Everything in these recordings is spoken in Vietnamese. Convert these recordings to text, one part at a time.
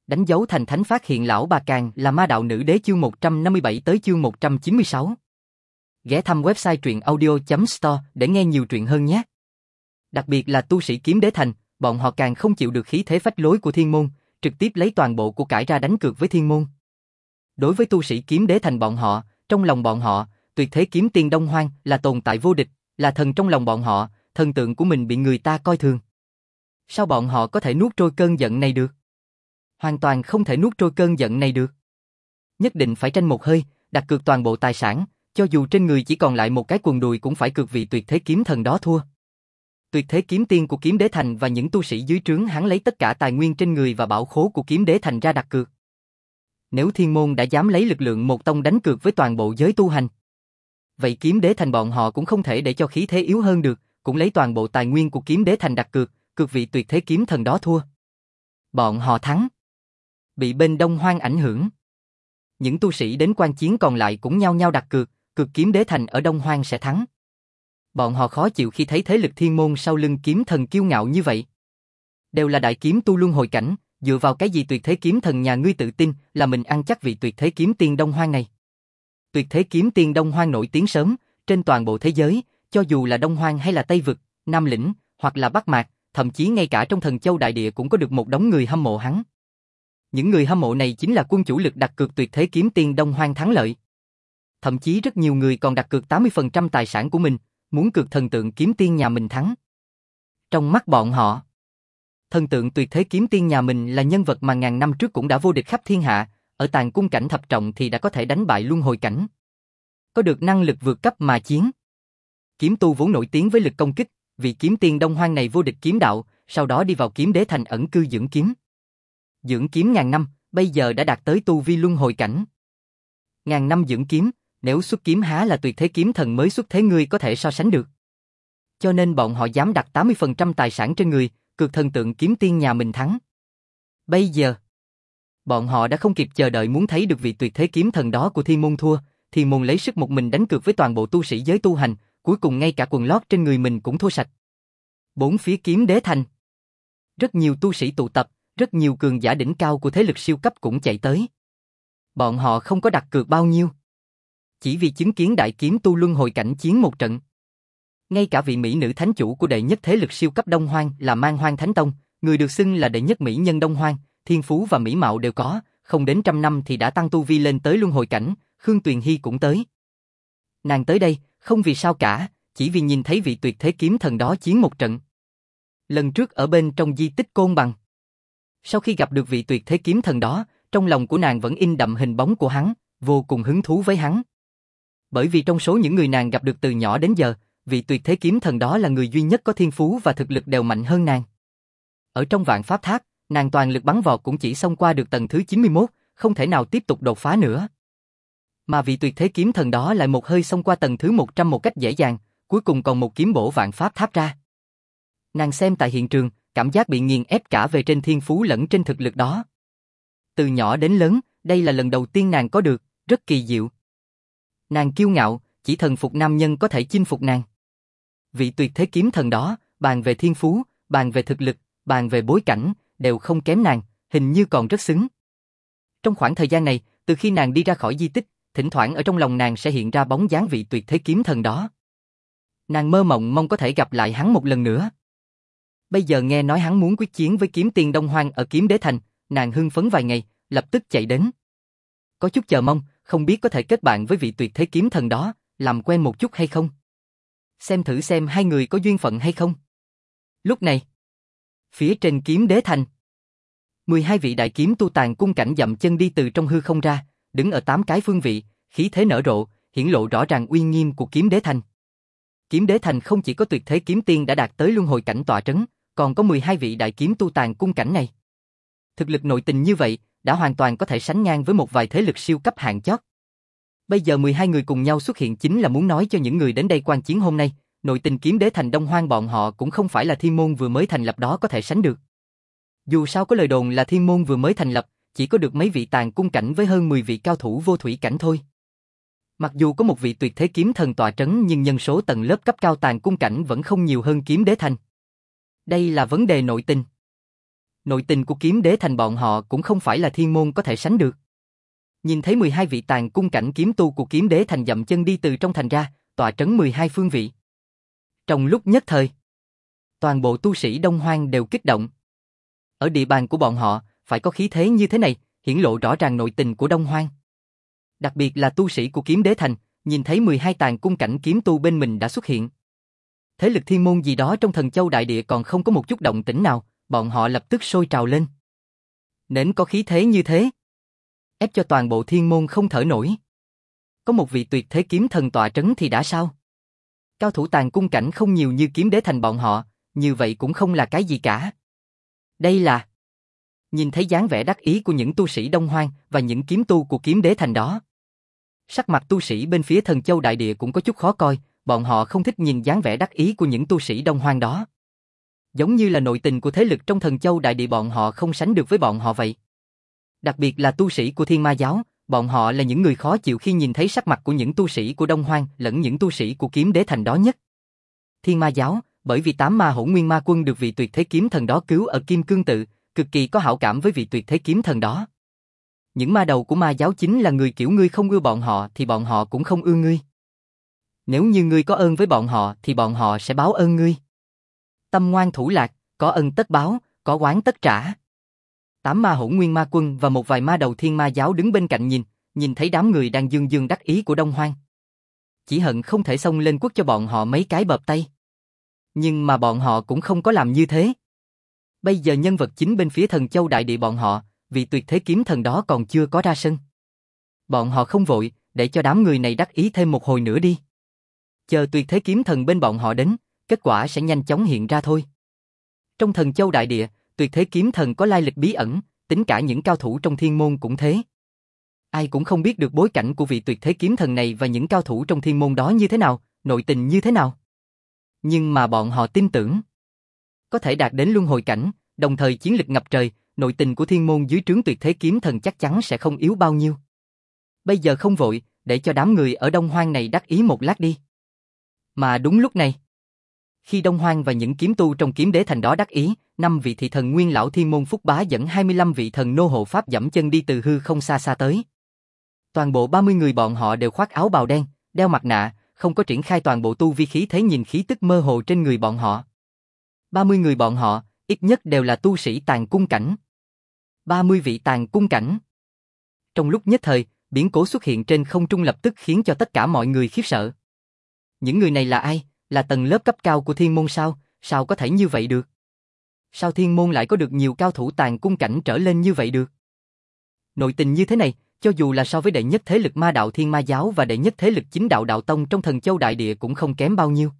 Đánh dấu thành thánh phát hiện lão bà Càng là ma đạo nữ đế chương 157 tới chương 196. Ghé thăm website truyện audio.store để nghe nhiều truyện hơn nhé. Đặc biệt là tu sĩ kiếm đế thành, bọn họ càng không chịu được khí thế phách lối của thiên môn, trực tiếp lấy toàn bộ của cải ra đánh cược với thiên môn. Đối với tu sĩ kiếm đế thành bọn họ, trong lòng bọn họ, tuyệt thế kiếm tiên Đông Hoang là tồn tại vô địch, là thần trong lòng bọn họ, thần tượng của mình bị người ta coi thường. Sao bọn họ có thể nuốt trôi cơn giận này được? Hoàn toàn không thể nuốt trôi cơn giận này được. Nhất định phải tranh một hơi, đặt cược toàn bộ tài sản, cho dù trên người chỉ còn lại một cái quần đùi cũng phải cược vị tuyệt thế kiếm thần đó thua. Tuyệt thế kiếm tiên của kiếm đế thành và những tu sĩ dưới trướng hắn lấy tất cả tài nguyên trên người và bảo khố của kiếm đế thành ra đặt cược. Nếu thiên môn đã dám lấy lực lượng một tông đánh cược với toàn bộ giới tu hành, vậy kiếm đế thành bọn họ cũng không thể để cho khí thế yếu hơn được, cũng lấy toàn bộ tài nguyên của kiếm đế thành đặt cược, cược vị tuyệt thế kiếm thần đó thua. Bọn họ thắng. Bị bên Đông Hoang ảnh hưởng. Những tu sĩ đến quan chiến còn lại cũng nhao nhao đặt cược, cược kiếm đế thành ở Đông Hoang sẽ thắng. Bọn họ khó chịu khi thấy thế lực thiên môn sau lưng kiếm thần kiêu ngạo như vậy. Đều là đại kiếm tu luân hồi cảnh, dựa vào cái gì tuyệt thế kiếm thần nhà ngươi tự tin là mình ăn chắc vị tuyệt thế kiếm tiên Đông Hoang này. Tuyệt thế kiếm tiên Đông Hoang nổi tiếng sớm, trên toàn bộ thế giới, cho dù là Đông Hoang hay là Tây Vực, Nam Lĩnh, hoặc là Bắc Mạc, thậm chí ngay cả trong Thần Châu Đại Địa cũng có được một đống người hâm mộ hắn. Những người hâm mộ này chính là quân chủ lực đặt cược tuyệt thế kiếm tiên Đông Hoang thắng lợi. Thậm chí rất nhiều người còn đặt cược 80% tài sản của mình, muốn cược thần tượng kiếm tiên nhà mình thắng. Trong mắt bọn họ, thần tượng tuyệt thế kiếm tiên nhà mình là nhân vật mà ngàn năm trước cũng đã vô địch khắp thiên hạ, ở tàng cung cảnh thập trọng thì đã có thể đánh bại luân hồi cảnh. Có được năng lực vượt cấp mà chiến. Kiếm tu vốn nổi tiếng với lực công kích, vị kiếm tiên Đông Hoang này vô địch kiếm đạo, sau đó đi vào kiếm đế thành ẩn cư dưỡng kiếm. Dưỡng kiếm ngàn năm, bây giờ đã đạt tới tu vi luân hồi cảnh. Ngàn năm dưỡng kiếm, nếu xuất kiếm há là tuyệt thế kiếm thần mới xuất thế ngươi có thể so sánh được. Cho nên bọn họ dám đặt 80% tài sản trên người, cược thần tượng kiếm tiên nhà mình thắng. Bây giờ, bọn họ đã không kịp chờ đợi muốn thấy được vị tuyệt thế kiếm thần đó của thiên môn thua, thiên môn lấy sức một mình đánh cược với toàn bộ tu sĩ giới tu hành, cuối cùng ngay cả quần lót trên người mình cũng thua sạch. Bốn phía kiếm đế thành, rất nhiều tu sĩ tụ tập, rất nhiều cường giả đỉnh cao của thế lực siêu cấp cũng chạy tới. Bọn họ không có đặt cược bao nhiêu, chỉ vì chứng kiến đại kiếm tu luân hồi cảnh chiến một trận. Ngay cả vị mỹ nữ thánh chủ của đệ nhất thế lực siêu cấp Đông Hoang là Man Hoang Thánh Tông, người được xưng là đệ nhất mỹ nhân Đông Hoang, thiên phú và mỹ mạo đều có, không đến 100 năm thì đã tăng tu vi lên tới luân hồi cảnh, Khương Tuyền Hy cũng tới. Nàng tới đây, không vì sao cả, chỉ vì nhìn thấy vị tuyệt thế kiếm thần đó chiến một trận. Lần trước ở bên trong di tích Côn Bằng. Sau khi gặp được vị tuyệt thế kiếm thần đó, trong lòng của nàng vẫn in đậm hình bóng của hắn, vô cùng hứng thú với hắn. Bởi vì trong số những người nàng gặp được từ nhỏ đến giờ, vị tuyệt thế kiếm thần đó là người duy nhất có thiên phú và thực lực đều mạnh hơn nàng. Ở trong Vạn Pháp Tháp, nàng toàn lực bắn vọt cũng chỉ xông qua được tầng thứ 91, không thể nào tiếp tục đột phá nữa. Mà vị tuyệt thế kiếm thần đó lại một hơi xông qua tầng thứ 100 một cách dễ dàng, cuối cùng còn một kiếm bổ Vạn Pháp Tháp ra. Nàng xem tại hiện trường, cảm giác bị nghiền ép cả về trên thiên phú lẫn trên thực lực đó. Từ nhỏ đến lớn, đây là lần đầu tiên nàng có được, rất kỳ diệu. Nàng kiêu ngạo, chỉ thần phục nam nhân có thể chinh phục nàng. Vị tuyệt thế kiếm thần đó, bàn về thiên phú, bàn về thực lực, bàn về bối cảnh, đều không kém nàng, hình như còn rất xứng. Trong khoảng thời gian này, từ khi nàng đi ra khỏi di tích, thỉnh thoảng ở trong lòng nàng sẽ hiện ra bóng dáng vị tuyệt thế kiếm thần đó. Nàng mơ mộng mong có thể gặp lại hắn một lần nữa. Bây giờ nghe nói hắn muốn quyết chiến với kiếm tiên Đông Hoang ở kiếm đế thành, nàng hưng phấn vài ngày, lập tức chạy đến. Có chút chờ mong, không biết có thể kết bạn với vị tuyệt thế kiếm thần đó, làm quen một chút hay không. Xem thử xem hai người có duyên phận hay không. Lúc này, phía trên kiếm đế thành, 12 vị đại kiếm tu tàn cung cảnh dậm chân đi từ trong hư không ra, đứng ở 8 cái phương vị, khí thế nở rộ, hiển lộ rõ ràng uy nghiêm của kiếm đế thành. Kiếm đế thành không chỉ có tuyệt thế kiếm tiên đã đạt tới luân hồi cảnh tọa trấn, còn có 12 vị đại kiếm tu tàn cung cảnh này. Thực lực nội tình như vậy, đã hoàn toàn có thể sánh ngang với một vài thế lực siêu cấp hạng chót. Bây giờ 12 người cùng nhau xuất hiện chính là muốn nói cho những người đến đây quan chiến hôm nay, nội tình kiếm đế thành Đông Hoang bọn họ cũng không phải là thiên môn vừa mới thành lập đó có thể sánh được. Dù sao có lời đồn là thiên môn vừa mới thành lập, chỉ có được mấy vị tàn cung cảnh với hơn 10 vị cao thủ vô thủy cảnh thôi. Mặc dù có một vị tuyệt thế kiếm thần tọa trấn nhưng nhân số tầng lớp cấp cao tàn cung cảnh vẫn không nhiều hơn kiếm đế thành. Đây là vấn đề nội tình. Nội tình của kiếm đế thành bọn họ cũng không phải là thiên môn có thể sánh được. Nhìn thấy 12 vị tàn cung cảnh kiếm tu của kiếm đế thành dậm chân đi từ trong thành ra, tọa trấn 12 phương vị. Trong lúc nhất thời, toàn bộ tu sĩ Đông Hoang đều kích động. Ở địa bàn của bọn họ, phải có khí thế như thế này, hiển lộ rõ ràng nội tình của Đông Hoang. Đặc biệt là tu sĩ của kiếm đế thành, nhìn thấy 12 tàn cung cảnh kiếm tu bên mình đã xuất hiện. Thế lực thiên môn gì đó trong Thần Châu đại địa còn không có một chút động tĩnh nào, bọn họ lập tức sôi trào lên. Nến có khí thế như thế, ép cho toàn bộ thiên môn không thở nổi. Có một vị tuyệt thế kiếm thần tọa trấn thì đã sao? Cao thủ tàn cung cảnh không nhiều như kiếm đế thành bọn họ, như vậy cũng không là cái gì cả. Đây là... Nhìn thấy dáng vẻ đắc ý của những tu sĩ Đông Hoang và những kiếm tu của kiếm đế thành đó. Sắc mặt tu sĩ bên phía Thần Châu đại địa cũng có chút khó coi, bọn họ không thích nhìn dáng vẻ đắc ý của những tu sĩ Đông Hoang đó. Giống như là nội tình của thế lực trong Thần Châu đại địa bọn họ không sánh được với bọn họ vậy. Đặc biệt là tu sĩ của Thiên Ma giáo, bọn họ là những người khó chịu khi nhìn thấy sắc mặt của những tu sĩ của Đông Hoang lẫn những tu sĩ của kiếm đế thành đó nhất. Thiên Ma giáo, bởi vì 8 ma hỗn nguyên ma quân được vị tuyệt thế kiếm thần đó cứu ở Kim Cương Tự, cực kỳ có hảo cảm với vị tuyệt thế kiếm thần đó. Những ma đầu của ma giáo chính là người kiểu ngươi không ưa bọn họ thì bọn họ cũng không ưa ngươi. Nếu như ngươi có ơn với bọn họ thì bọn họ sẽ báo ơn ngươi. Tâm ngoan thủ lạc, có ân tất báo, có oán tất trả. 8 ma hỗn nguyên ma quân và một vài ma đầu thiên ma giáo đứng bên cạnh nhìn thấy đám người đang dương dương đắc ý của Đông Hoang. Chỉ hận không thể xông lên quất cho bọn họ mấy cái bợp tay. Nhưng mà bọn họ cũng không có làm như thế. Bây giờ nhân vật chính bên phía Thần Châu đại địa bọn họ, vị tuyệt thế kiếm thần đó còn chưa có ra sân. Bọn họ không vội, để cho đám người này đắc ý thêm một hồi nữa đi. Chờ tuyệt thế kiếm thần bên bọn họ đến, kết quả sẽ nhanh chóng hiện ra thôi. Trong Thần Châu đại địa, tuyệt thế kiếm thần có lai lịch bí ẩn, tính cả những cao thủ trong thiên môn cũng thế. Ai cũng không biết được bối cảnh của vị tuyệt thế kiếm thần này và những cao thủ trong thiên môn đó như thế nào, nội tình như thế nào. Nhưng mà bọn họ tin tưởng, có thể đạt đến luân hồi cảnh, đồng thời chiến lực ngập trời, nội tình của thiên môn dưới trướng tuyệt thế kiếm thần chắc chắn sẽ không yếu bao nhiêu. Bây giờ không vội, để cho đám người ở Đông Hoang này đắc ý một lát đi. Mà đúng lúc này, khi Đông Hoang và những kiếm tu trong kiếm đế thành đó đắc ý, 5 vị thị thần nguyên lão thiên môn Phúc Bá dẫn 25 vị thần nô hộ pháp dẫm chân đi từ hư không xa xa tới. Toàn bộ 30 người bọn họ đều khoác áo bào đen, đeo mặt nạ, không có triển khai toàn bộ tu vi khí thế, nhìn khí tức mơ hồ trên người bọn họ. 30 người bọn họ, ít nhất đều là tu sĩ tàn cung cảnh. 30 vị tàn cung cảnh. Trong lúc nhất thời, biến cố xuất hiện trên không trung lập tức khiến cho tất cả mọi người khiếp sợ. Những người này là ai? Là tầng lớp cấp cao của thiên môn sao? Sao có thể như vậy được? Sao thiên môn lại có được nhiều cao thủ tàn cung cảnh trở lên như vậy được? Nội tình như thế này, cho dù là so với đệ nhất thế lực ma đạo Thiên Ma giáo và đệ nhất thế lực chính đạo đạo tông trong Thần Châu đại địa cũng không kém bao nhiêu.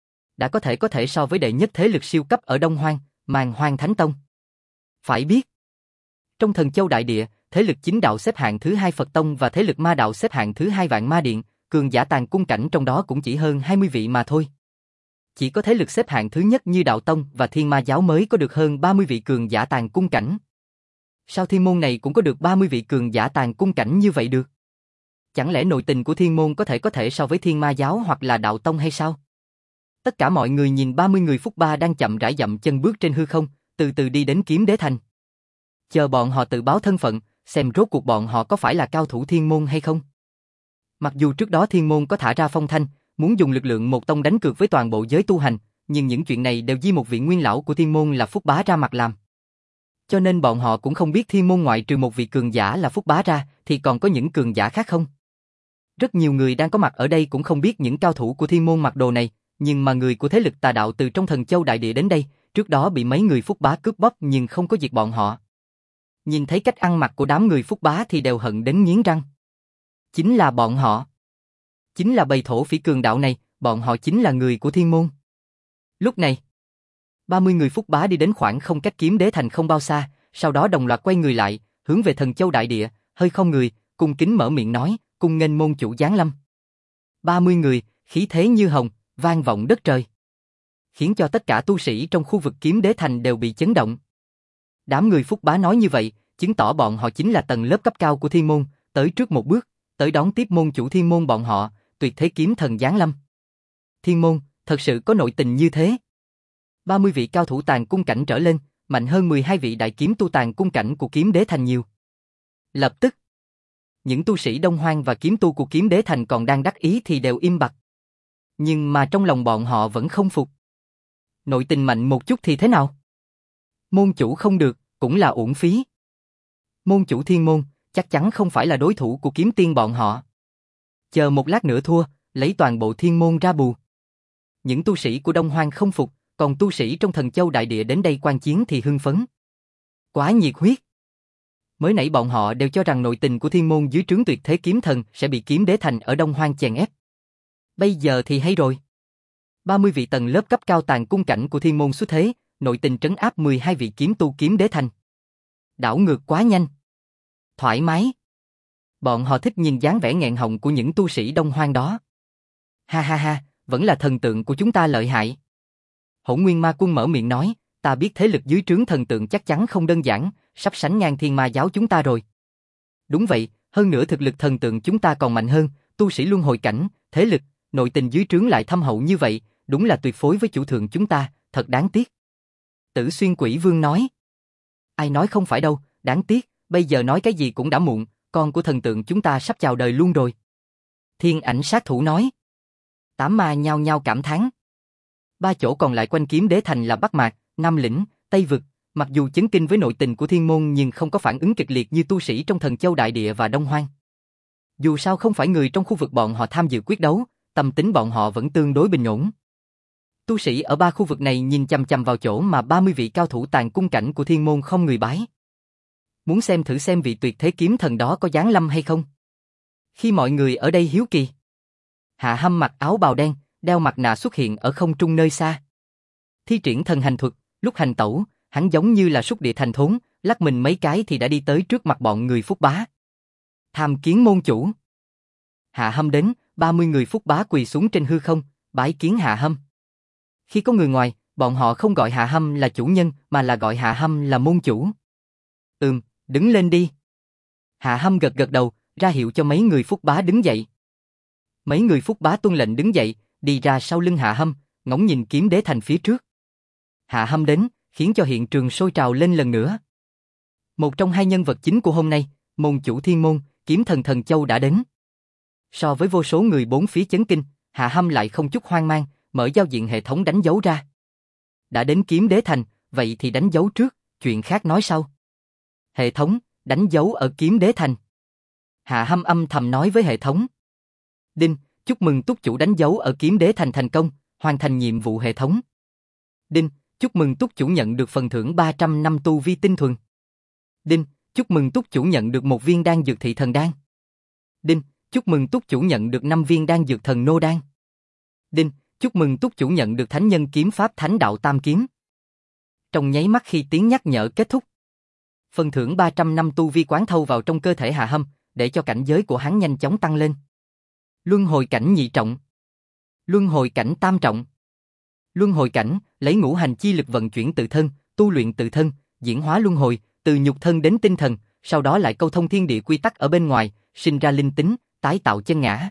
Đã có thể so với đệ nhất thế lực siêu cấp ở Đông Hoang, Màn Hoang Thánh Tông. Phải biết, trong Thần Châu đại địa, thế lực chính đạo xếp hạng thứ 2 Phật Tông và thế lực ma đạo xếp hạng thứ 2 Vạn Ma Điện, cường giả tàn cung cảnh trong đó cũng chỉ hơn 20 vị mà thôi. Chỉ có thế lực xếp hạng thứ nhất như Đạo Tông và Thiên Ma giáo mới có được hơn 30 vị cường giả tàn cung cảnh. Sao thiên môn này cũng có được 30 vị cường giả tàn cung cảnh như vậy được? Chẳng lẽ nội tình của thiên môn có thể so với Thiên Ma giáo hoặc là Đạo Tông hay sao? Tất cả mọi người nhìn 30 người Phúc Ba đang chậm rãi dậm chân bước trên hư không, từ từ đi đến kiếm đế thành. Chờ bọn họ tự báo thân phận, xem rốt cuộc bọn họ có phải là cao thủ thiên môn hay không. Mặc dù trước đó thiên môn có thả ra phong thanh, muốn dùng lực lượng một tông đánh cược với toàn bộ giới tu hành, nhưng những chuyện này đều di một vị nguyên lão của thiên môn là Phúc Bá ra mặt làm. Cho nên bọn họ cũng không biết thiên môn ngoại trừ một vị cường giả là Phúc Bá ra, thì còn có những cường giả khác không. Rất nhiều người đang có mặt ở đây cũng không biết những cao thủ của thiên môn mặc đồ này, nhưng mà người của thế lực tà đạo từ trong Thần Châu đại địa đến đây, trước đó bị mấy người Phúc Bá cướp bóc nhưng không có diệt bọn họ. Nhìn thấy cách ăn mặc của đám người Phúc Bá thì đều hận đến nghiến răng. Chính là bọn họ. Chính là bầy thổ phỉ cường đạo này, bọn họ chính là người của thiên môn. Lúc này, 30 người Phúc Bá đi đến khoảng không cách kiếm đế thành không bao xa, sau đó đồng loạt quay người lại, hướng về Thần Châu đại địa, hơi không người, cung kính mở miệng nói, cung nghênh môn chủ giáng lâm. 30 người, khí thế như hồng, vang vọng đất trời. Khiến cho tất cả tu sĩ trong khu vực kiếm đế thành đều bị chấn động. Đám người Phúc Bá nói như vậy, chứng tỏ bọn họ chính là tầng lớp cấp cao của thiên môn, tới trước một bước, tới đón tiếp môn chủ thiên môn bọn họ, tuyệt thế kiếm thần giáng lâm. Thiên môn, thật sự có nội tình như thế. 30 vị cao thủ tàn cung cảnh trở lên, mạnh hơn 12 vị đại kiếm tu tàn cung cảnh của Kiếm Đế Thành nhiều. Lập tức, những tu sĩ Đông Hoang và kiếm tu của Kiếm Đế Thành còn đang đắc ý thì đều im bặt. Nhưng mà trong lòng bọn họ vẫn không phục. Nội tình mạnh một chút thì thế nào? Môn chủ không được, cũng là uổng phí. Môn chủ Thiên Môn, chắc chắn không phải là đối thủ của Kiếm Tiên bọn họ. Chờ một lát nữa thua, lấy toàn bộ Thiên Môn ra bù. Những tu sĩ của Đông Hoang không phục, còn tu sĩ trong Thần Châu Đại Địa đến đây quan chiến thì hưng phấn. Quá nhiệt huyết. Mới nãy bọn họ đều cho rằng nội tình của Thiên Môn dưới trướng Tuyệt Thế Kiếm Thần sẽ bị Kiếm Đế Thành ở Đông Hoang chèn ép. Bây giờ thì hay rồi. 30 vị tầng lớp cấp cao tàn cung cảnh của Thiên Môn xuất thế, nội tình trấn áp 12 vị kiếm tu Kiếm Đế Thành. Đảo ngược quá nhanh. Thoải mái. Bọn họ thích nhìn dáng vẻ nghẹn họng của những tu sĩ Đông Hoang đó. Ha ha ha, vẫn là thần tượng của chúng ta lợi hại. Hỗn Nguyên Ma Quân mở miệng nói, ta biết thế lực dưới trướng thần tượng chắc chắn không đơn giản, sắp sánh ngang Thiên Ma giáo chúng ta rồi. Đúng vậy, hơn nữa thực lực thần tượng chúng ta còn mạnh hơn, tu sĩ luân hồi cảnh, thế lực, nội tình dưới trướng lại thâm hậu như vậy, đúng là tuyệt phối với chủ thượng chúng ta, thật đáng tiếc. Tử Xuyên Quỷ Vương nói. Ai nói không phải đâu, đáng tiếc, bây giờ nói cái gì cũng đã muộn, con của thần tượng chúng ta sắp chào đời luôn rồi. Thiên Ảnh Sát Thủ nói. Tám ma nhao nhao cảm thán. Ba chỗ còn lại quanh Kiếm Đế Thành là Bắc Mạc, Nam Lĩnh, Tây Vực, mặc dù chấn kinh với nội tình của Thiên Môn nhưng không có phản ứng kịch liệt như tu sĩ trong Thần Châu Đại Địa và Đông Hoang. Dù sao không phải người trong khu vực bọn họ tham dự quyết đấu, tâm tính bọn họ vẫn tương đối bình ổn. Tu sĩ ở ba khu vực này nhìn chằm chằm vào chỗ mà 30 vị cao thủ tàn cung cảnh của Thiên Môn không người bái. Muốn xem thử xem vị Tuyệt Thế Kiếm Thần đó có giáng lâm hay không. Khi mọi người ở đây hiếu kỳ, Hạ Hâm mặc áo bào đen, đeo mặt nạ xuất hiện ở không trung nơi xa. Thi triển thần hành thuật, lúc hành tẩu, hắn giống như là súc địa thành thốn, lắc mình mấy cái thì đã đi tới trước mặt bọn người Phúc Bá. Tham kiến môn chủ. Hạ Hâm đến, 30 người Phúc Bá quỳ xuống trên hư không, bái kiến Hạ Hâm. Khi có người ngoài, bọn họ không gọi Hạ Hâm là chủ nhân mà là gọi Hạ Hâm là môn chủ. Đứng lên đi. Hạ Hâm gật gật đầu, ra hiệu cho mấy người Phúc Bá đứng dậy. Mấy người Phúc Bá tuân lệnh đứng dậy, đi ra sau lưng Hạ Hâm, ngóng nhìn Kiếm Đế Thành phía trước. Hạ Hâm đến, khiến cho hiện trường sôi trào lên lần nữa. Một trong hai nhân vật chính của hôm nay, môn chủ Thiên Môn, Kiếm Thần Thần Châu đã đến. So với vô số người bốn phía chấn kinh, Hạ Hâm lại không chút hoang mang, mở giao diện hệ thống đánh dấu ra. Đã đến Kiếm Đế Thành, vậy thì đánh dấu trước, chuyện khác nói sau. Hệ thống, đánh dấu ở Kiếm Đế Thành. Hạ Hâm âm thầm nói với hệ thống. Đinh, chúc mừng túc chủ đánh dấu ở Kiếm Đế Thành thành công, hoàn thành nhiệm vụ hệ thống. Đinh, chúc mừng túc chủ nhận được phần thưởng 300 năm tu vi tinh thuần. Đinh, chúc mừng túc chủ nhận được 1 viên đan dược thị thần đan. Đinh, chúc mừng túc chủ nhận được 5 viên đan dược thần nô đan. Đinh, chúc mừng túc chủ nhận được thánh nhân kiếm pháp thánh đạo tam kiếm. Trong nháy mắt khi tiếng nhắc nhở kết thúc, phần thưởng 300 năm tu vi quán thâu vào trong cơ thể Hạ Hâm, để cho cảnh giới của hắn nhanh chóng tăng lên. Luân hồi cảnh nhị trọng, luân hồi cảnh tam trọng. Luân hồi cảnh, lấy ngũ hành chi lực vận chuyển tự thân, tu luyện tự thân, diễn hóa luân hồi, từ nhục thân đến tinh thần, sau đó lại câu thông thiên địa quy tắc ở bên ngoài, sinh ra linh tính, tái tạo chân ngã.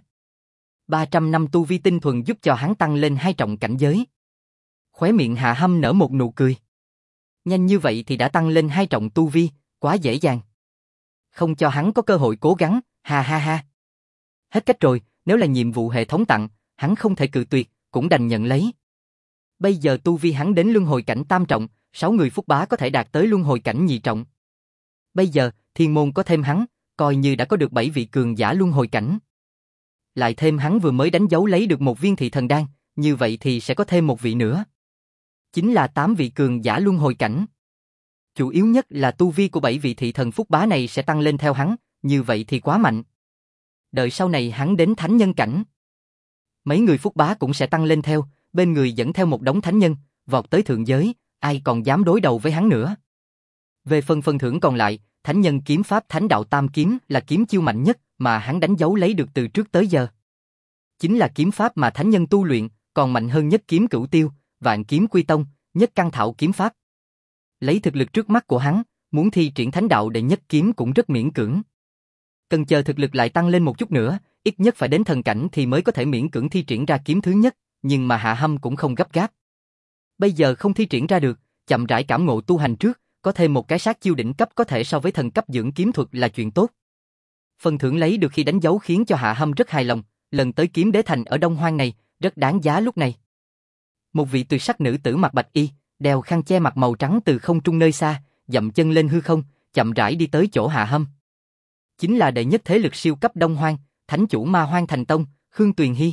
300 năm tu vi tinh thuần giúp cho hắn tăng lên 2 trọng cảnh giới. Khóe miệng Hạ Hâm nở một nụ cười. Nhanh như vậy thì đã tăng lên 2 trọng tu vi, quá dễ dàng. Không cho hắn có cơ hội cố gắng, ha ha ha. Hết cách rồi, nếu là nhiệm vụ hệ thống tặng, hắn không thể cự tuyệt, cũng đành nhận lấy. Bây giờ tu vi hắn đến luân hồi cảnh tam trọng, 6 người Phúc Bá có thể đạt tới luân hồi cảnh nhị trọng. Bây giờ, Thiên Môn có thêm hắn, coi như đã có được 7 vị cường giả luân hồi cảnh. Lại thêm hắn vừa mới đánh dấu lấy được 1 viên thị thần đan, như vậy thì sẽ có thêm 1 vị nữa. Chính là 8 vị cường giả luân hồi cảnh. Chủ yếu nhất là tu vi của 7 vị thị thần Phúc Bá này sẽ tăng lên theo hắn, như vậy thì quá mạnh. Đợi sau này hắn đến thánh nhân cảnh, mấy người Phúc Bá cũng sẽ tăng lên theo, bên người dẫn theo một đống thánh nhân, vọt tới thượng giới, ai còn dám đối đầu với hắn nữa. Về phần thưởng còn lại, thánh nhân kiếm pháp thánh đạo tam kiếm là kiếm chiêu mạnh nhất mà hắn đánh dấu lấy được từ trước tới giờ. Chính là kiếm pháp mà thánh nhân tu luyện, còn mạnh hơn nhất kiếm cửu tiêu, vạn kiếm quy tông, nhất căn thảo kiếm pháp. Lấy thực lực trước mắt của hắn, muốn thi triển thánh đạo đệ nhất kiếm cũng rất miễn cưỡng. Cần chờ thực lực lại tăng lên một chút nữa, ít nhất phải đến thần cảnh thì mới có thể miễn cưỡng thi triển ra kiếm thứ nhất, nhưng mà Hạ Hâm cũng không gấp gáp. Bây giờ không thi triển ra được, chậm rãi cảm ngộ tu hành trước, có thêm một cái sát chiêu đỉnh cấp có thể so với thần cấp dưỡng kiếm thuật là chuyện tốt. Phần thưởng lấy được khi đánh dấu khiến cho Hạ Hâm rất hài lòng, lần tới kiếm đế thành ở Đông Hoang này, rất đáng giá lúc này. Một vị tuyệt sắc nữ tử mặc bạch y, đeo khăn che mặt màu trắng từ không trung nơi xa, dậm chân lên hư không, chậm rãi đi tới chỗ Hạ Hâm. Chính là đệ nhất thế lực siêu cấp Đông Hoang, thánh chủ Ma Hoang Thành Tông, Khương Tuyền Hy.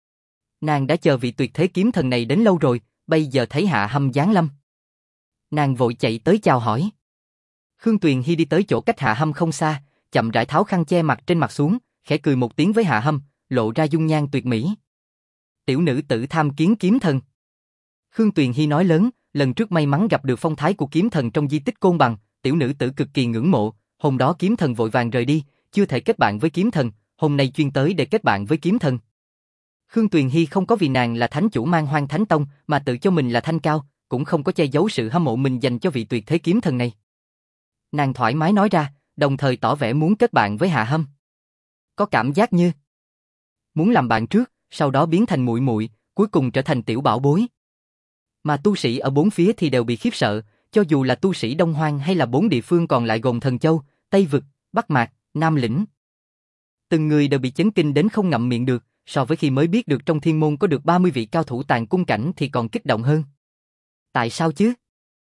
Nàng đã chờ vị tuyệt thế kiếm thần này đến lâu rồi, bây giờ thấy Hạ Hâm giáng lâm. Nàng vội chạy tới chào hỏi. Khương Tuyền Hy đi tới chỗ cách Hạ Hâm không xa, chậm rãi tháo khăn che mặt trên mặt xuống, khẽ cười một tiếng với Hạ Hâm, lộ ra dung nhan tuyệt mỹ. Tiểu nữ tử tham kiến kiếm thần. Khương Tuyền Hy nói lớn, lần trước may mắn gặp được phong thái của kiếm thần trong di tích Côn Bằng, tiểu nữ tử cực kỳ ngưỡng mộ, hôm đó kiếm thần vội vàng rời đi, chưa thể kết bạn với kiếm thần, hôm nay chuyên tới để kết bạn với kiếm thần. Khương Tuyền Hy không có vì nàng là thánh chủ Man Hoang Thánh Tông mà tự cho mình là thanh cao, cũng không có che giấu sự hâm mộ mình dành cho vị tuyệt thế kiếm thần này. Nàng thoải mái nói ra, đồng thời tỏ vẻ muốn kết bạn với Hạ Hâm. Có cảm giác như muốn làm bạn trước, sau đó biến thành muội muội, cuối cùng trở thành tiểu bảo bối. Mà tu sĩ ở bốn phía thì đều bị khiếp sợ, cho dù là tu sĩ Đông Hoang hay là bốn địa phương còn lại gồm Thần Châu, Tây Vực, Bắc Mạc, Nam Lĩnh. Từng người đều bị chấn kinh đến không ngậm miệng được, so với khi mới biết được trong thiên môn có được 30 vị cao thủ tàn cung cảnh thì còn kích động hơn. Tại sao chứ?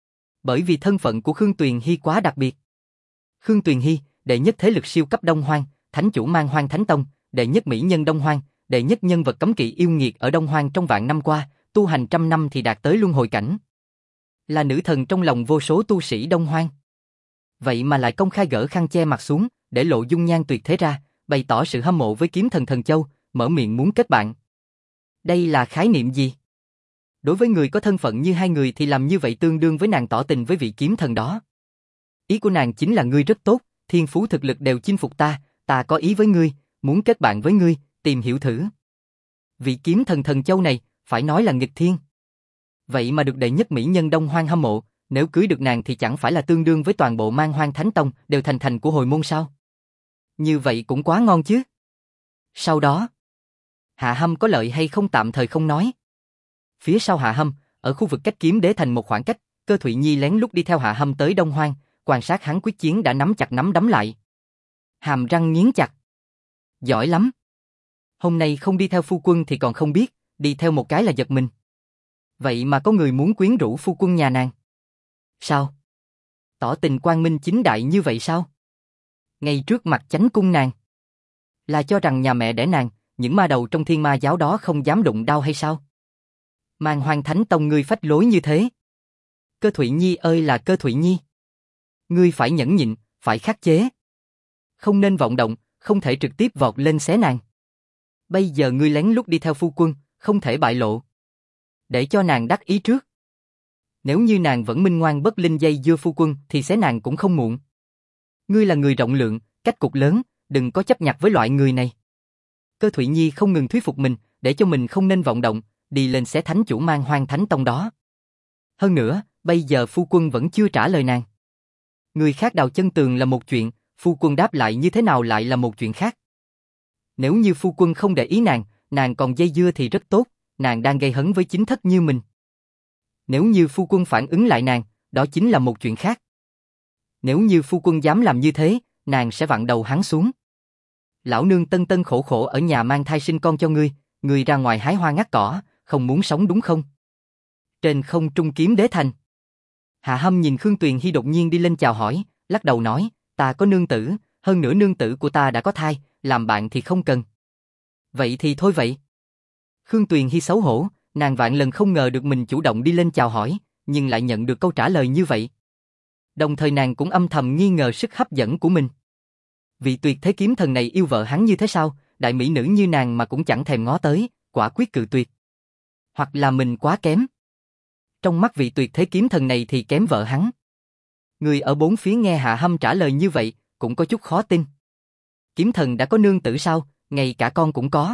Bởi vì thân phận của Khương Tuyền Hy quá đặc biệt. Khương Tuyền Hy, đệ nhất thế lực siêu cấp Đông Hoang, thánh chủ Man Hoang Thánh Tông, đệ nhất mỹ nhân Đông Hoang, đệ nhất nhân vật cấm kỵ yêu nghiệt ở Đông Hoang trong vạn năm qua, tu hành trăm năm thì đạt tới luân hồi cảnh. Là nữ thần trong lòng vô số tu sĩ Đông Hoang. Vậy mà lại công khai gỡ khăn che mặt xuống, để lộ dung nhan tuyệt thế ra, bày tỏ sự hâm mộ với kiếm thần Thần Châu, mở miệng muốn kết bạn. Đây là khái niệm gì? Đối với người có thân phận như hai người thì làm như vậy tương đương với nàng tỏ tình với vị kiếm thần đó. Ý của nàng chính là ngươi rất tốt, thiên phú thực lực đều chinh phục ta, ta có ý với ngươi, muốn kết bạn với ngươi, tìm hiểu thử. Vị kiếm thần Thần Châu này, phải nói là nghịch thiên. Vậy mà được đệ nhất mỹ nhân Đông Hoang hâm mộ, nếu cưới được nàng thì chẳng phải là tương đương với toàn bộ Man Hoang Thánh Tông đều thành thành của hồi môn sao? Như vậy cũng quá ngon chứ. Sau đó, Hạ Hâm có lợi hay không tạm thời không nói. Phía sau Hạ Hâm, ở khu vực cách kiếm đế thành một khoảng cách, Cơ Thụy Nhi lén lút đi theo Hạ Hâm tới Đông Hoang, quan sát hắn quyết chiến đã nắm chặt nắm đấm lại. Hàm răng nghiến chặt. Giỏi lắm. Hôm nay không đi theo phu quân thì còn không biết, đi theo một cái là giật mình. Vậy mà có người muốn quyến rũ phu quân nhà nàng. Sao? Tỏ tình quang minh chính đại như vậy sao? Ngay trước mặt chánh cung nàng. Là cho rằng nhà mẹ đẻ nàng, những ma đầu trong thiên ma giáo đó không dám đụng đao hay sao? Man Hoang Thánh Tông ngươi phách lối như thế. Cơ Thụy Nhi ơi là Cơ Thụy Nhi. Ngươi phải nhẫn nhịn, phải khắc chế. Không nên vọng động, không thể trực tiếp vọt lên xé nàng. Bây giờ ngươi lén lút đi theo phu quân, không thể bại lộ. Để cho nàng đắc ý trước. Nếu như nàng vẫn minh ngoan bất linh dây dưa phu quân thì xé nàng cũng không muộn. Ngươi là người rộng lượng, cách cục lớn, đừng có chấp nhặt với loại người này. Cơ Thụy Nhi không ngừng thuyết phục mình, để cho mình không nên vọng động, đi lên xé thánh chủ Man Hoang Thánh Tông đó. Hơn nữa, bây giờ phu quân vẫn chưa trả lời nàng. Người khác đào chân tường là một chuyện, phu quân đáp lại như thế nào lại là một chuyện khác. Nếu như phu quân không để ý nàng còn dây dưa thì rất tốt, nàng đang gây hấn với chính thất như mình. Nếu như phu quân phản ứng lại nàng, đó chính là một chuyện khác. Nếu như phu quân dám làm như thế, nàng sẽ vặn đầu hắn xuống. Lão nương tân tân khổ khổ ở nhà mang thai sinh con cho ngươi ra ngoài hái hoa ngắt cỏ, không muốn sống đúng không? Trên không trung kiếm đế thành. Hạ Hâm nhìn Khương Tuyền Hy đột nhiên đi lên chào hỏi, lắc đầu nói, ta có nương tử, hơn nữa nương tử của ta đã có thai, làm bạn thì không cần. Vậy thì thôi vậy. Khương Tuyền Hy xấu hổ, nàng vạn lần không ngờ được mình chủ động đi lên chào hỏi, nhưng lại nhận được câu trả lời như vậy. Đồng thời nàng cũng âm thầm nghi ngờ sức hấp dẫn của mình. Vị tuyệt thế kiếm thần này yêu vợ hắn như thế sao, đại mỹ nữ như nàng mà cũng chẳng thèm ngó tới, quả quyết cự tuyệt. Hoặc là mình quá kém. Trong mắt vị tuyệt thế kiếm thần này thì kém vợ hắn. Người ở bốn phía nghe Hạ Hâm trả lời như vậy, cũng có chút khó tin. Kiếm thần đã có nương tử sao, ngay cả con cũng có.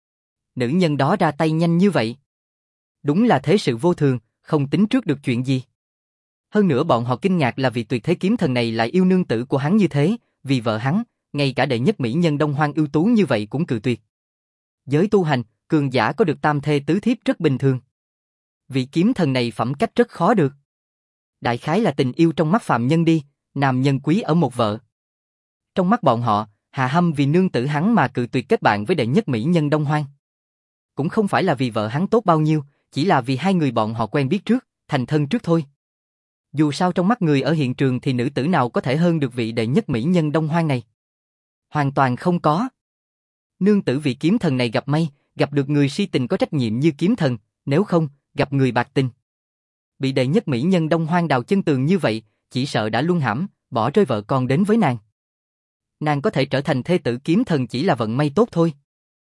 Nữ nhân đó ra tay nhanh như vậy. Đúng là thế sự vô thường, không tính trước được chuyện gì. Hơn nữa bọn họ kinh ngạc là vị tuyệt thế kiếm thần này lại yêu nương tử của hắn như thế, vì vợ hắn, ngay cả đệ nhất mỹ nhân Đông Hoang ưu tú như vậy cũng cự tuyệt. Giới tu hành, cường giả có được tam thê tứ thiếp rất bình thường. Vị kiếm thần này phẩm cách rất khó được. Đại khái là tình yêu trong mắt phàm nhân đi, nam nhân quý ở một vợ. Trong mắt bọn họ, Hạ Hâm vì nương tử hắn mà cự tuyệt kết bạn với đệ nhất mỹ nhân Đông Hoang. Cũng không phải là vì vợ hắn tốt bao nhiêu, chỉ là vì hai người bọn họ quen biết trước, thành thân trước thôi. Dù sao trong mắt người ở hiện trường thì nữ tử nào có thể hơn được vị đệ nhất mỹ nhân Đông Hoang này. Hoàn toàn không có. Nương tử vị kiếm thần này gặp may, gặp được người si tình có trách nhiệm như kiếm thần, nếu không, gặp người bạc tình. Bị đệ nhất mỹ nhân Đông Hoang đào chân tường như vậy, chỉ sợ đã luân hãm, bỏ rơi vợ con đến với nàng. Nàng có thể trở thành thê tử kiếm thần chỉ là vận may tốt thôi.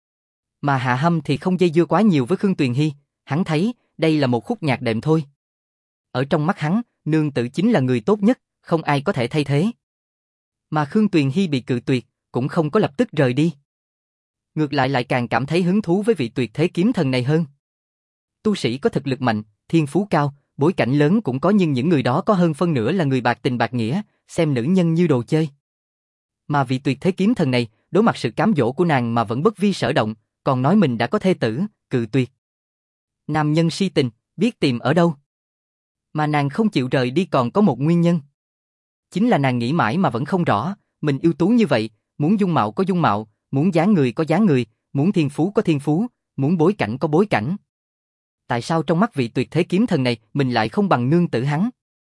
Mà Hạ Hâm thì không dây dưa quá nhiều với Khương Tuyền Hy, hắn thấy đây là một khúc nhạc đệm thôi. Ở trong mắt hắn, nương tử chính là người tốt nhất, không ai có thể thay thế. Mà Khương Tuyền Hy bị cự tuyệt, cũng không có lập tức rời đi. Ngược lại càng cảm thấy hứng thú với vị tuyệt thế kiếm thần này hơn. Tu sĩ có thực lực mạnh, thiên phú cao, bối cảnh lớn cũng có nhưng những người đó có hơn phân nửa là người bạc tình bạc nghĩa, xem nữ nhân như đồ chơi. Mà vị tuyệt thế kiếm thần này, đối mặt sự cám dỗ của nàng mà vẫn bất vi sở động, còn nói mình đã có thê tử, cự tuyệt. Nam nhân si tình, biết tìm ở đâu. Mà nàng không chịu rời đi còn có một nguyên nhân. Chính là nàng nghĩ mãi mà vẫn không rõ, mình ưu tú như vậy, muốn dung mạo có dung mạo, muốn dáng người có dáng người, muốn thiên phú có thiên phú, muốn bối cảnh có bối cảnh. Tại sao trong mắt vị tuyệt thế kiếm thần này mình lại không bằng nương tử hắn?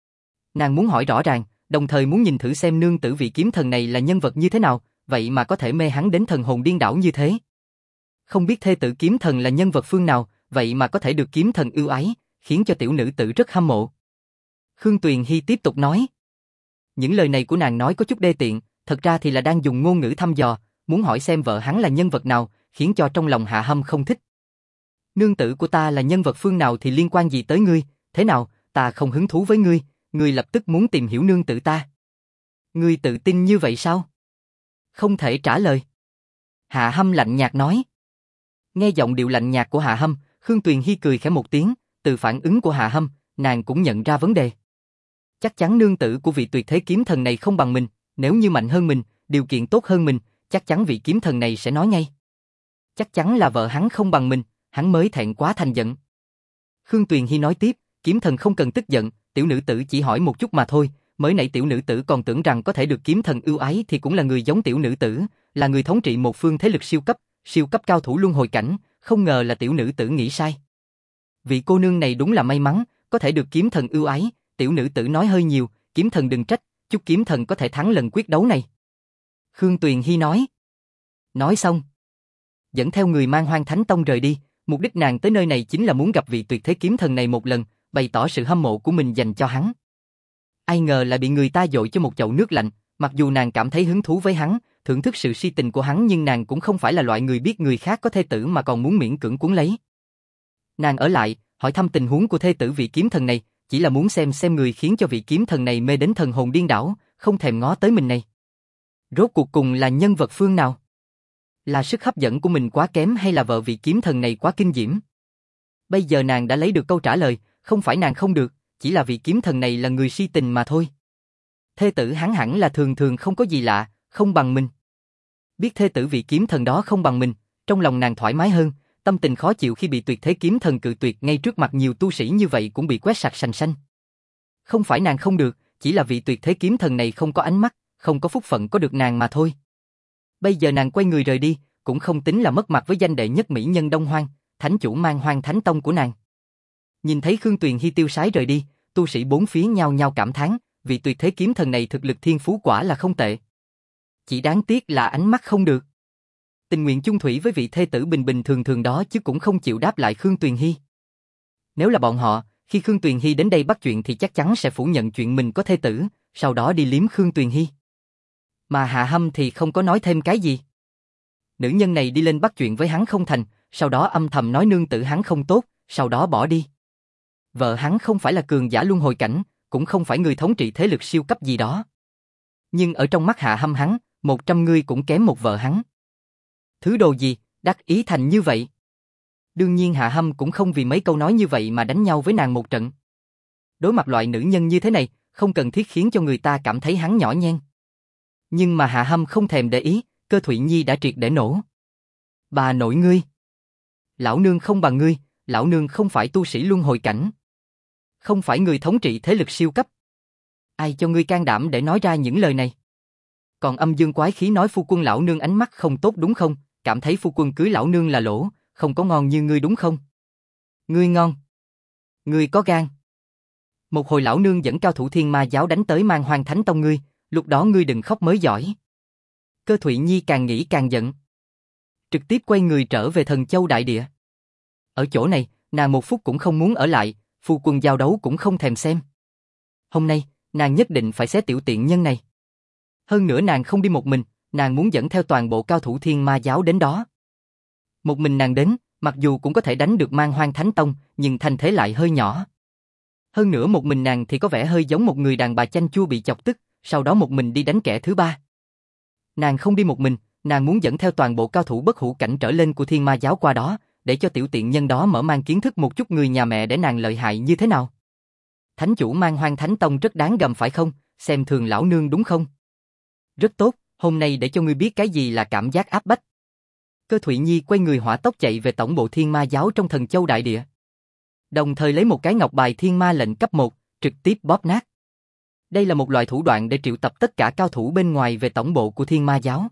Nàng muốn hỏi rõ ràng, đồng thời muốn nhìn thử xem nương tử vị kiếm thần này là nhân vật như thế nào, vậy mà có thể mê hắn đến thần hồn điên đảo như thế. Không biết thê tử kiếm thần là nhân vật phương nào, vậy mà có thể được kiếm thần ưu ái, khiến cho tiểu nữ tử rất hâm mộ. Khương Tuyền Hy tiếp tục nói. Những lời này của nàng nói có chút đê tiện, thật ra thì là đang dùng ngôn ngữ thăm dò, muốn hỏi xem vợ hắn là nhân vật nào, khiến cho trong lòng Hạ Hâm không thích. Nương tử của ta là nhân vật phương nào thì liên quan gì tới ngươi, thế nào, ta không hứng thú với ngươi, ngươi lập tức muốn tìm hiểu nương tử ta. Ngươi tự tin như vậy sao? Không thể trả lời. Hạ Hâm lạnh nhạt nói. Nghe giọng điệu lạnh nhạt của Hạ Hâm, Khương Tuyền Hy cười khẽ một tiếng, từ phản ứng của Hạ Hâm, nàng cũng nhận ra vấn đề. Chắc chắn nương tử của vị tuyệt thế kiếm thần này không bằng mình, nếu như mạnh hơn mình, điều kiện tốt hơn mình, chắc chắn vị kiếm thần này sẽ nói ngay. Chắc chắn là vợ hắn không bằng mình, hắn mới thẹn quá thành giận. Khương Tuyền Hy nói tiếp, kiếm thần không cần tức giận, tiểu nữ tử chỉ hỏi một chút mà thôi, mới nãy tiểu nữ tử còn tưởng rằng có thể được kiếm thần ưu ái thì cũng là người giống tiểu nữ tử, là người thống trị một phương thế lực siêu cấp cao thủ luân hồi cảnh, không ngờ là tiểu nữ tử nghĩ sai. Vị cô nương này đúng là may mắn, có thể được kiếm thần ưu ái, tiểu nữ tử nói hơi nhiều, kiếm thần đừng trách, chúc kiếm thần có thể thắng lần quyết đấu này. Khương Tuyền Hy nói. Nói xong, dẫn theo người mang Hoang Thánh Tông rời đi, mục đích nàng tới nơi này chính là muốn gặp vị tuyệt thế kiếm thần này một lần, bày tỏ sự hâm mộ của mình dành cho hắn. Ai ngờ lại bị người ta dội cho một chậu nước lạnh, mặc dù nàng cảm thấy hứng thú với hắn, thưởng thức sự si tình của hắn nhưng nàng cũng không phải là loại người biết người khác có thê tử mà còn muốn miễn cưỡng cuốn lấy. Nàng ở lại, hỏi thăm tình huống của thê tử vị kiếm thần này, chỉ là muốn xem người khiến cho vị kiếm thần này mê đến thần hồn điên đảo, không thèm ngó tới mình này. Rốt cuộc cùng là nhân vật phương nào? Là sức hấp dẫn của mình quá kém hay là vợ vị kiếm thần này quá kinh diễm? Bây giờ nàng đã lấy được câu trả lời, không phải nàng không được, chỉ là vị kiếm thần này là người si tình mà thôi. Thê tử hắn hẳn là thường không có gì lạ, không bằng mình. Biết thê tử vị kiếm thần đó không bằng mình, trong lòng nàng thoải mái hơn, tâm tình khó chịu khi bị tuyệt thế kiếm thần cự tuyệt ngay trước mặt nhiều tu sĩ như vậy cũng bị quét sạch sành xanh. Không phải nàng không được, chỉ là vị tuyệt thế kiếm thần này không có ánh mắt, không có phúc phận có được nàng mà thôi. Bây giờ nàng quay người rời đi, cũng không tính là mất mặt với danh đệ nhất mỹ nhân Đông Hoang, thánh chủ mang Hoang Thánh Tông của nàng. Nhìn thấy Khương Tuyền Hy tiêu sái rời đi, tu sĩ bốn phía nhao nhao cảm thán, vị tuyệt thế kiếm thần này thực lực thiên phú quả là không tệ. Chỉ đáng tiếc là ánh mắt không được. Tình nguyện chung thủy với vị thê tử bình thường đó chứ cũng không chịu đáp lại Khương Tuyền Hy. Nếu là bọn họ, khi Khương Tuyền Hy đến đây bắt chuyện thì chắc chắn sẽ phủ nhận chuyện mình có thê tử, sau đó đi liếm Khương Tuyền Hy. Mà Hạ Hâm thì không có nói thêm cái gì. Nữ nhân này đi lên bắt chuyện với hắn không thành, sau đó âm thầm nói nương tử hắn không tốt, sau đó bỏ đi. Vợ hắn không phải là cường giả luân hồi cảnh, cũng không phải người thống trị thế lực siêu cấp gì đó. Nhưng ở trong mắt Hạ Hâm hắn, 100 người cũng kém một vợ hắn. Thứ đồ gì, đắc ý thành như vậy. Đương nhiên Hạ Hâm cũng không vì mấy câu nói như vậy mà đánh nhau với nàng một trận. Đối mặt loại nữ nhân như thế này, không cần thiết khiến cho người ta cảm thấy hắn nhỏ nhen. Nhưng mà Hạ Hâm không thèm để ý, Cơ Thụy Nhi đã triệt để nổ. Bà nội ngươi. Lão nương không bằng ngươi, lão nương không phải tu sĩ luân hồi cảnh. Không phải người thống trị thế lực siêu cấp, Ai cho ngươi can đảm để nói ra những lời này? Còn âm dương quái khí nói phu quân lão nương ánh mắt không tốt đúng không? Cảm thấy phu quân cưới lão nương là lỗ, không có ngon như ngươi đúng không? Ngươi ngon. Ngươi có gan. Một hồi lão nương dẫn cao thủ thiên ma giáo đánh tới Man Hoang Thánh Tông ngươi, lúc đó ngươi đừng khóc mới giỏi. Cơ Thụy Nhi càng nghĩ càng giận. Trực tiếp quay người trở về Thần Châu Đại Địa. Ở chỗ này, nàng một phút cũng không muốn ở lại, phu quân giao đấu cũng không thèm xem. Hôm nay, nàng nhất định phải xé tiểu tiện nhân này. Hơn nữa nàng không đi một mình, nàng muốn dẫn theo toàn bộ cao thủ thiên ma giáo đến đó. Một mình nàng đến, mặc dù cũng có thể đánh được Man Hoang Thánh Tông, nhưng thanh thế lại hơi nhỏ. Hơn nữa một mình nàng thì có vẻ hơi giống một người đàn bà chanh chua bị chọc tức, sau đó một mình đi đánh kẻ thứ ba. Nàng không đi một mình, nàng muốn dẫn theo toàn bộ cao thủ bất hủ cảnh trở lên của thiên ma giáo qua đó, để cho tiểu tiện nhân đó mở mang kiến thức một chút người nhà mẹ để nàng lợi hại như thế nào. Thánh chủ Man Hoang Thánh Tông rất đáng gầm phải không, xem thường lão nương đúng không? Rất tốt, hôm nay để cho ngươi biết cái gì là cảm giác áp bách. Cơ Thụy Nhi quay người hỏa tốc chạy về tổng bộ thiên ma giáo trong Thần Châu Đại Địa. Đồng thời lấy một cái ngọc bài thiên ma lệnh cấp 1, trực tiếp bóp nát. Đây là một loại thủ đoạn để triệu tập tất cả cao thủ bên ngoài về tổng bộ của thiên ma giáo.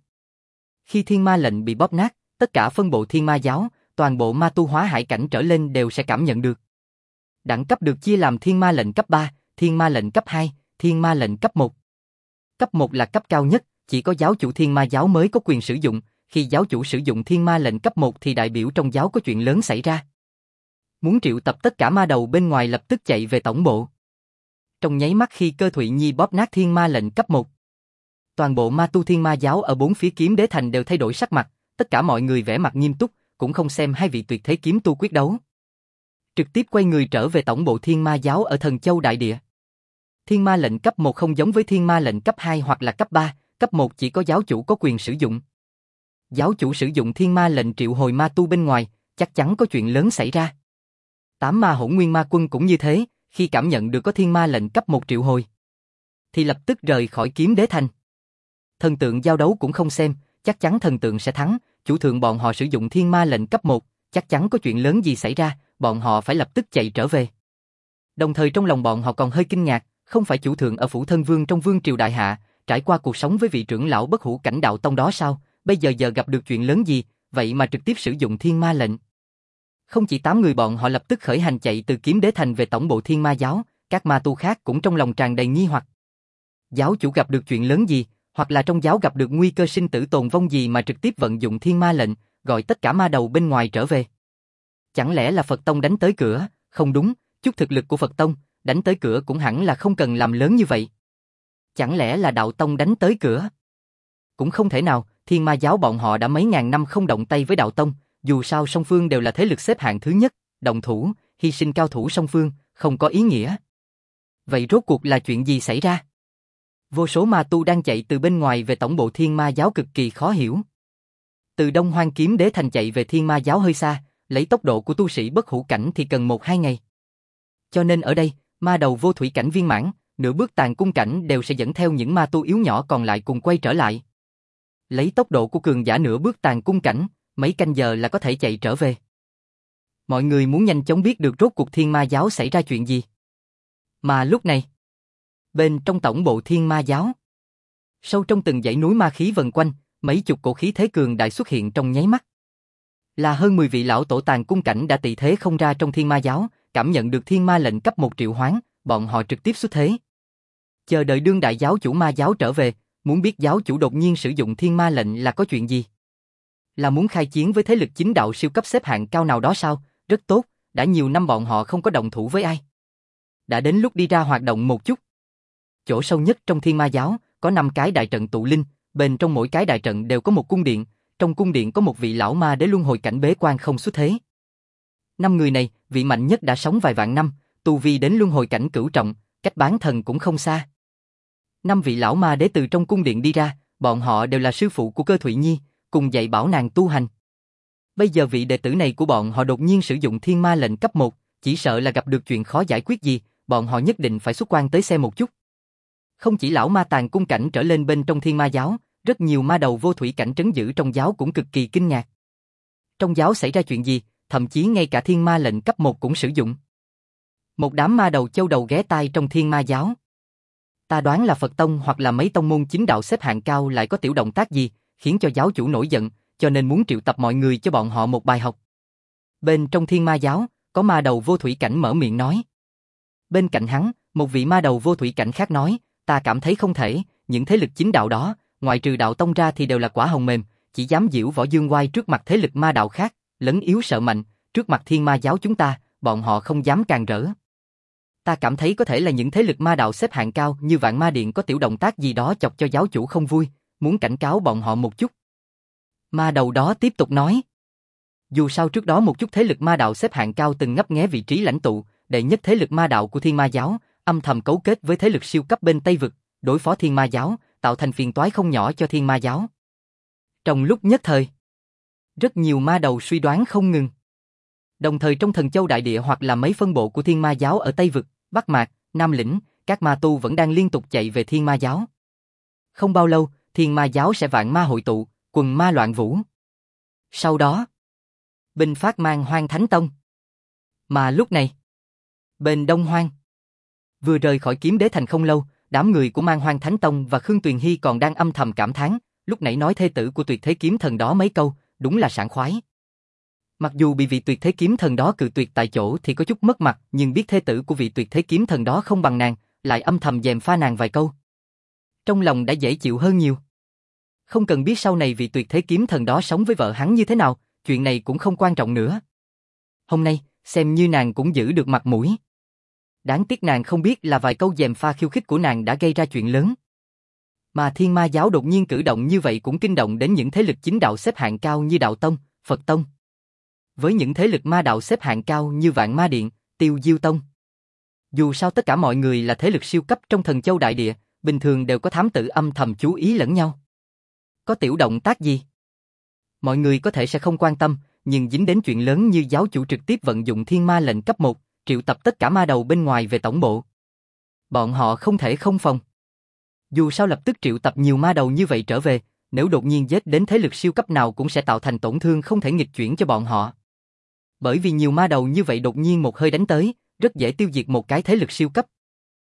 Khi thiên ma lệnh bị bóp nát, tất cả phân bộ thiên ma giáo, toàn bộ ma tu hóa hải cảnh trở lên đều sẽ cảm nhận được. Đẳng cấp được chia làm thiên ma lệnh cấp 3, thiên ma lệnh cấp 2, thiên ma lệnh cấp 1. Cấp 1 là cấp cao nhất, chỉ có giáo chủ thiên ma giáo mới có quyền sử dụng, khi giáo chủ sử dụng thiên ma lệnh cấp 1 thì đại biểu trong giáo có chuyện lớn xảy ra. Muốn triệu tập tất cả ma đầu bên ngoài lập tức chạy về tổng bộ. Trong nháy mắt khi Cơ Thụy Nhi bóp nát thiên ma lệnh cấp 1, toàn bộ ma tu thiên ma giáo ở bốn phía kiếm đế thành đều thay đổi sắc mặt, tất cả mọi người vẻ mặt nghiêm túc, cũng không xem hai vị tuyệt thế kiếm tu quyết đấu. Trực tiếp quay người trở về tổng bộ thiên ma giáo ở Thần Châu Đại Địa. Thiên ma lệnh cấp 1 không giống với thiên ma lệnh cấp 2 hoặc là cấp 3, cấp 1 chỉ có giáo chủ có quyền sử dụng. Giáo chủ sử dụng thiên ma lệnh triệu hồi ma tu bên ngoài, chắc chắn có chuyện lớn xảy ra. 8 ma hỗn nguyên ma quân cũng như thế, khi cảm nhận được có thiên ma lệnh cấp 1 triệu hồi, thì lập tức rời khỏi kiếm đế thành. Thần tượng giao đấu cũng không xem, chắc chắn thần tượng sẽ thắng, chủ thượng bọn họ sử dụng thiên ma lệnh cấp 1, chắc chắn có chuyện lớn gì xảy ra, bọn họ phải lập tức chạy trở về. Đồng thời trong lòng bọn họ còn hơi kinh ngạc, không phải chủ thượng ở phủ thân vương trong vương triều đại hạ, trải qua cuộc sống với vị trưởng lão bất hủ cảnh đạo tông đó sao, bây giờ gặp được chuyện lớn gì, vậy mà trực tiếp sử dụng thiên ma lệnh. Không chỉ 8 người bọn họ lập tức khởi hành chạy từ kiếm đế thành về tổng bộ thiên ma giáo, các ma tu khác cũng trong lòng tràn đầy nghi hoặc. Giáo chủ gặp được chuyện lớn gì, hoặc là trong giáo gặp được nguy cơ sinh tử tồn vong gì mà trực tiếp vận dụng thiên ma lệnh, gọi tất cả ma đầu bên ngoài trở về. Chẳng lẽ là Phật Tông đánh tới cửa, không đúng, chút thực lực của Phật Tông, đánh tới cửa cũng hẳn là không cần làm lớn như vậy. Chẳng lẽ là Đạo Tông đánh tới cửa? Cũng không thể nào, thiên ma giáo bọn họ đã mấy ngàn năm không động tay với Đạo Tông, dù sao song phương đều là thế lực xếp hạng thứ nhất, động thủ, hy sinh cao thủ song phương, không có ý nghĩa. Vậy rốt cuộc là chuyện gì xảy ra? Vô số ma tu đang chạy từ bên ngoài về tổng bộ thiên ma giáo cực kỳ khó hiểu. Từ Đông Hoang kiếm đế thành chạy về thiên ma giáo hơi xa, lấy tốc độ của tu sĩ bất hủ cảnh thì cần 1-2 ngày. Cho nên ở đây, ma đầu vô thủy cảnh viên mãn, nửa bước tàn cung cảnh đều sẽ dẫn theo những ma tu yếu nhỏ còn lại cùng quay trở lại. Lấy tốc độ của cường giả nửa bước tàn cung cảnh, mấy canh giờ là có thể chạy trở về. Mọi người muốn nhanh chóng biết được rốt cuộc thiên ma giáo xảy ra chuyện gì. Mà lúc này, bên trong tổng bộ thiên ma giáo, sâu trong từng dãy núi ma khí vần quanh, mấy chục cổ khí thế cường đại xuất hiện trong nháy mắt. Là hơn 10 vị lão tổ tàn cung cảnh đã tị thế không ra trong thiên ma giáo, cảm nhận được thiên ma lệnh cấp 1 triệu hoán, bọn họ trực tiếp xuất thế. Chờ đợi đương đại giáo chủ ma giáo trở về, muốn biết giáo chủ đột nhiên sử dụng thiên ma lệnh là có chuyện gì. Là muốn khai chiến với thế lực chính đạo siêu cấp xếp hạng cao nào đó sao? Rất tốt, đã nhiều năm bọn họ không có động thủ với ai. Đã đến lúc đi ra hoạt động một chút. Chỗ sâu nhất trong thiên ma giáo, có 5 cái đại trận tụ linh, bên trong mỗi cái đại trận đều có một cung điện, trong cung điện có một vị lão ma đế luân hồi cảnh bế quan không xuất thế. 5 người này, vị mạnh nhất đã sống vài vạn năm, tu vi đến luân hồi cảnh cửu trọng, cách bán thần cũng không xa. 5 vị lão ma đế từ trong cung điện đi ra, bọn họ đều là sư phụ của Cơ Thụy Nhi, cùng dạy bảo nàng tu hành. Bây giờ vị đệ tử này của bọn họ đột nhiên sử dụng thiên ma lệnh cấp 1, chỉ sợ là gặp được chuyện khó giải quyết gì, bọn họ nhất định phải xuất quan tới xem một chút. Không chỉ lão ma tàn cung cảnh trở lên bên trong thiên ma giáo, rất nhiều ma đầu vô thủy cảnh trấn giữ trong giáo cũng cực kỳ kinh ngạc. Trong giáo xảy ra chuyện gì, thậm chí ngay cả thiên ma lệnh cấp 1 cũng sử dụng. Một đám ma đầu châu đầu ghé tai trong thiên ma giáo. Ta đoán là Phật tông hoặc là mấy tông môn chính đạo xếp hạng cao lại có tiểu động tác gì, khiến cho giáo chủ nổi giận, cho nên muốn triệu tập mọi người cho bọn họ một bài học. Bên trong Thiên Ma giáo, có ma đầu vô thủy cảnh mở miệng nói. Bên cạnh hắn, một vị ma đầu vô thủy cảnh khác nói, ta cảm thấy không thể, những thế lực chính đạo đó, ngoại trừ đạo tông ra thì đều là quả hồng mềm, chỉ dám giễu võ dương oai trước mặt thế lực ma đạo khác, lấn yếu sợ mạnh, trước mặt Thiên Ma giáo chúng ta, bọn họ không dám càn rỡ. Ta cảm thấy có thể là những thế lực ma đạo xếp hạng cao như Vạn Ma Điện có tiểu động tác gì đó chọc cho giáo chủ không vui, muốn cảnh cáo bọn họ một chút. Ma đầu đó tiếp tục nói. Dù sao trước đó một chút thế lực ma đạo xếp hạng cao từng ngấp nghé vị trí lãnh tụ, đệ nhất thế lực ma đạo của Thiên Ma giáo, âm thầm cấu kết với thế lực siêu cấp bên Tây Vực, đối phó Thiên Ma giáo, tạo thành phiền toái không nhỏ cho Thiên Ma giáo. Trong lúc nhất thời, rất nhiều ma đầu suy đoán không ngừng. Đồng thời trong Thần Châu Đại Địa hoặc là mấy phân bộ của Thiên Ma giáo ở Tây Vực, Bắc Mạc, Nam Lĩnh, các ma tu vẫn đang liên tục chạy về Thiên Ma giáo. Không bao lâu, Thiên Ma giáo sẽ vạn ma hội tụ, quần ma loạn vũ. Sau đó, binh phát Man Hoang Thánh Tông. Mà lúc này, bên Đông Hoang, vừa rời khỏi Kiếm Đế Thành không lâu, đám người của Man Hoang Thánh Tông và Khương Tuyền Hy còn đang âm thầm cảm thán, lúc nãy nói thê tử của Tuyệt Thế Kiếm Thần đó mấy câu, đúng là sảng khoái. Mặc dù bị vị Tuyệt Thế Kiếm Thần đó cự tuyệt tại chỗ thì có chút mất mặt, nhưng biết thê tử của vị Tuyệt Thế Kiếm Thần đó không bằng nàng, lại âm thầm gièm pha nàng vài câu. Trong lòng đã dễ chịu hơn nhiều. Không cần biết sau này vị Tuyệt Thế Kiếm Thần đó sống với vợ hắn như thế nào, chuyện này cũng không quan trọng nữa. Hôm nay, xem như nàng cũng giữ được mặt mũi. Đáng tiếc nàng không biết là vài câu gièm pha khiêu khích của nàng đã gây ra chuyện lớn. Mà Thiên Ma giáo đột nhiên cử động như vậy cũng kinh động đến những thế lực chính đạo xếp hạng cao như Đạo Tông, Phật Tông. Với những thế lực ma đạo xếp hạng cao như Vạn Ma Điện, Tiêu Diêu Tông. Dù sao tất cả mọi người là thế lực siêu cấp trong Thần Châu Đại Địa, bình thường đều có thám tử âm thầm chú ý lẫn nhau. Có tiểu động tác gì? Mọi người có thể sẽ không quan tâm, nhưng dính đến chuyện lớn như giáo chủ trực tiếp vận dụng Thiên Ma lệnh cấp 1, triệu tập tất cả ma đầu bên ngoài về tổng bộ. Bọn họ không thể không phòng. Dù sao lập tức triệu tập nhiều ma đầu như vậy trở về, nếu đột nhiên giết đến thế lực siêu cấp nào cũng sẽ tạo thành tổn thương không thể nghịch chuyển cho bọn họ. Bởi vì nhiều ma đầu như vậy đột nhiên một hơi đánh tới, rất dễ tiêu diệt một cái thế lực siêu cấp.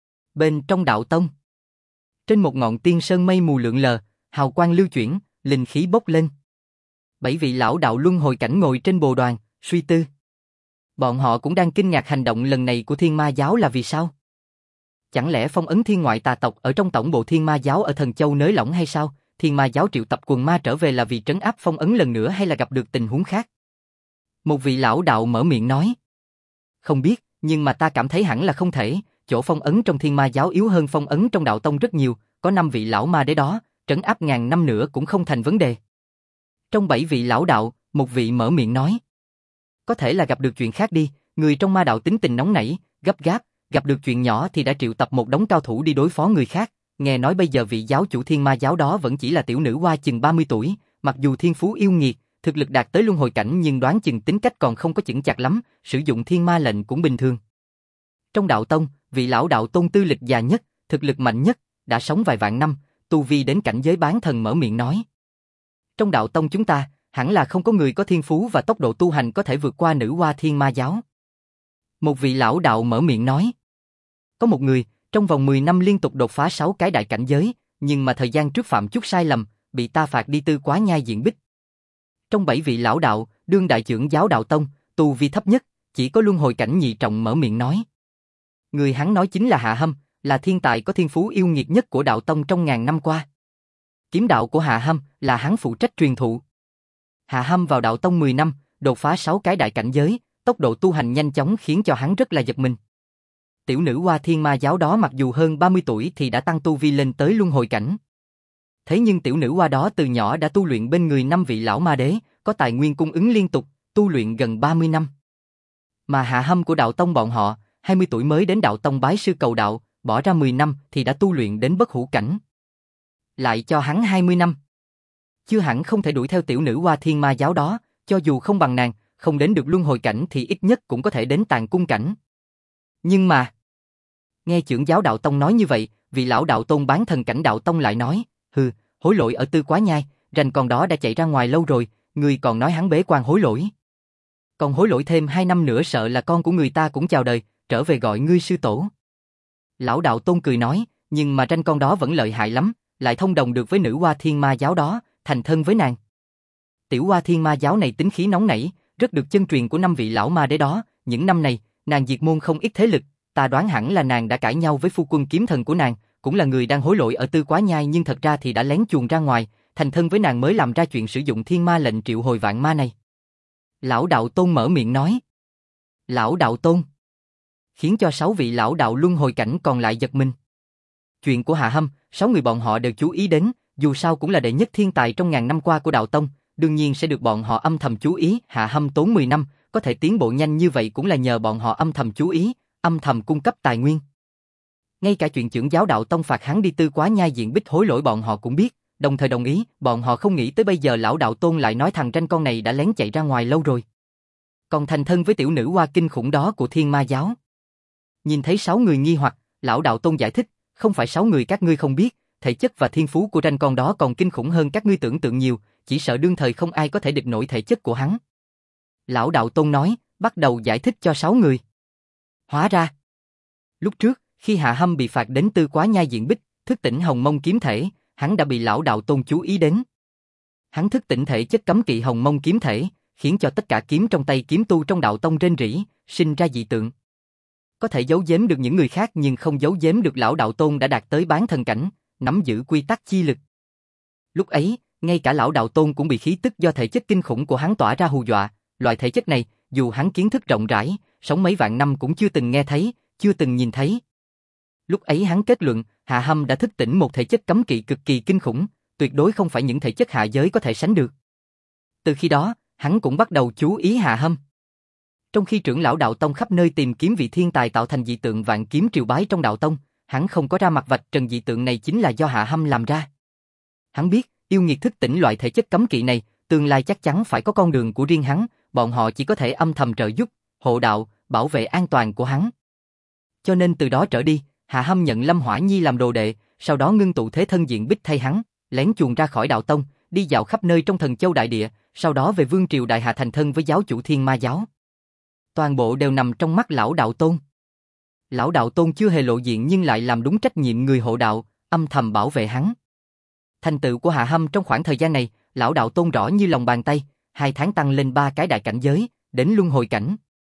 Bên trong Đạo Tông, trên một ngọn tiên sơn mây mù lượn lờ, hào quang lưu chuyển, linh khí bốc lên. 7 vị lão đạo luân hồi cảnh ngồi trên bồ đoàn, suy tư. Bọn họ cũng đang kinh ngạc hành động lần này của Thiên Ma giáo là vì sao? Chẳng lẽ phong ấn thiên ngoại tà tộc ở trong tổng bộ Thiên Ma giáo ở Thần Châu nới lỏng hay sao? Thiên Ma giáo triệu tập quần ma trở về là vì trấn áp phong ấn lần nữa hay là gặp được tình huống khác? Một vị lão đạo mở miệng nói. Không biết, nhưng mà ta cảm thấy hẳn là không thể, chỗ phong ấn trong Thiên Ma giáo yếu hơn phong ấn trong Đạo Tông rất nhiều, có 5 vị lão ma đế đó, trấn áp ngàn năm nữa cũng không thành vấn đề. Trong 7 vị lão đạo, một vị mở miệng nói. Có thể là gặp được chuyện khác đi, người trong ma đạo tính tình nóng nảy, gấp gáp, gặp được chuyện nhỏ thì đã triệu tập một đống cao thủ đi đối phó người khác. Nghe nói bây giờ vị giáo chủ Thiên Ma giáo đó vẫn chỉ là tiểu nữ hoa chừng 30 tuổi, mặc dù thiên phú yêu nghiệt, thực lực đạt tới luân hồi cảnh nhưng đoán chừng tính cách còn không có chững chạc lắm, sử dụng Thiên Ma lệnh cũng bình thường. Trong Đạo Tông, vị lão đạo Tôn tư lịch già nhất, thực lực mạnh nhất, đã sống vài vạn năm, tu vi đến cảnh giới bán thần mở miệng nói. Trong Đạo Tông chúng ta, hẳn là không có người có thiên phú và tốc độ tu hành có thể vượt qua nữ hoa Thiên Ma giáo. Một vị lão đạo mở miệng nói. Có một người, trong vòng 10 năm liên tục đột phá 6 cái đại cảnh giới, nhưng mà thời gian trước phạm chút sai lầm, bị ta phạt đi tư quá nhai diện bích. Trong 7 vị lão đạo, đương đại trưởng giáo Đạo Tông, tu vi thấp nhất, chỉ có luân hồi cảnh nhị trọng mở miệng nói. Người hắn nói chính là Hạ Hâm, là thiên tài có thiên phú yêu nghiệt nhất của Đạo Tông trong ngàn năm qua. Kiếm đạo của Hạ Hâm là hắn phụ trách truyền thụ. Hạ Hâm vào Đạo Tông 10 năm, đột phá 6 cái đại cảnh giới, tốc độ tu hành nhanh chóng khiến cho hắn rất là giật mình. Tiểu nữ hoa Thiên Ma giáo đó mặc dù hơn 30 tuổi thì đã tăng tu vi lên tới luân hồi cảnh. Thế nhưng tiểu nữ hoa đó từ nhỏ đã tu luyện bên người 5 vị lão ma đế, có tài nguyên cung ứng liên tục, tu luyện gần 30 năm. Mà Hạ Hâm của Đạo Tông bọn họ, 20 tuổi mới đến Đạo Tông bái sư cầu đạo, bỏ ra 10 năm thì đã tu luyện đến bất hủ cảnh. Lại cho hắn 20 năm. Chưa hẳn không thể đuổi theo tiểu nữ hoa Thiên Ma giáo đó, cho dù không bằng nàng, không đến được luân hồi cảnh thì ít nhất cũng có thể đến tàn cung cảnh. Nhưng mà, nghe trưởng giáo Đạo Tông nói như vậy, vị lão đạo Tôn bán thần cảnh Đạo Tông lại nói, hừ, hối lỗi ở Tư Quá Nhai, rành con đó đã chạy ra ngoài lâu rồi, ngươi còn nói hắn bế quan hối lỗi. Còn hối lỗi thêm 2 năm nữa sợ là con của người ta cũng chào đời, trở về gọi ngươi sư tổ. Lão đạo Tôn cười nói, nhưng mà tranh con đó vẫn lợi hại lắm, lại thông đồng được với nữ Hoa Thiên Ma giáo đó, thành thân với nàng. Tiểu Hoa Thiên Ma giáo này tính khí nóng nảy, rất được chân truyền của 5 vị lão ma đế đó, những năm này, nàng diệt môn không ít thế lực, ta đoán hẳn là nàng đã cãi nhau với phu quân kiếm thần của nàng, cũng là người đang hối lỗi ở Tư Quá Nhai nhưng thật ra thì đã lén chuồn ra ngoài, thành thân với nàng mới làm ra chuyện sử dụng thiên ma lệnh triệu hồi vạn ma này. Lão đạo tôn mở miệng nói. Lão đạo tôn. Khiến cho 6 vị lão đạo luân hồi cảnh còn lại giật mình. Chuyện của Hạ Hâm, 6 người bọn họ đều chú ý đến, dù sao cũng là đệ nhất thiên tài trong ngàn năm qua của đạo tông, đương nhiên sẽ được bọn họ âm thầm chú ý. Hạ Hâm tốn 10 năm, có thể tiến bộ nhanh như vậy cũng là nhờ bọn họ âm thầm chú ý, âm thầm cung cấp tài nguyên. Ngay cả chuyện trưởng giáo đạo tông phạt hắn đi Tư Quá Nhai diện bích hối lỗi bọn họ cũng biết, đồng thời đồng ý, bọn họ không nghĩ tới bây giờ lão đạo tôn lại nói thằng tranh con này đã lén chạy ra ngoài lâu rồi. Còn thành thân với tiểu nữ hoa kinh khủng đó của Thiên Ma giáo. Nhìn thấy 6 người nghi hoặc, lão đạo tôn giải thích, không phải 6 người các ngươi không biết, thể chất và thiên phú của tranh con đó còn kinh khủng hơn các ngươi tưởng tượng nhiều, chỉ sợ đương thời không ai có thể địch nổi thể chất của hắn. Lão đạo tôn nói, bắt đầu giải thích cho 6 người. Hóa ra, lúc trước, khi Hạ Hâm bị phạt đến Tư Quá Nhai diện bích, thức tỉnh Hồng Mông kiếm thể, hắn đã bị lão đạo tôn chú ý đến. Hắn thức tỉnh thể chất cấm kỵ Hồng Mông kiếm thể, khiến cho tất cả kiếm trong tay kiếm tu trong đạo tông rên rỉ, sinh ra dị tượng. Có thể giấu giếm được những người khác nhưng không giấu giếm được lão đạo tôn đã đạt tới bán thần cảnh, nắm giữ quy tắc chi lực. Lúc ấy, ngay cả lão đạo tôn cũng bị khí tức do thể chất kinh khủng của hắn tỏa ra hù dọa, loại thể chất này, dù hắn kiến thức rộng rãi, sống mấy vạn năm cũng chưa từng nghe thấy, chưa từng nhìn thấy. Lúc ấy hắn kết luận, Hạ Hâm đã thức tỉnh một thể chất cấm kỵ cực kỳ kinh khủng, tuyệt đối không phải những thể chất hạ giới có thể sánh được. Từ khi đó, hắn cũng bắt đầu chú ý Hạ Hâm. Trong khi trưởng lão đạo tông khắp nơi tìm kiếm vị thiên tài tạo thành dị tượng vạn kiếm triều bái trong đạo tông, hắn không có ra mặt vạch trần dị tượng này chính là do Hạ Hâm làm ra. Hắn biết, yêu nghiệt thức tỉnh loại thể chất cấm kỵ này, tương lai chắc chắn phải có con đường của riêng hắn, bọn họ chỉ có thể âm thầm trợ giúp, hộ đạo, bảo vệ an toàn của hắn. Cho nên từ đó trở đi, Hạ Hâm nhận Lâm Hỏa Nhi làm đồ đệ, sau đó ngưng tụ thế thân diện bích thay hắn, lén chuồn ra khỏi đạo tông, đi dạo khắp nơi trong Thần Châu đại địa, sau đó về vương triều Đại Hà thành thân với giáo chủ Thiên Ma giáo. Toàn bộ đều nằm trong mắt lão đạo tôn. Lão đạo tôn chưa hề lộ diện nhưng lại làm đúng trách nhiệm người hộ đạo, âm thầm bảo vệ hắn. Thành tựu của Hạ Hâm trong khoảng thời gian này, lão đạo tôn rõ như lòng bàn tay, 2 tháng tăng lên 3 cái đại cảnh giới, đến luân hồi cảnh.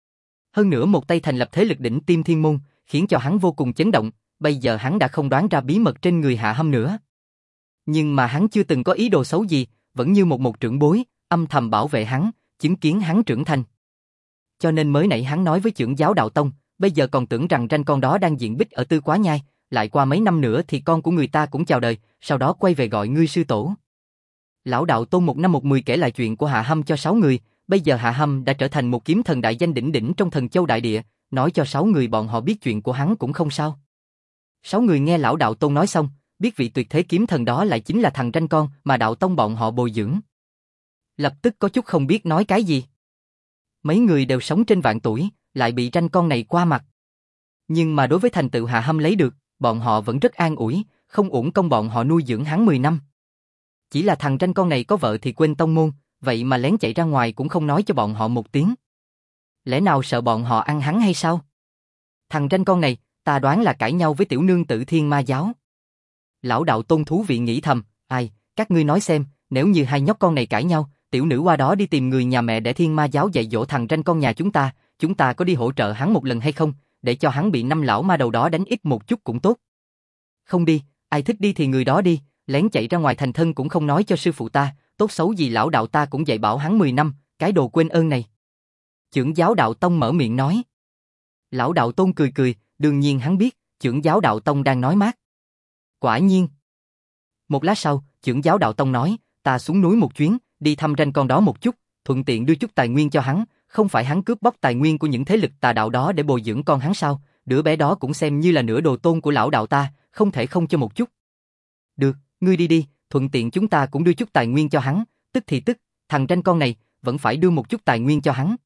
Hơn nữa một tay thành lập thế lực đỉnh tiêm thiên môn, khiến cho hắn vô cùng chấn động, bây giờ hắn đã không đoán ra bí mật trên người Hạ Hâm nữa. Nhưng mà hắn chưa từng có ý đồ xấu gì, vẫn như một trưởng bối, âm thầm bảo vệ hắn, chứng kiến hắn trưởng thành. Cho nên mới nãy hắn nói với trưởng giáo đạo tông, bây giờ còn tưởng rằng tranh con đó đang diện bích ở Tư Quá Nhai, lại qua mấy năm nữa thì con của người ta cũng chào đời, sau đó quay về gọi ngươi sư tổ. Lão đạo tôn 1 năm 1 10 kể lại chuyện của Hạ Hâm cho 6 người, bây giờ Hạ Hâm đã trở thành một kiếm thần đại danh đỉnh đỉnh trong Thần Châu đại địa, nói cho 6 người bọn họ biết chuyện của hắn cũng không sao. 6 người nghe lão đạo tôn nói xong, biết vị tuyệt thế kiếm thần đó lại chính là thằng tranh con mà đạo tông bọn họ bồi dưỡng. Lập tức có chút không biết nói cái gì. Mấy người đều sống trên vạn tuổi, lại bị tranh con này qua mặt. Nhưng mà đối với thành tựu Hạ Hâm lấy được, bọn họ vẫn rất an ủi, không uổng công bọn họ nuôi dưỡng hắn 10 năm. Chỉ là thằng tranh con này có vợ thì quên tông môn, vậy mà lén chạy ra ngoài cũng không nói cho bọn họ một tiếng. Lẽ nào sợ bọn họ ăn hắn hay sao? Thằng tranh con này, ta đoán là cãi nhau với tiểu nương tử Thiên Ma giáo. Lão đạo tôn thú vị nghĩ thầm, ai, các ngươi nói xem, nếu như hai nhóc con này cãi nhau, tiểu nữ hoa đó đi tìm người nhà mẹ để Thiên Ma giáo dạy dỗ thằng tranh con nhà chúng ta có đi hỗ trợ hắn một lần hay không, để cho hắn bị 5 lão ma đầu đó đánh ít một chút cũng tốt. Không đi, ai thích đi thì người đó đi, lén chạy ra ngoài thành thân cũng không nói cho sư phụ ta, tốt xấu gì lão đạo ta cũng dạy bảo hắn 10 năm, cái đồ quên ơn này. Trưởng giáo đạo tông mở miệng nói. Lão đạo tôn cười cười, đương nhiên hắn biết, trưởng giáo đạo tông đang nói mát. Quả nhiên. Một lát sau, trưởng giáo đạo tông nói, ta xuống núi một chuyến, đi thăm tranh con đó một chút, thuận tiện đưa chút tài nguyên cho hắn, không phải hắn cướp bóc tài nguyên của những thế lực tà đạo đó để bồi dưỡng con hắn sao, đứa bé đó cũng xem như là nửa đồ tôn của lão đạo ta, không thể không cho một chút. Được, ngươi đi đi, thuận tiện chúng ta cũng đưa chút tài nguyên cho hắn, tức thì tức, thằng tranh con này, vẫn phải đưa một chút tài nguyên cho hắn.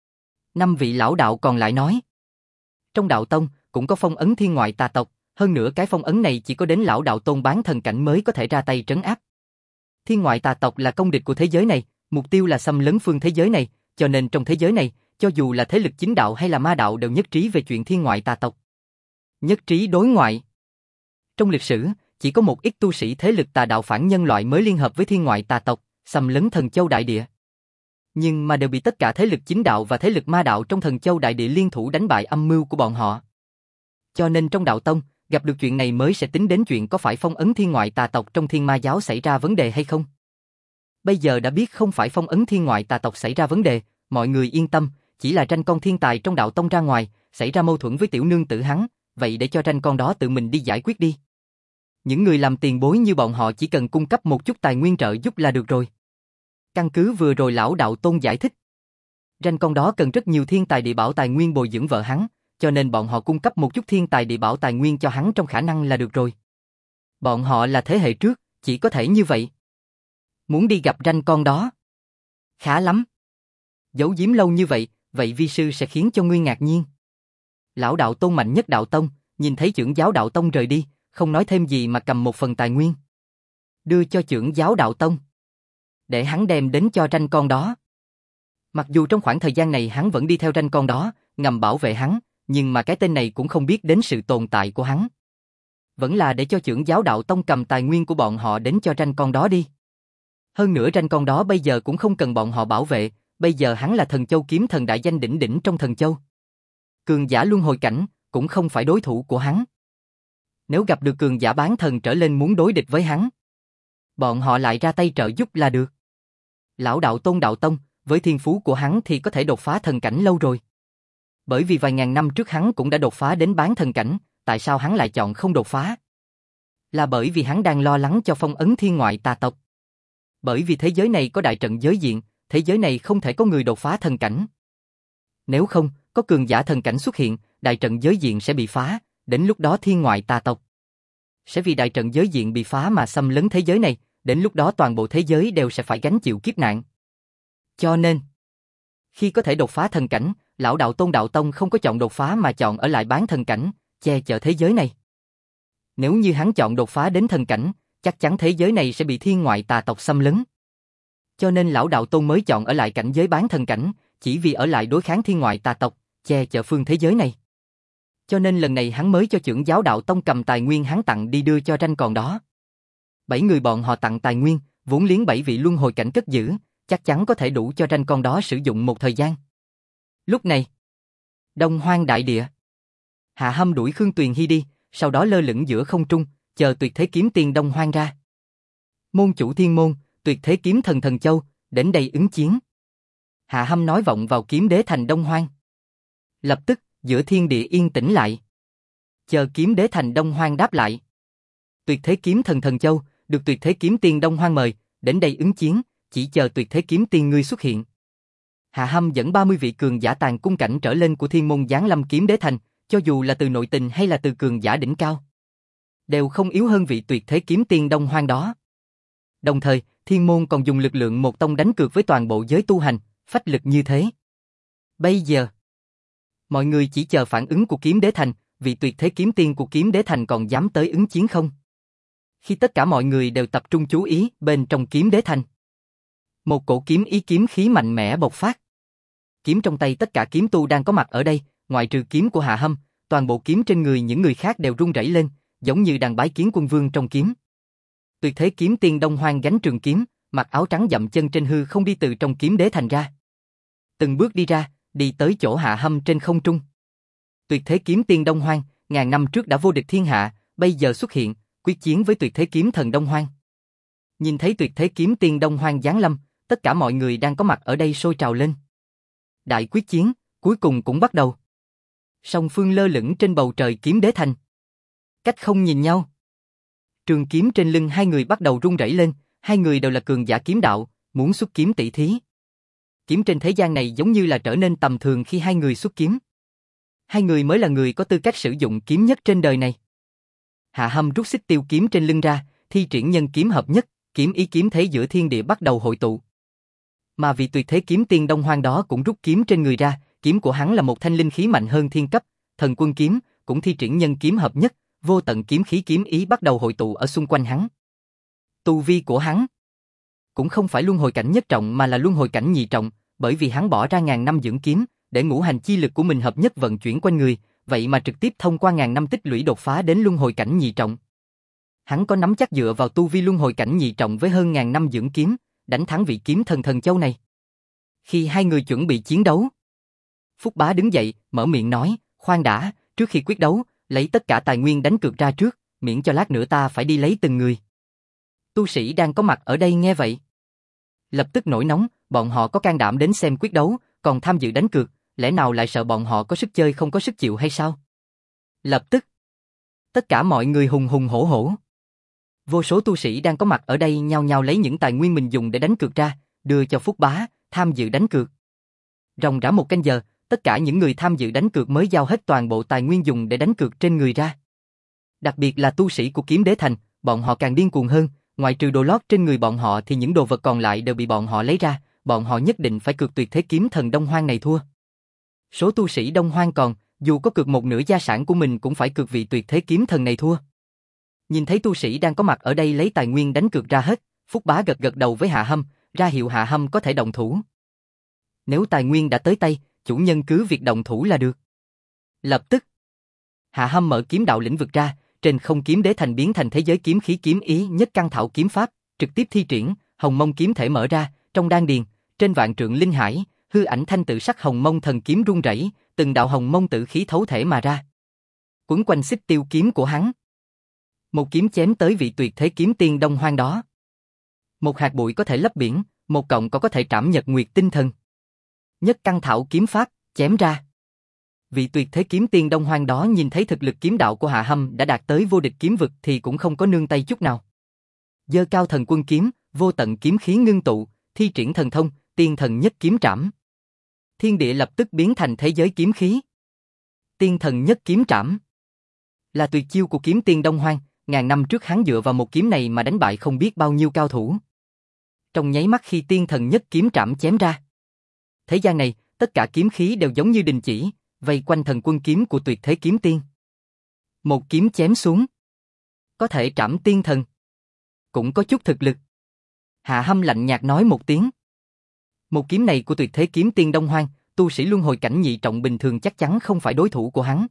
5 vị lão đạo còn lại nói. Trong đạo tông, cũng có phong ấn thiên ngoại tà tộc, hơn nữa cái phong ấn này chỉ có đến lão đạo tôn bán thần cảnh mới có thể ra tay trấn áp. Thiên ngoại tà tộc là công địch của thế giới này, mục tiêu là xâm lấn phương thế giới này, cho nên trong thế giới này, cho dù là thế lực chính đạo hay là ma đạo đều nhất trí về chuyện thiên ngoại tà tộc. Nhất trí đối ngoại. Trong lịch sử, chỉ có một ít tu sĩ thế lực tà đạo phản nhân loại mới liên hợp với thiên ngoại tà tộc, xâm lấn Thần Châu Đại Địa. Nhưng mà đều bị tất cả thế lực chính đạo và thế lực ma đạo trong Thần Châu Đại Địa liên thủ đánh bại âm mưu của bọn họ. Cho nên trong đạo tông, gặp được chuyện này mới sẽ tính đến chuyện có phải phong ấn thiên ngoại tà tộc trong Thiên Ma giáo xảy ra vấn đề hay không. Bây giờ đã biết không phải phong ấn thiên ngoại tà tộc xảy ra vấn đề, mọi người yên tâm, chỉ là tranh con thiên tài trong đạo tông ra ngoài, xảy ra mâu thuẫn với tiểu nương tử hắn, vậy để cho tranh con đó tự mình đi giải quyết đi. Những người làm tiền bối như bọn họ chỉ cần cung cấp một chút tài nguyên trợ giúp là được rồi. Căn cứ vừa rồi lão đạo tôn giải thích. Tranh con đó cần rất nhiều thiên tài địa bảo tài nguyên bồi dưỡng vợ hắn, cho nên bọn họ cung cấp một chút thiên tài địa bảo tài nguyên cho hắn trong khả năng là được rồi. Bọn họ là thế hệ trước, chỉ có thể như vậy. Muốn đi gặp tranh con đó. Khá lắm. Giấu giếm lâu như vậy, vậy vi sư sẽ khiến cho ngươi ngạc nhiên. Lão đạo tôn mạnh nhất đạo tông, nhìn thấy trưởng giáo đạo tông rời đi, không nói thêm gì mà cầm một phần tài nguyên. Đưa cho trưởng giáo đạo tông. Để hắn đem đến cho tranh con đó. Mặc dù trong khoảng thời gian này hắn vẫn đi theo tranh con đó, ngầm bảo vệ hắn, nhưng mà cái tên này cũng không biết đến sự tồn tại của hắn. Vẫn là để cho trưởng giáo đạo tông cầm tài nguyên của bọn họ đến cho tranh con đó đi. Hơn nữa tranh con đó bây giờ cũng không cần bọn họ bảo vệ, bây giờ hắn là Thần Châu kiếm thần đại danh đỉnh đỉnh trong Thần Châu. Cường giả luân hồi cảnh, cũng không phải đối thủ của hắn. Nếu gặp được cường giả bán thần trở lên muốn đối địch với hắn, bọn họ lại ra tay trợ giúp là được. Lão đạo tôn đạo tông, với thiên phú của hắn thì có thể đột phá thần cảnh lâu rồi. Bởi vì vài ngàn năm trước hắn cũng đã đột phá đến bán thần cảnh, tại sao hắn lại chọn không đột phá? Là bởi vì hắn đang lo lắng cho phong ấn thiên ngoại tà tộc. Bởi vì thế giới này có đại trận giới diện, thế giới này không thể có người đột phá thần cảnh. Nếu không, có cường giả thần cảnh xuất hiện, đại trận giới diện sẽ bị phá, đến lúc đó thiên ngoại tà tộc sẽ vì đại trận giới diện bị phá mà xâm lấn thế giới này, đến lúc đó toàn bộ thế giới đều sẽ phải gánh chịu kiếp nạn. Cho nên, khi có thể đột phá thần cảnh, lão đạo tôn đạo tông không có chọn đột phá mà chọn ở lại bán thần cảnh, che chở thế giới này. Nếu như hắn chọn đột phá đến thần cảnh, chắc chắn thế giới này sẽ bị thiên ngoại tà tộc xâm lấn. Cho nên lão đạo tôn mới chọn ở lại cảnh giới bán thần cảnh, chỉ vì ở lại đối kháng thiên ngoại tà tộc, che chở phương thế giới này. Cho nên lần này hắn mới cho trưởng giáo đạo tông cầm tài nguyên hắn tặng đi đưa cho tranh còn đó. 7 người bọn họ tặng tài nguyên, vốn liếng 7 vị luân hồi cảnh cất giữ, chắc chắn có thể đủ cho tranh con đó sử dụng một thời gian. Lúc này, Đông Hoang đại địa, Hạ Hâm đuổi Khương Tuyền Hy đi, sau đó lơ lửng giữa không trung, chờ tuyệt thế kiếm tiên Đông Hoang ra. Môn chủ thiên môn, tuyệt thế kiếm thần Thần Châu, đến đây ứng chiến. Hạ Hâm nói vọng vào kiếm đế thành Đông Hoang. Lập tức, giữa thiên địa yên tĩnh lại. Chờ kiếm đế thành Đông Hoang đáp lại. Tuyệt thế kiếm thần Thần Châu, được tuyệt thế kiếm tiên Đông Hoang mời, đến đây ứng chiến, chỉ chờ tuyệt thế kiếm tiên ngươi xuất hiện. Hạ Hâm dẫn 30 vị cường giả tàn cung cảnh trở lên của thiên môn giáng lâm kiếm đế thành, cho dù là từ nội tình hay là từ cường giả đỉnh cao, đều không yếu hơn vị tuyệt thế kiếm tiên Đông Hoang đó. Đồng thời, thiên môn còn dùng lực lượng một tông đánh cược với toàn bộ giới tu hành, phách lực như thế. Bây giờ, mọi người chỉ chờ phản ứng của kiếm đế thành, vị tuyệt thế kiếm tiên của kiếm đế thành còn dám tới ứng chiến không? Khi tất cả mọi người đều tập trung chú ý bên trong kiếm đế thành, một cổ kiếm ý kiếm khí mạnh mẽ bộc phát. Kiếm trong tay tất cả kiếm tu đang có mặt ở đây, ngoại trừ kiếm của Hạ Hâm, toàn bộ kiếm trên người những người khác đều rung rẩy lên, giống như đang bái kiến quân vương trong kiếm. Tuyệt thế kiếm tiên Đông Hoang gánh trường kiếm, mặc áo trắng dậm chân trên hư không đi từ trong kiếm đế thành ra. Từng bước đi ra, đi tới chỗ Hạ Hâm trên không trung. Tuyệt thế kiếm tiên Đông Hoang, ngàn năm trước đã vô địch thiên hạ, bây giờ xuất hiện, quyết chiến với tuyệt thế kiếm thần Đông Hoang. Nhìn thấy tuyệt thế kiếm tiên Đông Hoang giáng lâm, tất cả mọi người đang có mặt ở đây sôi trào lên. Đại quyết chiến, cuối cùng cũng bắt đầu. Song phương lơ lửng trên bầu trời kiếm đế thành. Cách không nhìn nhau. Trường kiếm trên lưng hai người bắt đầu rung rẩy lên, hai người đều là cường giả kiếm đạo, muốn xuất kiếm tỷ thí. Kiếm trên thế gian này giống như là trở nên tầm thường khi hai người xuất kiếm. Hai người mới là người có tư cách sử dụng kiếm nhất trên đời này. Hạ Hâm rút xích tiêu kiếm trên lưng ra, thi triển nhân kiếm hợp nhất, kiếm ý kiếm thế giữa thiên địa bắt đầu hội tụ. Mà vị tuyệt thế kiếm tiên Đông Hoang đó cũng rút kiếm trên người ra, kiếm của hắn là một thanh linh khí mạnh hơn thiên cấp, thần quân kiếm, cũng thi triển nhân kiếm hợp nhất, vô tận kiếm khí kiếm ý bắt đầu hội tụ ở xung quanh hắn. Tu vi của hắn cũng không phải luân hồi cảnh nhất trọng mà là luân hồi cảnh nhị trọng, bởi vì hắn bỏ ra ngàn năm dưỡng kiếm, để ngũ hành chi lực của mình hợp nhất vận chuyển quanh người, vậy mà trực tiếp thông qua ngàn năm tích lũy đột phá đến luân hồi cảnh nhị trọng. Hắn có nắm chắc dựa vào tu vi luân hồi cảnh nhị trọng với hơn ngàn năm dưỡng kiếm, đánh thắng vị kiếm thần Thần Châu này. Khi hai người chuẩn bị chiến đấu, Phúc Bá đứng dậy, mở miệng nói, khoan đã, trước khi quyết đấu, lấy tất cả tài nguyên đánh cược ra trước, miễn cho lát nữa ta phải đi lấy từng người. Tu sĩ đang có mặt ở đây nghe vậy, lập tức nổi nóng, bọn họ có can đảm đến xem quyết đấu, còn tham dự đánh cược, lẽ nào lại sợ bọn họ có sức chơi không có sức chịu hay sao? Lập tức, tất cả mọi người hùng hùng hổ hổ. Vô số tu sĩ đang có mặt ở đây nhao nhao lấy những tài nguyên mình dùng để đánh cược ra, đưa cho Phúc Bá, tham dự đánh cược. Ròng rã một canh giờ, tất cả những người tham dự đánh cược mới giao hết toàn bộ tài nguyên dùng để đánh cược trên người ra. Đặc biệt là tu sĩ của Kiếm Đế Thành, bọn họ càng điên cuồng hơn, ngoài trừ đồ lót trên người bọn họ thì những đồ vật còn lại đều bị bọn họ lấy ra, bọn họ nhất định phải cược tuyệt thế kiếm thần Đông Hoang này thua. Số tu sĩ Đông Hoang còn, dù có cược một nửa gia sản của mình cũng phải cược vị tuyệt thế kiếm thần này thua. Nhìn thấy tu sĩ đang có mặt ở đây lấy tài nguyên đánh cược ra hết, Phúc Bá gật gật đầu với Hạ Hâm, ra hiệu Hạ Hâm có thể động thủ. Nếu tài nguyên đã tới tay, chủ nhân cứ việc động thủ là được. Lập tức, Hạ Hâm mở kiếm đạo lĩnh vực ra, trên không Kiếm Đế Thành biến thành thế giới kiếm khí kiếm ý nhất căn thảo kiếm pháp, trực tiếp thi triển, hồng mông kiếm thể mở ra, trong đan điền, trên vạn trượng linh hải, hư ảnh thanh tự sắc hồng mông thần kiếm rung rẩy, từng đạo hồng mông tự khí thấu thể mà ra. Quấn quanh xích tiêu kiếm của hắn, một kiếm chém tới vị tuyệt thế kiếm tiên Đông Hoang đó. Một hạt bụi có thể lấp biển, một cọng cỏ có thể trảm nhật nguyệt tinh thần. Nhất căn thảo kiếm pháp, chém ra. Vị tuyệt thế kiếm tiên Đông Hoang đó nhìn thấy thực lực kiếm đạo của Hạ Hâm đã đạt tới vô địch kiếm vực thì cũng không có nương tay chút nào. Giơ cao thần quân kiếm, vô tận kiếm khí ngưng tụ, thi triển thần thông, tiên thần nhất kiếm trảm. Thiên địa lập tức biến thành thế giới kiếm khí. Tiên thần nhất kiếm trảm là tuyệt chiêu của kiếm tiên Đông Hoang, ngàn năm trước hắn dựa vào một kiếm này mà đánh bại không biết bao nhiêu cao thủ. Trong nháy mắt khi tiên thần nhất kiếm trảm chém ra, thế gian này, tất cả kiếm khí đều giống như đình chỉ, vây quanh thần quân kiếm của tuyệt thế kiếm tiên. Một kiếm chém xuống, có thể trảm tiên thần, cũng có chút thực lực. Hạ Hâm lạnh nhạt nói một tiếng. Một kiếm này của tuyệt thế kiếm tiên Đông Hoang, tu sĩ luân hồi cảnh nhị trọng bình thường chắc chắn không phải đối thủ của hắn.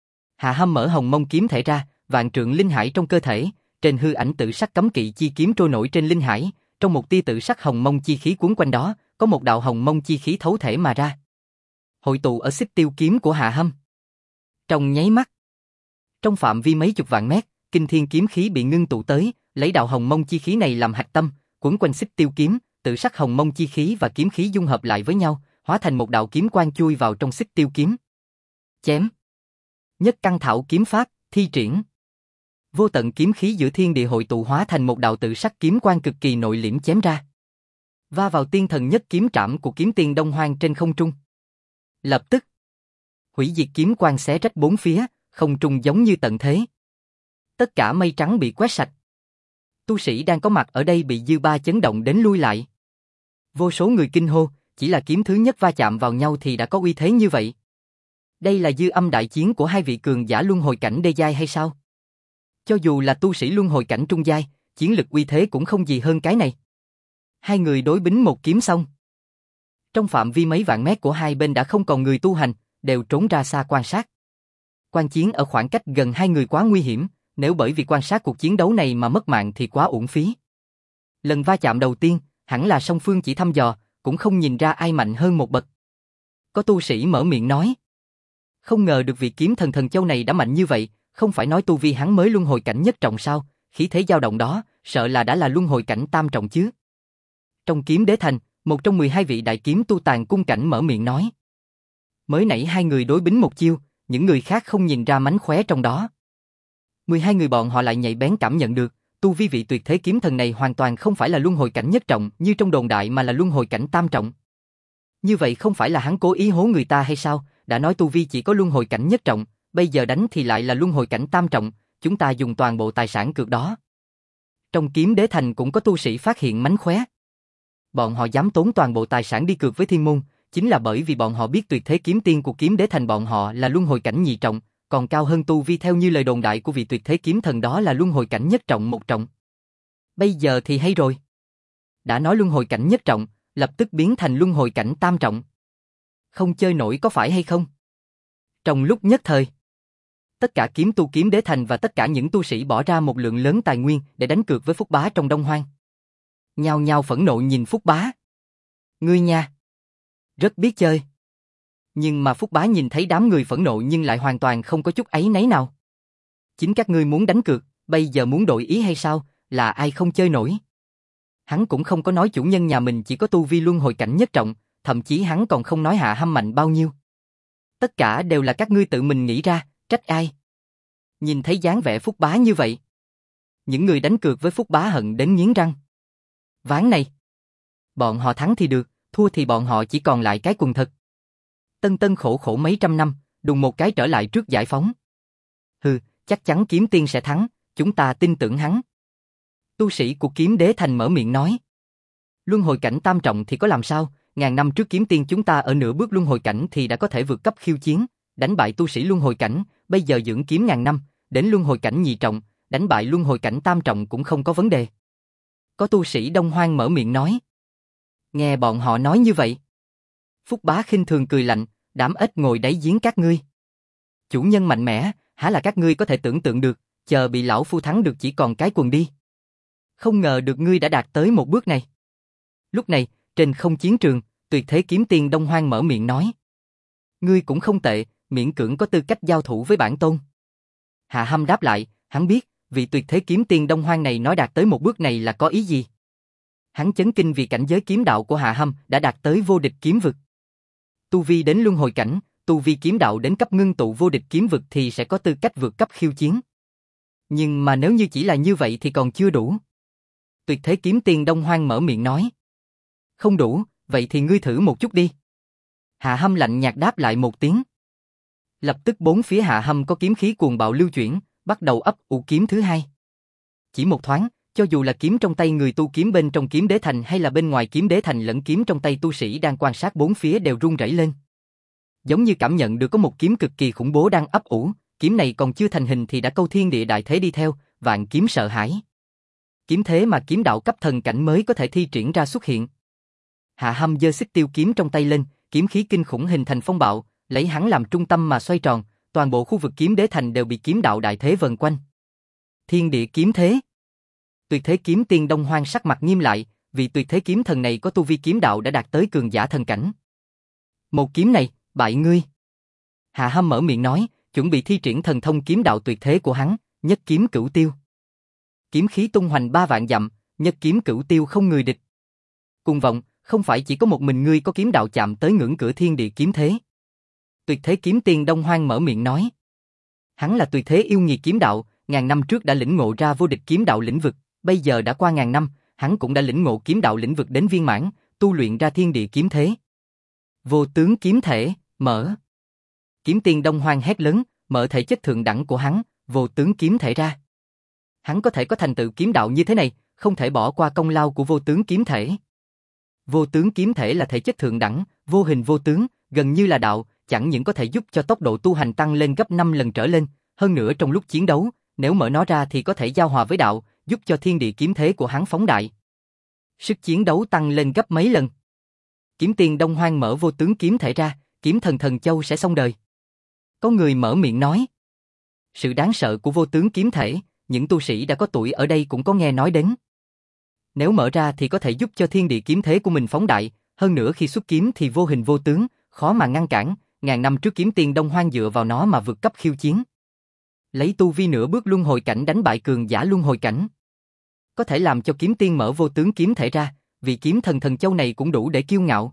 Hạ Hâm mở hồng mông kiếm thể ra, vạn trượng linh hải trong cơ thể, trên hư ảnh tự sắc cấm kỵ chi kiếm trôi nổi trên linh hải, trong một tia tự sắc hồng mông chi khí cuốn quanh đó, có một đạo hồng mông chi khí thấu thể mà ra, hội tụ ở xích tiêu kiếm của Hạ Hâm. Trong nháy mắt, trong phạm vi mấy chục vạn mét, kinh thiên kiếm khí bị ngưng tụ tới, lấy đạo hồng mông chi khí này làm hạch tâm, quấn quanh xích tiêu kiếm, tự sắc hồng mông chi khí và kiếm khí dung hợp lại với nhau, hóa thành một đạo kiếm quang chui vào trong xích tiêu kiếm. Chém. Nhất căn thảo kiếm pháp, thi triển. Vô tận kiếm khí giữa thiên địa hội tụ hóa thành một đạo tự sắc kiếm quang cực kỳ nội liễm chém ra, va vào tiên thần nhất kiếm trảm của kiếm tiên Đông Hoang trên không trung. Lập tức, hủy diệt kiếm quang xé rách bốn phía, không trung giống như tận thế. Tất cả mây trắng bị quét sạch. Tu sĩ đang có mặt ở đây bị dư ba chấn động đến lui lại. Vô số người kinh hô, chỉ là kiếm thứ nhất va chạm vào nhau thì đã có uy thế như vậy. Đây là dư âm đại chiến của hai vị cường giả luân hồi cảnh đê giai hay sao? Cho dù là tu sĩ luân hồi cảnh trung giai, chiến lực uy thế cũng không gì hơn cái này. Hai người đối bính một kiếm xong. Trong phạm vi mấy vạn mét của hai bên đã không còn người tu hành, đều trốn ra xa quan sát. Quan chiến ở khoảng cách gần hai người quá nguy hiểm, nếu bởi vì quan sát cuộc chiến đấu này mà mất mạng thì quá uổng phí. Lần va chạm đầu tiên, hẳn là song phương chỉ thăm dò, cũng không nhìn ra ai mạnh hơn một bậc. Có tu sĩ mở miệng nói. Không ngờ được vị kiếm thần Thần Châu này đã mạnh như vậy, không phải nói tu vi hắn mới luân hồi cảnh nhất trọng sao, khí thế dao động đó, sợ là đã là luân hồi cảnh tam trọng chứ. Trong Kiếm Đế Thành, một trong 12 vị đại kiếm tu tàn cung cảnh mở miệng nói. Mới nãy hai người đối bính một chiêu, những người khác không nhìn ra mánh khóe trong đó. 12 người bọn họ lại nhạy bén cảm nhận được, tu vi vị tuyệt thế kiếm thần này hoàn toàn không phải là luân hồi cảnh nhất trọng như trong đồn đại mà là luân hồi cảnh tam trọng. Như vậy không phải là hắn cố ý hố người ta hay sao, đã nói tu vi chỉ có luân hồi cảnh nhất trọng, bây giờ đánh thì lại là luân hồi cảnh tam trọng, chúng ta dùng toàn bộ tài sản cược đó. Trong Kiếm Đế Thành cũng có tu sĩ phát hiện mánh khóe. Bọn họ dám tốn toàn bộ tài sản đi cược với Thiên Môn, chính là bởi vì bọn họ biết tuyệt thế kiếm tiên của Kiếm Đế Thành bọn họ là luân hồi cảnh nhị trọng, còn cao hơn tu vi theo như lời đồn đại của vị tuyệt thế kiếm thần đó là luân hồi cảnh nhất trọng một trọng. Bây giờ thì hay rồi. Đã nói luân hồi cảnh nhất trọng, lập tức biến thành luân hồi cảnh tam trọng. Không chơi nổi có phải hay không? Trong lúc nhất thời, Tất cả kiếm tu kiếm đế thành và tất cả những tu sĩ bỏ ra một lượng lớn tài nguyên để đánh cược với Phúc Bá trong Đông Hoang. Nhao nhao phẫn nộ nhìn Phúc Bá. Ngươi nha, rất biết chơi. Nhưng mà Phúc Bá nhìn thấy đám người phẫn nộ nhưng lại hoàn toàn không có chút áy náy nào. Chính các ngươi muốn đánh cược, bây giờ muốn đổi ý hay sao, là ai không chơi nổi. Hắn cũng không có nói chủ nhân nhà mình chỉ có tu vi luân hồi cảnh nhất trọng, thậm chí hắn còn không nói Hạ Hâm mạnh bao nhiêu. Tất cả đều là các ngươi tự mình nghĩ ra, trách ai? Nhìn thấy dáng vẻ Phúc Bá như vậy, những người đánh cược với Phúc Bá hận đến nghiến răng. Ván này, bọn họ thắng thì được, thua thì bọn họ chỉ còn lại cái quần thật. Tân Tân khổ khổ mấy trăm năm, đùng một cái trở lại trước giải phóng. Hừ, chắc chắn kiếm tiên sẽ thắng, chúng ta tin tưởng hắn. Tu sĩ của kiếm đế thành mở miệng nói. Luân hồi cảnh tam trọng thì có làm sao, ngàn năm trước kiếm tiên chúng ta ở nửa bước luân hồi cảnh thì đã có thể vượt cấp khiêu chiến, đánh bại tu sĩ luân hồi cảnh, bây giờ dưỡng kiếm ngàn năm, đến luân hồi cảnh nhị trọng, đánh bại luân hồi cảnh tam trọng cũng không có vấn đề. Có tu sĩ Đông Hoang mở miệng nói. Nghe bọn họ nói như vậy, Phúc Bá khinh thường cười lạnh, đám ếch ngồi đáy giếng các ngươi. Chủ nhân mạnh mẽ, há là các ngươi có thể tưởng tượng được, chờ bị lão phu thắng được chỉ còn cái quần đi. Không ngờ được ngươi đã đạt tới một bước này. Lúc này, trên không chiến trường, Tuyệt Thế Kiếm Tiên Đông Hoang mở miệng nói. Ngươi cũng không tệ, miễn cưỡng có tư cách giao thủ với bản tôn. Hạ Hâm đáp lại, hắn biết, vị Tuyệt Thế Kiếm Tiên Đông Hoang này nói đạt tới một bước này là có ý gì. Hắn chấn kinh vì cảnh giới kiếm đạo của Hạ Hâm đã đạt tới vô địch kiếm vực. Tu vi đến luân hồi cảnh, tu vi kiếm đạo đến cấp ngưng tụ vô địch kiếm vực thì sẽ có tư cách vượt cấp khiêu chiến. Nhưng mà nếu như chỉ là như vậy thì còn chưa đủ. Tuyệt Thế Kiếm Tiên Đông Hoang mở miệng nói. Không đủ, vậy thì ngươi thử một chút đi. Hạ Hâm lạnh nhạt đáp lại một tiếng. Lập tức bốn phía Hạ Hâm có kiếm khí cuồng bạo lưu chuyển, bắt đầu ấp ủ kiếm thứ hai. Chỉ một thoáng, cho dù là kiếm trong tay người tu kiếm bên trong kiếm đế thành hay là bên ngoài kiếm đế thành lẫn kiếm trong tay tu sĩ đang quan sát bốn phía đều rung rẩy lên. Giống như cảm nhận được có một kiếm cực kỳ khủng bố đang ấp ủ, kiếm này còn chưa thành hình thì đã câu thiên địa đại thế đi theo, vạn kiếm sợ hãi. Kiếm thế mà kiếm đạo cấp thần cảnh mới có thể thi triển ra xuất hiện. Hạ Hâm giơ xích tiêu kiếm trong tay lên, kiếm khí kinh khủng hình thành phong bạo, lấy hắn làm trung tâm mà xoay tròn, toàn bộ khu vực kiếm đế thành đều bị kiếm đạo đại thế vần quanh. Thiên địa kiếm thế. Tuyệt Thế Kiếm Tiên Đông Hoang sắc mặt nghiêm lại, vì Tuyệt Thế Kiếm Thần này có tu vi kiếm đạo đã đạt tới cường giả thần cảnh. Một kiếm này, bại ngươi. Hạ Hâm mở miệng nói, chuẩn bị thi triển thần thông kiếm đạo tuyệt thế của hắn, nhất kiếm cửu tiêu. Kiếm khí tung hoành 3 vạn dặm, nhất kiếm cửu tiêu không người địch. Cùng vọng, không phải chỉ có một mình ngươi có kiếm đạo chạm tới ngưỡng cửa thiên địa kiếm thế. Tuyệt Thế Kiếm Tiên Đông Hoang mở miệng nói. Hắn là tuyệt thế yêu nghiệt kiếm đạo, ngàn năm trước đã lĩnh ngộ ra vô địch kiếm đạo lĩnh vực, bây giờ đã qua ngàn năm, hắn cũng đã lĩnh ngộ kiếm đạo lĩnh vực đến viên mãn, tu luyện ra thiên địa kiếm thế. Vô tướng kiếm thể, mở. Kiếm Tiên Đông Hoang hét lớn, mở thể chất thượng đẳng của hắn, vô tướng kiếm thể ra. Hắn có thể có thành tựu kiếm đạo như thế này, không thể bỏ qua công lao của vô tướng kiếm thể. Vô tướng kiếm thể là thể chất thượng đẳng, vô hình vô tướng, gần như là đạo, chẳng những có thể giúp cho tốc độ tu hành tăng lên gấp 5 lần trở lên, hơn nữa trong lúc chiến đấu, nếu mở nó ra thì có thể giao hòa với đạo, giúp cho thiên địa kiếm thế của hắn phóng đại. Sức chiến đấu tăng lên gấp mấy lần. Kiếm Tiên Đông Hoang mở vô tướng kiếm thể ra, kiếm thần thần châu sẽ xong đời. Có người mở miệng nói. Sự đáng sợ của vô tướng kiếm thể, những tu sĩ đã có tuổi ở đây cũng có nghe nói đến. Nếu mở ra thì có thể giúp cho thiên địa kiếm thế của mình phóng đại, hơn nữa khi xuất kiếm thì vô hình vô tướng, khó mà ngăn cản, ngàn năm trước Kiếm Tiên Đông Hoang dựa vào nó mà vượt cấp khiêu chiến. Lấy tu vi nửa bước luân hồi cảnh đánh bại cường giả luân hồi cảnh. Có thể làm cho Kiếm Tiên mở vô tướng kiếm thể ra, vì kiếm thần thần châu này cũng đủ để kiêu ngạo.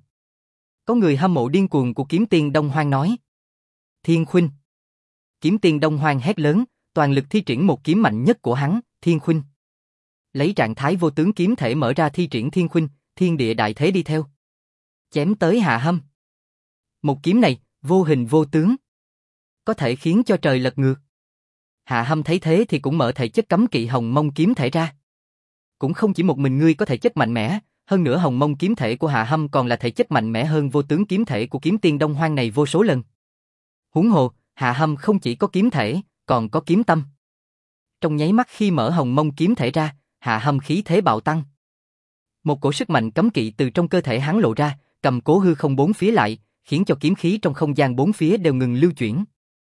Có người hâm mộ điên cuồng của Kiếm Tiên Đông Hoang nói. Thiên Khuynh. Kiếm Tiên Đông Hoang hét lớn, toàn lực thi triển một kiếm mạnh nhất của hắn, Thiên Khuynh. Lấy trạng thái vô tướng kiếm thể mở ra thi triển Thiên Khuynh, thiên địa đại thế đi theo. Chém tới Hạ Hâm. Một kiếm này, vô hình vô tướng. Có thể khiến cho trời lật ngược. Hạ Hâm thấy thế thì cũng mở thể chất cấm kỵ hồng mông kiếm thể ra. Cũng không chỉ một mình ngươi có thể chất mạnh mẽ, hơn nữa hồng mông kiếm thể của Hạ Hâm còn là thể chất mạnh mẽ hơn vô tướng kiếm thể của Kiếm Tiên Đông Hoang này vô số lần. Huống hồ, Hạ Hâm không chỉ có kiếm thể, còn có kiếm tâm. Trong nháy mắt khi mở hồng mông kiếm thể ra, Hạ Hâm khí thế bạo tăng. Một cổ sức mạnh cấm kỵ từ trong cơ thể hắn lộ ra, cầm cố hư không bốn phía lại, khiến cho kiếm khí trong không gian bốn phía đều ngừng lưu chuyển.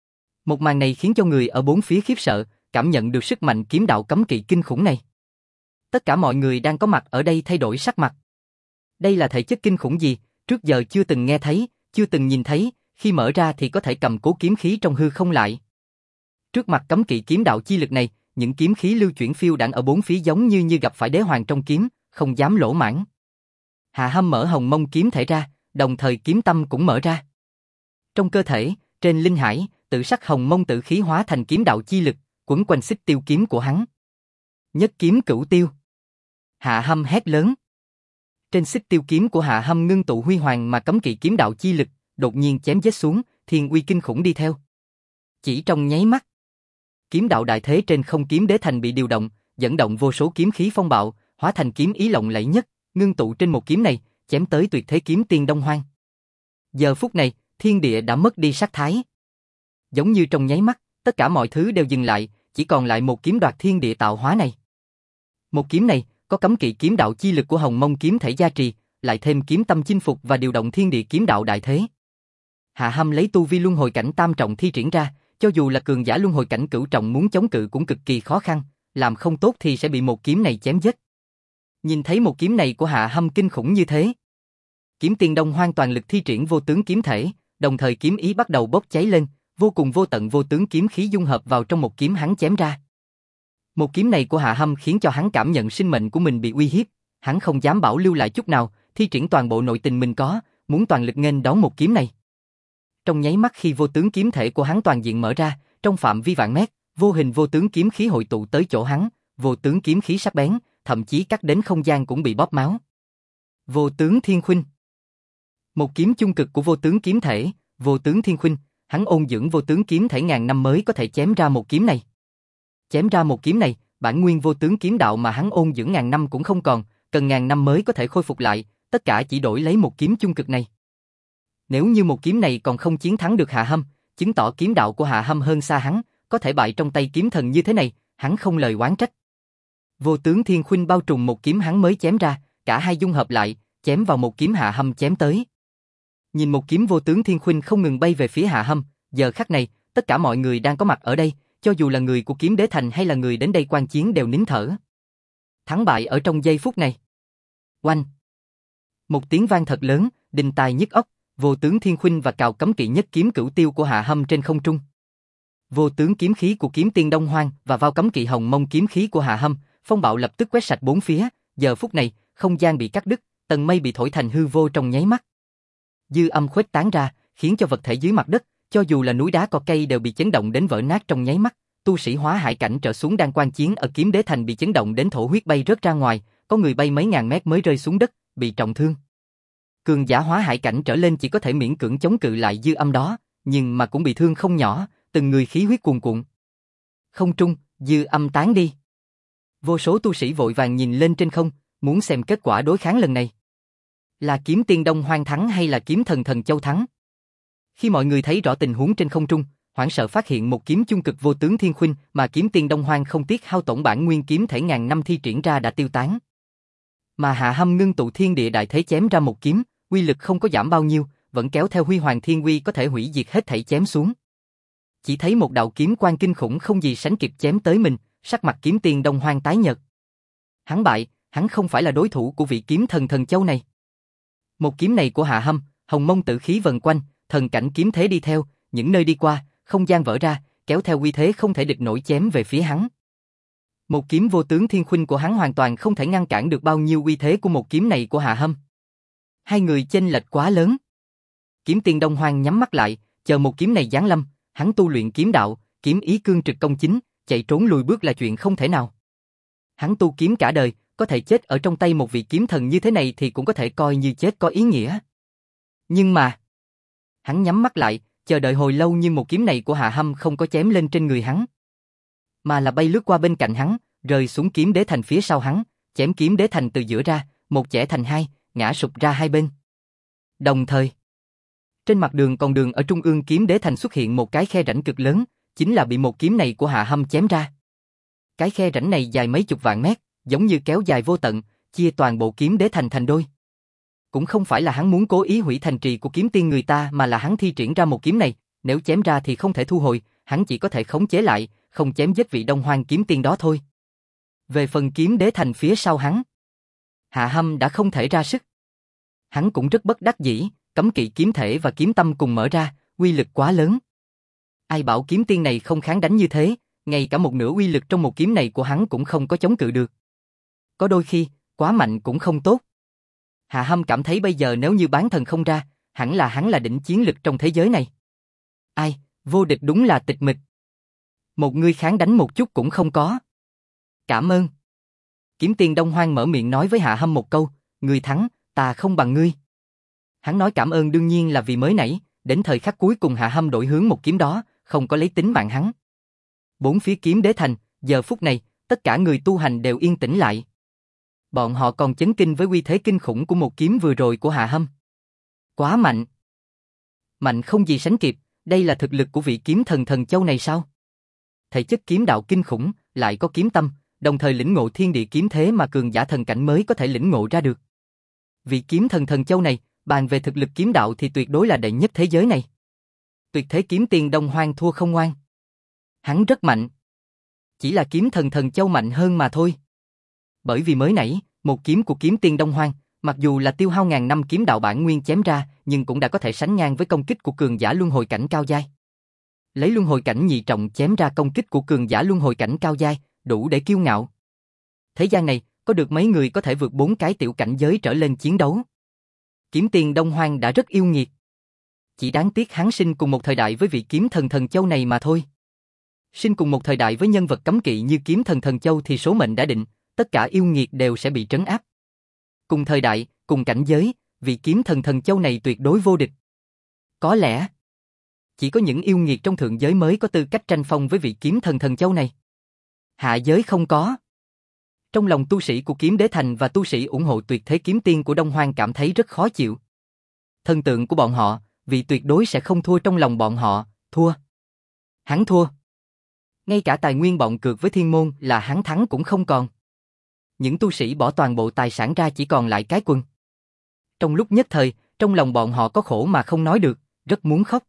Một màn này khiến cho người ở bốn phía khiếp sợ, cảm nhận được sức mạnh kiếm đạo cấm kỵ kinh khủng này. Tất cả mọi người đang có mặt ở đây thay đổi sắc mặt. Đây là thể chất kinh khủng gì, trước giờ chưa từng nghe thấy, chưa từng nhìn thấy, khi mở ra thì có thể cầm cố kiếm khí trong hư không lại. Trước mặt cấm kỵ kiếm đạo chi lực này, những kiếm khí lưu chuyển phiêu đãng ở bốn phía giống như gặp phải đế hoàng trong kiếm, không dám lỗ mãng. Hạ Hâm mở hồng mông kiếm thể ra, đồng thời kiếm tâm cũng mở ra. Trong cơ thể, trên linh hải, tự sắc hồng mông tự khí hóa thành kiếm đạo chi lực, quấn quanh xích tiêu kiếm của hắn. Nhất kiếm cửu tiêu. Hạ Hâm hét lớn. Trên xích tiêu kiếm của Hạ Hâm ngưng tụ huy hoàng mà cấm kỵ kiếm đạo chi lực, đột nhiên chém giết xuống, thiên uy kinh khủng đi theo. Chỉ trong nháy mắt, kiếm đạo đại thế trên không kiếm đế thành bị điều động, dẫn động vô số kiếm khí phong bạo, hóa thành kiếm ý lộng lẫy nhất, ngưng tụ trên một kiếm này, chém tới tuyệt thế kiếm tiên Đông Hoang. Giờ phút này, thiên địa đã mất đi sắc thái. Giống như trong nháy mắt, tất cả mọi thứ đều dừng lại, chỉ còn lại một kiếm đoạt thiên địa tạo hóa này. Một kiếm này, có cấm kỵ kiếm đạo chi lực của hồng mông kiếm thể gia trì, lại thêm kiếm tâm chinh phục và điều động thiên địa kiếm đạo đại thế. Hạ Hâm lấy tu vi luân hồi cảnh tam trọng thi triển ra, cho dù là cường giả luân hồi cảnh cửu trọng muốn chống cự cũng cực kỳ khó khăn, làm không tốt thì sẽ bị một kiếm này chém giết. Nhìn thấy một kiếm này của Hạ Hâm kinh khủng như thế, kiếm tiên Đông Hoang toàn lực thi triển vô tướng kiếm thể, đồng thời kiếm ý bắt đầu bốc cháy lên, vô cùng vô tận vô tướng kiếm khí dung hợp vào trong một kiếm hắn chém ra. Một kiếm này của Hạ Hâm khiến cho hắn cảm nhận sinh mệnh của mình bị uy hiếp, hắn không dám bảo lưu lại chút nào, thi triển toàn bộ nội tình mình có, muốn toàn lực nghênh đón một kiếm này. Trong nháy mắt khi vô tướng kiếm thể của hắn toàn diện mở ra, trong phạm vi vạn mét, vô hình vô tướng kiếm khí hội tụ tới chỗ hắn, vô tướng kiếm khí sắc bén, thậm chí cắt đến không gian cũng bị bóp máu. Vô tướng thiên khuynh. Một kiếm chung cực của vô tướng kiếm thể, vô tướng thiên khuynh, hắn ôn dưỡng vô tướng kiếm thể ngàn năm mới có thể chém ra một kiếm này. Chém ra một kiếm này, bản nguyên vô tướng kiếm đạo mà hắn ôn dưỡng ngàn năm cũng không còn, cần ngàn năm mới có thể khôi phục lại, tất cả chỉ đổi lấy một kiếm chung cực này. Nếu như một kiếm này còn không chiến thắng được Hạ Hâm, chứng tỏ kiếm đạo của Hạ Hâm hơn xa hắn, có thể bại trong tay kiếm thần như thế này, hắn không lời oán trách. Vô tướng thiên khuynh bao trùm một kiếm hắn mới chém ra, cả hai dung hợp lại, chém vào một kiếm Hạ Hâm chém tới. Nhìn một kiếm vô tướng thiên khuynh không ngừng bay về phía Hạ Hâm, giờ khắc này, tất cả mọi người đang có mặt ở đây, cho dù là người của kiếm đế thành hay là người đến đây quan chiến đều nín thở. Thắng bại ở trong giây phút này. Oanh! Một tiếng vang thật lớn, đinh tai nhức óc, vô tướng thiên khuynh và cào cấm kỵ nhất kiếm cửu tiêu của Hạ Hâm trên không trung. Vô tướng kiếm khí của kiếm tiên Đông Hoang và vào cấm kỵ hồng mông kiếm khí của Hạ Hâm, phong bạo lập tức quét sạch bốn phía, giờ phút này, không gian bị cắt đứt, tầng mây bị thổi thành hư vô trong nháy mắt. Dư âm khuếch tán ra, khiến cho vật thể dưới mặt đất, cho dù là núi đá cỏ cây đều bị chấn động đến vỡ nát trong nháy mắt. Tu sĩ hóa hải cảnh trở xuống đang quan chiến ở kiếm đế thành bị chấn động đến thổ huyết bay rớt ra ngoài, có người bay mấy ngàn mét mới rơi xuống đất, bị trọng thương. Cường giả hóa hải cảnh trở lên chỉ có thể miễn cưỡng chống cự lại dư âm đó, nhưng mà cũng bị thương không nhỏ, từng người khí huyết cuồn cuộn. Không trung, dư âm tán đi. Vô số tu sĩ vội vàng nhìn lên trên không, muốn xem kết quả đối kháng lần này. Là kiếm tiên Đông Hoang thắng hay là kiếm thần Thần Châu thắng? Khi mọi người thấy rõ tình huống trên không trung, hoảng sợ phát hiện một kiếm chung cực vô tướng thiên khuynh mà kiếm tiên Đông Hoang không tiếc hao tổn bản nguyên kiếm thể ngàn năm thi triển ra đã tiêu tán. Mà Hạ Hâm ngưng tụ thiên địa đại thế chém ra một kiếm, uy lực không có giảm bao nhiêu, vẫn kéo theo huy hoàng thiên uy có thể hủy diệt hết thảy chém xuống. Chỉ thấy một đạo kiếm quang kinh khủng không gì sánh kịp chém tới mình, sắc mặt kiếm tiên Đông Hoang tái nhợt. Hắn bại, hắn không phải là đối thủ của vị kiếm thần Thần Châu này. Một kiếm này của Hạ Hâm, hồng mông tử khí vần quanh, thần cảnh kiếm thế đi theo, những nơi đi qua, không gian vỡ ra, kéo theo uy thế không thể địch nổi chém về phía hắn. Một kiếm vô tướng thiên khuynh của hắn hoàn toàn không thể ngăn cản được bao nhiêu uy thế của một kiếm này của Hạ Hâm. Hai người chênh lệch quá lớn. Kiếm tiên Đông Hoang nhắm mắt lại, chờ một kiếm này giáng lâm, hắn tu luyện kiếm đạo, kiếm ý cương trực công chính, chạy trốn lùi bước là chuyện không thể nào. Hắn tu kiếm cả đời, có thể chết ở trong tay một vị kiếm thần như thế này thì cũng có thể coi như chết có ý nghĩa. Nhưng mà, hắn nhắm mắt lại, chờ đợi hồi lâu nhưng một kiếm này của Hạ Hâm không có chém lên trên người hắn, mà là bay lướt qua bên cạnh hắn, rơi xuống kiếm đế thành phía sau hắn, chém kiếm đế thành từ giữa ra, một chẻ thành hai, ngã sụp ra hai bên. Đồng thời, trên mặt đường còn đường ở trung ương kiếm đế thành xuất hiện một cái khe rãnh cực lớn, chính là bị một kiếm này của Hạ Hâm chém ra. Cái khe rãnh này dài mấy chục vạn mét, giống như kéo dài vô tận, chia toàn bộ kiếm đế thành thành đôi. Cũng không phải là hắn muốn cố ý hủy thành trì của kiếm tiên người ta mà là hắn thi triển ra một kiếm này, nếu chém ra thì không thể thu hồi, hắn chỉ có thể khống chế lại, không chém giết vị Đông Hoang kiếm tiên đó thôi. Về phần kiếm đế thành phía sau hắn, Hạ Hâm đã không thể ra sức. Hắn cũng rất bất đắc dĩ, cấm kỵ kiếm thể và kiếm tâm cùng mở ra, uy lực quá lớn. Ai bảo kiếm tiên này không kháng đánh như thế, ngay cả một nửa uy lực trong một kiếm này của hắn cũng không có chống cự được. Có đôi khi, quá mạnh cũng không tốt. Hạ Hâm cảm thấy bây giờ nếu như bán thần không ra, hẳn là hắn là đỉnh chiến lực trong thế giới này. Ai, vô địch đúng là tịch mịch. Một người kháng đánh một chút cũng không có. Cảm ơn. Kiếm tiên Đông Hoang mở miệng nói với Hạ Hâm một câu, ngươi thắng, ta không bằng ngươi. Hắn nói cảm ơn đương nhiên là vì mới nãy, đến thời khắc cuối cùng Hạ Hâm đổi hướng một kiếm đó, không có lấy tính mạng hắn. Bốn phía kiếm đế thành, giờ phút này, tất cả người tu hành đều yên tĩnh lại. Bọn họ còn chấn kinh với uy thế kinh khủng của một kiếm vừa rồi của Hạ Hâm. Quá mạnh. Mạnh không gì sánh kịp, đây là thực lực của vị kiếm thần Thần Châu này sao? Thể chất kiếm đạo kinh khủng, lại có kiếm tâm, đồng thời lĩnh ngộ thiên địa kiếm thế mà cường giả thần cảnh mới có thể lĩnh ngộ ra được. Vị kiếm thần Thần Châu này, bàn về thực lực kiếm đạo thì tuyệt đối là đệ nhất thế giới này. Tuyệt thế kiếm tiên Đông Hoang thua không ngoan. Hắn rất mạnh. Chỉ là kiếm thần Thần Châu mạnh hơn mà thôi. Bởi vì mới nãy, một kiếm của kiếm tiên Đông Hoang, mặc dù là tiêu hao ngàn năm kiếm đạo bản nguyên chém ra, nhưng cũng đã có thể sánh ngang với công kích của cường giả luân hồi cảnh cao giai. Lấy luân hồi cảnh nhị trọng chém ra công kích của cường giả luân hồi cảnh cao giai, đủ để kiêu ngạo. Thế gian này, có được mấy người có thể vượt 4 cái tiểu cảnh giới trở lên chiến đấu. Kiếm tiên Đông Hoang đã rất yêu nghiệt. Chỉ đáng tiếc hắn sinh cùng một thời đại với vị kiếm thần Thần Châu này mà thôi. Sinh cùng một thời đại với nhân vật cấm kỵ như kiếm thần Thần Châu thì số mệnh đã định, tất cả yêu nghiệt đều sẽ bị trấn áp. Cùng thời đại, cùng cảnh giới, vị kiếm thần Thần Châu này tuyệt đối vô địch. Có lẽ, chỉ có những yêu nghiệt trong thượng giới mới có tư cách tranh phong với vị kiếm thần Thần Châu này. Hạ giới không có. Trong lòng tu sĩ của kiếm đế thành và tu sĩ ủng hộ tuyệt thế kiếm tiên của Đông Hoang cảm thấy rất khó chịu. Thần tượng của bọn họ, vị tuyệt đối sẽ không thua trong lòng bọn họ, thua. Hắn thua. Ngay cả tài nguyên bọn cược với thiên môn là hắn thắng cũng không còn. Những tu sĩ bỏ toàn bộ tài sản ra chỉ còn lại cái quần. Trong lúc nhất thời, trong lòng bọn họ có khổ mà không nói được, rất muốn khóc.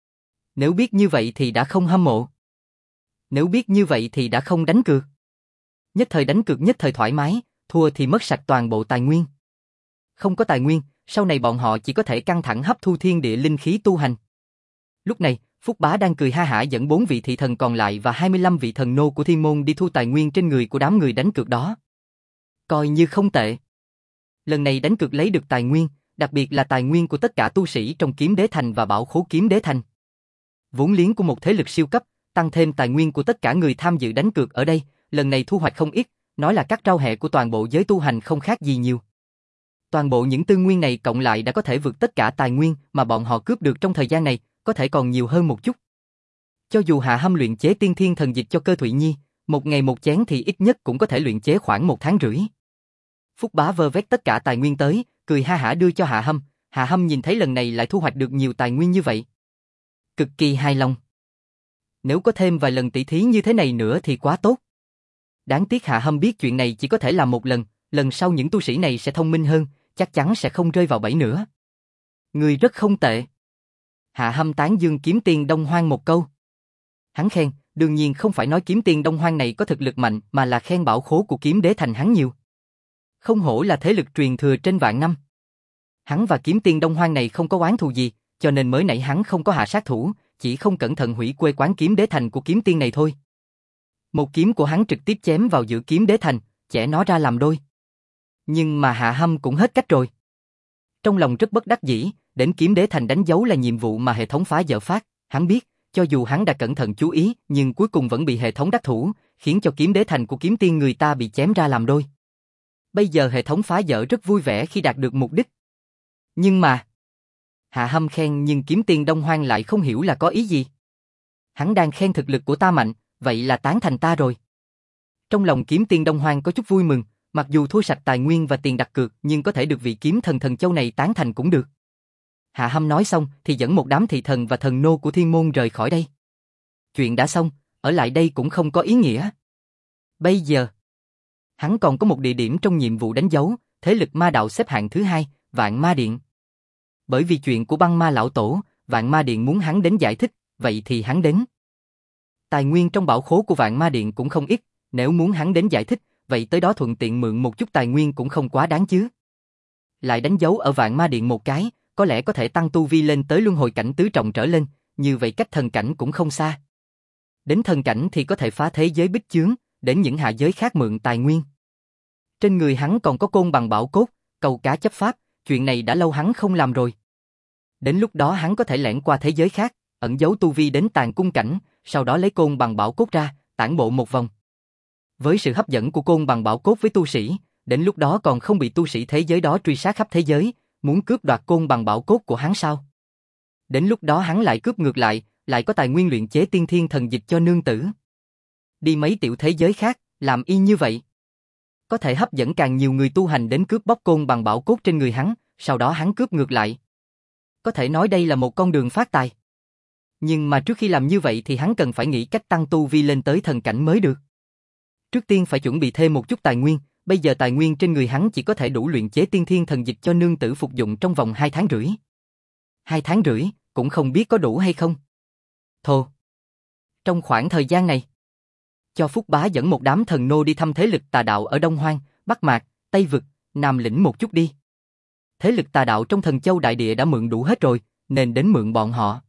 Nếu biết như vậy thì đã không hâm mộ. Nếu biết như vậy thì đã không đánh cược. Nhất thời đánh cược nhất thời thoải mái, thua thì mất sạch toàn bộ tài nguyên. Không có tài nguyên, sau này bọn họ chỉ có thể căng thẳng hấp thu thiên địa linh khí tu hành. Lúc này, Phúc Bá đang cười ha hả dẫn 4 vị thị thần còn lại và 25 vị thần nô của thiên môn đi thu tài nguyên trên người của đám người đánh cược đó. Coi như không tệ. Lần này đánh cược lấy được tài nguyên, đặc biệt là tài nguyên của tất cả tu sĩ trong kiếm đế thành và bảo khố kiếm đế thành. Vốn liếng của một thế lực siêu cấp, tăng thêm tài nguyên của tất cả người tham dự đánh cược ở đây, lần này thu hoạch không ít, nói là các rau hẹ của toàn bộ giới tu hành không khác gì nhiều. Toàn bộ những tư nguyên này cộng lại đã có thể vượt tất cả tài nguyên mà bọn họ cướp được trong thời gian này, có thể còn nhiều hơn một chút. Cho dù Hạ Hâm luyện chế tiên thiên thần dịch cho Cơ Thụy Nhi, một ngày một chén thì ít nhất cũng có thể luyện chế khoảng 1 tháng rưỡi. Phúc Bá vơ vét tất cả tài nguyên tới, cười ha hả đưa cho Hạ Hâm. Hạ Hâm nhìn thấy lần này lại thu hoạch được nhiều tài nguyên như vậy, cực kỳ hài lòng. Nếu có thêm vài lần tỷ thí như thế này nữa thì quá tốt. Đáng tiếc Hạ Hâm biết chuyện này chỉ có thể làm một lần, lần sau những tu sĩ này sẽ thông minh hơn, chắc chắn sẽ không rơi vào bẫy nữa. Người rất không tệ. Hạ Hâm tán dương kiếm tiên Đông Hoang một câu. Hắn khen, đương nhiên không phải nói kiếm tiên Đông Hoang này có thực lực mạnh mà là khen bảo khố của kiếm đế thành hắn nhiều. Không hổ là thế lực truyền thừa trên vạn năm. Hắn và kiếm tiên Đông Hoang này không có oán thù gì, cho nên mới nãy hắn không có hạ sát thủ, chỉ không cẩn thận hủy quê quán kiếm đế thành của kiếm tiên này thôi. Một kiếm của hắn trực tiếp chém vào giữa kiếm đế thành, chẻ nó ra làm đôi. Nhưng mà Hạ Hâm cũng hết cách rồi. Trong lòng rất bất đắc dĩ, đến kiếm đế thành đánh dấu là nhiệm vụ mà hệ thống phá vỡ phát, hắn biết, cho dù hắn đã cẩn thận chú ý, nhưng cuối cùng vẫn bị hệ thống đắc thủ, khiến cho kiếm đế thành của kiếm tiên người ta bị chém ra làm đôi. Bây giờ hệ thống phá vỡ rất vui vẻ khi đạt được mục đích. Nhưng mà, Hạ Hâm khen nhưng kiếm tiên Đông Hoang lại không hiểu là có ý gì. Hắn đang khen thực lực của ta mạnh, vậy là tán thành ta rồi. Trong lòng kiếm tiên Đông Hoang có chút vui mừng, mặc dù thua sạch tài nguyên và tiền đặt cược nhưng có thể được vị kiếm thần Thần Châu này tán thành cũng được. Hạ Hâm nói xong thì dẫn một đám thị thần và thần nô của thiên môn rời khỏi đây. Chuyện đã xong, ở lại đây cũng không có ý nghĩa. Bây giờ, hắn còn có một địa điểm trong nhiệm vụ đánh dấu, thế lực ma đạo xếp hạng thứ 2, Vạn Ma Điện. Bởi vì chuyện của băng ma lão tổ, Vạn Ma Điện muốn hắn đến giải thích, vậy thì hắn đến. Tài nguyên trong bảo khố của Vạn Ma Điện cũng không ít, nếu muốn hắn đến giải thích, vậy tới đó thuận tiện mượn một chút tài nguyên cũng không quá đáng chứ. Lại đánh dấu ở Vạn Ma Điện một cái, có lẽ có thể tăng tu vi lên tới luân hồi cảnh tứ trọng trở lên, như vậy cách thần cảnh cũng không xa. Đến thần cảnh thì có thể phá thế giới bích chướng, đến những hạ giới khác mượn tài nguyên. Trên người hắn còn có côn bằng bảo cốt, câu cá chấp pháp, chuyện này đã lâu hắn không làm rồi. Đến lúc đó hắn có thể lẻn qua thế giới khác, ẩn giấu tu vi đến tàn cung cảnh, sau đó lấy côn bằng bảo cốt ra, tản bộ một vòng. Với sự hấp dẫn của côn bằng bảo cốt với tu sĩ, đến lúc đó còn không bị tu sĩ thế giới đó truy sát khắp thế giới, muốn cướp đoạt côn bằng bảo cốt của hắn sao? Đến lúc đó hắn lại cướp ngược lại có tài nguyên luyện chế tiên thiên thần dịch cho nương tử. Đi mấy tiểu thế giới khác, làm y như vậy. Có thể hấp dẫn càng nhiều người tu hành đến cướp bóc côn bằng bảo cốt trên người hắn, sau đó hắn cướp ngược lại. Có thể nói đây là một con đường phát tài. Nhưng mà trước khi làm như vậy thì hắn cần phải nghĩ cách tăng tu vi lên tới thần cảnh mới được. Trước tiên phải chuẩn bị thêm một chút tài nguyên, bây giờ tài nguyên trên người hắn chỉ có thể đủ luyện chế tiên thiên thần dịch cho nương tử phục dụng trong vòng 2 tháng rưỡi. 2 tháng rưỡi, cũng không biết có đủ hay không. Thô. Trong khoảng thời gian này, cho Phúc Bá dẫn một đám thần nô đi thăm thế lực tà đạo ở Đông Hoang, Bắc Mạc, Tây Vực, Nam Lĩnh một chút đi. Thế lực tà đạo trong Thần Châu Đại Địa đã mượn đủ hết rồi, nên đến mượn bọn họ.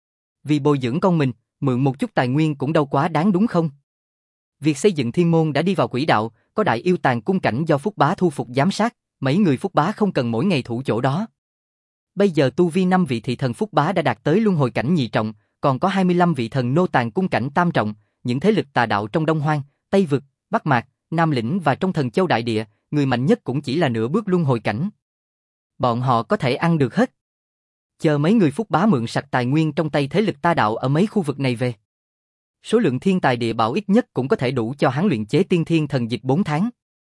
Vì bồi dưỡng con mình, mượn một chút tài nguyên cũng đâu quá đáng đúng không? Việc xây dựng thiên môn đã đi vào quỹ đạo, có đại yêu tàn cung cảnh do Phúc Bá thu phục giám sát, mấy người Phúc Bá không cần mỗi ngày thủ chỗ đó. Bây giờ tu vi 5 vị thị thần Phúc Bá đã đạt tới luân hồi cảnh nhị trọng, còn có 25 vị thần nô tàn cung cảnh tam trọng, những thế lực tà đạo trong Đông Hoang, Tây Vực, Bắc Mạc, Nam Lĩnh và trong Thần Châu Đại Địa, người mạnh nhất cũng chỉ là nửa bước luân hồi cảnh. Bọn họ có thể ăn được hết. Chờ mấy người Phúc Bá mượn sạch tài nguyên trong tay thế lực ta đạo ở mấy khu vực này về. Số lượng thiên tài địa bảo ít nhất cũng có thể đủ cho hắn luyện chế tiên thiên thần dịch 4 tháng.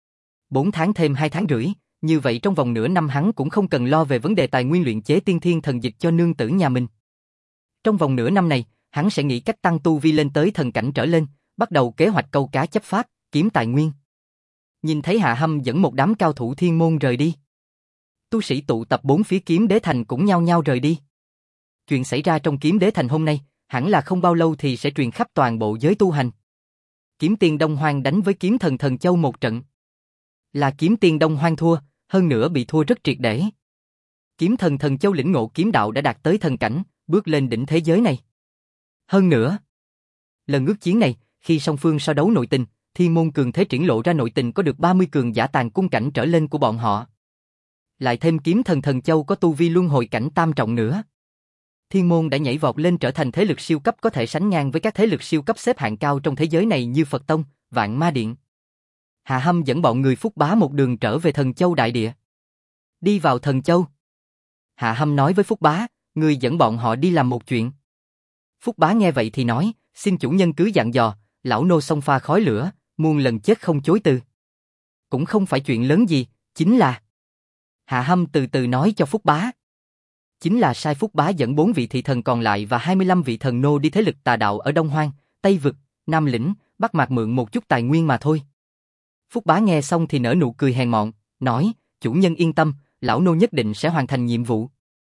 4 tháng thêm 2 tháng rưỡi, như vậy trong vòng nửa năm hắn cũng không cần lo về vấn đề tài nguyên luyện chế tiên thiên thần dịch cho nương tử nhà mình. Trong vòng nửa năm này, hắn sẽ nghĩ cách tăng tu vi lên tới thần cảnh trở lên, bắt đầu kế hoạch câu cá chấp pháp, kiếm tài nguyên. Nhìn thấy Hạ Hâm dẫn một đám cao thủ thiên môn rời đi. Tu sĩ tụ tập bốn phía kiếm đế thành cũng nhao nhao rời đi. Chuyện xảy ra trong kiếm đế thành hôm nay, hẳn là không bao lâu thì sẽ truyền khắp toàn bộ giới tu hành. Kiếm tiên Đông Hoang đánh với kiếm thần Thần Châu một trận. Là kiếm tiên Đông Hoang thua, hơn nữa bị thua rất triệt để. Kiếm thần Thần Châu lĩnh ngộ kiếm đạo đã đạt tới thần cảnh, bước lên đỉnh thế giới này. Hơn nữa, lần ước chiến này, khi song phương so đấu nội tình, Thiên môn cường thế triển lộ ra nội tình có được 30 cường giả tàn cung cảnh trở lên của bọn họ. Lại thêm kiếm thần Thần Châu có tu vi luân hồi cảnh tam trọng nữa. Thiên môn đã nhảy vọt lên trở thành thế lực siêu cấp có thể sánh ngang với các thế lực siêu cấp xếp hạng cao trong thế giới này như Phật Tông, Vạn Ma Điện. Hạ Hâm dẫn bọn người Phúc Bá một đường trở về Thần Châu Đại Địa. Đi vào Thần Châu. Hạ Hâm nói với Phúc Bá, người dẫn bọn họ đi làm một chuyện. Phúc Bá nghe vậy thì nói, xin chủ nhân cứ dặn dò, lão nô xông pha khói lửa, muôn lần chết không chối từ. Cũng không phải chuyện lớn gì, chính là... Hạ Hâm từ từ nói cho Phúc Bá. Chính là sai Phúc Bá dẫn 4 vị thị thần còn lại và 25 vị thần nô đi thế lực tà đạo ở Đông Hoang, Tây Vực, Nam Lĩnh, Bắc Mạc mượn một chút tài nguyên mà thôi. Phúc Bá nghe xong thì nở nụ cười hèn mọn, nói, chủ nhân yên tâm, lão nô nhất định sẽ hoàn thành nhiệm vụ.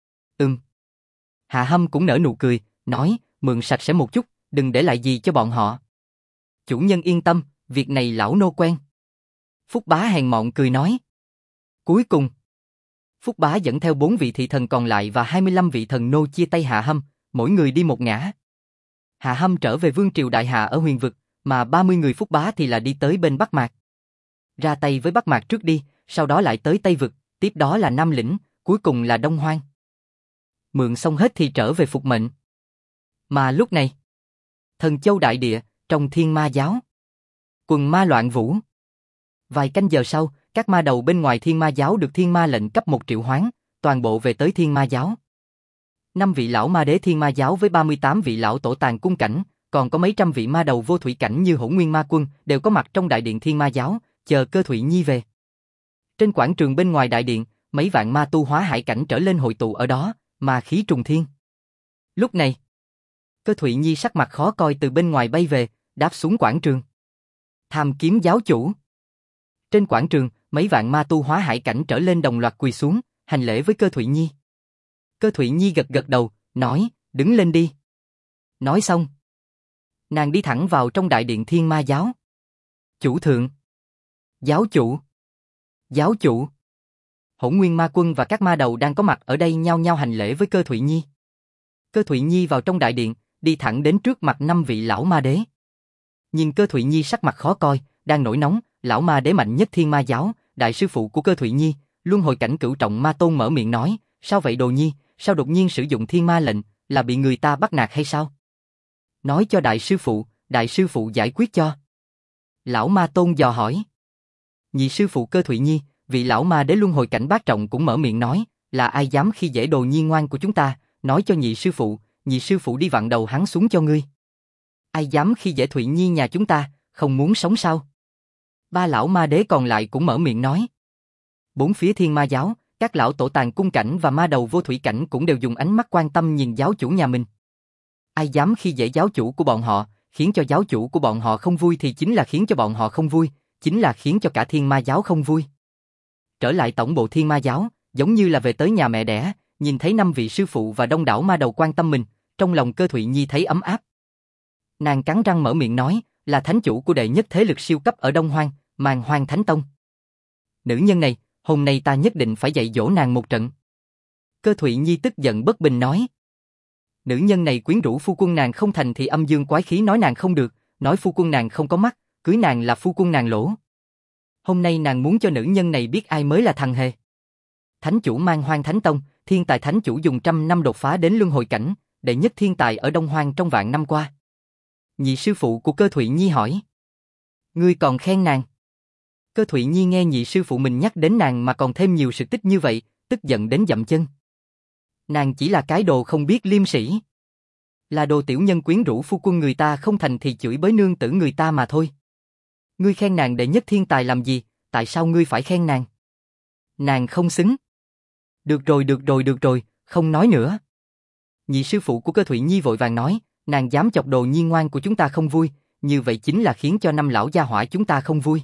Hạ Hâm cũng nở nụ cười, nói, mượn sạch sẽ một chút, đừng để lại gì cho bọn họ. Chủ nhân yên tâm, việc này lão nô quen. Phúc Bá hèn mọn cười nói. Cuối cùng, Phúc Bá dẫn theo 4 vị thị thần còn lại và 25 vị thần nô chia tay Hạ Hâm, mỗi người đi một ngã. Hạ Hâm trở về Vương triều Đại Hạ ở Huyền Vực, mà 30 người Phúc Bá thì là đi tới bên Bắc Mạc. Ra tay với Bắc Mạc trước đi, sau đó lại tới Tây Vực, tiếp đó là Nam Lĩnh, cuối cùng là Đông Hoang. Mượn xong hết thì trở về phục mệnh. Mà lúc này, Thần Châu Đại Địa, trong Thiên Ma Giáo, quần ma loạn vũ. Vài canh giờ sau, các ma đầu bên ngoài Thiên Ma Giáo được Thiên Ma lệnh cấp 1 triệu hoán, toàn bộ về tới Thiên Ma Giáo. 5 vị lão ma đế Thiên Ma Giáo với 38 vị lão tổ tàn cung cảnh, còn có mấy trăm vị ma đầu vô thủy cảnh như Hỗn Nguyên Ma Quân đều có mặt trong đại điện Thiên Ma Giáo, chờ Cơ Thụy Nhi về. Trên quảng trường bên ngoài đại điện, mấy vạn ma tu hóa hải cảnh trở lên hội tụ ở đó, ma khí trùng thiên. Lúc này, Cơ Thụy Nhi sắc mặt khó coi từ bên ngoài bay về, đáp xuống quảng trường. Tham kiếm giáo chủ. Trên quảng trường, mấy vạn ma tu hóa hải cảnh trở lên đồng loạt quỳ xuống, hành lễ với Cơ Thụy Nhi. Cơ Thụy Nhi gật gật đầu, nói, đứng lên đi. Nói xong, Nàng đi thẳng vào trong đại điện Thiên Ma giáo. Chủ thượng. Giáo chủ. Giáo chủ. Hỗn Nguyên Ma Quân và các ma đầu đang có mặt ở đây nhao nhao hành lễ với Cơ Thụy Nhi. Cơ Thụy Nhi vào trong đại điện, đi thẳng đến trước mặt 5 vị lão ma đế. Nhìn Cơ Thụy Nhi sắc mặt khó coi, đang nổi nóng, lão ma đế mạnh nhất Thiên Ma giáo, đại sư phụ của Cơ Thụy Nhi, luân hồi cảnh cửu trọng ma tôn mở miệng nói, sao vậy Đồ Nhi, sao đột nhiên sử dụng thiên ma lệnh, là bị người ta bắt nạt hay sao? Nói cho đại sư phụ giải quyết cho. Lão ma tôn dò hỏi. Nhị sư phụ Cơ Thụy Nhi, vị lão ma đế luân hồi cảnh bát trọng cũng mở miệng nói, là ai dám khi dễ Đồ Nhi ngoan của chúng ta, nói cho nhị sư phụ đi vặn đầu hắn xuống cho ngươi. Ai dám khi dễ Thụy Nhi nhà chúng ta, không muốn sống sao? 3 lão ma đế còn lại cũng mở miệng nói. 4 phía Thiên Ma giáo, các lão tổ tàng cung cảnh và ma đầu vô thủy cảnh cũng đều dùng ánh mắt quan tâm nhìn giáo chủ nhà mình. Ai dám khi dễ giáo chủ của bọn họ, khiến cho giáo chủ của bọn họ không vui thì chính là khiến cho bọn họ không vui, chính là khiến cho cả Thiên Ma giáo không vui. Trở lại tổng bộ Thiên Ma giáo, giống như là về tới nhà mẹ đẻ, nhìn thấy 5 vị sư phụ và đông đảo ma đầu quan tâm mình, trong lòng Cơ Thụy Nhi thấy ấm áp. Nàng cắn răng mở miệng nói, là thánh chủ của đệ nhất thế lực siêu cấp ở Đông Hoang, Màn Hoang Thánh Tông. Nữ nhân này, hôm nay ta nhất định phải dạy dỗ nàng một trận. Cơ Thụy Nhi tức giận bất bình nói. Nữ nhân này quyến rũ phu quân nàng không thành thì âm dương quái khí nói nàng không được, nói phu quân nàng không có mắt, cưới nàng là phu quân nàng lỗ. Hôm nay nàng muốn cho nữ nhân này biết ai mới là thằng hề. Thánh chủ Màn Hoang Thánh Tông, thiên tài thánh chủ dùng 100 năm đột phá đến luân hồi cảnh, đệ nhất thiên tài ở Đông Hoang trong vạn năm qua. Nhị sư phụ của Cơ Thụy Nhi hỏi. Ngươi còn khen nàng. Cơ Thụy Nhi nghe nhị sư phụ mình nhắc đến nàng mà còn thêm nhiều sự tích như vậy, tức giận đến dậm chân. Nàng chỉ là cái đồ không biết liêm sỉ. Là đồ tiểu nhân quyến rũ phu quân người ta không thành thì chửi bới nương tử người ta mà thôi. Ngươi khen nàng đệ nhất thiên tài làm gì, tại sao ngươi phải khen nàng? Nàng không xứng. Được rồi, không nói nữa. Nhị sư phụ của Cơ Thụy Nhi vội vàng nói, nàng dám chọc Đồ Nhi ngoan của chúng ta không vui, như vậy chính là khiến cho 5 lão gia hỏa chúng ta không vui.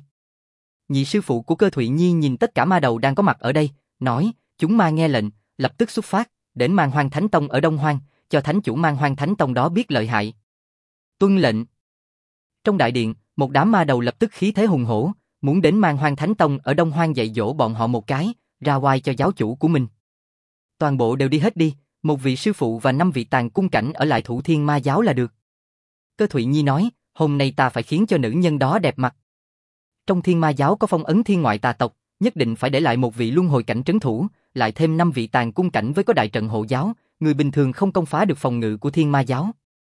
Nhị sư phụ của Cơ Thụy Nhi nhìn tất cả ma đầu đang có mặt ở đây, nói, chúng ma nghe lệnh, lập tức xuất phát, đến Màn Hoang Thánh Tông ở Đông Hoang, cho thánh chủ Màn Hoang Thánh Tông đó biết lợi hại. Tuân lệnh. Trong đại điện, một đám ma đầu lập tức khí thế hùng hổ, muốn đến Màn Hoang Thánh Tông ở Đông Hoang dạy dỗ bọn họ một cái, ra oai cho giáo chủ của mình. Toàn bộ đều đi hết đi, một vị sư phụ và 5 vị tàng cung cảnh ở lại thủ Thiên Ma giáo là được. Cơ Thụy Nhi nói, hôm nay ta phải khiến cho nữ nhân đó đẹp mặt. Trong Thiên Ma giáo có phong ấn thiên ngoại tà tộc, nhất định phải để lại một vị luân hồi cảnh trấn thủ, lại thêm 5 vị tàng cung cảnh với có đại trận hộ giáo, người bình thường không công phá được phòng ngự của Thiên Ma giáo.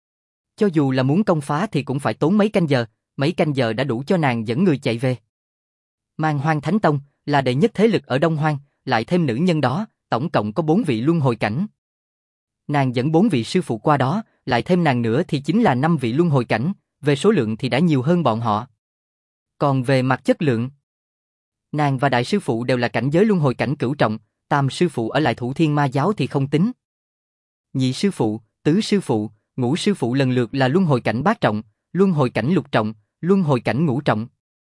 Cho dù là muốn công phá thì cũng phải tốn mấy canh giờ đã đủ cho nàng dẫn người chạy về. Màn Hoang Thánh Tông là đệ nhất thế lực ở Đông Hoang, lại thêm nữ nhân đó, tổng cộng có 4 vị luân hồi cảnh. Nàng dẫn 4 vị sư phụ qua đó, lại thêm nàng nữa thì chính là 5 vị luân hồi cảnh, về số lượng thì đã nhiều hơn bọn họ. Còn về mặt chất lượng, nàng và đại sư phụ đều là cảnh giới luân hồi cảnh cửu trọng, tam sư phụ ở lại thủ Thiên Ma giáo thì không tính. Nhị sư phụ, tứ sư phụ, ngũ sư phụ lần lượt là luân hồi cảnh bát trọng, luân hồi cảnh lục trọng, luân hồi cảnh ngũ trọng.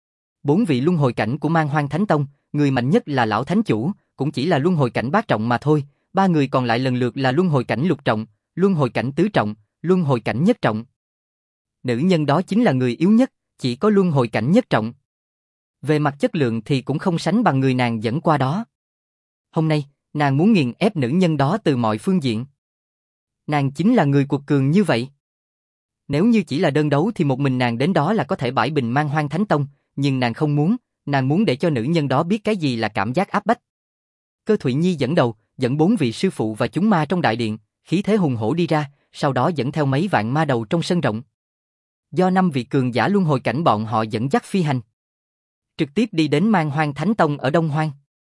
4 vị luân hồi cảnh của Màn Hoang Thánh Tông, người mạnh nhất là lão thánh chủ, cũng chỉ là luân hồi cảnh bát trọng mà thôi, 3 người còn lại lần lượt là luân hồi cảnh lục trọng, luân hồi cảnh tứ trọng, luân hồi cảnh nhất trọng. Nữ nhân đó chính là người yếu nhất, chỉ có luân hồi cảnh nhất trọng. Về mặt chất lượng thì cũng không sánh bằng người nàng dẫn qua đó. Hôm nay, nàng muốn nghiền ép nữ nhân đó từ mọi phương diện. Nàng chính là người quật cường như vậy. Nếu như chỉ là đơn đấu thì một mình nàng đến đó là có thể bãi bình Màn Hoang Thánh Tông, nhưng nàng không muốn, nàng muốn để cho nữ nhân đó biết cái gì là cảm giác áp bách. Cơ Thụy Nhi dẫn đầu, dẫn 4 vị sư phụ và chúng ma trong đại điện, khí thế hùng hổ đi ra, sau đó dẫn theo mấy vạn ma đầu trong sân rộng. Do 5 vị cường giả luân hồi cảnh bọn họ dẫn dắt phi hành, trực tiếp đi đến Màn Hoang Thánh Tông ở Đông Hoang.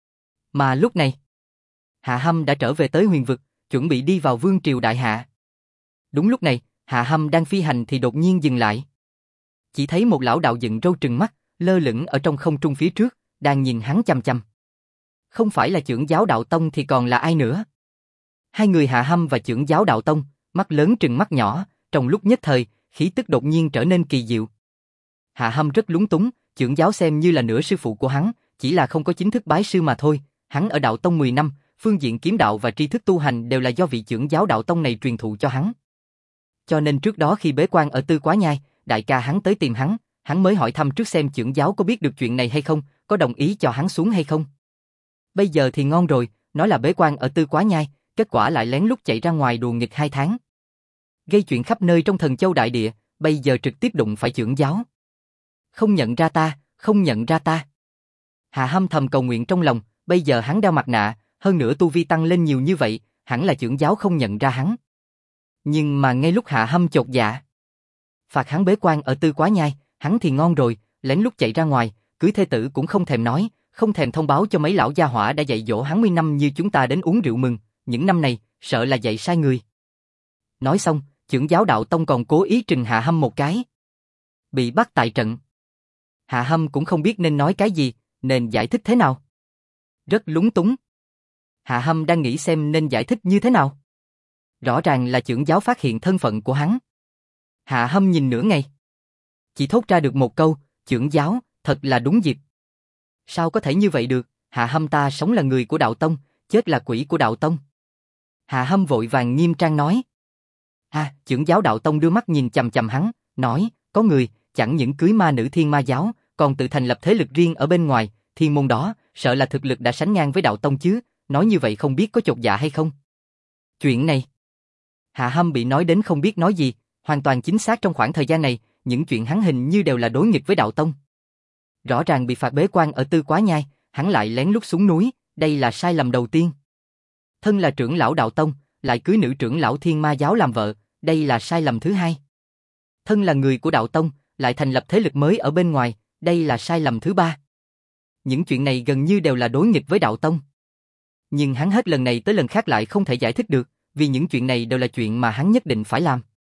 Mà lúc này, Hạ Hâm đã trở về tới huyền vực, chuẩn bị đi vào vương triều đại hạ. Đúng lúc này, Hạ Hâm đang phi hành thì đột nhiên dừng lại. Chỉ thấy một lão đạo dựng râu trừng mắt, lơ lửng ở trong không trung phía trước, đang nhìn hắn chằm chằm. Không phải là Chưởng Giáo Đạo Tông thì còn là ai nữa? Hai người Hạ Hâm và Chưởng Giáo Đạo Tông, mắt lớn trừng mắt nhỏ, trong lúc nhất thời, khí tức đột nhiên trở nên kỳ diệu. Hạ Hâm rất lúng túng, Chưởng Giáo xem như là nửa sư phụ của hắn, chỉ là không có chính thức bái sư mà thôi. Hắn ở Đạo Tông 10 năm, phương diện kiếm đạo và tri thức tu hành đều là do vị Chưởng Giáo Đạo Tông này truyền thụ cho hắn. cho nên trước đó khi bế quan ở Tư Quá Nhai, đại ca hắn tới tìm hắn mới hỏi thăm trước xem trưởng giáo có biết được chuyện này hay không, có đồng ý cho hắn xuống hay không. Bây giờ thì ngon rồi, nói là bế quan ở Tư Quá Nhai, kết quả lại lén lút chạy ra ngoài đùa nghịch 2 tháng. Gây chuyện khắp nơi trong Thần Châu đại địa, bây giờ trực tiếp đụng phải trưởng giáo. Không nhận ra ta, không nhận ra ta. Hạ Hâm thầm cầu nguyện trong lòng, bây giờ hắn đeo mặt nạ, hơn nữa tu vi tăng lên nhiều như vậy, hẳn là trưởng giáo không nhận ra hắn. Nhưng mà ngay lúc Hạ Hâm chột dạ, phạt hắn bế quan ở Tư Quá Nhai, hắn thì ngon rồi, lén lút chạy ra ngoài, cưới thê tử cũng không thèm nói, không thèm thông báo cho mấy lão gia hỏa đã dạy dỗ hắn 10 năm như chúng ta đến uống rượu mừng, những năm này, sợ là dạy sai người. Nói xong, trưởng giáo đạo tông còn cố ý trừng Hạ Hâm một cái. Bị bắt tại trận. Hạ Hâm cũng không biết nên nói cái gì, nên giải thích thế nào. Rất lúng túng. Hạ Hâm đang nghĩ xem nên giải thích như thế nào. Rõ ràng là trưởng giáo phát hiện thân phận của hắn. Hạ Hâm nhìn nửa ngày. Chỉ thốt ra được một câu, trưởng giáo, thật là đúng dịp. Sao có thể như vậy được, Hạ Hâm ta sống là người của đạo tông, chết là quỷ của đạo tông. Hạ Hâm vội vàng nghiêm trang nói. Trưởng giáo đạo tông đưa mắt nhìn chằm chằm hắn, nói, có người, chẳng những cưới ma nữ thiên ma giáo, còn tự thành lập thế lực riêng ở bên ngoài, thiên môn đó, sợ là thực lực đã sánh ngang với đạo tông chứ, nói như vậy không biết có chột dạ hay không. Chuyện này, Hạ Hâm bị nói đến không biết nói gì, hoàn toàn chính xác trong khoảng thời gian này, những chuyện hắn hình như đều là đối nghịch với đạo tông. Rõ ràng bị phạt bế quan ở Tư Quá Nhai, hắn lại lén lút xuống núi, đây là sai lầm đầu tiên. Thân là trưởng lão đạo tông, lại cưới nữ trưởng lão thiên ma giáo làm vợ, đây là sai lầm thứ hai. Thân là người của đạo tông, lại thành lập thế lực mới ở bên ngoài, đây là sai lầm thứ ba. Những chuyện này gần như đều là đối nghịch với đạo tông. Nhưng hắn hết lần này tới lần khác lại không thể giải thích được, vì những chuyện này đều là chuyện mà hắn nhất định phải làm.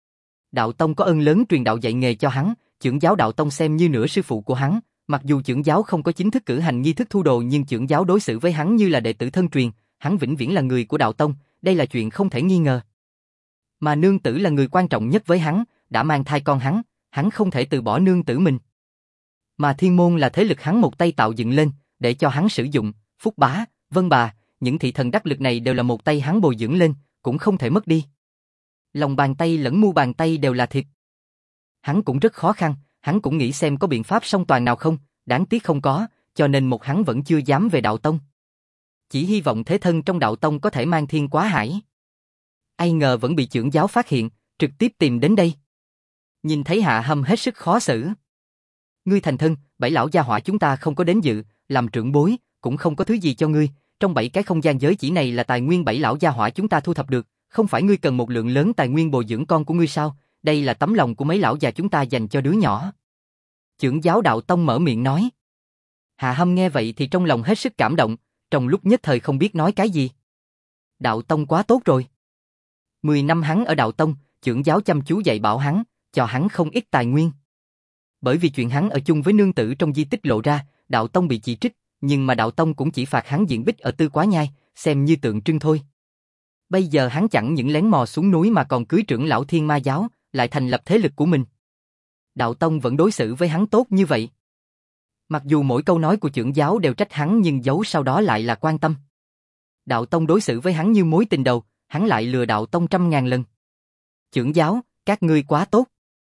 Đạo tông có ơn lớn truyền đạo dạy nghề cho hắn, trưởng giáo đạo tông xem như nửa sư phụ của hắn, mặc dù trưởng giáo không có chính thức cử hành nghi thức thu đồ nhưng trưởng giáo đối xử với hắn như là đệ tử thân truyền, hắn vĩnh viễn là người của đạo tông, đây là chuyện không thể nghi ngờ. Mà nương tử là người quan trọng nhất với hắn, đã mang thai con hắn không thể từ bỏ nương tử mình. Mà thiên môn là thế lực hắn một tay tạo dựng lên, để cho hắn sử dụng, Phúc Bá, Vân Bà, những thị thần đắc lực này đều là một tay hắn bồi dưỡng lên, cũng không thể mất đi. Lòng bàn tay lẫn mu bàn tay đều là thịt. Hắn cũng rất khó khăn, hắn cũng nghĩ xem có biện pháp song toàn nào không, đáng tiếc không có, cho nên một hắn vẫn chưa dám về đạo tông. Chỉ hy vọng thế thân trong đạo tông có thể mang thiên quá hải. Ai ngờ vẫn bị trưởng giáo phát hiện, trực tiếp tìm đến đây. Nhìn thấy Hạ Hâm hết sức khó xử. Ngươi thành thân, 7 lão gia hỏa chúng ta không có đến dự, làm trưởng bối, cũng không có thứ gì cho ngươi, trong 7 cái không gian giới chỉ này là tài nguyên 7 lão gia hỏa chúng ta thu thập được, không phải ngươi cần một lượng lớn tài nguyên bồi dưỡng con của ngươi sao, đây là tấm lòng của mấy lão già chúng ta dành cho đứa nhỏ. Trưởng giáo đạo tông mở miệng nói. Hạ Hâm nghe vậy thì trong lòng hết sức cảm động, trong lúc nhất thời không biết nói cái gì. Đạo tông quá tốt rồi. 10 năm hắn ở đạo tông, trưởng giáo chăm chú dạy bảo hắn, cho hắn không ít tài nguyên. Bởi vì chuyện hắn ở chung với nương tử trong di tích lộ ra, đạo tông bị chỉ trích, nhưng mà đạo tông cũng chỉ phạt hắn diện bích ở Tư Quá Nhai, xem như tượng trưng thôi. Bây giờ hắn chẳng những lén mò xuống núi mà còn cưới trưởng lão thiên ma giáo, lại thành lập thế lực của mình. Đạo tông vẫn đối xử với hắn tốt như vậy. Mặc dù mỗi câu nói của trưởng giáo đều trách hắn nhưng giấu sau đó lại là quan tâm. Đạo tông đối xử với hắn như mối tình đầu, hắn lại lừa đạo tông 100.000 lần. Trưởng giáo, các ngươi quá tốt.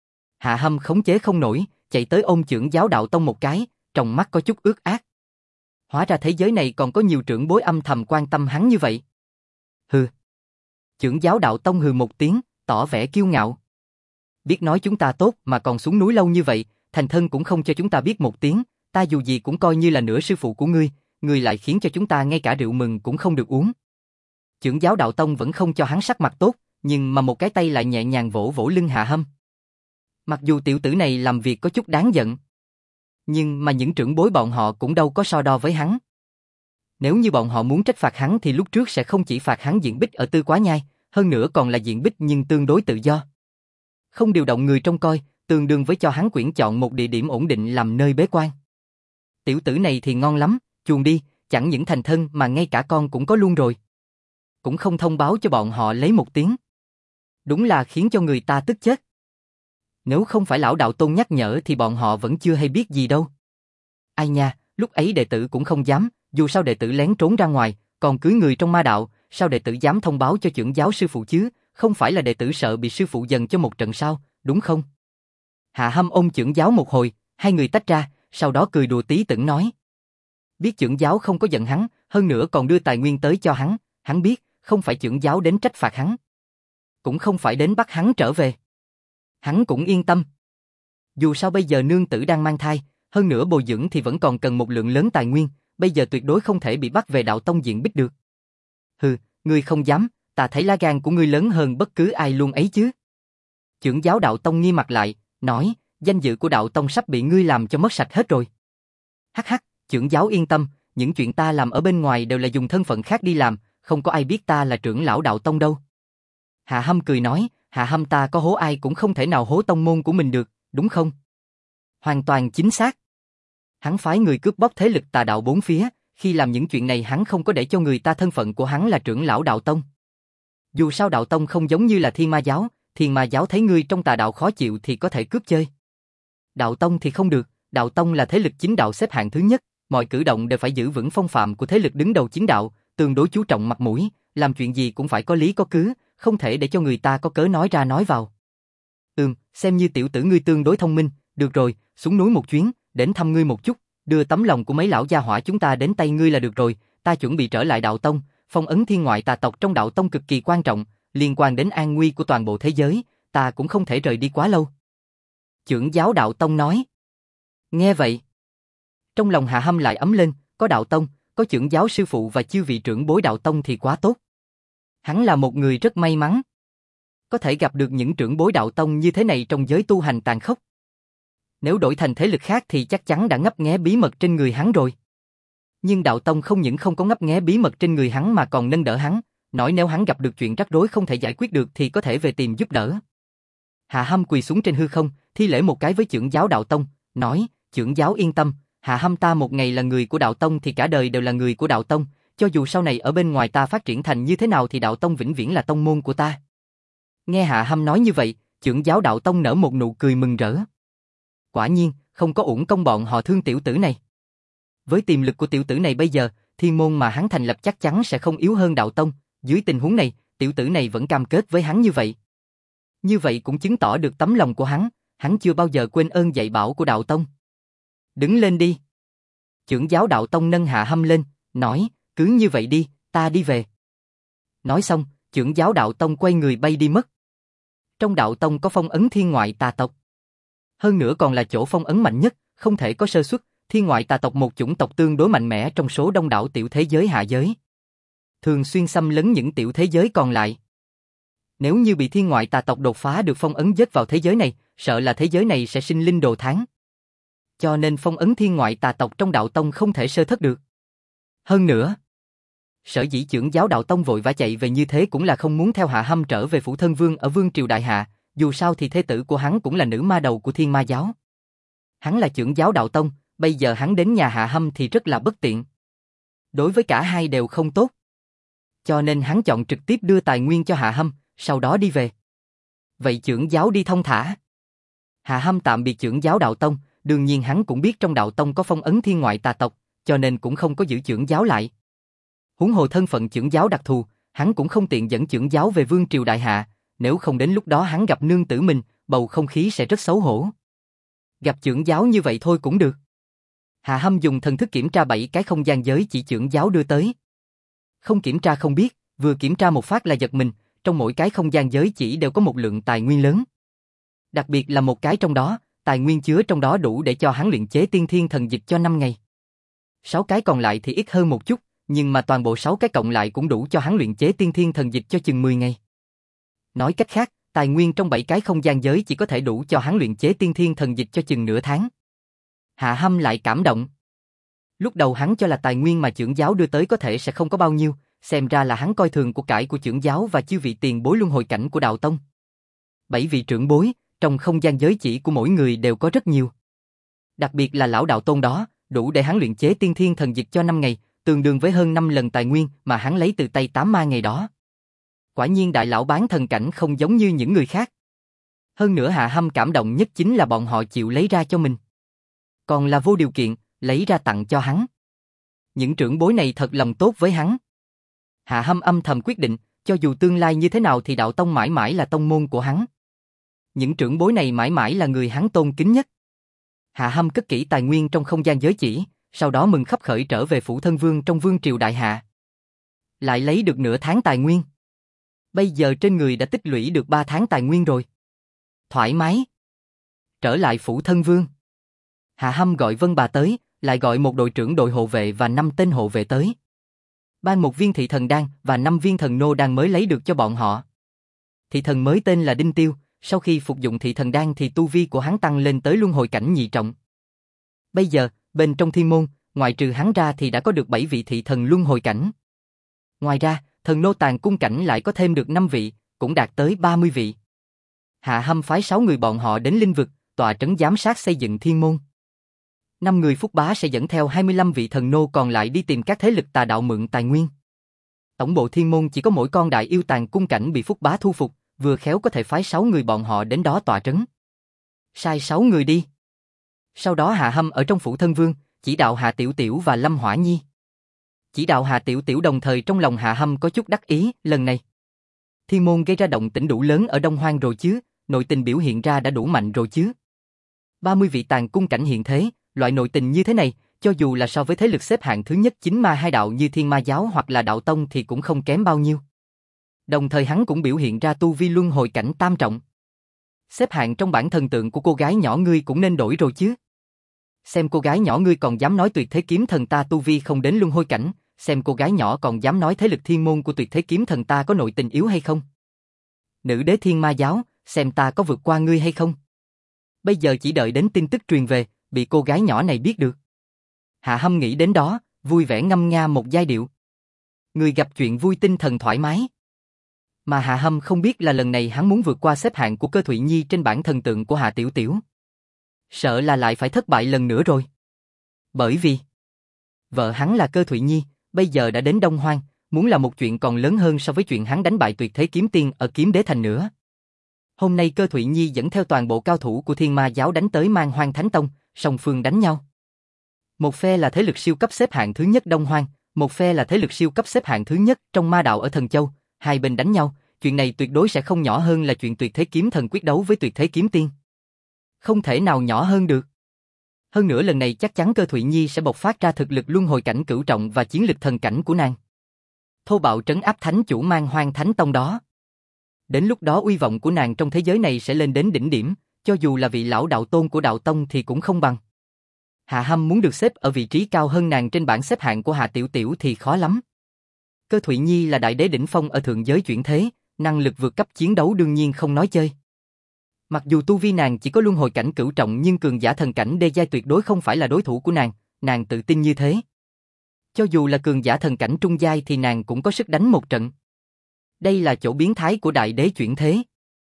Hạ Hâm khống chế không nổi, chạy tới ôm trưởng giáo đạo tông một cái, trong mắt có chút ướt át. Hóa ra thế giới này còn có nhiều trưởng bối âm thầm quan tâm hắn như vậy. Hừ. Trưởng giáo đạo tông hừ một tiếng, tỏ vẻ kiêu ngạo. Biết nói chúng ta tốt mà còn xuống núi lâu như vậy, thành thân cũng không cho chúng ta biết một tiếng, ta dù gì cũng coi như là nửa sư phụ của ngươi, ngươi lại khiến cho chúng ta ngay cả rượu mừng cũng không được uống. Trưởng giáo đạo tông vẫn không cho hắn sắc mặt tốt, nhưng mà một cái tay lại nhẹ nhàng vỗ vỗ lưng Hạ Hâm. Mặc dù tiểu tử này làm việc có chút đáng giận, nhưng mà những trưởng bối bọn họ cũng đâu có so đo với hắn. Nếu như bọn họ muốn trách phạt hắn thì lúc trước sẽ không chỉ phạt hắn diện bích ở Tư Quá Nhai, hơn nữa còn là diện bích nhưng tương đối tự do. Không điều động người trông coi, tương đương với cho hắn quyển chọn một địa điểm ổn định làm nơi bế quan. Tiểu tử này thì ngon lắm, chuồn đi, chẳng những thành thân mà ngay cả con cũng có luôn rồi. Cũng không thông báo cho bọn họ lấy một tiếng. Đúng là khiến cho người ta tức chết. Nếu không phải lão đạo tôn nhắc nhở thì bọn họ vẫn chưa hay biết gì đâu. Ai nha, lúc ấy đệ tử cũng không dám, dù sao đệ tử lén trốn ra ngoài, còn cưới người trong ma đạo, sao đệ tử dám thông báo cho trưởng giáo sư phụ chứ, không phải là đệ tử sợ bị sư phụ dần cho một trận sao, đúng không? Hạ Hâm ôm trưởng giáo một hồi, hai người tách ra, sau đó cười đùa tí tửng nói. Biết trưởng giáo không có giận hắn, hơn nữa còn đưa tài nguyên tới cho hắn biết, không phải trưởng giáo đến trách phạt hắn. Cũng không phải đến bắt hắn trở về. Hắn cũng yên tâm. Dù sao bây giờ nương tử đang mang thai, hơn nữa bồi dưỡng thì vẫn còn cần một lượng lớn tài nguyên, bây giờ tuyệt đối không thể bị bắt về đạo tông diện bích được. Hừ, ngươi không dám, ta thấy lá gan của ngươi lớn hơn bất cứ ai luôn ấy chứ. Trưởng giáo đạo tông nghiêm mặt lại, nói, danh dự của đạo tông sắp bị ngươi làm cho mất sạch hết rồi. Hắc hắc, trưởng giáo yên tâm, những chuyện ta làm ở bên ngoài đều là dùng thân phận khác đi làm, không có ai biết ta là trưởng lão đạo tông đâu. Hạ Hâm cười nói, Hạ Hâm ta có hố ai cũng không thể nào hố tông môn của mình được, đúng không? Hoàn toàn chính xác. Hắn phái người cướp bóc thế lực tà đạo bốn phía, khi làm những chuyện này hắn không có để cho người ta thân phận của hắn là trưởng lão đạo tông. Dù sao đạo tông không giống như là thiên ma giáo thấy ngươi trong tà đạo khó chịu thì có thể cướp chơi. Đạo tông thì không được, đạo tông là thế lực chính đạo xếp hạng thứ nhất, mọi cử động đều phải giữ vững phong phạm của thế lực đứng đầu chính đạo, tương đối chú trọng mặt mũi, làm chuyện gì cũng phải có lý có cứ, không thể để cho người ta có cớ nói ra nói vào. Xem như tiểu tử ngươi tương đối thông minh, được rồi, xuống núi một chuyến, đến thăm ngươi một chút, đưa tấm lòng của mấy lão gia hỏa chúng ta đến tay ngươi là được rồi, ta chuẩn bị trở lại đạo tông, phong ấn thiên ngoại tà tộc trong đạo tông cực kỳ quan trọng, liên quan đến an nguy của toàn bộ thế giới, ta cũng không thể rời đi quá lâu. Trưởng giáo đạo tông nói. Nghe vậy, trong lòng Hạ Hâm lại ấm lên, có đạo tông, có trưởng giáo sư phụ và chư vị trưởng bối đạo tông thì quá tốt. Hắn là một người rất may mắn. Có thể gặp được những trưởng bối đạo tông như thế này trong giới tu hành tàn khốc. Nếu đổi thành thế lực khác thì chắc chắn đã ngấp nghé bí mật trên người hắn rồi. Nhưng đạo tông không những không có ngấp nghé bí mật trên người hắn mà còn nâng đỡ hắn, nói nếu hắn gặp được chuyện rắc rối không thể giải quyết được thì có thể về tìm giúp đỡ. Hạ Hâm quỳ xuống trên hư không, thi lễ một cái với trưởng giáo đạo tông, nói, trưởng giáo yên tâm, Hạ Hâm ta một ngày là người của đạo tông thì cả đời đều là người của đạo tông, cho dù sau này ở bên ngoài ta phát triển thành như thế nào thì đạo tông vĩnh viễn là tông môn của ta. Nghe Hạ Hâm nói như vậy, trưởng giáo đạo tông nở một nụ cười mừng rỡ. Quả nhiên, không có uổng công bọn họ thương tiểu tử này. Với tiềm lực của tiểu tử này bây giờ, thiên môn mà hắn thành lập chắc chắn sẽ không yếu hơn đạo tông, dưới tình huống này, tiểu tử này vẫn cam kết với hắn như vậy. Như vậy cũng chứng tỏ được tấm lòng của hắn chưa bao giờ quên ơn dạy bảo của đạo tông. Đứng lên đi. Trưởng giáo đạo tông nâng Hạ Hâm lên, nói, cứ như vậy đi, ta đi về. Nói xong, trưởng giáo đạo tông quay người bay đi mất. Trong đạo tông có phong ấn thiên ngoại tà tộc. Hơn nữa còn là chỗ phong ấn mạnh nhất, không thể có sơ suất, thiên ngoại tà tộc một chủng tộc tương đối mạnh mẽ trong số đông đảo tiểu thế giới hạ giới. Thường xuyên xâm lấn những tiểu thế giới còn lại. Nếu như bị thiên ngoại tà tộc đột phá được phong ấn dết vào thế giới này, sợ là thế giới này sẽ sinh linh đồ thán. Cho nên phong ấn thiên ngoại tà tộc trong đạo tông không thể sơ thất được. Hơn nữa, sở dĩ trưởng giáo đạo tông vội vã chạy về như thế cũng là không muốn theo Hạ Hâm trở về phủ thân vương ở vương triều đại hạ, dù sao thì thê tử của hắn cũng là nữ ma đầu của thiên ma giáo. Hắn là trưởng giáo đạo tông, bây giờ hắn đến nhà Hạ Hâm thì rất là bất tiện. Đối với cả hai đều không tốt. Cho nên hắn chọn trực tiếp đưa tài nguyên cho Hạ Hâm, sau đó đi về. Vậy trưởng giáo đi thông thả. Hạ Hâm tạm biệt trưởng giáo đạo tông, đương nhiên hắn cũng biết trong đạo tông có phong ấn thiên ngoại tà tộc, cho nên cũng không có giữ trưởng giáo lại. Huống hồ thân phận trưởng giáo đặc thù, hắn cũng không tiện dẫn trưởng giáo về vương triều đại hạ, nếu không đến lúc đó hắn gặp nương tử mình, bầu không khí sẽ rất xấu hổ. Gặp trưởng giáo như vậy thôi cũng được. Hạ Hâm dùng thần thức kiểm tra 7 cái không gian giới chỉ trưởng giáo đưa tới. Không kiểm tra không biết, vừa kiểm tra một phát là giật mình, trong mỗi cái không gian giới chỉ đều có một lượng tài nguyên lớn. Đặc biệt là một cái trong đó, tài nguyên chứa trong đó đủ để cho hắn luyện chế tiên thiên thần dịch cho 5 ngày. 6 cái còn lại thì ít hơn một chút, nhưng mà toàn bộ 6 cái cộng lại cũng đủ cho hắn luyện chế tiên thiên thần dịch cho chừng 10 ngày. Nói cách khác, tài nguyên trong 7 cái không gian giới chỉ có thể đủ cho hắn luyện chế tiên thiên thần dịch cho chừng nửa tháng. Hạ Hâm lại cảm động. Lúc đầu hắn cho là tài nguyên mà trưởng giáo đưa tới có thể sẽ không có bao nhiêu, xem ra là hắn coi thường của cải của trưởng giáo và chư vị tiền bối luân hồi cảnh của đạo tông. 7 vị trưởng bối, trong không gian giới chỉ của mỗi người đều có rất nhiều. Đặc biệt là lão đạo tôn đó, đủ để hắn luyện chế tiên thiên thần dịch cho 5 ngày, tương đương với hơn 5 lần tài nguyên mà hắn lấy từ tay 8 ma ngày đó. Quả nhiên đại lão bán thần cảnh không giống như những người khác. Hơn nữa Hạ Hâm cảm động nhất chính là bọn họ chịu lấy ra cho mình. Còn là vô điều kiện, lấy ra tặng cho hắn. Những trưởng bối này thật lòng tốt với hắn. Hạ Hâm âm thầm quyết định, cho dù tương lai như thế nào thì đạo tông mãi mãi là tông môn của hắn. Những trưởng bối này mãi mãi là người hắn tôn kính nhất. Hạ Hâm cất kỹ tài nguyên trong không gian giới chỉ, sau đó mừng khấp khởi trở về phủ thân vương trong vương triều Đại Hạ. Lại lấy được nửa tháng tài nguyên. Bây giờ trên người đã tích lũy được 3 tháng tài nguyên rồi. Thoải mái. Trở lại phủ thân vương. Hạ Hâm gọi Vân Bà tới, lại gọi một đội trưởng đội hộ vệ và 5 tên hộ vệ tới. Ban một viên thị thần đan và 5 viên thần nô đan mới lấy được cho bọn họ. Thị thần mới tên là Đinh Tiêu, sau khi phục dụng thị thần đan thì tu vi của hắn tăng lên tới luân hồi cảnh nhị trọng. Bây giờ, bên trong thiên môn, ngoại trừ hắn ra thì đã có được 7 vị thị thần luân hồi cảnh. Ngoài ra, thần nô tàn cung cảnh lại có thêm được 5 vị, cũng đạt tới 30 vị. Hạ Hâm phái 6 người bọn họ đến linh vực, tọa trấn giám sát xây dựng thiên môn. 5 người Phúc Bá sẽ dẫn theo 25 vị thần nô còn lại đi tìm các thế lực tà đạo mượn tài nguyên. Tổng bộ thiên môn chỉ có mỗi con đại yêu tàn cung cảnh bị Phúc Bá thu phục, vừa khéo có thể phái 6 người bọn họ đến đó tọa trấn. Sai 6 người đi. Sau đó Hạ Hâm ở trong phủ thân vương, chỉ đạo Hạ Tiểu Tiểu và Lâm Hỏa Nhi. Chỉ đạo Hạ Tiểu Tiểu đồng thời trong lòng Hạ Hâm có chút đắc ý, lần này. Thiên môn gây ra động tĩnh đủ lớn ở Đông Hoang rồi chứ, nội tình biểu hiện ra đã đủ mạnh rồi chứ. 30 vị tàn cung cảnh hiện thế, loại nội tình như thế này, cho dù là so với thế lực xếp hạng thứ nhất chính ma hai đạo như Thiên Ma Giáo hoặc là Đạo Tông thì cũng không kém bao nhiêu. Đồng thời hắn cũng biểu hiện ra tu vi luân hồi cảnh tam trọng. Xếp hạng trong bảng thần tượng của cô gái nhỏ ngươi cũng nên đổi rồi chứ. Xem cô gái nhỏ ngươi còn dám nói tuyệt thế kiếm thần ta tu vi không đến luân hồi cảnh, xem cô gái nhỏ còn dám nói thế lực thiên môn của tuyệt thế kiếm thần ta có nội tình yếu hay không. Nữ đế Thiên Ma Giáo, xem ta có vượt qua ngươi hay không. Bây giờ chỉ đợi đến tin tức truyền về, bị cô gái nhỏ này biết được. Hạ Hâm nghĩ đến đó, vui vẻ ngâm nga một giai điệu. Người gặp chuyện vui tinh thần thoải mái. Mà Hạ Hâm không biết là lần này hắn muốn vượt qua xếp hạng của Cơ Thụy Nhi trên bảng thần tượng của Hạ Tiểu Tiểu. Sợ là lại phải thất bại lần nữa rồi. Bởi vì vợ hắn là Cơ Thụy Nhi, bây giờ đã đến Đông Hoang, muốn là một chuyện còn lớn hơn so với chuyện hắn đánh bại tuyệt thế kiếm tiên ở Kiếm Đế Thành nữa. Hôm nay Cơ Thụy Nhi dẫn theo toàn bộ cao thủ của Thiên Ma Giáo đánh tới Man Hoang Thánh Tông, song phương đánh nhau. Một phe là thế lực siêu cấp xếp hạng thứ nhất Đông Hoang, một phe là thế lực siêu cấp xếp hạng thứ nhất trong ma đạo ở Thần Châu, hai bên đánh nhau, chuyện này tuyệt đối sẽ không nhỏ hơn là chuyện tuyệt thế kiếm thần quyết đấu với tuyệt thế kiếm tiên. Không thể nào nhỏ hơn được. Hơn nữa lần này chắc chắn Cơ Thụy Nhi sẽ bộc phát ra thực lực luân hồi cảnh cửu trọng và chiến lực thần cảnh của nàng. Thô bạo trấn áp thánh chủ Man Hoang Thánh Tông đó. Đến lúc đó uy vọng của nàng trong thế giới này sẽ lên đến đỉnh điểm, cho dù là vị lão đạo tôn của đạo tông thì cũng không bằng. Hạ Hâm muốn được xếp ở vị trí cao hơn nàng trên bảng xếp hạng của Hạ Tiểu Tiểu thì khó lắm. Cơ Thụy Nhi là đại đế đỉnh phong ở thượng giới chuyển thế, năng lực vượt cấp chiến đấu đương nhiên không nói chơi. Mặc dù tu vi nàng chỉ có luân hồi cảnh cửu trọng nhưng cường giả thần cảnh đê giai tuyệt đối không phải là đối thủ của nàng tự tin như thế. Cho dù là cường giả thần cảnh trung giai thì nàng cũng có sức đánh một trận. Đây là chỗ biến thái của đại đế chuyển thế.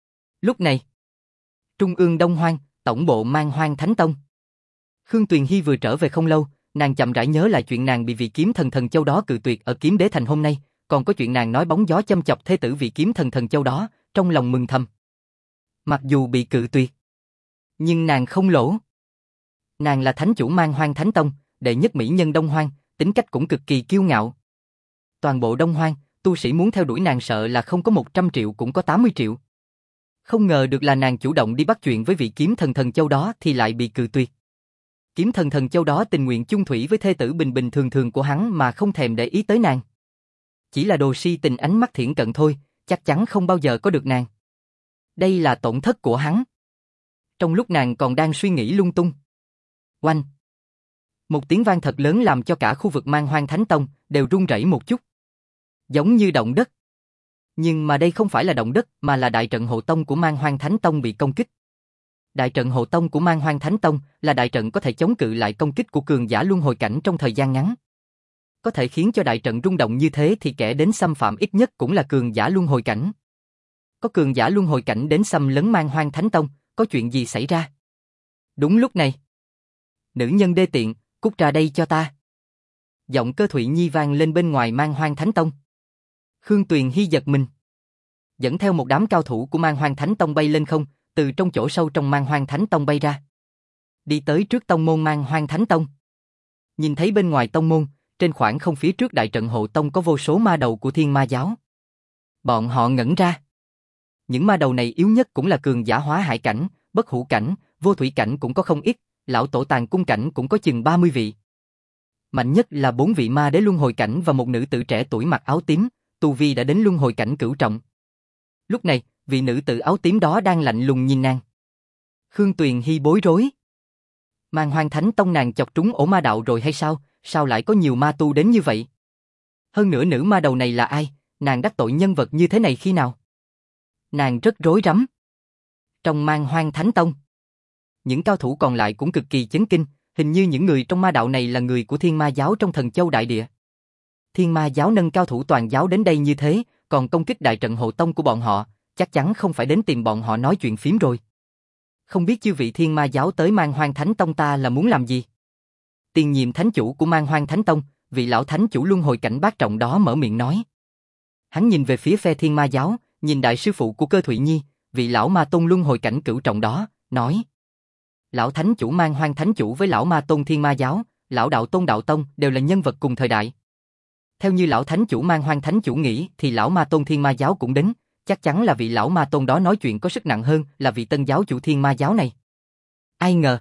Lúc này, Trung ương Đông Hoang, tổng bộ Man Hoang Thánh Tông. Khương Tuyền Hy vừa trở về không lâu, nàng chậm rãi nhớ lại chuyện nàng bị vị kiếm thần Thần Châu đó cự tuyệt ở Kiếm Đế Thành hôm nay, còn có chuyện nàng nói bóng gió châm chọc thê tử vị kiếm thần Thần Châu đó, trong lòng mừng thầm. Mặc dù bị cự tuyệt, nhưng nàng không lỗ. Nàng là thánh chủ Man Hoang Thánh Tông, đệ nhất mỹ nhân Đông Hoang, tính cách cũng cực kỳ kiêu ngạo. Toàn bộ Đông Hoang, tu sĩ muốn theo đuổi nàng sợ là không có 100 triệu cũng có 80 triệu. Không ngờ được là nàng chủ động đi bắt chuyện với vị kiếm thần Thần Châu đó thì lại bị cự tuyệt. Kiếm thần Thần Châu đó tình nguyện chung thủy với thê tử bình bình thường thường của hắn mà không thèm để ý tới nàng. Chỉ là đồ si tình ánh mắt thiển cận thôi, chắc chắn không bao giờ có được nàng. Đây là tổn thất của hắn. Trong lúc nàng còn đang suy nghĩ lung tung. Oanh! Một tiếng vang thật lớn làm cho cả khu vực Man Hoang Thánh Tông đều rung rẩy một chút. Giống như động đất. Nhưng mà đây không phải là động đất mà là đại trận hộ tông của Man Hoang Thánh Tông bị công kích. Đại trận hộ tông của Man Hoang Thánh Tông là đại trận có thể chống cự lại công kích của cường giả luân hồi cảnh trong thời gian ngắn. Có thể khiến cho đại trận rung động như thế thì kẻ đến xâm phạm ít nhất cũng là cường giả luân hồi cảnh. Có cường giả luân hồi cảnh đến xâm lấn Man Hoang Thánh Tông, có chuyện gì xảy ra? Đúng lúc này. Nữ nhân đê tiện, cút ra đây cho ta. Giọng Cơ Thụy Nhi vang lên bên ngoài Man Hoang Thánh Tông. Khương Tuyền Hy giật mình. Dẫn theo một đám cao thủ của Man Hoang Thánh Tông bay lên không, từ trong chỗ sâu trong Man Hoang Thánh Tông bay ra. Đi tới trước tông môn Man Hoang Thánh Tông. Nhìn thấy bên ngoài tông môn, trên khoảng không phía trước đại trận hộ tông có vô số ma đầu của Thiên Ma Giáo. Bọn họ ngẩn ra. Những ma đầu này yếu nhất cũng là cường giả hóa hải cảnh, bất hủ cảnh, vô thủy cảnh cũng có không ít, lão tổ tàng cung cảnh cũng có chừng 30 vị. Mạnh nhất là 4 vị ma đế luân hồi cảnh và một nữ tử trẻ tuổi mặc áo tím, tu vi đã đến luân hồi cảnh cửu trọng. Lúc này, vị nữ tử áo tím đó đang lạnh lùng nhìn nàng. Khương Tuyền Hy bối rối. Mang Hoang Thánh Tông nàng chọc trúng ổ ma đạo rồi hay sao? Sao lại có nhiều ma tu đến như vậy? Hơn nữa nữ ma đầu này là ai? Nàng đắc tội nhân vật như thế này khi nào? Nàng rất rối rắm. Trong Mang Hoang Thánh Tông, những cao thủ còn lại cũng cực kỳ chấn kinh, hình như những người trong ma đạo này là người của Thiên Ma giáo trong Thần Châu Đại Địa. Thiên Ma giáo nâng cao thủ toàn giáo đến đây như thế, còn công kích đại trận hộ tông của bọn họ, chắc chắn không phải đến tìm bọn họ nói chuyện phím rồi. Không biết chư vị Thiên Ma giáo tới Mang Hoang Thánh Tông ta là muốn làm gì? Tiền nhiệm thánh chủ của Mang Hoang Thánh Tông, vị lão thánh chủ luân hồi cảnh bát trọng đó mở miệng nói. Hắn nhìn về phía phe Thiên Ma giáo, nhìn đại sư phụ của Cơ Thụy Nhi, vị lão ma tôn luân hồi cảnh cửu trọng đó, nói. Lão thánh chủ Mang Hoang Thánh chủ với lão ma tôn Thiên Ma giáo, lão đạo tôn đạo tông đều là nhân vật cùng thời đại. Theo như lão thánh chủ Mang Hoang Thánh chủ nghĩ thì lão ma tôn Thiên Ma giáo cũng đến, chắc chắn là vị lão ma tôn đó nói chuyện có sức nặng hơn là vị tân giáo chủ Thiên Ma giáo này. Ai ngờ.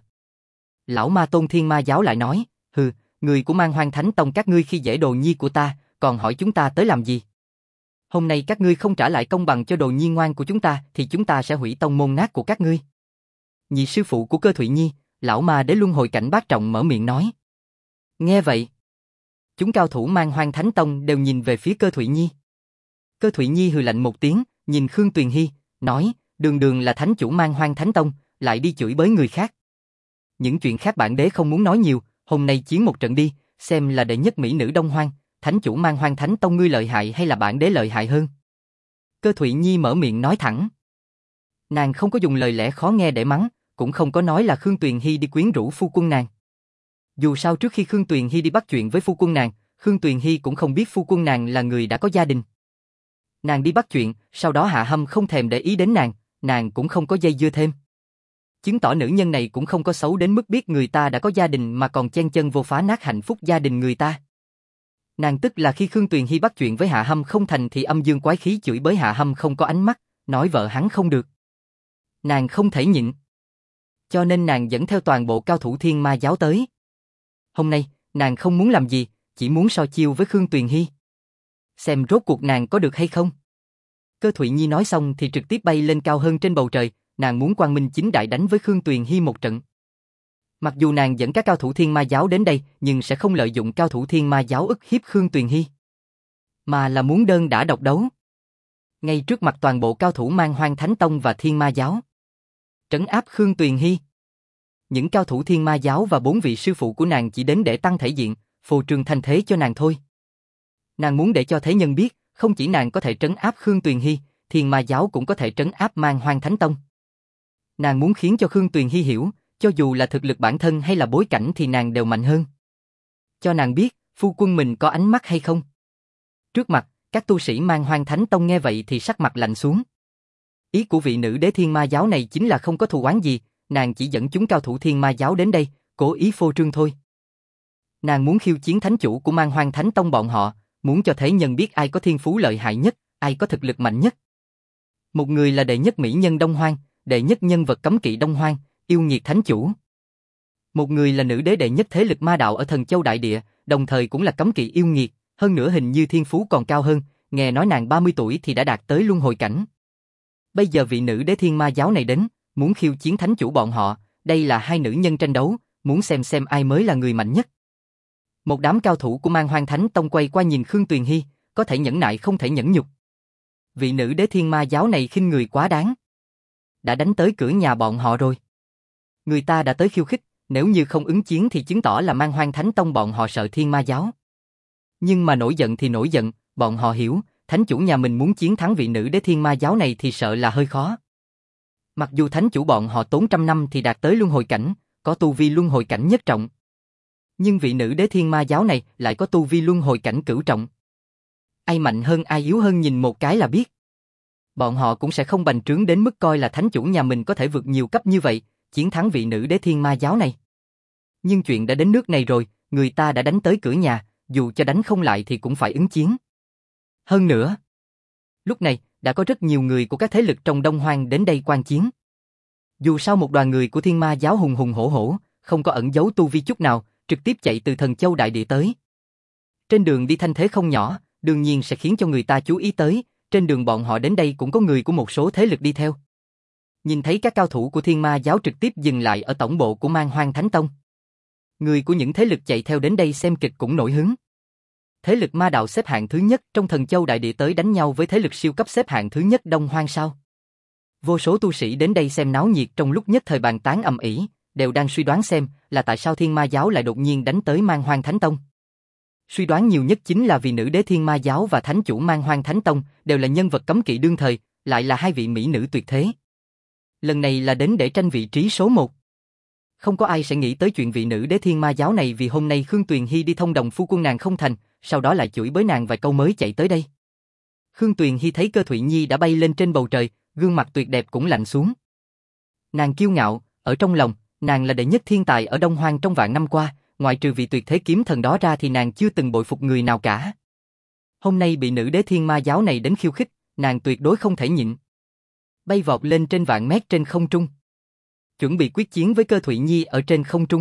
Lão ma tôn Thiên Ma giáo lại nói, hừ, người của Mang Hoang Thánh Tông các ngươi khi dễ đồ nhi của ta, còn hỏi chúng ta tới làm gì? Hôm nay các ngươi không trả lại công bằng cho đồ nhi ngoan của chúng ta thì chúng ta sẽ hủy tông môn nát của các ngươi. Nhị sư phụ của Cơ Thụy Nhi, lão ma đế luân hồi cảnh bát trọng mở miệng nói. Nghe vậy, chúng cao thủ Mang Hoang Thánh Tông đều nhìn về phía Cơ Thụy Nhi. Cơ Thụy Nhi hừ lạnh một tiếng, nhìn Khương Tuyền Hy, nói, đường đường là thánh chủ Mang Hoang Thánh Tông, lại đi chửi bới người khác. Những chuyện khác bản đế không muốn nói nhiều, hôm nay chiến một trận đi, xem là đệ nhất mỹ nữ Đông Hoang, thánh chủ Mang Hoang Thánh Tông ngươi lợi hại hay là bản đế lợi hại hơn? Cơ Thụy Nhi mở miệng nói thẳng. Nàng không có dùng lời lẽ khó nghe để mắng, cũng không có nói là Khương Tuyền Hy đi quyến rũ phu quân nàng. Dù sao trước khi Khương Tuyền Hy đi bắt chuyện với phu quân nàng, Khương Tuyền Hy cũng không biết phu quân nàng là người đã có gia đình. Nàng đi bắt chuyện, sau đó Hạ Hâm không thèm để ý đến nàng cũng không có dây dưa thêm. Chứng tỏ nữ nhân này cũng không có xấu đến mức biết người ta đã có gia đình mà còn chen chân vô phá nát hạnh phúc gia đình người ta. Nàng tức là khi Khương Tuyền Hy bắt chuyện với Hạ Hâm không thành thì âm dương quái khí chửi bới Hạ Hâm không có ánh mắt, nói vợ hắn không được. Nàng không thể nhịn. Cho nên nàng dẫn theo toàn bộ cao thủ Thiên Ma giáo tới. Hôm nay, nàng không muốn làm gì, chỉ muốn so chiêu với Khương Tuyền Hy. Xem rốt cuộc nàng có được hay không. Cơ Thụy Nhi nói xong thì trực tiếp bay lên cao hơn trên bầu trời, nàng muốn quang minh chính đại đánh với Khương Tuyền Hy một trận. Mặc dù nàng dẫn các cao thủ Thiên Ma giáo đến đây, nhưng sẽ không lợi dụng cao thủ Thiên Ma giáo ức hiếp Khương Tuyền Hy, mà là muốn đơn đả độc đấu. Ngay trước mặt toàn bộ cao thủ Mang Hoang Thánh Tông và Thiên Ma giáo. Trấn áp Khương Tuyền Hy. Những cao thủ Thiên Ma giáo và 4 vị sư phụ của nàng chỉ đến để tăng thể diện, phô trương thanh thế cho nàng thôi. Nàng muốn để cho thế nhân biết, không chỉ nàng có thể trấn áp Khương Tuyền Hy, Thiên Ma giáo cũng có thể trấn áp Mang Hoang Thánh Tông. Nàng muốn khiến cho Khương Tuyền Hy hiểu, cho dù là thực lực bản thân hay là bối cảnh thì nàng đều mạnh hơn. Cho nàng biết, phu quân mình có ánh mắt hay không. Trước mặt, các tu sĩ Mang Hoang Thánh Tông nghe vậy thì sắc mặt lạnh xuống. Ý của vị nữ đế Thiên Ma giáo này chính là không có thù oán gì, nàng chỉ dẫn chúng cao thủ Thiên Ma giáo đến đây, cố ý phô trương thôi. Nàng muốn khiêu chiến thánh chủ của Mang Hoang Thánh Tông bọn họ, muốn cho thế nhân biết ai có thiên phú lợi hại nhất, ai có thực lực mạnh nhất. Một người là đệ nhất mỹ nhân Đông Hoang, đệ nhất nhân vật cấm kỵ Đông Hoang, yêu nghiệt thánh chủ. Một người là nữ đế đệ nhất thế lực ma đạo ở Thần Châu Đại Địa, đồng thời cũng là cấm kỵ yêu nghiệt, hơn nữa hình như thiên phú còn cao hơn, nghe nói nàng 30 tuổi thì đã đạt tới luân hồi cảnh. Bây giờ vị nữ đế Thiên Ma giáo này đến, muốn khiêu chiến thánh chủ bọn họ, đây là hai nữ nhân tranh đấu, muốn xem ai mới là người mạnh nhất. Một đám cao thủ của Mang Hoang Thánh Tông quay qua nhìn Khương Tuyền Hy, có thể nhẫn nại không thể nhẫn nhục. Vị nữ đế Thiên Ma giáo này khinh người quá đáng. Đã đánh tới cửa nhà bọn họ rồi. Người ta đã tới khiêu khích, nếu như không ứng chiến thì chứng tỏ là Mang Hoang Thánh Tông bọn họ sợ Thiên Ma giáo. Nhưng mà nổi giận thì nổi giận, bọn họ hiểu, thánh chủ nhà mình muốn chiến thắng vị nữ đế Thiên Ma giáo này thì sợ là hơi khó. Mặc dù thánh chủ bọn họ tốn trăm năm thì đạt tới luân hồi cảnh, có tu vi luân hồi cảnh nhất trọng. Nhưng vị nữ đế Thiên Ma giáo này lại có tu vi luân hồi cảnh cửu trọng. Ai mạnh hơn ai yếu hơn nhìn một cái là biết. Bọn họ cũng sẽ không bành trướng đến mức coi là thánh chủ nhà mình có thể vượt nhiều cấp như vậy, chiến thắng vị nữ đế Thiên Ma giáo này. Nhưng chuyện đã đến nước này rồi, người ta đã đánh tới cửa nhà, dù cho đánh không lại thì cũng phải ứng chiến. Hơn nữa, Lúc này, đã có rất nhiều người của các thế lực trong Đông Hoang đến đây quan chiến. Dù sao một đoàn người của Thiên Ma giáo hùng hùng hổ hổ, không có ẩn giấu tu vi chút nào, trực tiếp chạy từ Thần Châu Đại Địa tới. Trên đường đi thanh thế không nhỏ, đương nhiên sẽ khiến cho người ta chú ý tới, trên đường bọn họ đến đây cũng có người của một số thế lực đi theo. Nhìn thấy các cao thủ của Thiên Ma giáo trực tiếp dừng lại ở tổng bộ của Man Hoang Thánh Tông. Người của những thế lực chạy theo đến đây xem kịch cũng nổi hứng. Thế lực ma đạo xếp hạng thứ nhất trong Thần Châu Đại Địa tới đánh nhau với thế lực siêu cấp xếp hạng thứ nhất Đông Hoang sao? Vô số tu sĩ đến đây xem náo nhiệt trong lúc nhất thời bàn tán ầm ĩ, đều đang suy đoán xem là tại sao Thiên Ma giáo lại đột nhiên đánh tới Man Hoang Thánh Tông. Suy đoán nhiều nhất chính là vì nữ đế Thiên Ma giáo và thánh chủ Man Hoang Thánh Tông đều là nhân vật cấm kỵ đương thời, lại là hai vị mỹ nữ tuyệt thế. Lần này là đến để tranh vị trí số 1. Không có ai sẽ nghĩ tới chuyện vị nữ đế Thiên Ma giáo này vì hôm nay Khương Tuyền Hy đi thông đồng phu quân nàng không thành, sau đó lại chửi bới nàng vài câu mới chạy tới đây. Khương Tuyền Hy thấy Cơ Thụy Nhi đã bay lên trên bầu trời, gương mặt tuyệt đẹp cũng lạnh xuống. Nàng kiêu ngạo, ở trong lòng, nàng là đệ nhất thiên tài ở Đông Hoang trong vạn năm qua, ngoại trừ vị tuyệt thế kiếm thần đó ra thì nàng chưa từng bội phục người nào cả. Hôm nay bị nữ đế Thiên Ma giáo này đến khiêu khích, nàng tuyệt đối không thể nhịn. Bay vọt lên trên vạn mét trên không trung. Chuẩn bị quyết chiến với Cơ Thụy Nhi ở trên không trung.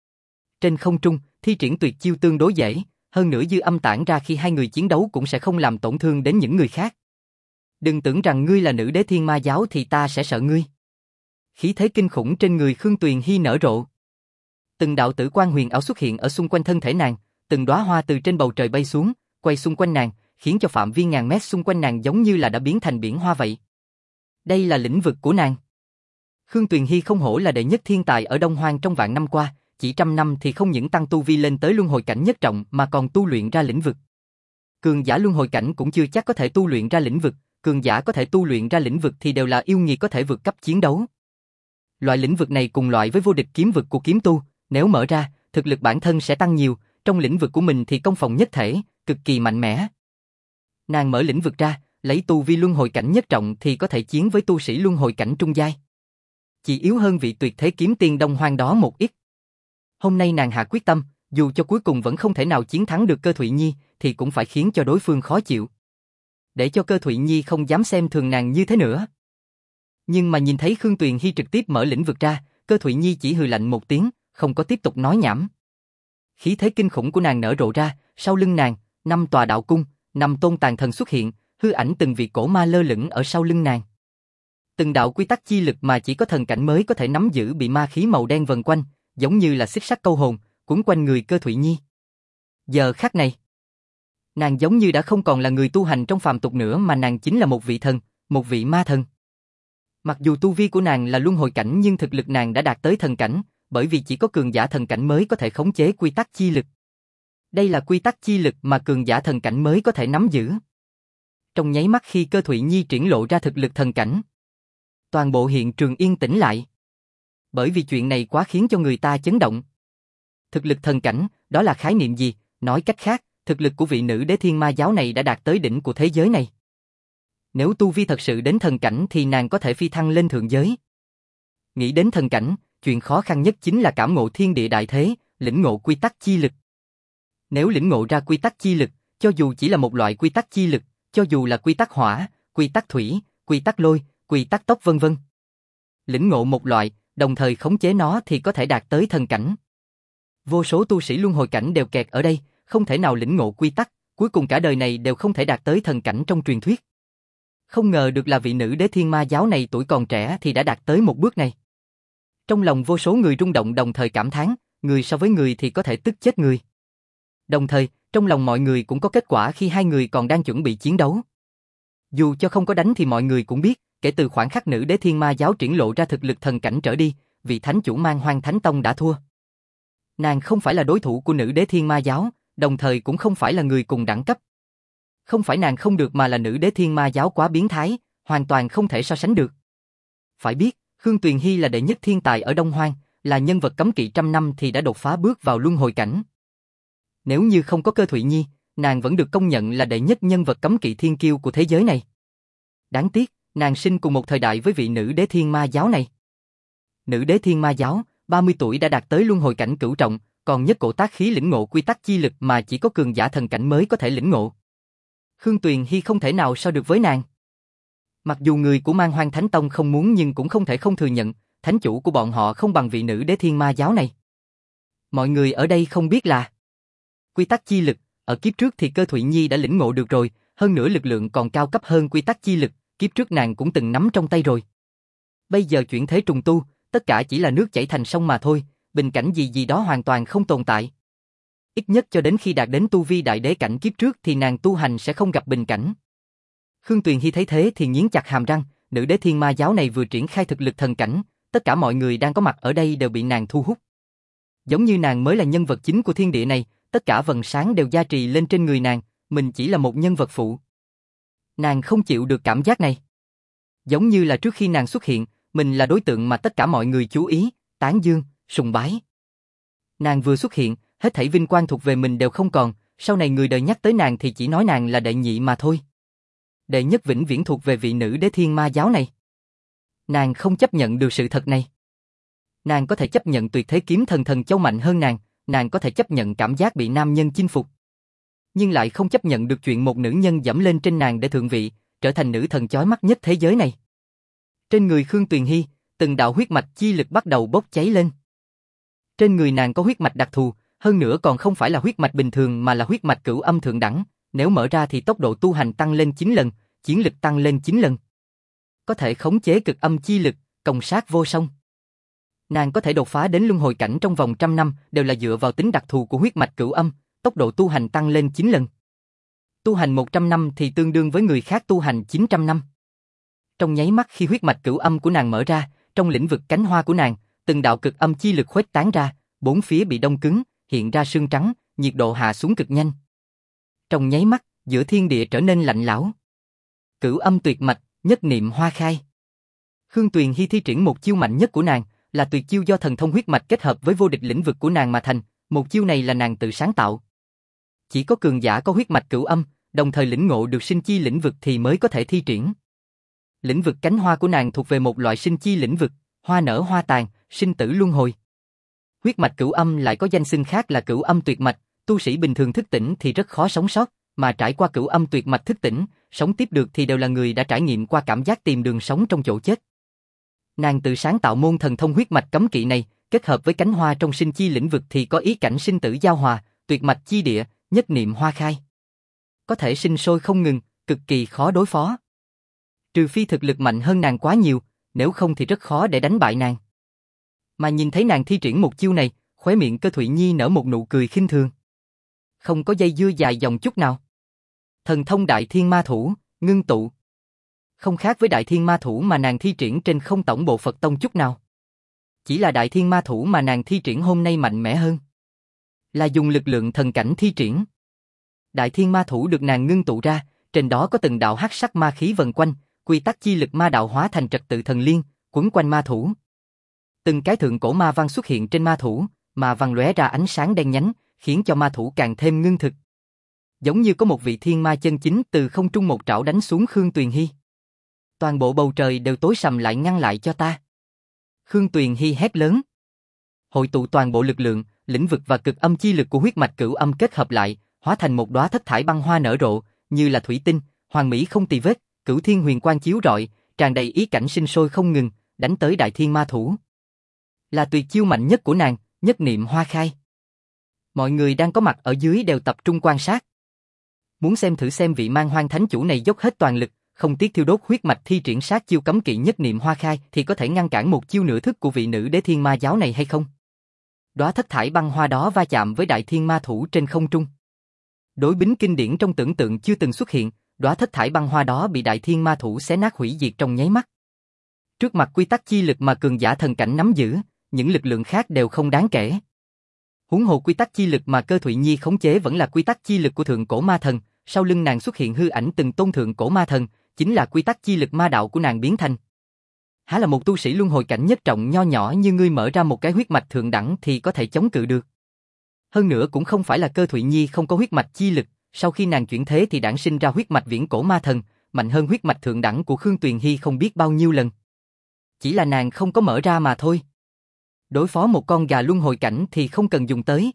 Trên không trung, thi triển tuyệt chiêu tương đối dễ, hơn nữa dư âm tản ra khi hai người chiến đấu cũng sẽ không làm tổn thương đến những người khác. Đừng tưởng rằng ngươi là nữ đế Thiên Ma giáo thì ta sẽ sợ ngươi. Khí thế kinh khủng trên người Khương Tuyền Hy nở rộ. Từng đạo tử quang huyền ảo xuất hiện ở xung quanh thân thể nàng, từng đóa hoa từ trên bầu trời bay xuống, quay xung quanh nàng, khiến cho phạm vi ngàn mét xung quanh nàng giống như là đã biến thành biển hoa vậy. Đây là lĩnh vực của nàng. Khương Tuyền Hy không hổ là đệ nhất thiên tài ở Đông Hoang trong vạn năm qua, chỉ trăm năm thì không những tăng tu vi lên tới luân hồi cảnh nhất trọng mà còn tu luyện ra lĩnh vực. Cường giả luân hồi cảnh cũng chưa chắc có thể tu luyện ra lĩnh vực, cường giả có thể tu luyện ra lĩnh vực thì đều là yêu nghiệt có thể vượt cấp chiến đấu. Loại lĩnh vực này cùng loại với vô địch kiếm vực của kiếm tu, nếu mở ra, thực lực bản thân sẽ tăng nhiều, trong lĩnh vực của mình thì công phòng nhất thể, cực kỳ mạnh mẽ. Nàng mở lĩnh vực ra, lấy tu vi luân hồi cảnh nhất trọng thì có thể chiến với tu sĩ luân hồi cảnh trung giai. Chỉ yếu hơn vị tuyệt thế kiếm tiên Đông Hoang đó một ít. Hôm nay nàng hạ quyết tâm, dù cho cuối cùng vẫn không thể nào chiến thắng được Cơ Thụy Nhi, thì cũng phải khiến cho đối phương khó chịu. Để cho Cơ Thụy Nhi không dám xem thường nàng như thế nữa. Nhưng mà nhìn thấy Khương Tuyền Hy trực tiếp mở lĩnh vực ra, Cơ Thụy Nhi chỉ hừ lạnh một tiếng, không có tiếp tục nói nhảm. Khí thế kinh khủng của nàng nở rộ ra, sau lưng nàng, 5 tòa đạo cung, 5 tôn tàn thần xuất hiện, hư ảnh từng vị cổ ma lơ lửng ở sau lưng nàng. Từng đạo quy tắc chi lực mà chỉ có thần cảnh mới có thể nắm giữ bị ma khí màu đen vần quanh, giống như là xích sắt câu hồn, cuốn quanh người Cơ Thụy Nhi. Giờ khắc này, nàng giống như đã không còn là người tu hành trong phàm tục nữa mà nàng chính là một vị thần, một vị ma thần. Mặc dù tu vi của nàng là luân hồi cảnh nhưng thực lực nàng đã đạt tới thần cảnh, bởi vì chỉ có cường giả thần cảnh mới có thể khống chế quy tắc chi lực. Đây là quy tắc chi lực mà cường giả thần cảnh mới có thể nắm giữ. Trong nháy mắt khi Cơ Thụy Nhi triển lộ ra thực lực thần cảnh, toàn bộ hiện trường yên tĩnh lại. Bởi vì chuyện này quá khiến cho người ta chấn động. Thực lực thần cảnh, đó là khái niệm gì? Nói cách khác, thực lực của vị nữ đế Thiên Ma giáo này đã đạt tới đỉnh của thế giới này. Nếu tu vi thật sự đến thần cảnh thì nàng có thể phi thăng lên thượng giới. Nghĩ đến thần cảnh, chuyện khó khăn nhất chính là cảm ngộ thiên địa đại thế, lĩnh ngộ quy tắc chi lực. Nếu lĩnh ngộ ra quy tắc chi lực, cho dù chỉ là một loại quy tắc chi lực, cho dù là quy tắc hỏa, quy tắc thủy, quy tắc lôi, quy tắc tốc vân vân. Lĩnh ngộ một loại, đồng thời khống chế nó thì có thể đạt tới thần cảnh. Vô số tu sĩ luân hồi cảnh đều kẹt ở đây, không thể nào lĩnh ngộ quy tắc, cuối cùng cả đời này đều không thể đạt tới thần cảnh trong truyền thuyết. Không ngờ được là vị nữ đế Thiên Ma giáo này tuổi còn trẻ thì đã đạt tới một bước này. Trong lòng vô số người rung động đồng thời cảm thán, người so với người thì có thể tức chết người. Đồng thời, trong lòng mọi người cũng có kết quả khi hai người còn đang chuẩn bị chiến đấu. Dù cho không có đánh thì mọi người cũng biết, kể từ khoảng khắc nữ đế Thiên Ma giáo triển lộ ra thực lực thần cảnh trở đi, vị thánh chủ Man Hoang Thánh Tông đã thua. Nàng không phải là đối thủ của nữ đế Thiên Ma giáo, đồng thời cũng không phải là người cùng đẳng cấp. Không phải nàng không được mà là nữ đế Thiên Ma giáo quá biến thái, hoàn toàn không thể so sánh được. Phải biết, Khương Tuyền Hy là đệ nhất thiên tài ở Đông Hoang, là nhân vật cấm kỵ trăm năm thì đã đột phá bước vào luân hồi cảnh. Nếu như không có Cơ Thụy Nhi, nàng vẫn được công nhận là đệ nhất nhân vật cấm kỵ thiên kiêu của thế giới này. Đáng tiếc, nàng sinh cùng một thời đại với vị nữ đế Thiên Ma giáo này. Nữ đế Thiên Ma giáo, 30 tuổi đã đạt tới luân hồi cảnh cửu trọng, còn nhất cổ tác khí lĩnh ngộ quy tắc chi lực mà chỉ có cường giả thần cảnh mới có thể lĩnh ngộ. Khương Tuyền Hy không thể nào so được với nàng. Mặc dù người của Man Hoang Thánh Tông không muốn nhưng cũng không thể không thừa nhận, thánh chủ của bọn họ không bằng vị nữ đế thiên ma giáo này. Mọi người ở đây không biết là quy tắc chi lực, ở kiếp trước thì Cơ Thụy Nhi đã lĩnh ngộ được rồi, hơn nữa lực lượng còn cao cấp hơn quy tắc chi lực, kiếp trước nàng cũng từng nắm trong tay rồi. Bây giờ chuyển thế trùng tu, tất cả chỉ là nước chảy thành sông mà thôi, bình cảnh gì gì đó hoàn toàn không tồn tại. Ít nhất cho đến khi đạt đến tu vi đại đế cảnh kiếp trước thì nàng tu hành sẽ không gặp bình cảnh. Khương Tuyền Hy thấy thế thì nghiến chặt hàm răng, nữ đế thiên ma giáo này vừa triển khai thực lực thần cảnh, tất cả mọi người đang có mặt ở đây đều bị nàng thu hút. Giống như nàng mới là nhân vật chính của thiên địa này, tất cả vầng sáng đều gia trì lên trên người nàng, mình chỉ là một nhân vật phụ. Nàng không chịu được cảm giác này. Giống như là trước khi nàng xuất hiện, mình là đối tượng mà tất cả mọi người chú ý, tán dương, sùng bái. Nàng vừa xuất hiện, hết thảy vinh quang thuộc về mình đều không còn, sau này người đời nhắc tới nàng thì chỉ nói nàng là đệ nhị mà thôi. Đệ nhất vĩnh viễn thuộc về vị nữ đế thiên ma giáo này. Nàng không chấp nhận được sự thật này. Nàng có thể chấp nhận tuyệt thế kiếm thần thần châu mạnh hơn nàng có thể chấp nhận cảm giác bị nam nhân chinh phục. Nhưng lại không chấp nhận được chuyện một nữ nhân dẫm lên trên nàng để thượng vị, trở thành nữ thần chói mắt nhất thế giới này. Trên người Khương Tuyền Hy, từng đạo huyết mạch chi lực bắt đầu bốc cháy lên. Trên người nàng có huyết mạch đặc thù, hơn nữa còn không phải là huyết mạch bình thường mà là huyết mạch cửu âm thượng đẳng, nếu mở ra thì tốc độ tu hành tăng lên 9 lần, chiến lực tăng lên 9 lần. Có thể khống chế cực âm chi lực, công sát vô song. Nàng có thể đột phá đến luân hồi cảnh trong vòng 100 năm đều là dựa vào tính đặc thù của huyết mạch cửu âm, tốc độ tu hành tăng lên 9 lần. Tu hành 100 năm thì tương đương với người khác tu hành 900 năm. Trong nháy mắt khi huyết mạch cửu âm của nàng mở ra, trong lĩnh vực cánh hoa của nàng, từng đạo cực âm chi lực khuếch tán ra, bốn phía bị đông cứng, hiện ra sương trắng, nhiệt độ hạ xuống cực nhanh. Trong nháy mắt, giữa thiên địa trở nên lạnh lẽo. Cửu âm tuyệt mạch, nhất niệm hoa khai. Khương Tuyền Hy thi triển một chiêu mạnh nhất của nàng, là tuyệt chiêu do thần thông huyết mạch kết hợp với vô địch lĩnh vực của nàng mà thành, một chiêu này là nàng tự sáng tạo. Chỉ có cường giả có huyết mạch cửu âm, đồng thời lĩnh ngộ được sinh chi lĩnh vực thì mới có thể thi triển. Lĩnh vực cánh hoa của nàng thuộc về một loại sinh chi lĩnh vực, hoa nở hoa tàn, sinh tử luân hồi. Huyết mạch cửu âm lại có danh xưng khác là cửu âm tuyệt mạch, tu sĩ bình thường thức tỉnh thì rất khó sống sót, mà trải qua cửu âm tuyệt mạch thức tỉnh, sống tiếp được thì đều là người đã trải nghiệm qua cảm giác tìm đường sống trong chỗ chết. Nàng tự sáng tạo môn thần thông huyết mạch cấm kỵ này, kết hợp với cánh hoa trong sinh chi lĩnh vực thì có ý cảnh sinh tử giao hòa, tuyệt mạch chi địa, nhất niệm hoa khai. Có thể sinh sôi không ngừng, cực kỳ khó đối phó. Trừ phi thực lực mạnh hơn nàng quá nhiều, nếu không thì rất khó để đánh bại nàng. Mà nhìn thấy nàng thi triển một chiêu này, khóe miệng Cơ Thụy Nhi nở một nụ cười khinh thường. Không có dây dưa dài dòng chút nào. Thần thông đại thiên ma thủ, ngưng tụ. Không khác với đại thiên ma thủ mà nàng thi triển trên không tổng bộ Phật Tông chút nào. Chỉ là đại thiên ma thủ mà nàng thi triển hôm nay mạnh mẽ hơn. Là dùng lực lượng thần cảnh thi triển. Đại thiên ma thủ được nàng ngưng tụ ra, trên đó có từng đạo hắc sắc ma khí vần quanh, quy tắc chi lực ma đạo hóa thành trật tự thần liên, quấn quanh ma thủ. Từng cái thượng cổ ma văn xuất hiện trên ma thủ, mà văn lóe ra ánh sáng đen nhánh, khiến cho ma thủ càng thêm ngưng thực. Giống như có một vị thiên ma chân chính từ không trung một trảo đánh xuống Khương Tuyền Hy. Toàn bộ bầu trời đều tối sầm lại, ngăn lại cho ta. Khương Tuyền Hy hét lớn. Hội tụ toàn bộ lực lượng, lĩnh vực và cực âm chi lực của huyết mạch cửu âm kết hợp lại, hóa thành một đóa thất thải băng hoa nở rộ, như là thủy tinh, hoàn mỹ không tì vết, cửu thiên huyền quang chiếu rọi, tràn đầy ý cảnh sinh sôi không ngừng, đánh tới đại thiên ma thủ. Là tuyệt chiêu mạnh nhất của nàng, nhất niệm hoa khai. Mọi người đang có mặt ở dưới đều tập trung quan sát. Muốn xem thử xem vị Man Hoang thánh chủ này dốc hết toàn lực, không tiếc thiêu đốt huyết mạch thi triển sát chiêu cấm kỵ nhất niệm hoa khai thì có thể ngăn cản một chiêu nửa thức của vị nữ đế thiên ma giáo này hay không. Đóa thất thải băng hoa đó va chạm với đại thiên ma thủ trên không trung. Đối bính kinh điển trong tưởng tượng chưa từng xuất hiện, đóa thất thải băng hoa đó bị đại thiên ma thủ xé nát hủy diệt trong nháy mắt. Trước mặt quy tắc chi lực mà cường giả thần cảnh nắm giữ, những lực lượng khác đều không đáng kể. Huống hồ quy tắc chi lực mà Cơ Thụy Nhi khống chế vẫn là quy tắc chi lực của thượng cổ ma thần, sau lưng nàng xuất hiện hư ảnh từng tôn thượng cổ ma thần, chính là quy tắc chi lực ma đạo của nàng biến thành. Há là một tu sĩ luân hồi cảnh nhất trọng nho nhỏ như ngươi mở ra một cái huyết mạch thượng đẳng thì có thể chống cự được. Hơn nữa cũng không phải là Cơ Thụy Nhi không có huyết mạch chi lực, sau khi nàng chuyển thế thì đản sinh ra huyết mạch viễn cổ ma thần, mạnh hơn huyết mạch thượng đẳng của Khương Tuyền Hy không biết bao nhiêu lần. Chỉ là nàng không có mở ra mà thôi. Đối phó một con gà luân hồi cảnh thì không cần dùng tới.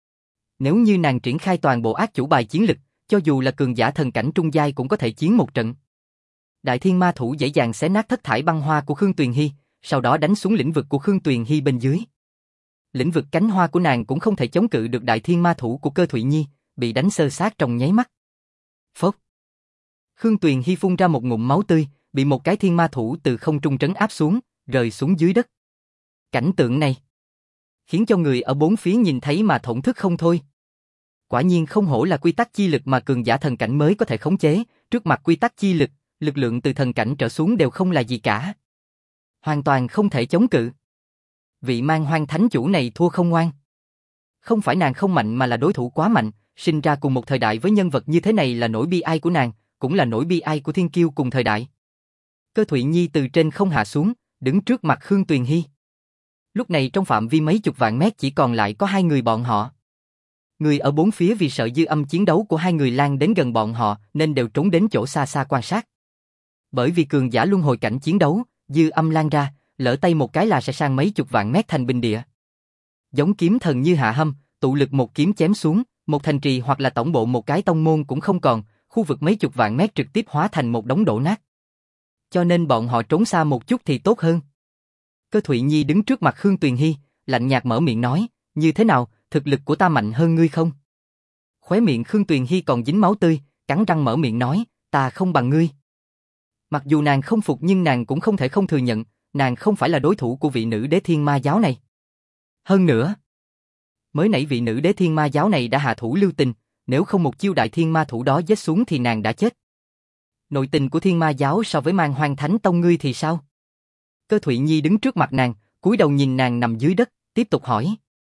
Nếu như nàng triển khai toàn bộ ác chủ bài chiến lực, cho dù là cường giả thần cảnh trung giai cũng có thể chiến một trận. Đại thiên ma thủ dễ dàng xé nát thất thải băng hoa của Khương Tuyền Hy, sau đó đánh xuống lĩnh vực của Khương Tuyền Hy bên dưới. Lĩnh vực cánh hoa của nàng cũng không thể chống cự được đại thiên ma thủ của Cơ Thụy Nhi, bị đánh xơ xác trong nháy mắt. Phốc. Khương Tuyền Hy phun ra một ngụm máu tươi, bị một cái thiên ma thủ từ không trung trấn áp xuống, rơi xuống dưới đất. Cảnh tượng này khiến cho người ở bốn phía nhìn thấy mà thổn thức không thôi. Quả nhiên không hổ là quy tắc chi lực mà cường giả thần cảnh mới có thể khống chế, trước mặt quy tắc chi lực, lực lượng từ thần cảnh trở xuống đều không là gì cả. Hoàn toàn không thể chống cự. Vị Man Hoang thánh chủ này thua không ngoan. Không phải nàng không mạnh mà là đối thủ quá mạnh, sinh ra cùng một thời đại với nhân vật như thế này là nỗi bi ai của nàng, cũng là nỗi bi ai của thiên kiêu cùng thời đại. Cơ Thụy Nhi từ trên không hạ xuống, đứng trước mặt Khương Tuyền Hy. Lúc này trong phạm vi mấy chục vạn mét chỉ còn lại có hai người bọn họ. Người ở bốn phía vì sợ dư âm chiến đấu của hai người lan đến gần bọn họ nên đều trốn đến chỗ xa xa quan sát. Bởi vì cường giả luân hồi cảnh chiến đấu, dư âm lan ra, lỡ tay một cái là sẽ sang mấy chục vạn mét thành binh địa. Giống kiếm thần như Hạ Hâm, tụ lực một kiếm chém xuống, một thành trì hoặc là tổng bộ một cái tông môn cũng không còn, khu vực mấy chục vạn mét trực tiếp hóa thành một đống đổ nát. Cho nên bọn họ trốn xa một chút thì tốt hơn. Cơ Thụy Nhi đứng trước mặt Khương Tuyền Hy, lạnh nhạt mở miệng nói, như thế nào, thực lực của ta mạnh hơn ngươi không? Khóe miệng Khương Tuyền Hy còn dính máu tươi, cắn răng mở miệng nói, ta không bằng ngươi. Mặc dù nàng không phục nhưng nàng cũng không thể không thừa nhận, nàng không phải là đối thủ của vị nữ đế thiên ma giáo này. Hơn nữa, mới nãy vị nữ đế thiên ma giáo này đã hạ thủ lưu tình, nếu không một chiêu đại thiên ma thủ đó giết xuống thì nàng đã chết. Nội tình của thiên ma giáo so với Man Hoang Thánh Tông ngươi thì sao? Cơ Thụy Nhi đứng trước mặt nàng, cúi đầu nhìn nàng nằm dưới đất, tiếp tục hỏi.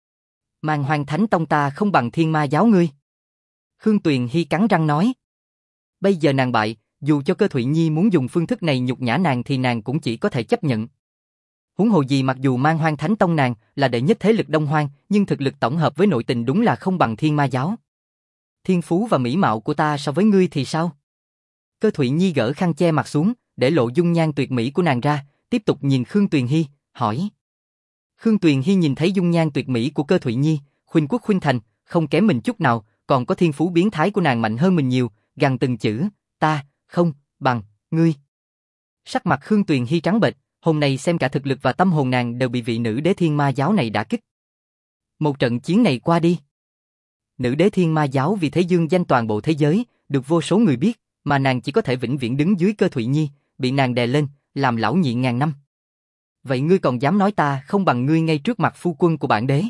Man Hoang Thánh Tông ta không bằng thiên ma giáo ngươi. Khương Tuyền Hy cắn răng nói. Bây giờ nàng bại, dù cho Cơ Thụy Nhi muốn dùng phương thức này nhục nhã nàng thì nàng cũng chỉ có thể chấp nhận. Huống hồ gì mặc dù Man Hoang Thánh Tông nàng là đệ nhất thế lực Đông Hoang, nhưng thực lực tổng hợp với nội tình đúng là không bằng thiên ma giáo. Thiên phú và mỹ mạo của ta so với ngươi thì sao? Cơ Thụy Nhi gỡ khăn che mặt xuống, để lộ dung nhan tuyệt mỹ của nàng ra, tiếp tục nhìn Khương Tuyền Hy, hỏi. Khương Tuyền Hy nhìn thấy dung nhan tuyệt mỹ của Cơ Thụy Nhi, khuynh quốc khuynh thành, không kém mình chút nào, còn có thiên phú biến thái của nàng mạnh hơn mình nhiều, gằn từng chữ, ta, không, bằng, ngươi. Sắc mặt Khương Tuyền Hy trắng bệch, hôm nay xem cả thực lực và tâm hồn nàng đều bị vị nữ đế thiên ma giáo này đả kích. Một trận chiến này qua đi. Nữ đế thiên ma giáo vì thế dương danh toàn bộ thế giới, được vô số người biết, mà nàng chỉ có thể vĩnh viễn đứng dưới Cơ Thụy Nhi, bị nàng đè lên, làm lão nhị ngàn năm. Vậy ngươi còn dám nói ta không bằng ngươi ngay trước mặt phu quân của bản đế?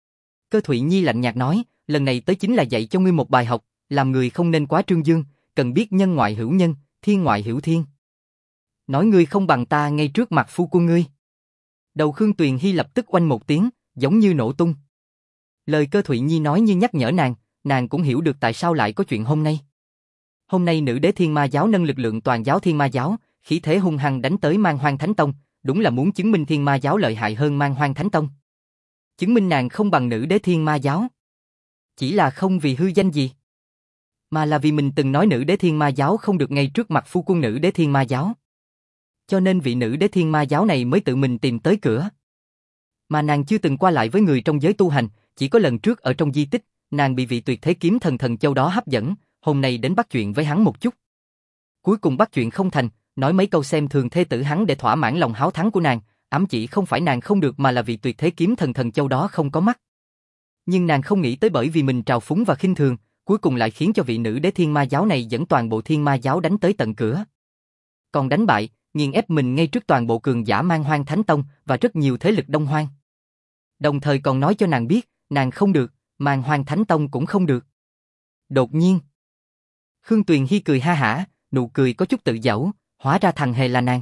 Cơ Thụy Nhi lạnh nhạt nói, lần này tới chính là dạy cho ngươi một bài học, làm người không nên quá trương dương, cần biết nhân ngoại hữu nhân, thiên ngoại hữu thiên. Nói ngươi không bằng ta ngay trước mặt phu quân ngươi. Đầu Khương Tuyền Hy lập tức oanh một tiếng, giống như nổ tung. Lời Cơ Thụy Nhi nói như nhắc nhở nàng cũng hiểu được tại sao lại có chuyện hôm nay. Hôm nay nữ đế thiên ma giáo nâng lực lượng toàn giáo thiên ma giáo, khí thế hung hăng đánh tới Man Hoang Thánh Tông, đúng là muốn chứng minh thiên ma giáo lợi hại hơn Man Hoang Thánh Tông. Chứng minh nàng không bằng nữ đế thiên ma giáo. Chỉ là không vì hư danh gì, mà là vì mình từng nói nữ đế thiên ma giáo không được ngay trước mặt phu quân nữ đế thiên ma giáo. Cho nên vị nữ đế thiên ma giáo này mới tự mình tìm tới cửa. Mà nàng chưa từng qua lại với người trong giới tu hành, chỉ có lần trước ở trong di tích, nàng bị vị tuyệt thế kiếm thần Thần Châu đó hấp dẫn, hôm nay đến bắt chuyện với hắn một chút. Cuối cùng bắt chuyện không thành, nói mấy câu xem thường thê tử hắn để thỏa mãn lòng háo thắng của nàng, ám chỉ không phải nàng không được mà là vị tuyệt thế kiếm thần Thần Châu đó không có mắt. Nhưng nàng không nghĩ tới bởi vì mình trào phúng và khinh thường, cuối cùng lại khiến cho vị nữ đế thiên ma giáo này dẫn toàn bộ thiên ma giáo đánh tới tận cửa. Còn đánh bại, nghiền ép mình ngay trước toàn bộ cường giả Man Hoang Thánh Tông và rất nhiều thế lực Đông Hoang. Đồng thời còn nói cho nàng biết, nàng không được, Man Hoang Thánh Tông cũng không được. Đột nhiên, Khương Tuyền Hy cười ha hả, nụ cười có chút tự giễu, hóa ra thằng hề là nàng.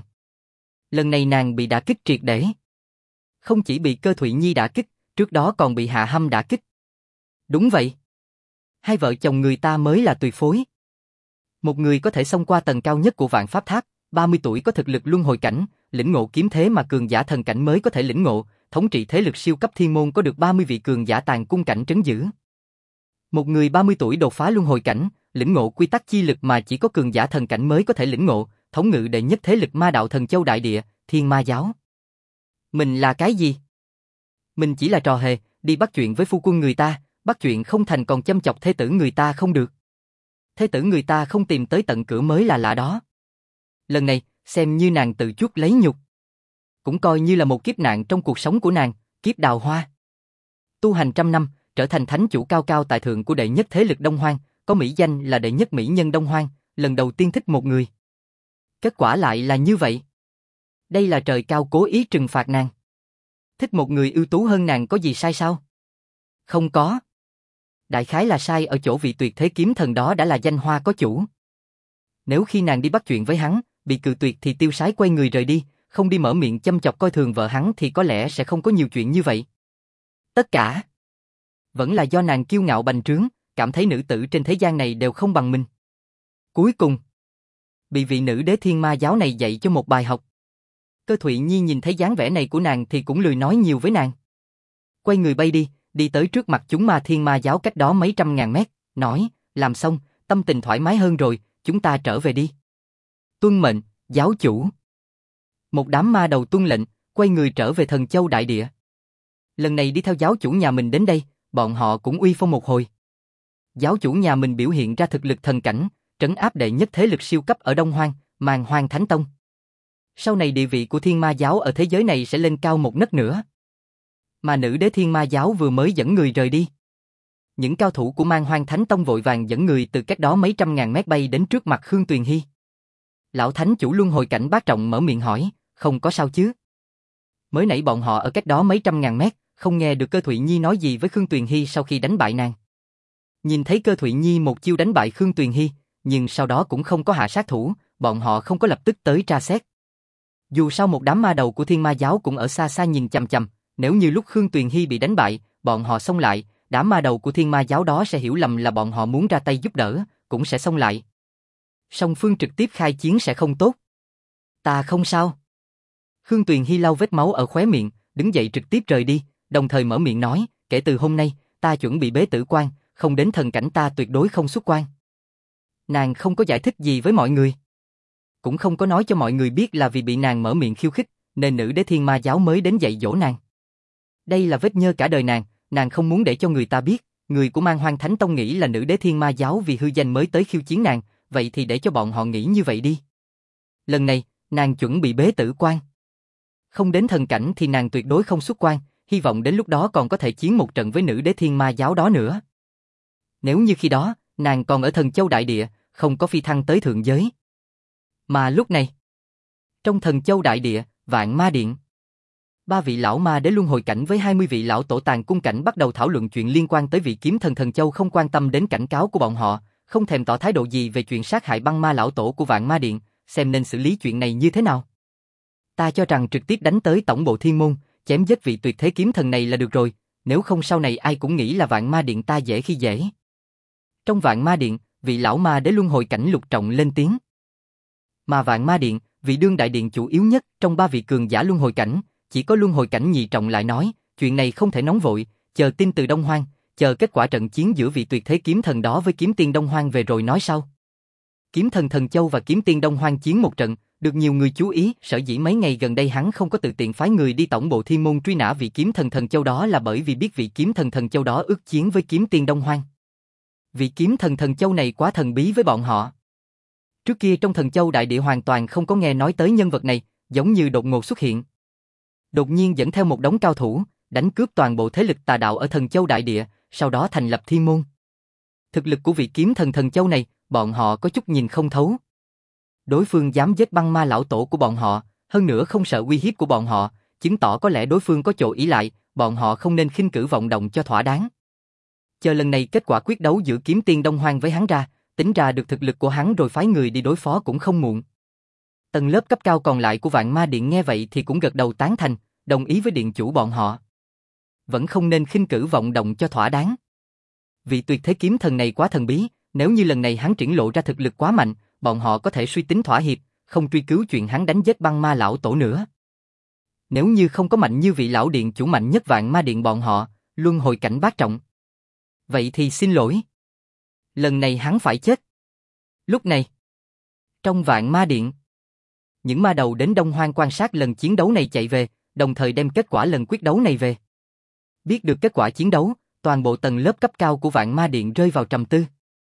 Lần này nàng bị đả kích triệt để. Không chỉ bị Cơ Thụy Nhi đả kích, trước đó còn bị Hạ Hâm đả kích. Đúng vậy. Hai vợ chồng người ta mới là tuyệt phối. Một người có thể xông qua tầng cao nhất của Vạn Pháp Tháp, 30 tuổi có thực lực luân hồi cảnh, lĩnh ngộ kiếm thế mà cường giả thần cảnh mới có thể lĩnh ngộ, thống trị thế lực siêu cấp thiên môn có được 30 vị cường giả tàn cung cảnh trấn giữ. Một người 30 tuổi đột phá luân hồi cảnh, lĩnh ngộ quy tắc chi lực mà chỉ có cường giả thần cảnh mới có thể lĩnh ngộ, thống ngự đệ nhất thế lực ma đạo Thần Châu đại địa, Thiên Ma giáo. Mình là cái gì? Mình chỉ là trò hề, đi bắt chuyện với phu quân người ta, bắt chuyện không thành còn châm chọc thê tử người ta không được. Thê tử người ta không tìm tới tận cửa mới là lạ đó. Lần này, xem như nàng tự chuốc lấy nhục. Cũng coi như là một kiếp nạn trong cuộc sống của nàng, kiếp đào hoa. Tu hành trăm năm, trở thành thánh chủ cao cao tại thượng của đệ nhất thế lực Đông Hoang, có mỹ danh là đệ nhất mỹ nhân Đông Hoang, lần đầu tiên thích một người. Kết quả lại là như vậy. Đây là trời cao cố ý trừng phạt nàng. Thích một người ưu tú hơn nàng có gì sai sao? Không có. Đại khái là sai ở chỗ vị tuyệt thế kiếm thần đó đã là danh hoa có chủ. Nếu khi nàng đi bắt chuyện với hắn, bị cự tuyệt thì tiêu sái quay người rời đi, không đi mở miệng châm chọc coi thường vợ hắn thì có lẽ sẽ không có nhiều chuyện như vậy. Tất cả vẫn là do nàng kiêu ngạo bành trướng, cảm thấy nữ tử trên thế gian này đều không bằng mình. Cuối cùng, bị vị nữ đế thiên ma giáo này dạy cho một bài học. Cơ Thụy Nhi nhìn thấy dáng vẻ này của nàng thì cũng lười nói nhiều với nàng. Quay người bay đi, đi tới trước mặt chúng ma thiên ma giáo cách đó mấy trăm ngàn mét, nói, làm xong, tâm tình thoải mái hơn rồi, chúng ta trở về đi. Tuân mệnh, giáo chủ. Một đám ma đầu tuân lệnh, quay người trở về Thần Châu Đại Địa. Lần này đi theo giáo chủ nhà mình đến đây, bọn họ cũng uy phong một hồi. Giáo chủ nhà mình biểu hiện ra thực lực thần cảnh, trấn áp đệ nhất thế lực siêu cấp ở Đông Hoang, Màn Hoang Thánh Tông. Sau này địa vị của Thiên Ma giáo ở thế giới này sẽ lên cao một nấc nữa. Mà nữ đế Thiên Ma giáo vừa mới dẫn người rời đi. Những cao thủ của Màn Hoang Thánh Tông vội vàng dẫn người từ cách đó mấy trăm ngàn mét bay đến trước mặt Khương Tuyền Hy. Lão thánh chủ luân hồi cảnh bát trọng mở miệng hỏi, không có sao chứ? Mới nãy bọn họ ở cách đó mấy trăm ngàn mét, không nghe được Cơ Thụy Nhi nói gì với Khương Tuyền Hy sau khi đánh bại nàng. Nhìn thấy Cơ Thụy Nhi một chiêu đánh bại Khương Tuyền Hy, nhưng sau đó cũng không có hạ sát thủ, bọn họ không có lập tức tới tra xét. Dù sao một đám ma đầu của Thiên Ma giáo cũng ở xa xa nhìn chằm chằm, nếu như lúc Khương Tuyền Hy bị đánh bại, bọn họ xông lại, đám ma đầu của Thiên Ma giáo đó sẽ hiểu lầm là bọn họ muốn ra tay giúp đỡ, cũng sẽ xông lại. Song phương trực tiếp khai chiến sẽ không tốt. Ta không sao. Khương Tuyền Hy lau vết máu ở khóe miệng, đứng dậy trực tiếp rời đi, đồng thời mở miệng nói, kể từ hôm nay, ta chuẩn bị bế tử quan, không đến thần cảnh ta tuyệt đối không xuất quan. Nàng không có giải thích gì với mọi người. Cũng không có nói cho mọi người biết là vì bị nàng mở miệng khiêu khích, nên nữ đế Thiên Ma giáo mới đến dạy dỗ nàng. Đây là vết nhơ cả đời nàng không muốn để cho người ta biết, người của Màn Hoang Thánh Tông nghĩ là nữ đế Thiên Ma giáo vì hư danh mới tới khiêu chiến nàng, vậy thì để cho bọn họ nghĩ như vậy đi. Lần này, nàng chuẩn bị bế tử quan. Không đến thần cảnh thì nàng tuyệt đối không xuất quan, hy vọng đến lúc đó còn có thể chiến một trận với nữ đế Thiên Ma giáo đó nữa. Nếu như khi đó, nàng còn ở Thần Châu Đại Địa, không có phi thăng tới thượng giới. Mà lúc này, trong Thần Châu Đại Địa, Vạn Ma Điện, 3 vị lão ma đế luân hồi cảnh với 20 vị lão tổ tàn cung cảnh bắt đầu thảo luận chuyện liên quan tới vị kiếm thần Thần Châu, không quan tâm đến cảnh cáo của bọn họ, không thèm tỏ thái độ gì về chuyện sát hại băng ma lão tổ của Vạn Ma Điện, xem nên xử lý chuyện này như thế nào. Ta cho rằng trực tiếp đánh tới tổng bộ thiên môn, chém giết vị tuyệt thế kiếm thần này là được rồi, nếu không sau này ai cũng nghĩ là Vạn Ma Điện ta dễ khi dễ. Trong Vạn Ma Điện, vị lão ma đế luân hồi cảnh Lục Trọng lên tiếng. Mà Vạn Ma Điện, vị đương đại điện chủ yếu nhất trong 3 vị cường giả luân hồi cảnh, chỉ có luân hồi cảnh Nhị Trọng lại nói, chuyện này không thể nóng vội, chờ tin từ Đông Hoang, chờ kết quả trận chiến giữa vị tuyệt thế kiếm thần đó với kiếm tiên Đông Hoang về rồi nói sau. Kiếm thần Thần Châu và kiếm tiên Đông Hoang chiến một trận, được nhiều người chú ý, sở dĩ mấy ngày gần đây hắn không có tự tiện phái người đi tổng bộ thiên môn truy nã vị kiếm thần Thần Châu đó là bởi vì biết vị kiếm thần Thần Châu đó ước chiến với kiếm tiên Đông Hoang. Vị kiếm thần Thần Châu này quá thần bí với bọn họ. Trước kia trong Thần Châu Đại Địa hoàn toàn không có nghe nói tới nhân vật này, giống như đột ngột xuất hiện. Đột nhiên dẫn theo một đống cao thủ, đánh cướp toàn bộ thế lực tà đạo ở Thần Châu Đại Địa, sau đó thành lập thiên môn. Thực lực của vị kiếm thần Thần Châu này, bọn họ có chút nhìn không thấu. Đối phương dám giết băng ma lão tổ của bọn họ, hơn nữa không sợ uy hiếp của bọn họ, chứng tỏ có lẽ đối phương có chỗ ỷ lại, bọn họ không nên khinh cử vọng động cho thỏa đáng. Chờ lần này kết quả quyết đấu giữa kiếm tiên Đông Hoang với hắn ra, tính ra được thực lực của hắn rồi phái người đi đối phó cũng không muộn. Tầng lớp cấp cao còn lại của Vạn Ma Điện nghe vậy thì cũng gật đầu tán thành, đồng ý với điện chủ bọn họ. Vẫn không nên khinh cử vọng động cho thỏa đáng. Vị tuyệt thế kiếm thần này quá thần bí, nếu như lần này hắn triển lộ ra thực lực quá mạnh, bọn họ có thể suy tính thỏa hiệp, không truy cứu chuyện hắn đánh giết băng ma lão tổ nữa. Nếu như không có mạnh như vị lão điện chủ mạnh nhất Vạn Ma Điện bọn họ, luân hồi cảnh bát trọng. Vậy thì xin lỗi. Lần này hắn phải chết. Lúc này, trong Vạn Ma Điện, những ma đầu đến Đông Hoang quan sát lần chiến đấu này chạy về, đồng thời đem kết quả lần quyết đấu này về. Biết được kết quả chiến đấu, toàn bộ tầng lớp cấp cao của Vạn Ma Điện rơi vào trầm tư.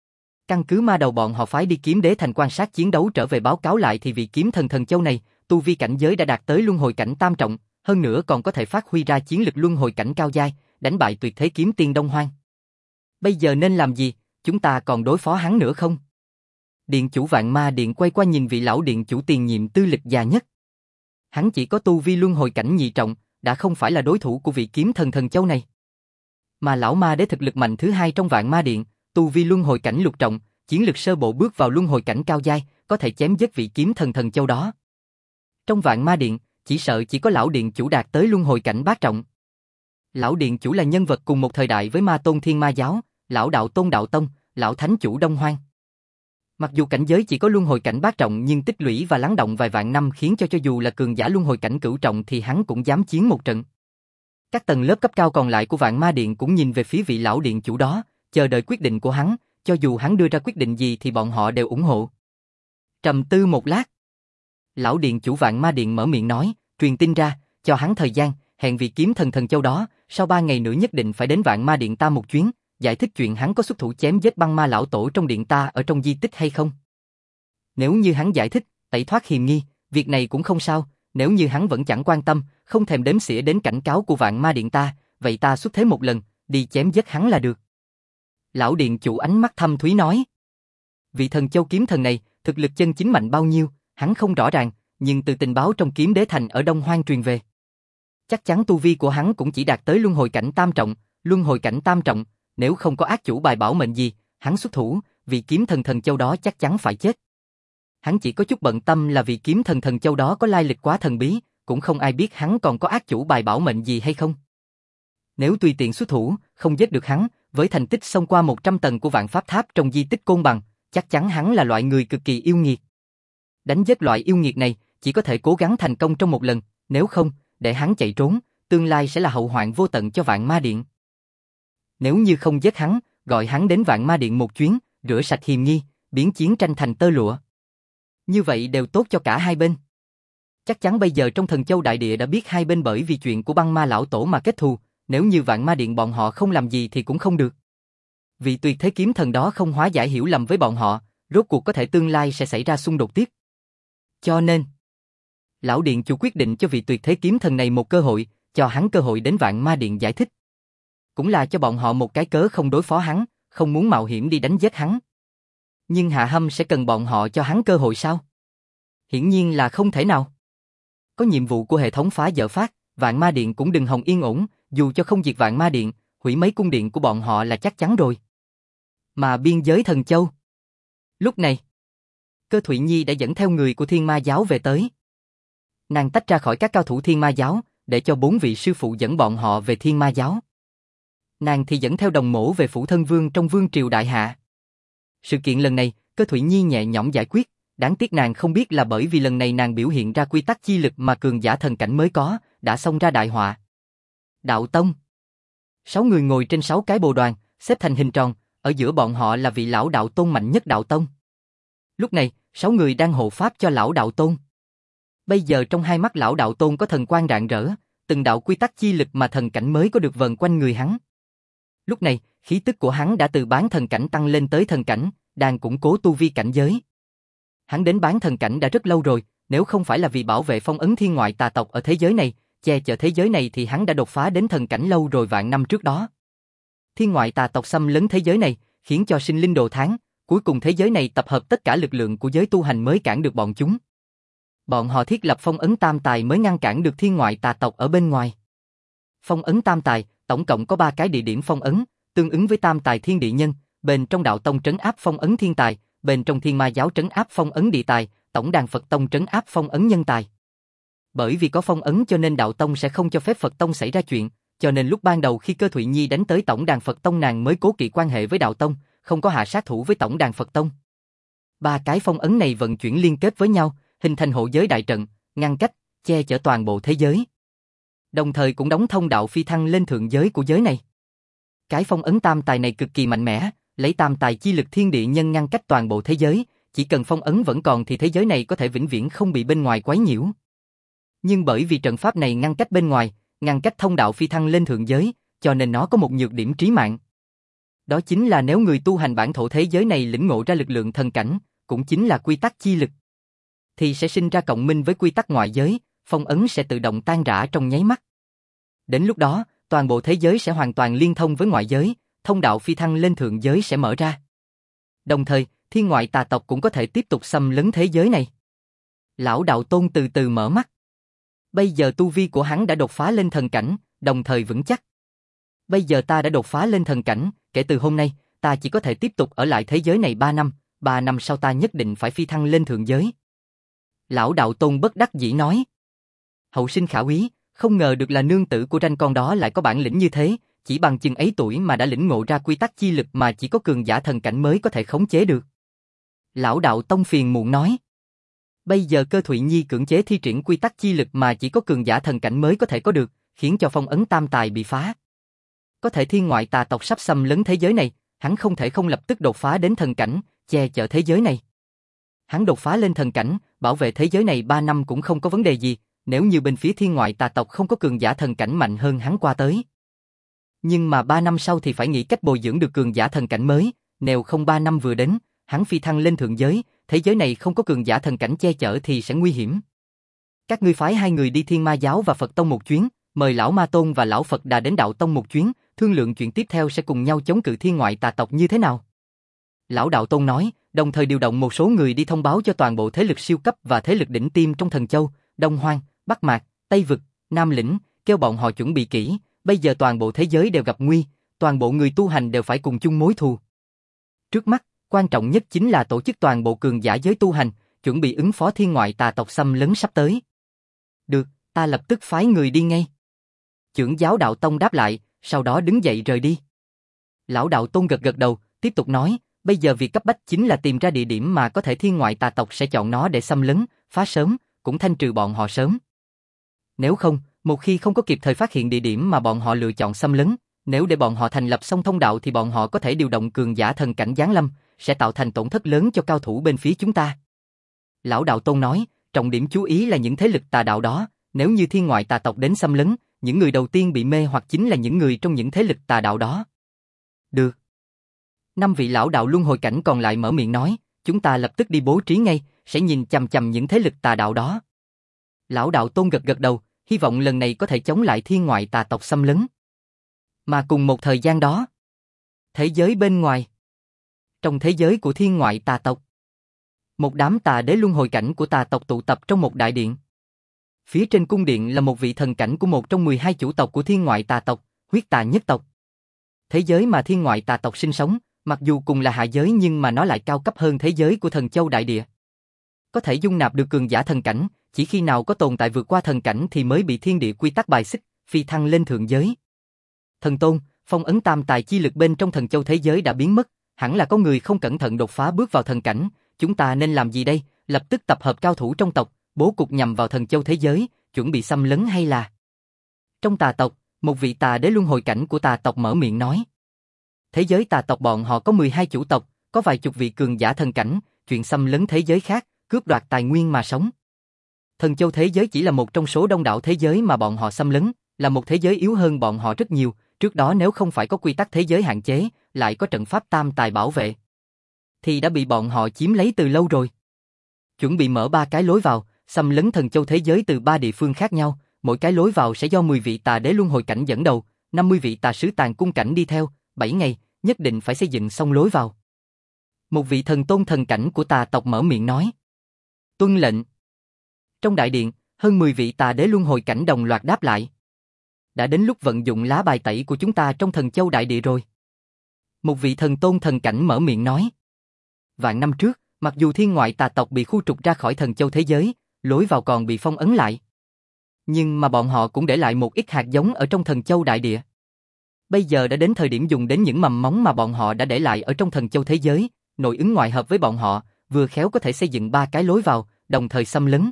Căn cứ ma đầu bọn họ phái đi Kiếm Đế Thành quan sát chiến đấu trở về báo cáo lại thì vị kiếm thần thần châu này, tu vi cảnh giới đã đạt tới luân hồi cảnh tam trọng, hơn nữa còn có thể phát huy ra chiến lực luân hồi cảnh cao giai, đánh bại tuyệt thế kiếm tiên Đông Hoang. Bây giờ nên làm gì, chúng ta còn đối phó hắn nữa không? Điện chủ Vạn Ma Điện quay qua nhìn vị lão điện chủ tiền nhiệm tư lịch già nhất. Hắn chỉ có tu vi luân hồi cảnh nhị trọng, đã không phải là đối thủ của vị kiếm thần thần châu này. Mà lão ma đế thực lực mạnh thứ hai trong Vạn Ma Điện, tu vi luân hồi cảnh lục trọng, chiến lực sơ bộ bước vào luân hồi cảnh cao giai, có thể chém giết vị kiếm thần thần châu đó. Trong Vạn Ma Điện, chỉ sợ chỉ có lão điện chủ đạt tới luân hồi cảnh bát trọng. Lão điện chủ là nhân vật cùng một thời đại với Ma Tôn Thiên Ma Giáo, lão đạo Tôn Đạo Tông, lão thánh chủ Đông Hoang. Mặc dù cảnh giới chỉ có luân hồi cảnh bát trọng nhưng tích lũy và lắng động vài vạn năm khiến cho dù là cường giả luân hồi cảnh cửu trọng thì hắn cũng dám chiến một trận. Các tầng lớp cấp cao còn lại của Vạn Ma Điện cũng nhìn về phía vị lão điện chủ đó, chờ đợi quyết định của hắn, cho dù hắn đưa ra quyết định gì thì bọn họ đều ủng hộ. Trầm tư một lát, lão điện chủ Vạn Ma Điện mở miệng nói, truyền tin ra, cho hắn thời gian, hẹn vị kiếm thần thần châu đó, sau 3 ngày nữa nhất định phải đến Vạn Ma Điện ta một chuyến, giải thích chuyện hắn có xuất thủ chém giết băng ma lão tổ trong điện ta ở trong di tích hay không. Nếu như hắn giải thích, tẩy thoát hiềm nghi, việc này cũng không sao, nếu như hắn vẫn chẳng quan tâm, không thèm đếm xỉa đến cảnh cáo của Vạn Ma Điện ta, vậy ta xuất thế một lần, đi chém giết hắn là được. Lão điện chủ ánh mắt thâm thúy nói. Vị thần châu kiếm thần này, thực lực chân chính mạnh bao nhiêu, hắn không rõ ràng, nhưng từ tình báo trong Kiếm Đế Thành ở Đông Hoang truyền về, chắc chắn tu vi của hắn cũng chỉ đạt tới luân hồi cảnh tam trọng, luân hồi cảnh tam trọng, nếu không có ác chủ bài bảo mệnh gì, hắn xuất thủ, vị kiếm thần thần châu đó chắc chắn phải chết. Hắn chỉ có chút bận tâm là vị kiếm thần thần châu đó có lai lịch quá thần bí, cũng không ai biết hắn còn có ác chủ bài bảo mệnh gì hay không. Nếu tùy tiện xuất thủ, không giết được hắn, với thành tích xông qua 100 tầng của Vạn Pháp Tháp trong di tích Côn Bằng, chắc chắn hắn là loại người cực kỳ yêu nghiệt. Đánh giết loại yêu nghiệt này, chỉ có thể cố gắng thành công trong một lần, nếu không, để hắn chạy trốn, tương lai sẽ là hậu hoạn vô tận cho Vạn Ma Điện. Nếu như không giết hắn, gọi hắn đến Vạn Ma Điện một chuyến, rửa sạch hiềm nghi, biến chiến tranh thành tơ lụa. Như vậy đều tốt cho cả hai bên. Chắc chắn bây giờ trong Thần Châu Đại Địa đã biết hai bên bởi vì chuyện của băng ma lão tổ mà kết thù, nếu như Vạn Ma Điện bọn họ không làm gì thì cũng không được. Vị tuyệt thế kiếm thần đó không hóa giải hiểu lầm với bọn họ, rốt cuộc có thể tương lai sẽ xảy ra xung đột tiếp. Cho nên, lão điện chủ quyết định cho vị tuyệt thế kiếm thần này một cơ hội, cho hắn cơ hội đến Vạn Ma Điện giải thích. Cũng là cho bọn họ một cái cớ không đối phó hắn, không muốn mạo hiểm đi đánh giết hắn. Nhưng Hạ Hâm sẽ cần bọn họ cho hắn cơ hội sao? Hiển nhiên là không thể nào. Có nhiệm vụ của hệ thống phá vỡ phát, Vạn Ma Điện cũng đừng hòng yên ổn, dù cho không diệt Vạn Ma Điện, hủy mấy cung điện của bọn họ là chắc chắn rồi. Mà biên giới Thần Châu. Lúc này, Cơ Thụy Nhi đã dẫn theo người của Thiên Ma Giáo về tới. Nàng tách ra khỏi các cao thủ Thiên Ma Giáo, để cho 4 vị sư phụ dẫn bọn họ về Thiên Ma Giáo. Nàng thì dẫn theo Đồng Mỗ về phủ thân vương trong vương triều đại hạ. Sự kiện lần này, Cơ Thụy Nhi nhẹ nhõm giải quyết, đáng tiếc nàng không biết là bởi vì lần này nàng biểu hiện ra quy tắc chi lực mà cường giả thần cảnh mới có, đã xông ra đại họa. Đạo Tông. 6 người ngồi trên 6 cái bồ đoàn, xếp thành hình tròn, ở giữa bọn họ là vị lão đạo tôn mạnh nhất đạo tông. Lúc này, 6 người đang hộ pháp cho lão đạo tôn. Bây giờ trong hai mắt lão đạo tôn có thần quang rạng rỡ, từng đạo quy tắc chi lực mà thần cảnh mới có được vần quanh người hắn. Lúc này, khí tức của hắn đã từ bán thần cảnh tăng lên tới thần cảnh, đang củng cố tu vi cảnh giới. Hắn đến bán thần cảnh đã rất lâu rồi, nếu không phải là vì bảo vệ phong ấn thiên ngoại tà tộc ở thế giới này, che chở thế giới này thì hắn đã đột phá đến thần cảnh lâu rồi vạn năm trước đó. Thiên ngoại tà tộc xâm lấn thế giới này, khiến cho sinh linh đồ thán, cuối cùng thế giới này tập hợp tất cả lực lượng của giới tu hành mới cản được bọn chúng. Bọn họ thiết lập phong ấn tam tài mới ngăn cản được thiên ngoại tà tộc ở bên ngoài. Phong ấn tam tài, tổng cộng có 3 cái địa điểm phong ấn, tương ứng với tam tài thiên địa nhân, bên trong đạo tông trấn áp phong ấn thiên tài, bên trong Thiên Ma Giáo trấn áp phong ấn địa tài, tổng đàn Phật tông trấn áp phong ấn nhân tài. Bởi vì có phong ấn cho nên đạo tông sẽ không cho phép Phật tông xảy ra chuyện, cho nên lúc ban đầu khi Cơ Thụy Nhi đánh tới tổng đàn Phật tông nàng mới cố kỵ quan hệ với đạo tông, không có hạ sát thủ với tổng đàn Phật tông. 3 cái phong ấn này vận chuyển liên kết với nhau, hình thành hộ giới đại trận, ngăn cách, che chở toàn bộ thế giới. Đồng thời cũng đóng thông đạo phi thăng lên thượng giới của giới này. Cái phong ấn tam tài này cực kỳ mạnh mẽ, lấy tam tài chi lực thiên địa nhân ngăn cách toàn bộ thế giới, chỉ cần phong ấn vẫn còn thì thế giới này có thể vĩnh viễn không bị bên ngoài quấy nhiễu. Nhưng bởi vì trận pháp này ngăn cách bên ngoài, ngăn cách thông đạo phi thăng lên thượng giới, cho nên nó có một nhược điểm trí mạng. Đó chính là nếu người tu hành bản thổ thế giới này lĩnh ngộ ra lực lượng thần cảnh, cũng chính là quy tắc chi lực, thì sẽ sinh ra cộng minh với quy tắc ngoại giới, phong ấn sẽ tự động tan rã trong nháy mắt. Đến lúc đó, toàn bộ thế giới sẽ hoàn toàn liên thông với ngoại giới, thông đạo phi thăng lên thượng giới sẽ mở ra. Đồng thời, thiên ngoại tà tộc cũng có thể tiếp tục xâm lấn thế giới này. Lão đạo tôn từ từ mở mắt. Bây giờ tu vi của hắn đã đột phá lên thần cảnh, đồng thời vững chắc. Bây giờ ta đã đột phá lên thần cảnh, kể từ hôm nay, ta chỉ có thể tiếp tục ở lại thế giới này 3 năm, 3 năm sau ta nhất định phải phi thăng lên thượng giới. Lão đạo tôn bất đắc dĩ nói. Hậu sinh khả úy, không ngờ được là nương tử của ranh con đó lại có bản lĩnh như thế, chỉ bằng chừng ấy tuổi mà đã lĩnh ngộ ra quy tắc chi lực mà chỉ có cường giả thần cảnh mới có thể khống chế được. Lão đạo tông phiền muộn nói. Bây giờ Cơ Thụy Nhi cưỡng chế thi triển quy tắc chi lực mà chỉ có cường giả thần cảnh mới có thể có được, khiến cho phong ấn tam tài bị phá. Có thể thiên ngoại tà tộc sắp xâm lấn thế giới này, hắn không thể không lập tức đột phá đến thần cảnh, che chở thế giới này. Hắn đột phá lên thần cảnh, bảo vệ thế giới này 3 năm cũng không có vấn đề gì, nếu như bên phía thiên ngoại tà tộc không có cường giả thần cảnh mạnh hơn hắn qua tới. Nhưng mà 3 năm sau thì phải nghĩ cách bồi dưỡng được cường giả thần cảnh mới, nếu không 3 năm vừa đến, hắn phi thăng lên thượng giới, thế giới này không có cường giả thần cảnh che chở thì sẽ nguy hiểm. Các ngươi phái 2 người đi Thiên Ma Giáo và Phật Tông một chuyến, mời Lão Ma Tôn và Lão Phật Đà đến Đạo Tông một chuyến, thương lượng chuyện tiếp theo sẽ cùng nhau chống cự thiên ngoại tà tộc như thế nào. Lão Đạo Tôn nói, đồng thời điều động một số người đi thông báo cho toàn bộ thế lực siêu cấp và thế lực đỉnh tiêm trong Thần Châu, Đông Hoang, Bắc Mạc, Tây Vực, Nam Lĩnh, kêu bọn họ chuẩn bị kỹ, bây giờ toàn bộ thế giới đều gặp nguy, toàn bộ người tu hành đều phải cùng chung mối thù. Trước mắt, quan trọng nhất chính là tổ chức toàn bộ cường giả giới tu hành, chuẩn bị ứng phó thiên ngoại tà tộc xâm lấn sắp tới. Được, ta lập tức phái người đi ngay. Chưởng giáo Đạo Tông đáp lại, sau đó đứng dậy rời đi. Lão Đạo Tôn gật gật đầu, tiếp tục nói, bây giờ việc cấp bách chính là tìm ra địa điểm mà có thể thiên ngoại tà tộc sẽ chọn nó để xâm lấn, phá sớm, cũng thanh trừ bọn họ sớm. Nếu không, một khi không có kịp thời phát hiện địa điểm mà bọn họ lựa chọn xâm lấn, nếu để bọn họ thành lập xong thông đạo thì bọn họ có thể điều động cường giả thần cảnh giáng lâm, sẽ tạo thành tổn thất lớn cho cao thủ bên phía chúng ta. Lão Đạo Tôn nói, trọng điểm chú ý là những thế lực tà đạo đó, nếu như thiên ngoại tà tộc đến xâm lấn, những người đầu tiên bị mê hoặc chính là những người trong những thế lực tà đạo đó. Được. 5 vị lão đạo luân hồi cảnh còn lại mở miệng nói, chúng ta lập tức đi bố trí ngay, sẽ nhìn chằm chằm những thế lực tà đạo đó. Lão Đạo Tôn gật gật đầu, hy vọng lần này có thể chống lại thiên ngoại tà tộc xâm lấn. Mà cùng một thời gian đó, thế giới bên ngoài, trong thế giới của thiên ngoại tà tộc, một đám tà đế luân hồi cảnh của tà tộc tụ tập trong một đại điện. Phía trên cung điện là một vị thần cảnh của một trong 12 chủ tộc của thiên ngoại tà tộc, huyết tà nhất tộc. Thế giới mà thiên ngoại tà tộc sinh sống, mặc dù cùng là hạ giới nhưng mà nó lại cao cấp hơn thế giới của Thần Châu Đại Địa. Có thể dung nạp được cường giả thần cảnh, chỉ khi nào có tồn tại vượt qua thần cảnh thì mới bị thiên địa quy tắc bài xích, phi thăng lên thượng giới. Thần Tôn, phong ấn tam tài chi lực bên trong Thần Châu thế giới đã biến mất, hẳn là có người không cẩn thận đột phá bước vào thần cảnh, chúng ta nên làm gì đây? Lập tức tập hợp cao thủ trong tộc, bố cục nhằm vào Thần Châu thế giới, chuẩn bị xâm lấn hay là? Trong tà tộc, một vị tà đế luân hồi cảnh của tà tộc mở miệng nói. Thế giới tà tộc bọn họ có 12 chủ tộc, có vài chục vị cường giả thần cảnh, chuyện xâm lấn thế giới khác, cướp đoạt tài nguyên mà sống. Thần Châu thế giới chỉ là một trong số đông đảo thế giới mà bọn họ xâm lấn, là một thế giới yếu hơn bọn họ rất nhiều, trước đó nếu không phải có quy tắc thế giới hạn chế, lại có trận pháp tam tài bảo vệ, thì đã bị bọn họ chiếm lấy từ lâu rồi. Chuẩn bị mở 3 cái lối vào, xâm lấn Thần Châu thế giới từ 3 địa phương khác nhau, mỗi cái lối vào sẽ do 10 vị tà đế luân hồi cảnh dẫn đầu, 50 vị tà sứ tàn cung cảnh đi theo, 7 ngày, nhất định phải xây dựng xong lối vào. Một vị thần tôn thần cảnh của tà tộc mở miệng nói. Tuân lệnh. Trong đại điện, hơn 10 vị tà đế luân hồi cảnh đồng loạt đáp lại. Đã đến lúc vận dụng lá bài tẩy của chúng ta trong Thần Châu Đại Địa rồi. Một vị thần tôn thần cảnh mở miệng nói. Vạn năm trước, mặc dù thiên ngoại tà tộc bị khu trục ra khỏi Thần Châu thế giới, lối vào còn bị phong ấn lại. Nhưng mà bọn họ cũng để lại một ít hạt giống ở trong Thần Châu Đại Địa. Bây giờ đã đến thời điểm dùng đến những mầm móng mà bọn họ đã để lại ở trong Thần Châu thế giới, nội ứng ngoại hợp với bọn họ, vừa khéo có thể xây dựng 3 cái lối vào, đồng thời xâm lấn.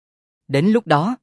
Đến lúc đó,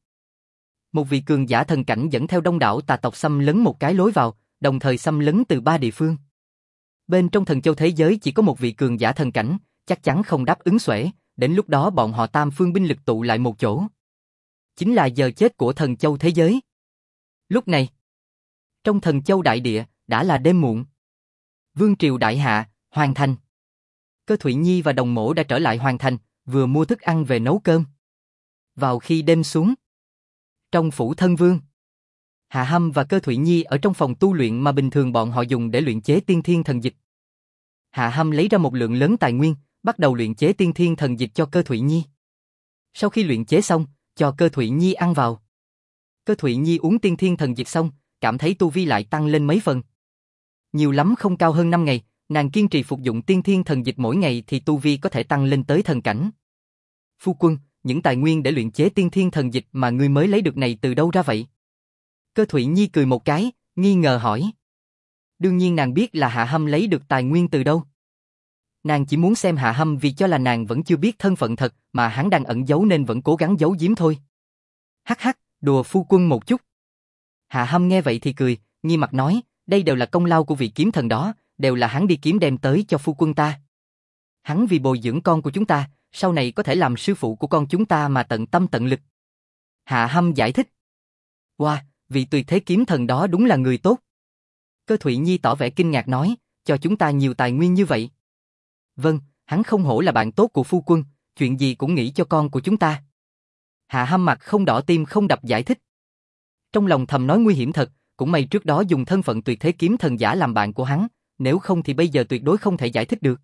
một vị cường giả thần cảnh dẫn theo đông đảo tà tộc xâm lấn một cái lối vào, đồng thời xâm lấn từ 3 địa phương. Bên trong Thần Châu thế giới chỉ có một vị cường giả thần cảnh, chắc chắn không đáp ứng xuể, đến lúc đó bọn họ tam phương binh lực tụ lại một chỗ. Chính là giờ chết của Thần Châu thế giới. Lúc này, trong Thần Châu Đại Địa, đã là đêm muộn. Vương triều đại hạ, Hoàng thành. Cơ Thụy Nhi và Đồng Mỗ đã trở lại Hoàng thành, vừa mua thức ăn về nấu cơm. Vào khi đêm xuống, trong phủ thân vương, Hạ Hâm và Cơ Thụy Nhi ở trong phòng tu luyện mà bình thường bọn họ dùng để luyện chế tiên thiên thần dịch. Hạ Hâm lấy ra một lượng lớn tài nguyên, bắt đầu luyện chế tiên thiên thần dịch cho Cơ Thụy Nhi. Sau khi luyện chế xong, cho Cơ Thụy Nhi ăn vào. Cơ Thụy Nhi uống tiên thiên thần dịch xong, cảm thấy tu vi lại tăng lên mấy phần. Nhiều lắm không cao hơn 5 ngày, nàng kiên trì phục dụng tiên thiên thần dịch mỗi ngày thì tu vi có thể tăng lên tới thần cảnh. Phu quân, những tài nguyên để luyện chế tiên thiên thần dịch mà ngươi mới lấy được này từ đâu ra vậy? Cơ Thụy Nhi cười một cái, nghi ngờ hỏi. Đương nhiên nàng biết là Hạ Hâm lấy được tài nguyên từ đâu. Nàng chỉ muốn xem Hạ Hâm vì cho là nàng vẫn chưa biết thân phận thật mà hắn đang ẩn giấu nên vẫn cố gắng giấu giếm thôi. Hắc hắc, đùa phu quân một chút. Hạ Hâm nghe vậy thì cười, nghi mặt nói, đây đều là công lao của vị kiếm thần đó, đều là hắn đi kiếm đem tới cho phu quân ta. Hắn vì bồi dưỡng con của chúng ta, sau này có thể làm sư phụ của con chúng ta mà tận tâm tận lực. Hạ Hâm giải thích. Wow, vị tuyệt thế kiếm thần đó đúng là người tốt. Cơ Thụy Nhi tỏ vẻ kinh ngạc nói, cho chúng ta nhiều tài nguyên như vậy. Vâng, hắn không hổ là bạn tốt của phu quân, chuyện gì cũng nghĩ cho con của chúng ta. Hạ Hâm mặt không đỏ tim không đập giải thích. Trong lòng thầm nói nguy hiểm thật, cũng may trước đó dùng thân phận tuyệt thế kiếm thần giả làm bạn của hắn, nếu không thì bây giờ tuyệt đối không thể giải thích được.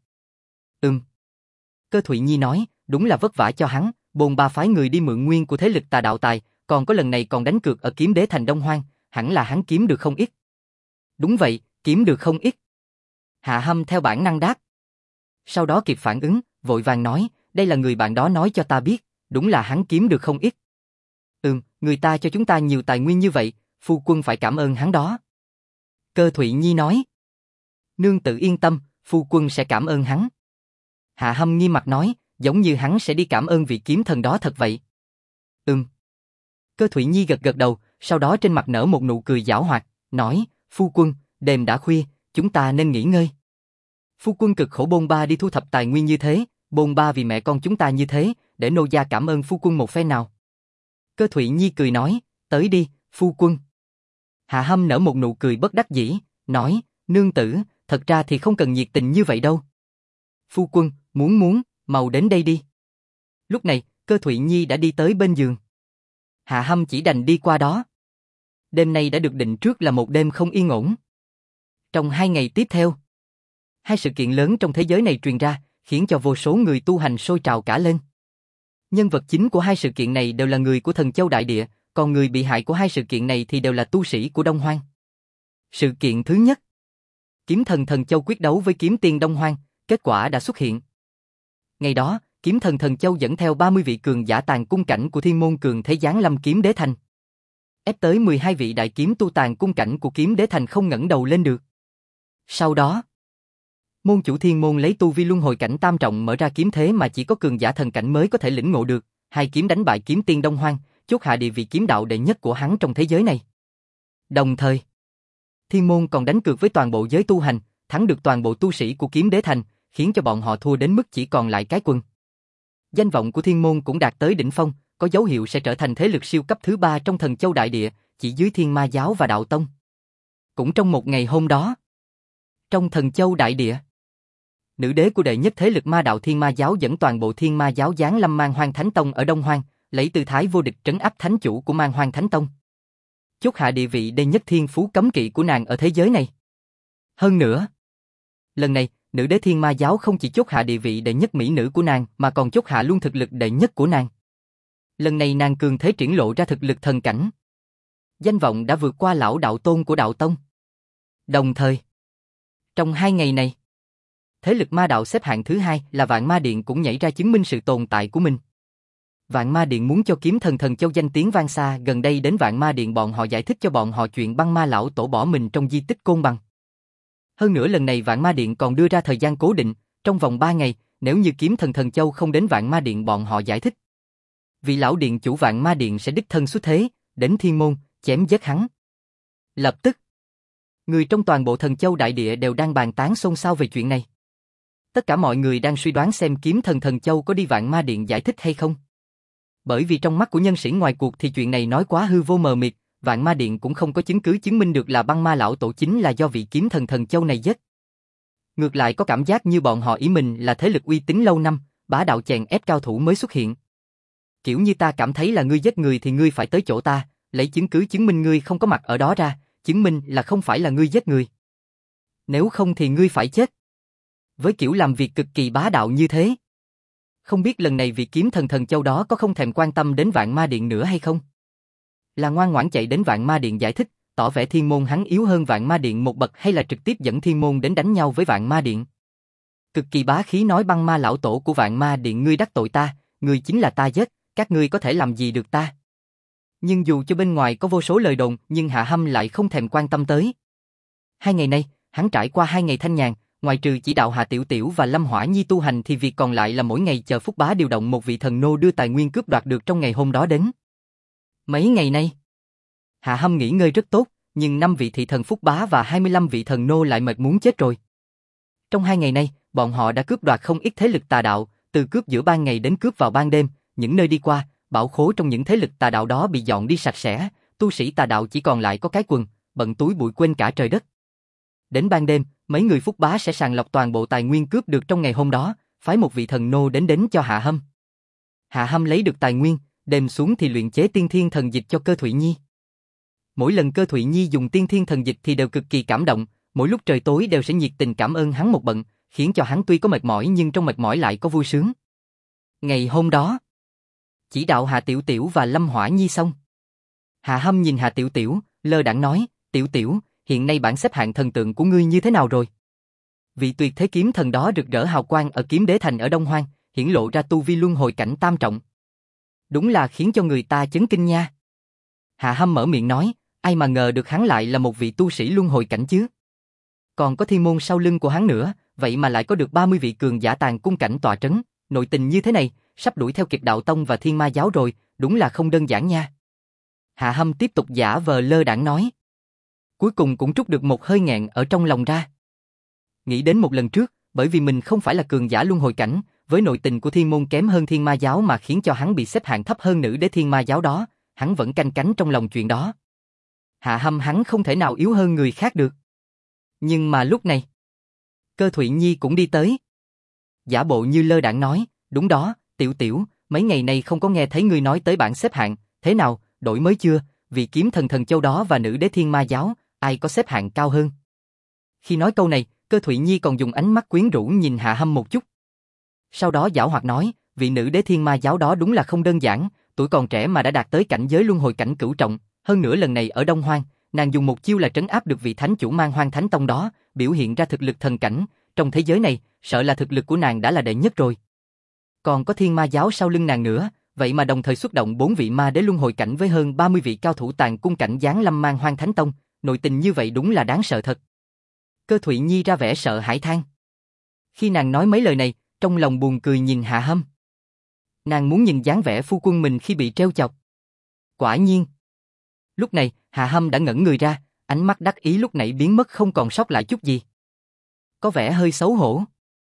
Cơ Thụy Nhi nói, đúng là vất vả cho hắn, bồn ba phái người đi mượn nguyên của thế lực tà đạo tài, còn có lần này còn đánh cược ở kiếm đế thành Đông Hoang, hẳn là hắn kiếm được không ít. Đúng vậy, kiếm được không ít. Hạ Hâm theo bản năng đáp. Sau đó kịp phản ứng, vội vàng nói, đây là người bạn đó nói cho ta biết, đúng là hắn kiếm được không ít. Người ta cho chúng ta nhiều tài nguyên như vậy, phu quân phải cảm ơn hắn đó. Cơ Thụy Nhi nói. Nương tự yên tâm, phu quân sẽ cảm ơn hắn. Hạ Hâm nghiêm mặt nói, giống như hắn sẽ đi cảm ơn vị kiếm thần đó thật vậy. Cơ Thụy Nhi gật gật đầu, sau đó trên mặt nở một nụ cười giảo hoạt, nói, phu quân, đêm đã khuya, chúng ta nên nghỉ ngơi. Phu quân cực khổ bôn ba đi thu thập tài nguyên như thế, bôn ba vì mẹ con chúng ta như thế, để nô gia cảm ơn phu quân một phen nào. Cơ Thụy Nhi cười nói, tới đi, phu quân. Hạ Hâm nở một nụ cười bất đắc dĩ, nói, nương tử, thật ra thì không cần nhiệt tình như vậy đâu. Phu quân, muốn, mau đến đây đi. Lúc này, Cơ Thụy Nhi đã đi tới bên giường. Hạ Hâm chỉ đành đi qua đó. Đêm nay đã được định trước là một đêm không yên ổn. Trong 2 ngày tiếp theo, 2 sự kiện lớn trong thế giới này truyền ra, khiến cho vô số người tu hành sôi trào cả lên. Nhân vật chính của 2 sự kiện này đều là người của Thần Châu Đại Địa, còn người bị hại của 2 sự kiện này thì đều là tu sĩ của Đông Hoang. Sự kiện thứ nhất, kiếm thần Thần Châu quyết đấu với kiếm tiên Đông Hoang, kết quả đã xuất hiện. Ngày đó, kiếm thần Thần Châu dẫn theo 30 vị cường giả tàn cung cảnh của thiên môn cường thế giáng lâm kiếm đế thành. Ép tới 12 vị đại kiếm tu tàn cung cảnh của kiếm đế thành không ngẩng đầu lên được. Sau đó, môn chủ thiên môn lấy tu vi luân hồi cảnh tam trọng mở ra kiếm thế mà chỉ có cường giả thần cảnh mới có thể lĩnh ngộ được, 2 kiếm đánh bại kiếm tiên Đông Hoang, chốt hạ địa vị kiếm đạo đệ nhất của hắn trong thế giới này. Đồng thời, thiên môn còn đánh cược với toàn bộ giới tu hành, thắng được toàn bộ tu sĩ của kiếm đế thành, khiến cho bọn họ thua đến mức chỉ còn lại cái quần. Danh vọng của thiên môn cũng đạt tới đỉnh phong, có dấu hiệu sẽ trở thành thế lực siêu cấp thứ 3 trong Thần Châu Đại Địa, chỉ dưới Thiên Ma Giáo và Đạo Tông. Cũng trong một ngày hôm đó, trong Thần Châu Đại Địa, nữ đế của đệ nhất thế lực ma đạo Thiên Ma Giáo dẫn toàn bộ Thiên Ma Giáo giáng lâm Man Hoang Thánh Tông ở Đông Hoang, lấy tư thái vô địch trấn áp thánh chủ của Man Hoang Thánh Tông. Chốt hạ địa vị đệ nhất thiên phú cấm kỵ của nàng ở thế giới này. Hơn nữa, lần này, nữ đế Thiên Ma Giáo không chỉ chốt hạ địa vị đệ nhất mỹ nữ của nàng mà còn chốt hạ luôn thực lực đệ nhất của nàng. Lần này nàng cường thế triển lộ ra thực lực thần cảnh. Danh vọng đã vượt qua lão đạo tôn của Đạo Tông. Đồng thời, trong 2 ngày này, thế lực ma đạo xếp hạng thứ 2 là Vạn Ma Điện cũng nhảy ra chứng minh sự tồn tại của mình. Vạn Ma Điện muốn cho kiếm thần Thần Châu danh tiếng vang xa, gần đây đến Vạn Ma Điện bọn họ giải thích cho bọn họ chuyện băng ma lão tổ bỏ mình trong di tích Côn Bằng. Hơn nữa lần này Vạn Ma Điện còn đưa ra thời gian cố định, trong vòng 3 ngày, nếu như kiếm thần Thần Châu không đến Vạn Ma Điện bọn họ giải thích, vị lão điện chủ Vạn Ma Điện sẽ đích thân xuất thế, đến thiên môn, chém giết hắn. Lập tức, người trong toàn bộ Thần Châu Đại Địa đều đang bàn tán xôn xao về chuyện này. Tất cả mọi người đang suy đoán xem kiếm thần Thần Châu có đi Vạn Ma Điện giải thích hay không. Bởi vì trong mắt của nhân sĩ ngoài cuộc thì chuyện này nói quá hư vô mờ mịt, Vạn Ma Điện cũng không có chứng cứ chứng minh được là băng ma lão tổ chính là do vị kiếm thần Thần Châu này giết. Ngược lại có cảm giác như bọn họ ý mình là thế lực uy tín lâu năm, bá đạo chèn ép cao thủ mới xuất hiện. Kiểu như ta cảm thấy là ngươi giết người thì ngươi phải tới chỗ ta, lấy chứng cứ chứng minh ngươi không có mặt ở đó ra, chứng minh là không phải là ngươi giết người. Nếu không thì ngươi phải chết. Với kiểu làm việc cực kỳ bá đạo như thế. Không biết lần này vị kiếm thần thần châu đó có không thèm quan tâm đến Vạn Ma Điện nữa hay không? Là ngoan ngoãn chạy đến Vạn Ma Điện giải thích, tỏ vẻ Thiên Môn hắn yếu hơn Vạn Ma Điện một bậc hay là trực tiếp dẫn Thiên Môn đến đánh nhau với Vạn Ma Điện? Cực kỳ bá khí nói Băng Ma lão tổ của Vạn Ma Điện ngươi đắc tội ta, ngươi chính là ta giết, các ngươi có thể làm gì được ta? Nhưng dù cho bên ngoài có vô số lời đồn, nhưng Hạ Hâm lại không thèm quan tâm tới. 2 ngày nay, hắn trải qua 2 ngày thanh nhàn, ngoài trừ chỉ đạo Hà Tiểu Tiểu và Lâm Hỏa Nhi tu hành thì việc còn lại là mỗi ngày chờ Phúc Bá điều động một vị thần nô đưa tài nguyên cướp đoạt được trong ngày hôm đó đến. Mấy ngày nay, Hạ Hâm nghỉ ngơi rất tốt, nhưng 5 vị thị thần Phúc Bá và 25 vị thần nô lại mệt muốn chết rồi. Trong 2 ngày nay, bọn họ đã cướp đoạt không ít thế lực tà đạo, từ cướp giữa ban ngày đến cướp vào ban đêm, những nơi đi qua, bảo khố trong những thế lực tà đạo đó bị dọn đi sạch sẽ, tu sĩ tà đạo chỉ còn lại có cái quần, bận túi bụi quên cả trời đất. Đến ban đêm, mấy người Phúc Bá sẽ sàng lọc toàn bộ tài nguyên cướp được trong ngày hôm đó, phái một vị thần nô đến cho Hạ Hâm. Hạ Hâm lấy được tài nguyên, đêm xuống thì luyện chế tiên thiên thần dịch cho Cơ Thụy Nhi. Mỗi lần Cơ Thụy Nhi dùng tiên thiên thần dịch thì đều cực kỳ cảm động, mỗi lúc trời tối đều sẽ nhiệt tình cảm ơn hắn một bận, khiến cho hắn tuy có mệt mỏi nhưng trong mệt mỏi lại có vui sướng. Ngày hôm đó, chỉ đạo Hà Tiểu Tiểu và Lâm Hỏa Nhi xong. Hạ Hâm nhìn Hà Tiểu Tiểu, lơ đãng nói, Tiểu Tiểu, hiện nay bảng xếp hạng thần tượng của ngươi như thế nào rồi? Vị tuyệt thế kiếm thần đó rực rỡ hào quang ở Kiếm Đế Thành ở Đông Hoang, hiển lộ ra tu vi luân hồi cảnh tam trọng. Đúng là khiến cho người ta chấn kinh nha. Hạ Hâm mở miệng nói, ai mà ngờ được hắn lại là một vị tu sĩ luân hồi cảnh chứ. Còn có Thiên Môn sau lưng của hắn nữa, vậy mà lại có được 30 vị cường giả tàn cung cảnh tọa trấn, nội tình như thế này, sắp đuổi theo kịp Đạo Tông và Thiên Ma Giáo rồi, đúng là không đơn giản nha. Hạ Hâm tiếp tục giả vờ lơ đãng nói. Cuối cùng cũng trút được một hơi nghẹn ở trong lòng ra. Nghĩ đến một lần trước, bởi vì mình không phải là cường giả luân hồi cảnh, với nội tình của Thiên Môn kém hơn Thiên Ma Giáo mà khiến cho hắn bị xếp hạng thấp hơn nữ đế Thiên Ma Giáo đó, hắn vẫn canh cánh trong lòng chuyện đó. Hạ Hâm hắn không thể nào yếu hơn người khác được. Nhưng mà lúc này, Cơ Thụy Nhi cũng đi tới. Giả bộ như lơ đãng nói, đúng đó, Tiểu Tiểu, mấy ngày nay không có nghe thấy ngươi nói tới bảng xếp hạng, thế nào, đổi mới chưa, vì kiếm thần thần châu đó và nữ đế Thiên Ma Giáo, ai có xếp hạng cao hơn? Khi nói câu này, Cơ Thụy Nhi còn dùng ánh mắt quyến rũ nhìn Hạ Hâm một chút. Sau đó giảo hoạt nói, vị nữ đế Thiên Ma Giáo đó đúng là không đơn giản, tuổi còn trẻ mà đã đạt tới cảnh giới luân hồi cảnh cửu trọng, hơn nữa lần này ở Đông Hoang, nàng dùng một chiêu là trấn áp được vị thánh chủ Man Hoang Thánh Tông đó, biểu hiện ra thực lực thần cảnh, trong thế giới này, sợ là thực lực của nàng đã là đệ nhất rồi. Còn có Thiên Ma Giáo sau lưng nàng nữa, vậy mà đồng thời xuất động 4 vị ma đế luân hồi cảnh với hơn 30 vị cao thủ tàn cung cảnh giáng lâm Man Hoang Thánh Tông, nội tình như vậy đúng là đáng sợ thật. Cơ Thụy Nhi ra vẻ sợ hãi than. Khi nàng nói mấy lời này, trong lòng buồn cười nhìn Hạ Hâm. Nàng muốn nhìn dáng vẻ phu quân mình khi bị trêu chọc. Quả nhiên. Lúc này, Hạ Hâm đã ngẩn người ra, ánh mắt đắc ý lúc nãy biến mất không còn sót lại chút gì. Có vẻ hơi xấu hổ.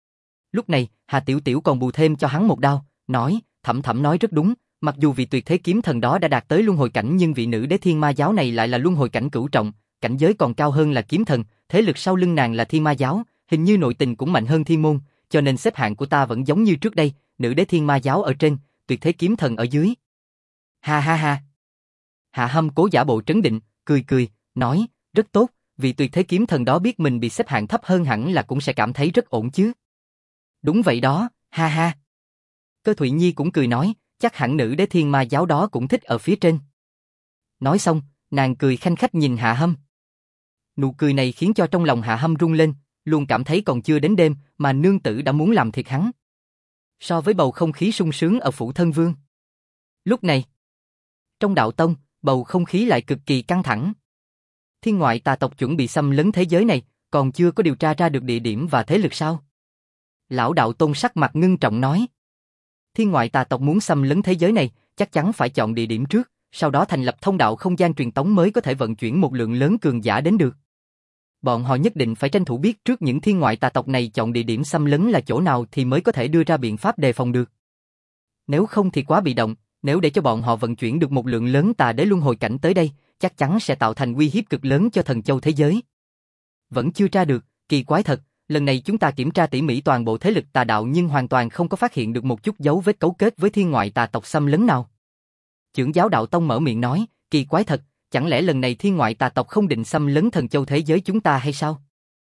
Lúc này, Hà Tiểu Tiểu còn bù thêm cho hắn một đao, nói, Thẩm Thẩm nói rất đúng, mặc dù vị tuyệt thế kiếm thần đó đã đạt tới luân hồi cảnh nhưng vị nữ đế Thiên Ma Giáo này lại là luân hồi cảnh cửu trọng, cảnh giới còn cao hơn là kiếm thần, thế lực sau lưng nàng là Thiên Ma Giáo, hình như nội tình cũng mạnh hơn Thiên Môn, cho nên xếp hạng của ta vẫn giống như trước đây, nữ đế Thiên Ma Giáo ở trên, tuyệt thế kiếm thần ở dưới. Ha ha ha. Hạ Hâm cố giả bộ trấn định, cười, nói, rất tốt, vì tuyệt thế kiếm thần đó biết mình bị xếp hạng thấp hơn hẳn là cũng sẽ cảm thấy rất ổn chứ. Đúng vậy đó, ha ha. Cơ Thụy Nhi cũng cười nói, chắc hẳn nữ đế Thiên Ma Giáo đó cũng thích ở phía trên. Nói xong, nàng cười khanh khách nhìn Hạ Hâm. Nụ cười này khiến cho trong lòng Hạ Hâm rung lên, luôn cảm thấy còn chưa đến đêm mà nương tử đã muốn làm thiệt hắn. So với bầu không khí sung sướng ở phủ thân vương. Lúc này, trong Đạo Tông, bầu không khí lại cực kỳ căng thẳng. Thiên ngoại tà tộc chuẩn bị xâm lấn thế giới này, còn chưa có điều tra ra được địa điểm và thế lực sao? Lão Đạo Tôn sắc mặt ngưng trọng nói. Thiên ngoại tà tộc muốn xâm lấn thế giới này, chắc chắn phải chọn địa điểm trước, sau đó thành lập thông đạo không gian truyền tống mới có thể vận chuyển một lượng lớn cường giả đến được. Bọn họ nhất định phải tranh thủ biết trước những thiên ngoại tà tộc này chọn địa điểm xâm lấn là chỗ nào thì mới có thể đưa ra biện pháp đề phòng được. Nếu không thì quá bị động, nếu để cho bọn họ vận chuyển được một lượng lớn tà đế luân hồi cảnh tới đây, chắc chắn sẽ tạo thành uy hiếp cực lớn cho thần châu thế giới. Vẫn chưa tra được, kỳ quái thật, lần này chúng ta kiểm tra tỉ mỉ toàn bộ thế lực tà đạo nhưng hoàn toàn không có phát hiện được một chút dấu vết cấu kết với thiên ngoại tà tộc xâm lấn nào. Chưởng giáo đạo tông mở miệng nói, kỳ quái thật, chẳng lẽ lần này thiên ngoại tà tộc không định xâm lấn thần châu thế giới chúng ta hay sao?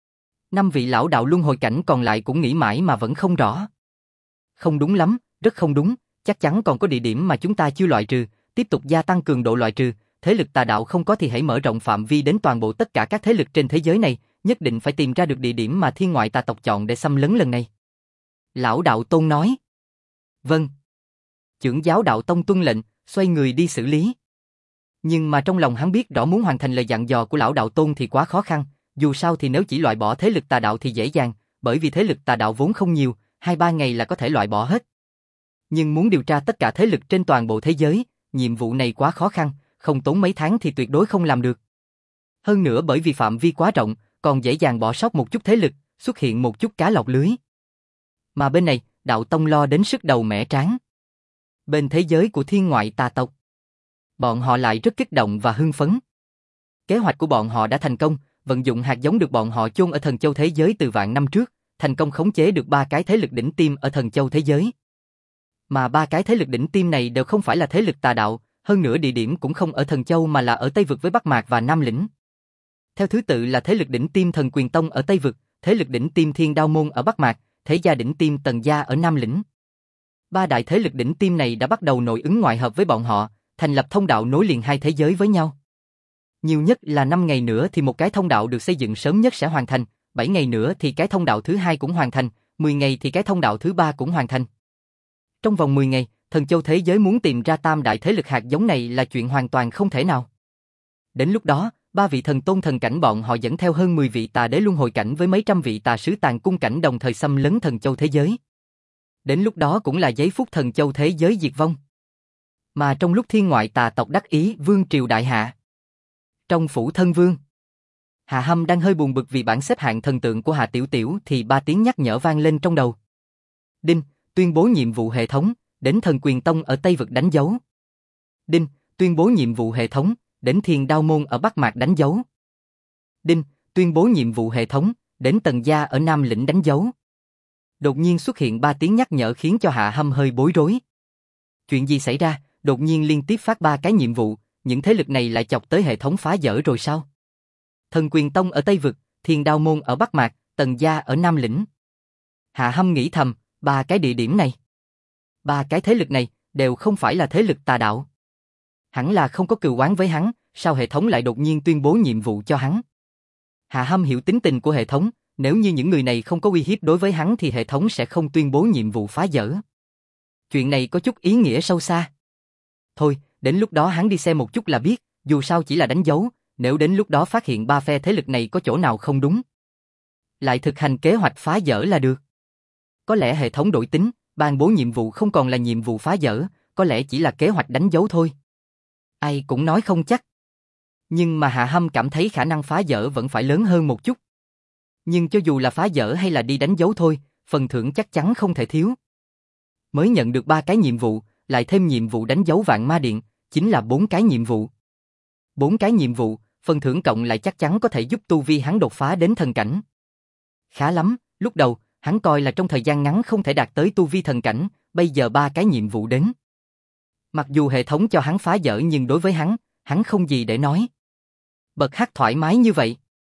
5 vị lão đạo luân hồi cảnh còn lại cũng nghĩ mãi mà vẫn không rõ. Không đúng lắm, rất không đúng, chắc chắn còn có địa điểm mà chúng ta chưa loại trừ, tiếp tục gia tăng cường độ loại trừ, thế lực tà đạo không có thì hãy mở rộng phạm vi đến toàn bộ tất cả các thế lực trên thế giới này, nhất định phải tìm ra được địa điểm mà thiên ngoại tà tộc chọn để xâm lấn lần này. Lão đạo tôn nói. Vâng. Chưởng giáo đạo tông tuân lệnh, xoay người đi xử lý. Nhưng mà trong lòng hắn biết rõ muốn hoàn thành lời dặn dò của lão đạo tôn thì quá khó khăn, dù sao thì nếu chỉ loại bỏ thế lực tà đạo thì dễ dàng, bởi vì thế lực tà đạo vốn không nhiều, 2-3 ngày là có thể loại bỏ hết. Nhưng muốn điều tra tất cả thế lực trên toàn bộ thế giới, nhiệm vụ này quá khó khăn, không tốn mấy tháng thì tuyệt đối không làm được. Hơn nữa bởi vì phạm vi quá rộng, còn dễ dàng bỏ sót một chút thế lực, xuất hiện một chút cá lọt lưới. Mà bên này, đạo tông lo đến sức đầu mẻ trán. Bên thế giới của thiên ngoại tà tộc, bọn họ lại rất kích động và hưng phấn. Kế hoạch của bọn họ đã thành công, vận dụng hạt giống được bọn họ chôn ở thần châu thế giới từ vạn năm trước, thành công khống chế được 3 cái thế lực đỉnh tiêm ở thần châu thế giới. Mà 3 cái thế lực đỉnh tiêm này đều không phải là thế lực tà đạo, hơn nữa địa điểm cũng không ở thần châu mà là ở Tây Vực với Bắc Mạc và Nam Lĩnh. Theo thứ tự là thế lực đỉnh tiêm Thần Quyền Tông ở Tây Vực, thế lực đỉnh tiêm Thiên Đao Môn ở Bắc Mạc, thế gia đỉnh tiêm Tần Gia ở Nam Lĩnh. 3 đại thế lực đỉnh tiêm này đã bắt đầu nội ứng ngoại hợp với bọn họ, thành lập thông đạo nối liền hai thế giới với nhau. Nhiều nhất là 5 ngày nữa thì một cái thông đạo được xây dựng sớm nhất sẽ hoàn thành, 7 ngày nữa thì cái thông đạo thứ 2 cũng hoàn thành, 10 ngày thì cái thông đạo thứ 3 cũng hoàn thành. Trong vòng 10 ngày, thần châu thế giới muốn tìm ra tam đại thế lực hạt giống này là chuyện hoàn toàn không thể nào. Đến lúc đó, 3 vị thần tôn thần cảnh bọn họ dẫn theo hơn 10 vị tà đế luân hồi cảnh với mấy trăm vị tà sứ tàn cung cảnh đồng thời xâm lấn thần châu thế giới. Đến lúc đó cũng là giây phút thần châu thế giới diệt vong. Mà trong lúc thiên ngoại tà tộc đắc ý vương triều đại hạ. Trong phủ thân vương, Hạ Hâm đang hơi buồn bực vì bảng xếp hạng thần tượng của Hạ Tiểu Tiểu thì 3 tiếng nhắc nhở vang lên trong đầu. Đinh, tuyên bố nhiệm vụ hệ thống, đến Thần Quyền Tông ở Tây Vực đánh dấu. Đinh, tuyên bố nhiệm vụ hệ thống, đến Thiên Đao Môn ở Bắc Mạc đánh dấu. Đinh, tuyên bố nhiệm vụ hệ thống, đến Tần Gia ở Nam Lĩnh đánh dấu. Đột nhiên xuất hiện 3 tiếng nhắc nhở khiến cho Hạ Hâm hơi bối rối. Chuyện gì xảy ra, đột nhiên liên tiếp phát 3 cái nhiệm vụ, những thế lực này lại chọc tới hệ thống phá vỡ rồi sao? Thần Quyền Tông ở Tây Vực, Thiên Đao Môn ở Bắc Mạc, Tần Gia ở Nam Lĩnh. Hạ Hâm nghĩ thầm, 3 cái địa điểm này, 3 cái thế lực này đều không phải là thế lực tà đạo. Hẳn là không có cừu oán với hắn, sao hệ thống lại đột nhiên tuyên bố nhiệm vụ cho hắn? Hạ Hâm hiểu tính tình của hệ thống, nếu như những người này không có uy hiếp đối với hắn thì hệ thống sẽ không tuyên bố nhiệm vụ phá vỡ. Chuyện này có chút ý nghĩa sâu xa. Thôi, đến lúc đó hắn đi xem một chút là biết, dù sao chỉ là đánh dấu, nếu đến lúc đó phát hiện 3 phe thế lực này có chỗ nào không đúng, lại thực hành kế hoạch phá vỡ là được. Có lẽ hệ thống đổi tính, ban bố nhiệm vụ không còn là nhiệm vụ phá vỡ, có lẽ chỉ là kế hoạch đánh dấu thôi. Ai cũng nói không chắc. Nhưng mà Hạ Hâm cảm thấy khả năng phá vỡ vẫn phải lớn hơn một chút. Nhưng cho dù là phá vỡ hay là đi đánh dấu thôi, phần thưởng chắc chắn không thể thiếu. Mới nhận được 3 cái nhiệm vụ, lại thêm nhiệm vụ đánh dấu Vạn Ma Điện, chính là 4 cái nhiệm vụ. 4 cái nhiệm vụ, phần thưởng cộng lại chắc chắn có thể giúp tu vi hắn đột phá đến thần cảnh. Khá lắm, lúc đầu, hắn coi là trong thời gian ngắn không thể đạt tới tu vi thần cảnh, bây giờ 3 cái nhiệm vụ đến. Mặc dù hệ thống cho hắn phá vỡ nhưng đối với hắn không gì để nói. Bật hắc thoải mái như vậy.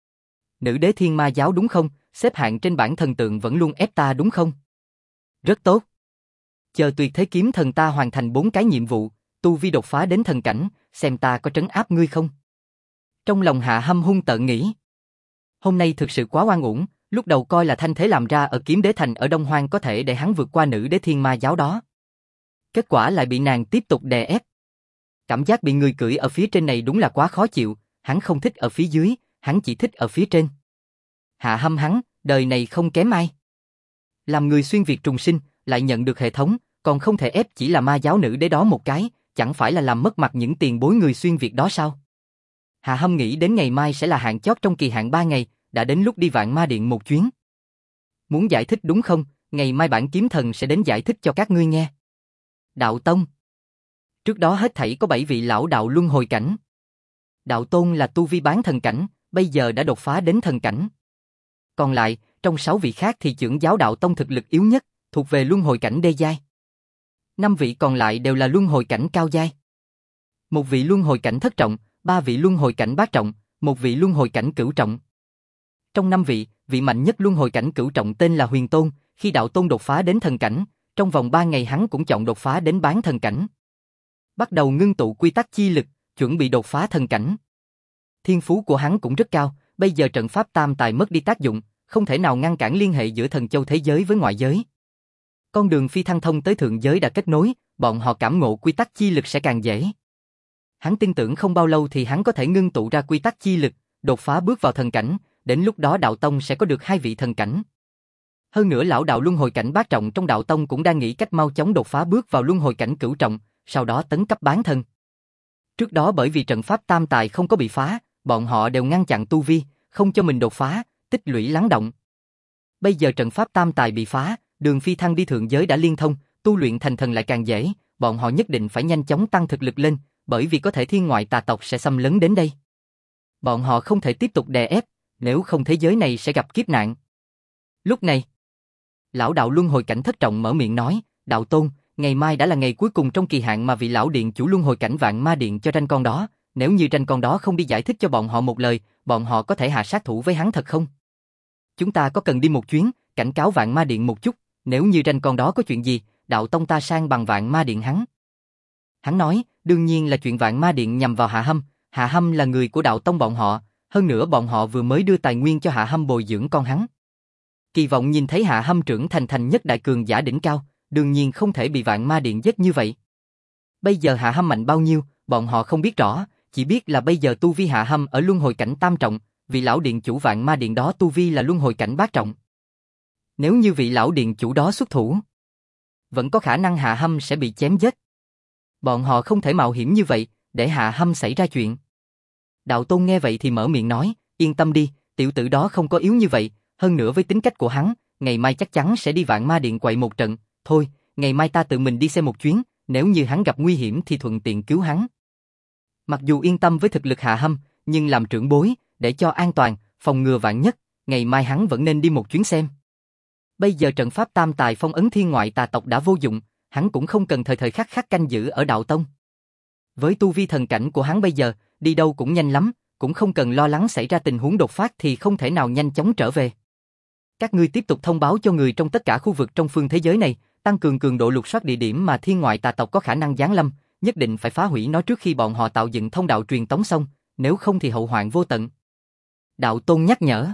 Nữ đế thiên ma giáo đúng không, xếp hạng trên bảng thần tượng vẫn luôn ép ta đúng không? Rất tốt. Chờ tuyệt thế kiếm thần ta hoàn thành 4 cái nhiệm vụ, tu vi đột phá đến thần cảnh, xem ta có trấn áp ngươi không? Trong lòng Hạ Hâm hung tợn nghĩ. Hôm nay thực sự quá oan uổng, lúc đầu coi là thanh thế làm ra ở Kiếm Đế Thành ở Đông Hoang có thể để hắn vượt qua nữ đế thiên ma giáo đó. Kết quả lại bị nàng tiếp tục đè ép. Cảm giác bị người cưỡi ở phía trên này đúng là quá khó chịu, hắn không thích ở phía dưới, hắn chỉ thích ở phía trên. Hạ Hâm hắn, đời này không kém ai. Làm người xuyên việt trùng sinh, lại nhận được hệ thống, còn không thể ép chỉ là ma giáo nữ đế đó một cái, chẳng phải là làm mất mặt những tiền bối người xuyên việt đó sao? Hạ Hâm nghĩ đến ngày mai sẽ là hạn chót trong kỳ hạn 3 ngày, đã đến lúc đi Vạn Ma Điện một chuyến. Muốn giải thích đúng không? Ngày mai bản kiếm thần sẽ đến giải thích cho các ngươi nghe. Đạo Tông. Trước đó hết thảy có 7 vị lão đạo luân hồi cảnh. Đạo Tôn là tu vi bán thần cảnh, bây giờ đã đột phá đến thần cảnh. Còn lại, trong 6 vị khác thì Chưởng Giáo Đạo Tông thực lực yếu nhất, thuộc về luân hồi cảnh đê giai. 5 vị còn lại đều là luân hồi cảnh cao giai. Một vị luân hồi cảnh thất trọng, 3 vị luân hồi cảnh bát trọng, một vị luân hồi cảnh cửu trọng. Trong 5 vị, vị mạnh nhất luân hồi cảnh cửu trọng tên là Huyền Tôn, khi Đạo Tôn đột phá đến thần cảnh, trong vòng 3 ngày hắn cũng chọn đột phá đến bán thần cảnh. Bắt đầu ngưng tụ quy tắc chi lực, chuẩn bị đột phá thần cảnh. Thiên phú của hắn cũng rất cao, bây giờ trận pháp tam tài mất đi tác dụng, không thể nào ngăn cản liên hệ giữa thần châu thế giới với ngoại giới. Con đường phi thăng thông tới thượng giới đã kết nối, bọn họ cảm ngộ quy tắc chi lực sẽ càng dễ. Hắn tin tưởng không bao lâu thì hắn có thể ngưng tụ ra quy tắc chi lực, đột phá bước vào thần cảnh, đến lúc đó đạo tông sẽ có được 2 vị thần cảnh. Hơn nữa lão đạo luân hồi cảnh bát trọng trong đạo tông cũng đang nghĩ cách mau chóng đột phá bước vào luân hồi cảnh cửu trọng, sau đó tấn cấp bán thần. Trước đó bởi vì trận pháp tam tài không có bị phá, bọn họ đều ngăn chặn tu vi, không cho mình đột phá, tích lũy lắng động. Bây giờ trận pháp tam tài bị phá, đường phi thăng đi thượng giới đã liên thông, tu luyện thành thần lại càng dễ, bọn họ nhất định phải nhanh chóng tăng thực lực lên, bởi vì có thể thiên ngoại tà tộc sẽ xâm lấn đến đây. Bọn họ không thể tiếp tục đè ép, nếu không thế giới này sẽ gặp kiếp nạn. Lúc này, lão đạo luân hồi cảnh thất trọng mở miệng nói, Đạo Tôn, ngày mai đã là ngày cuối cùng trong kỳ hạn mà vị lão điện chủ luân hồi cảnh Vạn Ma Điện cho ranh con đó, nếu như ranh con đó không đi giải thích cho bọn họ một lời, bọn họ có thể hạ sát thủ với hắn thật không? Chúng ta có cần đi một chuyến, cảnh cáo Vạn Ma Điện một chút, nếu như ranh con đó có chuyện gì, đạo tông ta sang bằng Vạn Ma Điện hắn. Hắn nói, đương nhiên là chuyện Vạn Ma Điện nhằm vào Hạ Hâm là người của đạo tông bọn họ, hơn nữa bọn họ vừa mới đưa tài nguyên cho Hạ Hâm bồi dưỡng con hắn. Kỳ vọng nhìn thấy Hạ Hâm trưởng thành nhất đại cường giả đỉnh cao, đương nhiên không thể bị Vạn Ma Điện giết như vậy. Bây giờ Hạ Hâm mạnh bao nhiêu, bọn họ không biết rõ, chỉ biết là bây giờ tu vi Hạ Hâm ở luân hồi cảnh tam trọng, vị lão điện chủ Vạn Ma Điện đó tu vi là luân hồi cảnh bát trọng. Nếu như vị lão điện chủ đó xuất thủ, vẫn có khả năng Hạ Hâm sẽ bị chém giết. Bọn họ không thể mạo hiểm như vậy, để Hạ Hâm xảy ra chuyện. Đạo Tôn nghe vậy thì mở miệng nói, yên tâm đi, tiểu tử đó không có yếu như vậy, hơn nữa với tính cách của hắn, ngày mai chắc chắn sẽ đi Vạn Ma Điện quậy một trận, thôi, ngày mai ta tự mình đi xem một chuyến, nếu như hắn gặp nguy hiểm thì thuận tiện cứu hắn. Mặc dù yên tâm với thực lực Hạ Hâm, nhưng làm trưởng bối, để cho an toàn, phòng ngừa vạn nhất, ngày mai hắn vẫn nên đi một chuyến xem. Bây giờ trận pháp tam tài phong ấn thiên ngoại tà tộc đã vô dụng, hắn cũng không cần thời thời khắc khắc canh giữ ở đạo tông. Với tu vi thần cảnh của hắn bây giờ, đi đâu cũng nhanh lắm, cũng không cần lo lắng xảy ra tình huống đột phát thì không thể nào nhanh chóng trở về. Các ngươi tiếp tục thông báo cho người trong tất cả khu vực trong phương thế giới này, tăng cường cường độ lục soát địa điểm mà thiên ngoại tà tộc có khả năng giáng lâm, nhất định phải phá hủy nó trước khi bọn họ tạo dựng thông đạo truyền tống xong, nếu không thì hậu hoạn vô tận. Đạo Tôn nhắc nhở.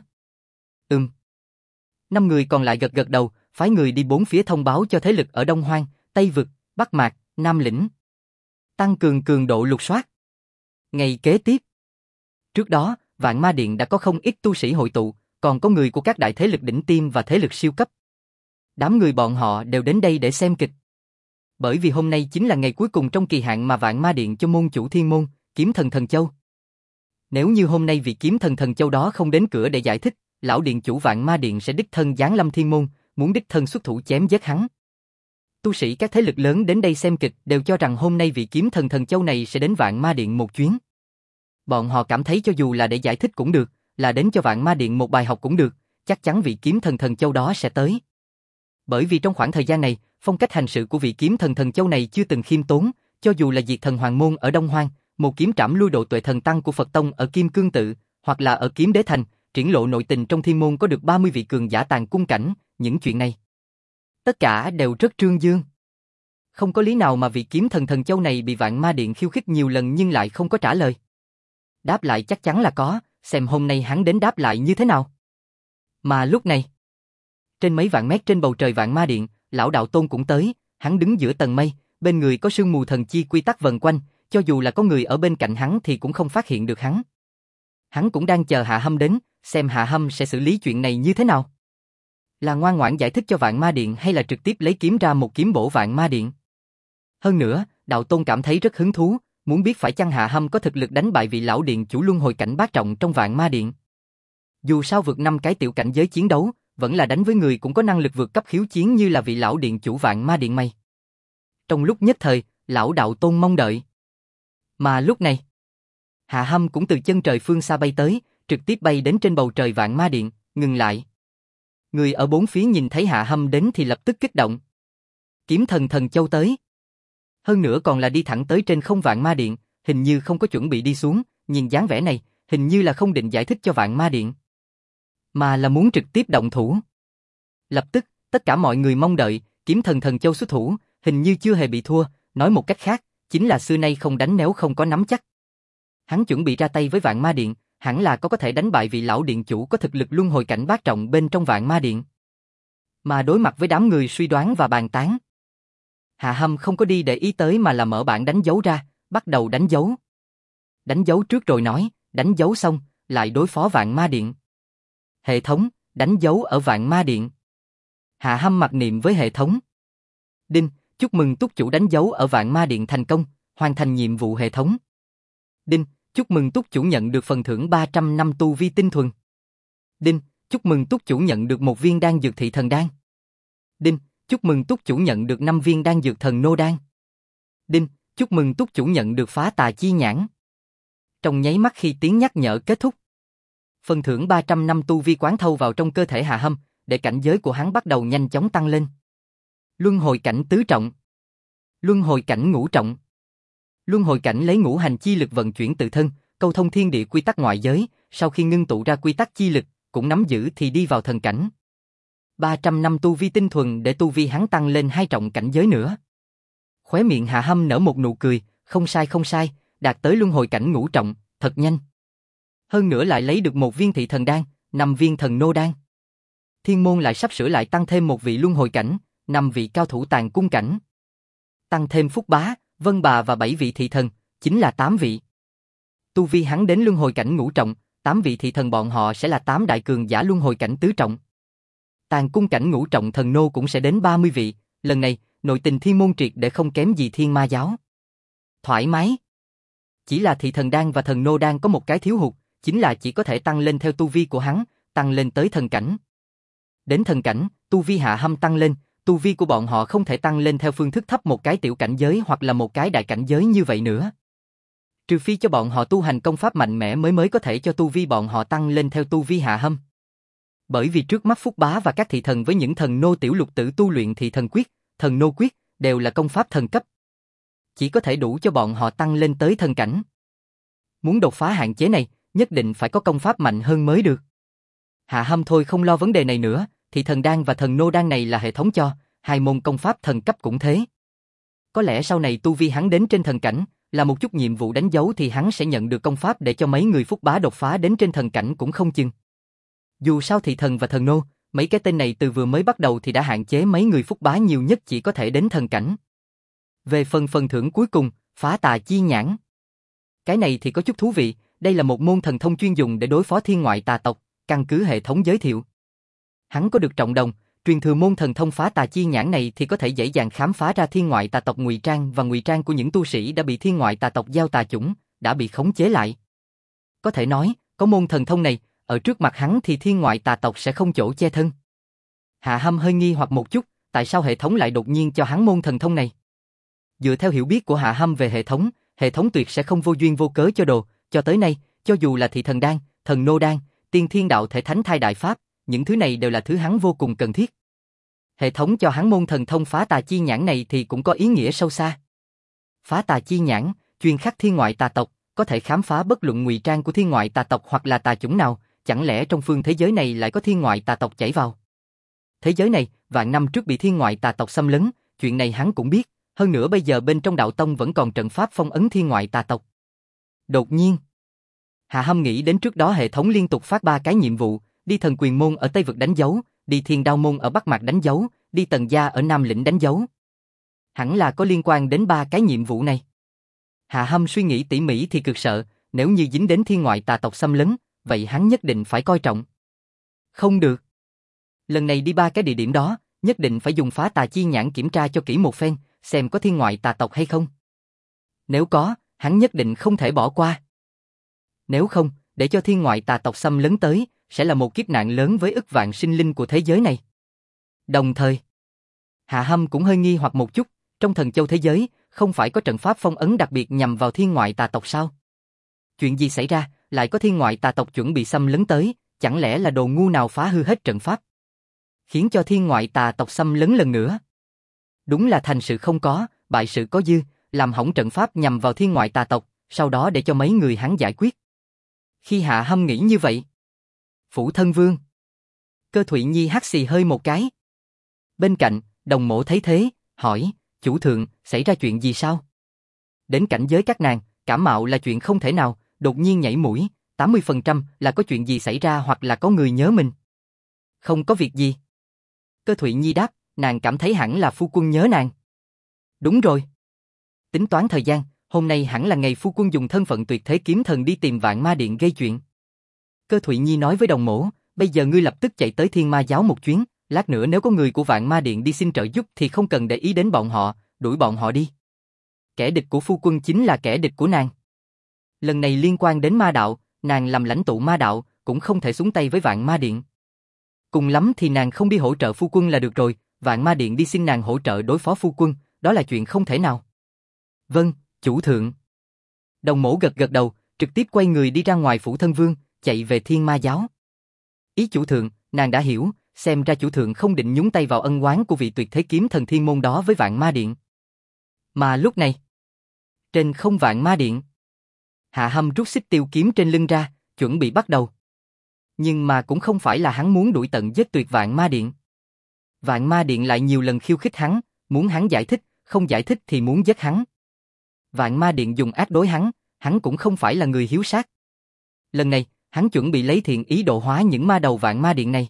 5 người còn lại gật gật đầu, phái người đi 4 phía thông báo cho thế lực ở Đông Hoang, Tây Vực, Bắc Mạc, Nam Lĩnh. Tăng cường cường độ lục soát. Ngày kế tiếp. Trước đó, Vạn Ma Điện đã có không ít tu sĩ hội tụ, còn có người của các đại thế lực đỉnh tiêm và thế lực siêu cấp. Đám người bọn họ đều đến đây để xem kịch. Bởi vì hôm nay chính là ngày cuối cùng trong kỳ hạn mà Vạn Ma Điện cho môn chủ thiên môn, Kiếm Thần Thần Châu. Nếu như hôm nay vị Kiếm Thần Thần Châu đó không đến cửa để giải thích, lão điện chủ Vạn Ma Điện sẽ đích thân giáng lâm thiên môn, muốn đích thân xuất thủ chém giết hắn. Tu sĩ các thế lực lớn đến đây xem kịch đều cho rằng hôm nay vị Kiếm Thần Thần Châu này sẽ đến Vạn Ma Điện một chuyến. Bọn họ cảm thấy cho dù là để giải thích cũng được, là đến cho Vạn Ma Điện một bài học cũng được, chắc chắn vị Kiếm Thần Thần Châu đó sẽ tới. Bởi vì trong khoảng thời gian này, phong cách hành sự của vị Kiếm Thần Thần Châu này chưa từng khiêm tốn, cho dù là Diệt Thần Hoàng Môn ở Đông Hoang, một kiếm trảm lui độ tuệ thần tăng của Phật Tông ở Kim Cương Tự, hoặc là ở Kiếm Đế Thành, triển lộ nội tình trong thiên môn có được 30 vị cường giả tàng cung cảnh, những chuyện này tất cả đều rất trương dương. Không có lý nào mà vị Kiếm Thần Thần Châu này bị Vạn Ma Điện khiêu khích nhiều lần nhưng lại không có trả lời. Đáp lại chắc chắn là có, xem hôm nay hắn đến đáp lại như thế nào. Mà lúc này, trên mấy vạn mét trên bầu trời Vạn Ma Điện, lão đạo Tôn cũng tới, hắn đứng giữa tầng mây, bên người có sương mù thần chi quy tắc vần quanh, cho dù là có người ở bên cạnh hắn thì cũng không phát hiện được hắn. Hắn cũng đang chờ Hạ Hâm đến, xem Hạ Hâm sẽ xử lý chuyện này như thế nào. Là ngoan ngoãn giải thích cho Vạn Ma Điện hay là trực tiếp lấy kiếm ra một kiếm bổ Vạn Ma Điện. Hơn nữa, đạo Tôn cảm thấy rất hứng thú, muốn biết phải chăng Hạ Hâm có thực lực đánh bại vị lão điện chủ luân hồi cảnh bát trọng trong Vạn Ma Điện. Dù sao vượt 5 cái tiểu cảnh giới chiến đấu, vẫn là đánh với người cũng có năng lực vượt cấp khiếu chiến như là vị lão điện chủ Vạn Ma Điện mày. Trong lúc nhất thời, lão đạo Tôn mong đợi. Mà lúc này, Hạ Hâm cũng từ chân trời phương xa bay tới, trực tiếp bay đến trên bầu trời Vạn Ma Điện, ngừng lại. Người ở bốn phía nhìn thấy Hạ Hâm đến thì lập tức kích động. Kiếm thần thần châu tới. Hơn nữa còn là đi thẳng tới trên không Vạn Ma Điện, hình như không có chuẩn bị đi xuống, nhìn dáng vẻ này, hình như là không định giải thích cho Vạn Ma Điện, mà là muốn trực tiếp động thủ. Lập tức, tất cả mọi người mong đợi, kiếm thần thần châu xuất thủ, hình như chưa hề bị thua, nói một cách khác, chính là xưa nay không đánh nếu không có nắm chắc. Hắn chuẩn bị ra tay với Vạn Ma Điện, hẳn là có thể đánh bại vị lão điện chủ có thực lực luân hồi cảnh bát trọng bên trong Vạn Ma Điện. Mà đối mặt với đám người suy đoán và bàn tán, Hạ Hâm không có đi để ý tới mà là mở bảng đánh dấu ra, bắt đầu đánh dấu. Đánh dấu trước rồi nói, đánh dấu xong, lại đối phó Vạn Ma Điện. Hệ thống, đánh dấu ở Vạn Ma Điện. Hạ Hâm mặc niệm với hệ thống. Đinh, chúc mừng túc chủ đánh dấu ở Vạn Ma Điện thành công, hoàn thành nhiệm vụ hệ thống. Đinh, chúc mừng túc chủ nhận được phần thưởng 300 năm tu vi tinh thuần. Đinh, chúc mừng túc chủ nhận được một viên đan dược thị thần đan. Đinh, chúc mừng túc chủ nhận được 5 viên đan dược thần nô đan. Đinh, chúc mừng túc chủ nhận được phá tà chi nhãn. Trong nháy mắt khi tiếng nhắc nhở kết thúc, phần thưởng 300 năm tu vi quán thâu vào trong cơ thể Hạ Hâm, để cảnh giới của hắn bắt đầu nhanh chóng tăng lên. Luân hồi cảnh tứ trọng, luân hồi cảnh ngũ trọng. Luân hồi cảnh lấy ngũ hành chi lực vận chuyển tự thân, câu thông thiên địa quy tắc ngoại giới, sau khi ngưng tụ ra quy tắc chi lực, cũng nắm giữ thì đi vào thần cảnh. 300 năm tu vi tinh thuần để tu vi hắn tăng lên 2 trọng cảnh giới nữa. Khóe miệng Hạ Hâm nở một nụ cười, không sai, đạt tới luân hồi cảnh ngũ trọng, thật nhanh. Hơn nữa lại lấy được một viên thị thần đan, 5 viên thần nô đan. Thiên môn lại sắp sửa lại tăng thêm một vị luân hồi cảnh, 5 vị cao thủ tàn cung cảnh. Tăng thêm Phúc Bá, Vân Bà và 7 vị thị thần, chính là 8 vị. Tu vi hắn đến luân hồi cảnh ngũ trọng, 8 vị thị thần bọn họ sẽ là 8 đại cường giả luân hồi cảnh tứ trọng. Tàn cung cảnh ngũ trọng thần nô cũng sẽ đến 30 vị, lần này, nội tình thiên môn triệt để không kém gì thiên ma giáo. Thoải mái. Chỉ là thị thần đan và thần nô đan có một cái thiếu hụt, chính là chỉ có thể tăng lên theo tu vi của hắn, tăng lên tới thần cảnh. Đến thần cảnh, tu vi Hạ Hâm tăng lên, tu vi của bọn họ không thể tăng lên theo phương thức thấp một cái tiểu cảnh giới hoặc là một cái đại cảnh giới như vậy nữa. Trừ phi cho bọn họ tu hành công pháp mạnh mẽ mới có thể cho tu vi bọn họ tăng lên theo tu vi Hạ Hâm. Bởi vì trước mắt Phúc Bá và các thị thần với những thần nô tiểu lục tử tu luyện thị thần quyết, thần nô quyết, đều là công pháp thần cấp. Chỉ có thể đủ cho bọn họ tăng lên tới thần cảnh. Muốn đột phá hạn chế này, nhất định phải có công pháp mạnh hơn mới được. Hạ Hâm thôi không lo vấn đề này nữa, thị thần đan và thần nô đan này là hệ thống cho, 2 môn công pháp thần cấp cũng thế. Có lẽ sau này tu vi hắn đến trên thần cảnh, là một chút nhiệm vụ đánh dấu thì hắn sẽ nhận được công pháp để cho mấy người Phúc Bá đột phá đến trên thần cảnh cũng không chừng. Dù sao thị thần và thần nô, mấy cái tên này từ vừa mới bắt đầu thì đã hạn chế mấy người Phúc Bá nhiều nhất chỉ có thể đến thần cảnh. Về phần thưởng cuối cùng, phá tà chi nhãn. Cái này thì có chút thú vị, đây là một môn thần thông chuyên dùng để đối phó thiên ngoại tà tộc, căn cứ hệ thống giới thiệu. Hắn có được trọng đồng, truyền thừa môn thần thông phá tà chi nhãn này thì có thể dễ dàng khám phá ra thiên ngoại tà tộc ngụy trang của những tu sĩ đã bị thiên ngoại tà tộc gieo tà chủng, đã bị khống chế lại. Có thể nói, có môn thần thông này, ở trước mặt hắn thì thiên ngoại tà tộc sẽ không chỗ che thân. Hạ Hâm hơi nghi hoặc một chút, tại sao hệ thống lại đột nhiên cho hắn môn thần thông này? Dựa theo hiểu biết của Hạ Hâm về hệ thống tuyệt sẽ không vô duyên vô cớ cho đồ, cho tới nay, cho dù là thị thần đan, thần nô đan, tiên thiên đạo thể thánh thai đại pháp, những thứ này đều là thứ hắn vô cùng cần thiết. Hệ thống cho hắn môn thần thông phá tà chi nhãn này thì cũng có ý nghĩa sâu xa. Phá tà chi nhãn, chuyên khắc thiên ngoại tà tộc, có thể khám phá bất luận ngụy trang của thiên ngoại tà tộc hoặc là tà chủng nào, chẳng lẽ trong phương thế giới này lại có thiên ngoại tà tộc chảy vào? Thế giới này, vạn năm trước bị thiên ngoại tà tộc xâm lấn, chuyện này hắn cũng biết, hơn nữa bây giờ bên trong đạo tông vẫn còn trận pháp phong ấn thiên ngoại tà tộc. Đột nhiên, Hạ Hâm nghĩ đến trước đó hệ thống liên tục phát 3 cái nhiệm vụ, đi thần quyền môn ở Tây Vực đánh dấu, đi thiên đao môn ở Bắc Mạc đánh dấu, đi tần gia ở Nam Lĩnh đánh dấu. Hẳn là có liên quan đến 3 cái nhiệm vụ này. Hạ Hâm suy nghĩ tỉ mỉ thì cực sợ, nếu như dính đến thiên ngoại tà tộc xâm lấn, vậy hắn nhất định phải coi trọng. Không được. Lần này đi 3 cái địa điểm đó, nhất định phải dùng phá tà chi nhãn kiểm tra cho kỹ một phen, xem có thiên ngoại tà tộc hay không. Nếu có, hắn nhất định không thể bỏ qua. Nếu không, để cho thiên ngoại tà tộc xâm lấn tới, sẽ là một kiếp nạn lớn với ức vạn sinh linh của thế giới này. Đồng thời, Hạ Hâm cũng hơi nghi hoặc một chút, trong thần châu thế giới, không phải có trận pháp phong ấn đặc biệt nhằm vào thiên ngoại tà tộc sao? Chuyện gì xảy ra, lại có thiên ngoại tà tộc chuẩn bị xâm lấn tới, chẳng lẽ là đồ ngu nào phá hư hết trận pháp? khiến cho thiên ngoại tà tộc xâm lấn lần nữa. Đúng là thành sự không có, bại sự có dư, làm hỏng trận pháp nhằm vào thiên ngoại tà tộc, sau đó để cho mấy người hắn giải quyết. Khi Hạ Hâm nghĩ như vậy, Phủ Thân Vương, Cơ Thụy Nhi hắt xì hơi một cái. Bên cạnh, Đồng Mỗ thấy thế, hỏi, chủ thượng, xảy ra chuyện gì sao? Đến cảnh giới các nàng, cảm mạo là chuyện không thể nào, đột nhiên nhảy mũi, 80% là có chuyện gì xảy ra hoặc là có người nhớ mình. Không có việc gì. Cơ Thụy Nhi đáp, nàng cảm thấy hẳn là phu quân nhớ nàng. Đúng rồi. Tính toán thời gian, hôm nay hẳn là ngày phu quân dùng thân phận tuyệt thế kiếm thần đi tìm Vạn Ma Điện gây chuyện. Cơ Thụy Nhi nói với Đồng Mỗ, bây giờ ngươi lập tức chạy tới Thiên Ma Giáo một chuyến, lát nữa nếu có người của Vạn Ma Điện đi xin trợ giúp thì không cần để ý đến bọn họ, đuổi bọn họ đi. Kẻ địch của phu quân chính là kẻ địch của nàng. Lần này liên quan đến ma đạo, nàng làm lãnh tụ ma đạo, cũng không thể xuống tay với Vạn Ma Điện. Cùng lắm thì nàng không đi hỗ trợ phu quân là được rồi, Vạn Ma Điện đi xin nàng hỗ trợ đối phó phu quân, đó là chuyện không thể nào. Vâng, chủ thượng. Đồng Mỗ gật gật đầu, trực tiếp quay người đi ra ngoài Phủ Thân Vương, chạy về Thiên Ma Giáo. Ý chủ thượng, nàng đã hiểu, xem ra chủ thượng không định nhúng tay vào ân oán của vị tuyệt thế kiếm thần thiên môn đó với Vạn Ma Điện. Mà lúc này, trên không Vạn Ma Điện, Hạ Hâm rút xích tiêu kiếm trên lưng ra, chuẩn bị bắt đầu. Nhưng mà cũng không phải là hắn muốn đuổi tận giết tuyệt Vạn Ma Điện. Vạn Ma Điện lại nhiều lần khiêu khích hắn, muốn hắn giải thích, không giải thích thì muốn giết hắn. Vạn Ma Điện dùng ác đối hắn cũng không phải là người hiếu sát. Lần này, hắn chuẩn bị lấy thiện ý độ hóa những ma đầu Vạn Ma Điện này.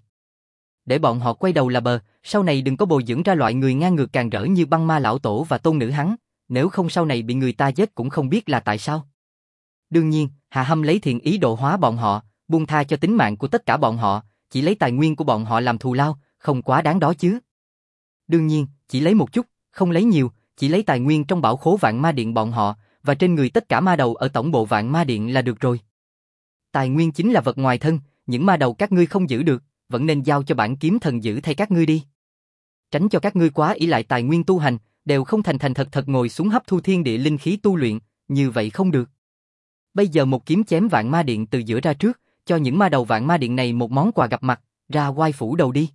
Để bọn họ quay đầu là bờ, sau này đừng có bồi dưỡng ra loại người ngang ngược càn rỡ như Băng Ma lão tổ và tôn nữ hắn, nếu không sau này bị người ta giết cũng không biết là tại sao. Đương nhiên, Hạ Hâm lấy thiện ý độ hóa bọn họ, buông tha cho tính mạng của tất cả bọn họ, chỉ lấy tài nguyên của bọn họ làm thù lao, không quá đáng đó chứ. Đương nhiên, chỉ lấy một chút, không lấy nhiều, chỉ lấy tài nguyên trong bảo khố Vạn Ma Điện bọn họ, và trên người tất cả ma đầu ở tổng bộ Vạn Ma Điện là được rồi. Tài nguyên chính là vật ngoài thân, những ma đầu các ngươi không giữ được, vẫn nên giao cho bản kiếm thần giữ thay các ngươi đi. Tránh cho các ngươi quá ỷ lại tài nguyên tu hành, đều không thành thành thật thật ngồi xuống hấp thu thiên địa linh khí tu luyện, như vậy không được. Bây giờ một kiếm chém Vạn Ma Điện từ giữa ra trước, cho những ma đầu Vạn Ma Điện này một món quà gặp mặt, ra oai phủ đầu đi.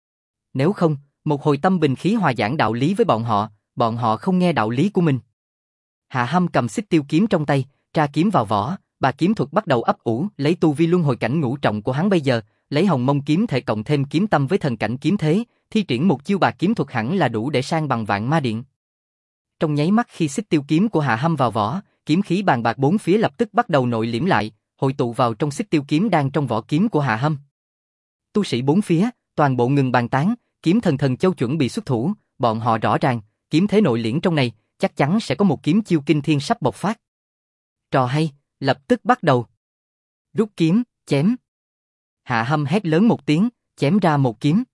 Nếu không, một hồi tâm bình khí hòa giảng đạo lý với bọn họ không nghe đạo lý của mình. Hạ Hâm cầm xích tiêu kiếm trong tay, tra kiếm vào vỏ, bà kiếm thuật bắt đầu ấp ủ, lấy tu vi luân hồi cảnh ngũ trọng của hắn bây giờ, lấy Hồng Mông kiếm thể cộng thêm kiếm tâm với thần cảnh kiếm thế, thi triển một chiêu bà kiếm thuật hẳn là đủ để sang bằng Vạn Ma Điện. Trong nháy mắt khi xích tiêu kiếm của Hạ Hâm vào vỏ, kiếm khí bàn bạc bốn phía lập tức bắt đầu nội liễm lại, hội tụ vào trong xích tiêu kiếm đang trong vỏ kiếm của Hạ Hâm. Tu sĩ bốn phía, toàn bộ ngừng bàn tán, kiếm thần thần châu chuẩn bị xuất thủ, bọn họ rõ ràng, kiếm thế nội liễm trong này, chắc chắn sẽ có một kiếm chiêu kinh thiên sắp bộc phát. Trò hay, lập tức bắt đầu. Rút kiếm, chém. Hạ Hâm hét lớn một tiếng, chém ra một kiếm.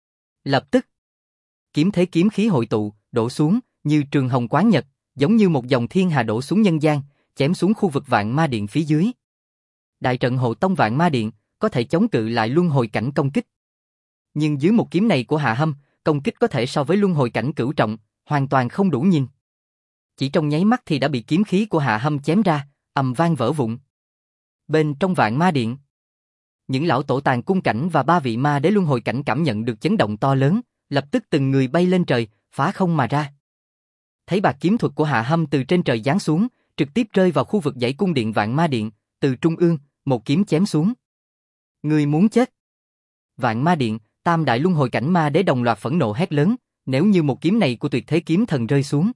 Lập tức, kiếm thế kiếm khí hội tụ, đổ xuống, như trường hồng quán nhật, giống như một dòng thiên hà đổ xuống nhân gian, chém xuống khu vực Vạn Ma Điện phía dưới. Đại trận hộ tông Vạn Ma Điện, có thể chống cự lại luân hồi cảnh công kích. Nhưng dưới một kiếm này của Hạ Hâm, công kích có thể so với luân hồi cảnh cửu trọng, hoàn toàn không đủ nhìn. Chỉ trong nháy mắt thì đã bị kiếm khí của Hạ Hâm chém ra, ầm vang vỡ vụn. Bên trong Vạn Ma Điện, những lão tổ tàn cung cảnh và ba vị ma đế luân hồi cảnh cảm nhận được chấn động to lớn, lập tức từng người bay lên trời, phá không mà ra. Thấy bạc kiếm thuật của Hạ Hâm từ trên trời giáng xuống, trực tiếp rơi vào khu vực dãy cung điện Vạn Ma Điện, từ trung ương, một kiếm chém xuống. Người muốn chết. Vạn Ma Điện, tam đại luân hồi cảnh ma đế đồng loạt phẫn nộ hét lớn, nếu như một kiếm này của tuyệt thế kiếm thần rơi xuống,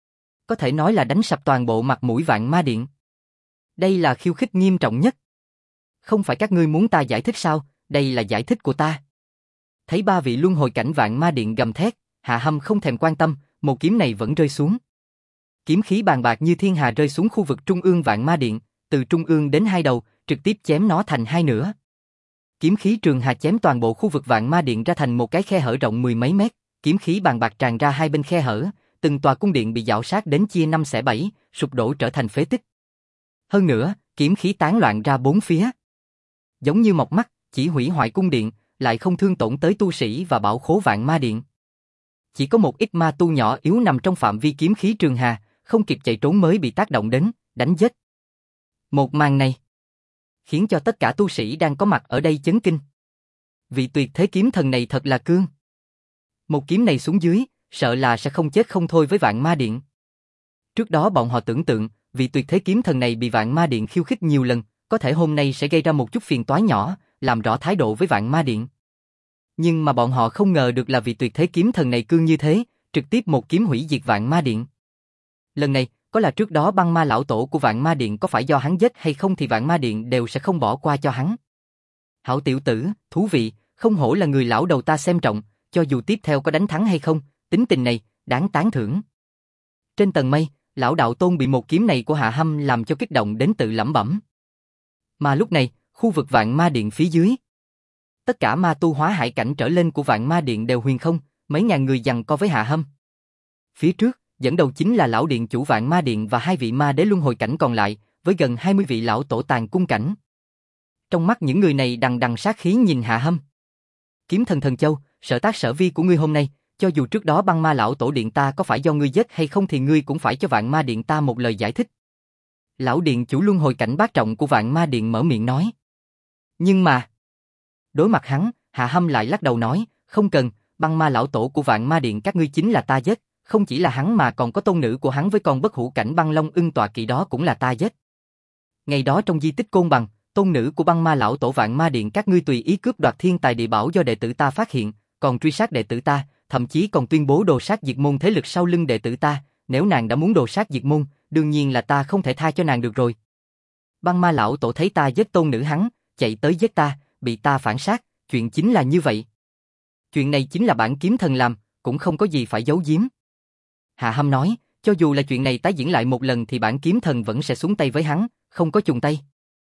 có thể nói là đánh sập toàn bộ mặt mũi Vạn Ma Điện. Đây là khiêu khích nghiêm trọng nhất. Không phải các ngươi muốn ta giải thích sao, đây là giải thích của ta. Thấy ba vị luân hồi cảnh Vạn Ma Điện gầm thét, Hạ Hâm không thèm quan tâm, một kiếm này vẫn rơi xuống. Kiếm khí bàn bạc như thiên hà rơi xuống khu vực trung ương Vạn Ma Điện, từ trung ương đến hai đầu, trực tiếp chém nó thành hai nửa. Kiếm khí trường hà chém toàn bộ khu vực Vạn Ma Điện ra thành một cái khe hở rộng mười mấy mét, kiếm khí bàn bạc tràn ra hai bên khe hở, từng tòa cung điện bị giạo sát đến chia năm xẻ bảy, sụp đổ trở thành phế tích. Hơn nữa, kiếm khí tán loạn ra bốn phía. Giống như mọc mắt, chỉ hủy hoại cung điện, lại không thương tổn tới tu sĩ và bảo khố Vạn Ma Điện. Chỉ có một ít ma tu nhỏ yếu nằm trong phạm vi kiếm khí trường hà, không kịp chạy trốn mới bị tác động đến, đánh giết. Một màn này khiến cho tất cả tu sĩ đang có mặt ở đây chấn kinh. vị tuyệt thế kiếm thần này thật là cương. Một kiếm này xuống dưới, sợ là sẽ không chết không thôi với Vạn Ma Điện. Trước đó bọn họ tưởng tượng, vị tuyệt thế kiếm thần này bị Vạn Ma Điện khiêu khích nhiều lần, có thể hôm nay sẽ gây ra một chút phiền toái nhỏ, làm rõ thái độ với Vạn Ma Điện. Nhưng mà bọn họ không ngờ được là vị tuyệt thế kiếm thần này cương như thế, trực tiếp một kiếm hủy diệt Vạn Ma Điện. Lần này, có là trước đó Băng Ma lão tổ của Vạn Ma Điện có phải do hắn giết hay không thì Vạn Ma Điện đều sẽ không bỏ qua cho hắn. Hảo tiểu tử, thú vị, không hổ là người lão đầu ta xem trọng, cho dù tiếp theo có đánh thắng hay không, tính tình này, đáng tán thưởng. Trên tầng mây, lão đạo tôn bị một kiếm này của Hạ Hâm làm cho kích động đến tự lẩm bẩm. Mà lúc này, khu vực Vạn Ma Điện phía dưới, tất cả ma tu hóa hải cảnh trở lên của Vạn Ma Điện đều huyền không, mấy ngàn người giằng co với Hạ Hâm. Phía trước, dẫn đầu chính là lão điện chủ Vạn Ma Điện và hai vị ma đế luân hồi cảnh còn lại, với gần 20 vị lão tổ tàn cung cảnh. Trong mắt những người này đằng đằng sát khí nhìn Hạ Hâm. Kiếm thần Thần Châu, sở tác sở vi của ngươi hôm nay, cho dù trước đó Băng Ma lão tổ điện ta có phải do ngươi giết hay không thì ngươi cũng phải cho Vạn Ma Điện ta một lời giải thích. Lão điện chủ luân hồi cảnh bát trọng của Vạn Ma Điện mở miệng nói. Nhưng mà, đối mặt hắn, Hạ Hâm lại lắc đầu nói, không cần, Băng Ma lão tổ của Vạn Ma Điện các ngươi chính là ta giết, không chỉ là hắn mà còn có tôn nữ của hắn với con bất hủ cảnh Băng Long Ưng tọa kỵ đó cũng là ta giết. Ngày đó trong di tích Côn Bằng, tôn nữ của Băng Ma lão tổ Vạn Ma Điện các ngươi tùy ý cướp đoạt thiên tài địa bảo do đệ tử ta phát hiện, còn truy sát đệ tử ta, thậm chí còn tuyên bố đồ sát diệt môn thế lực sau lưng đệ tử ta, nếu nàng đã muốn đồ sát diệt môn, đương nhiên là ta không thể tha cho nàng được rồi. Băng Ma lão tổ thấy ta giết tôn nữ hắn, chạy tới giết ta, bị ta phản sát, chuyện chính là như vậy. Chuyện này chính là bản kiếm thần làm, cũng không có gì phải giấu giếm. Hạ Hâm nói, cho dù là chuyện này tái diễn lại một lần thì bản kiếm thần vẫn sẽ xuống tay với hắn, không có chùng tay.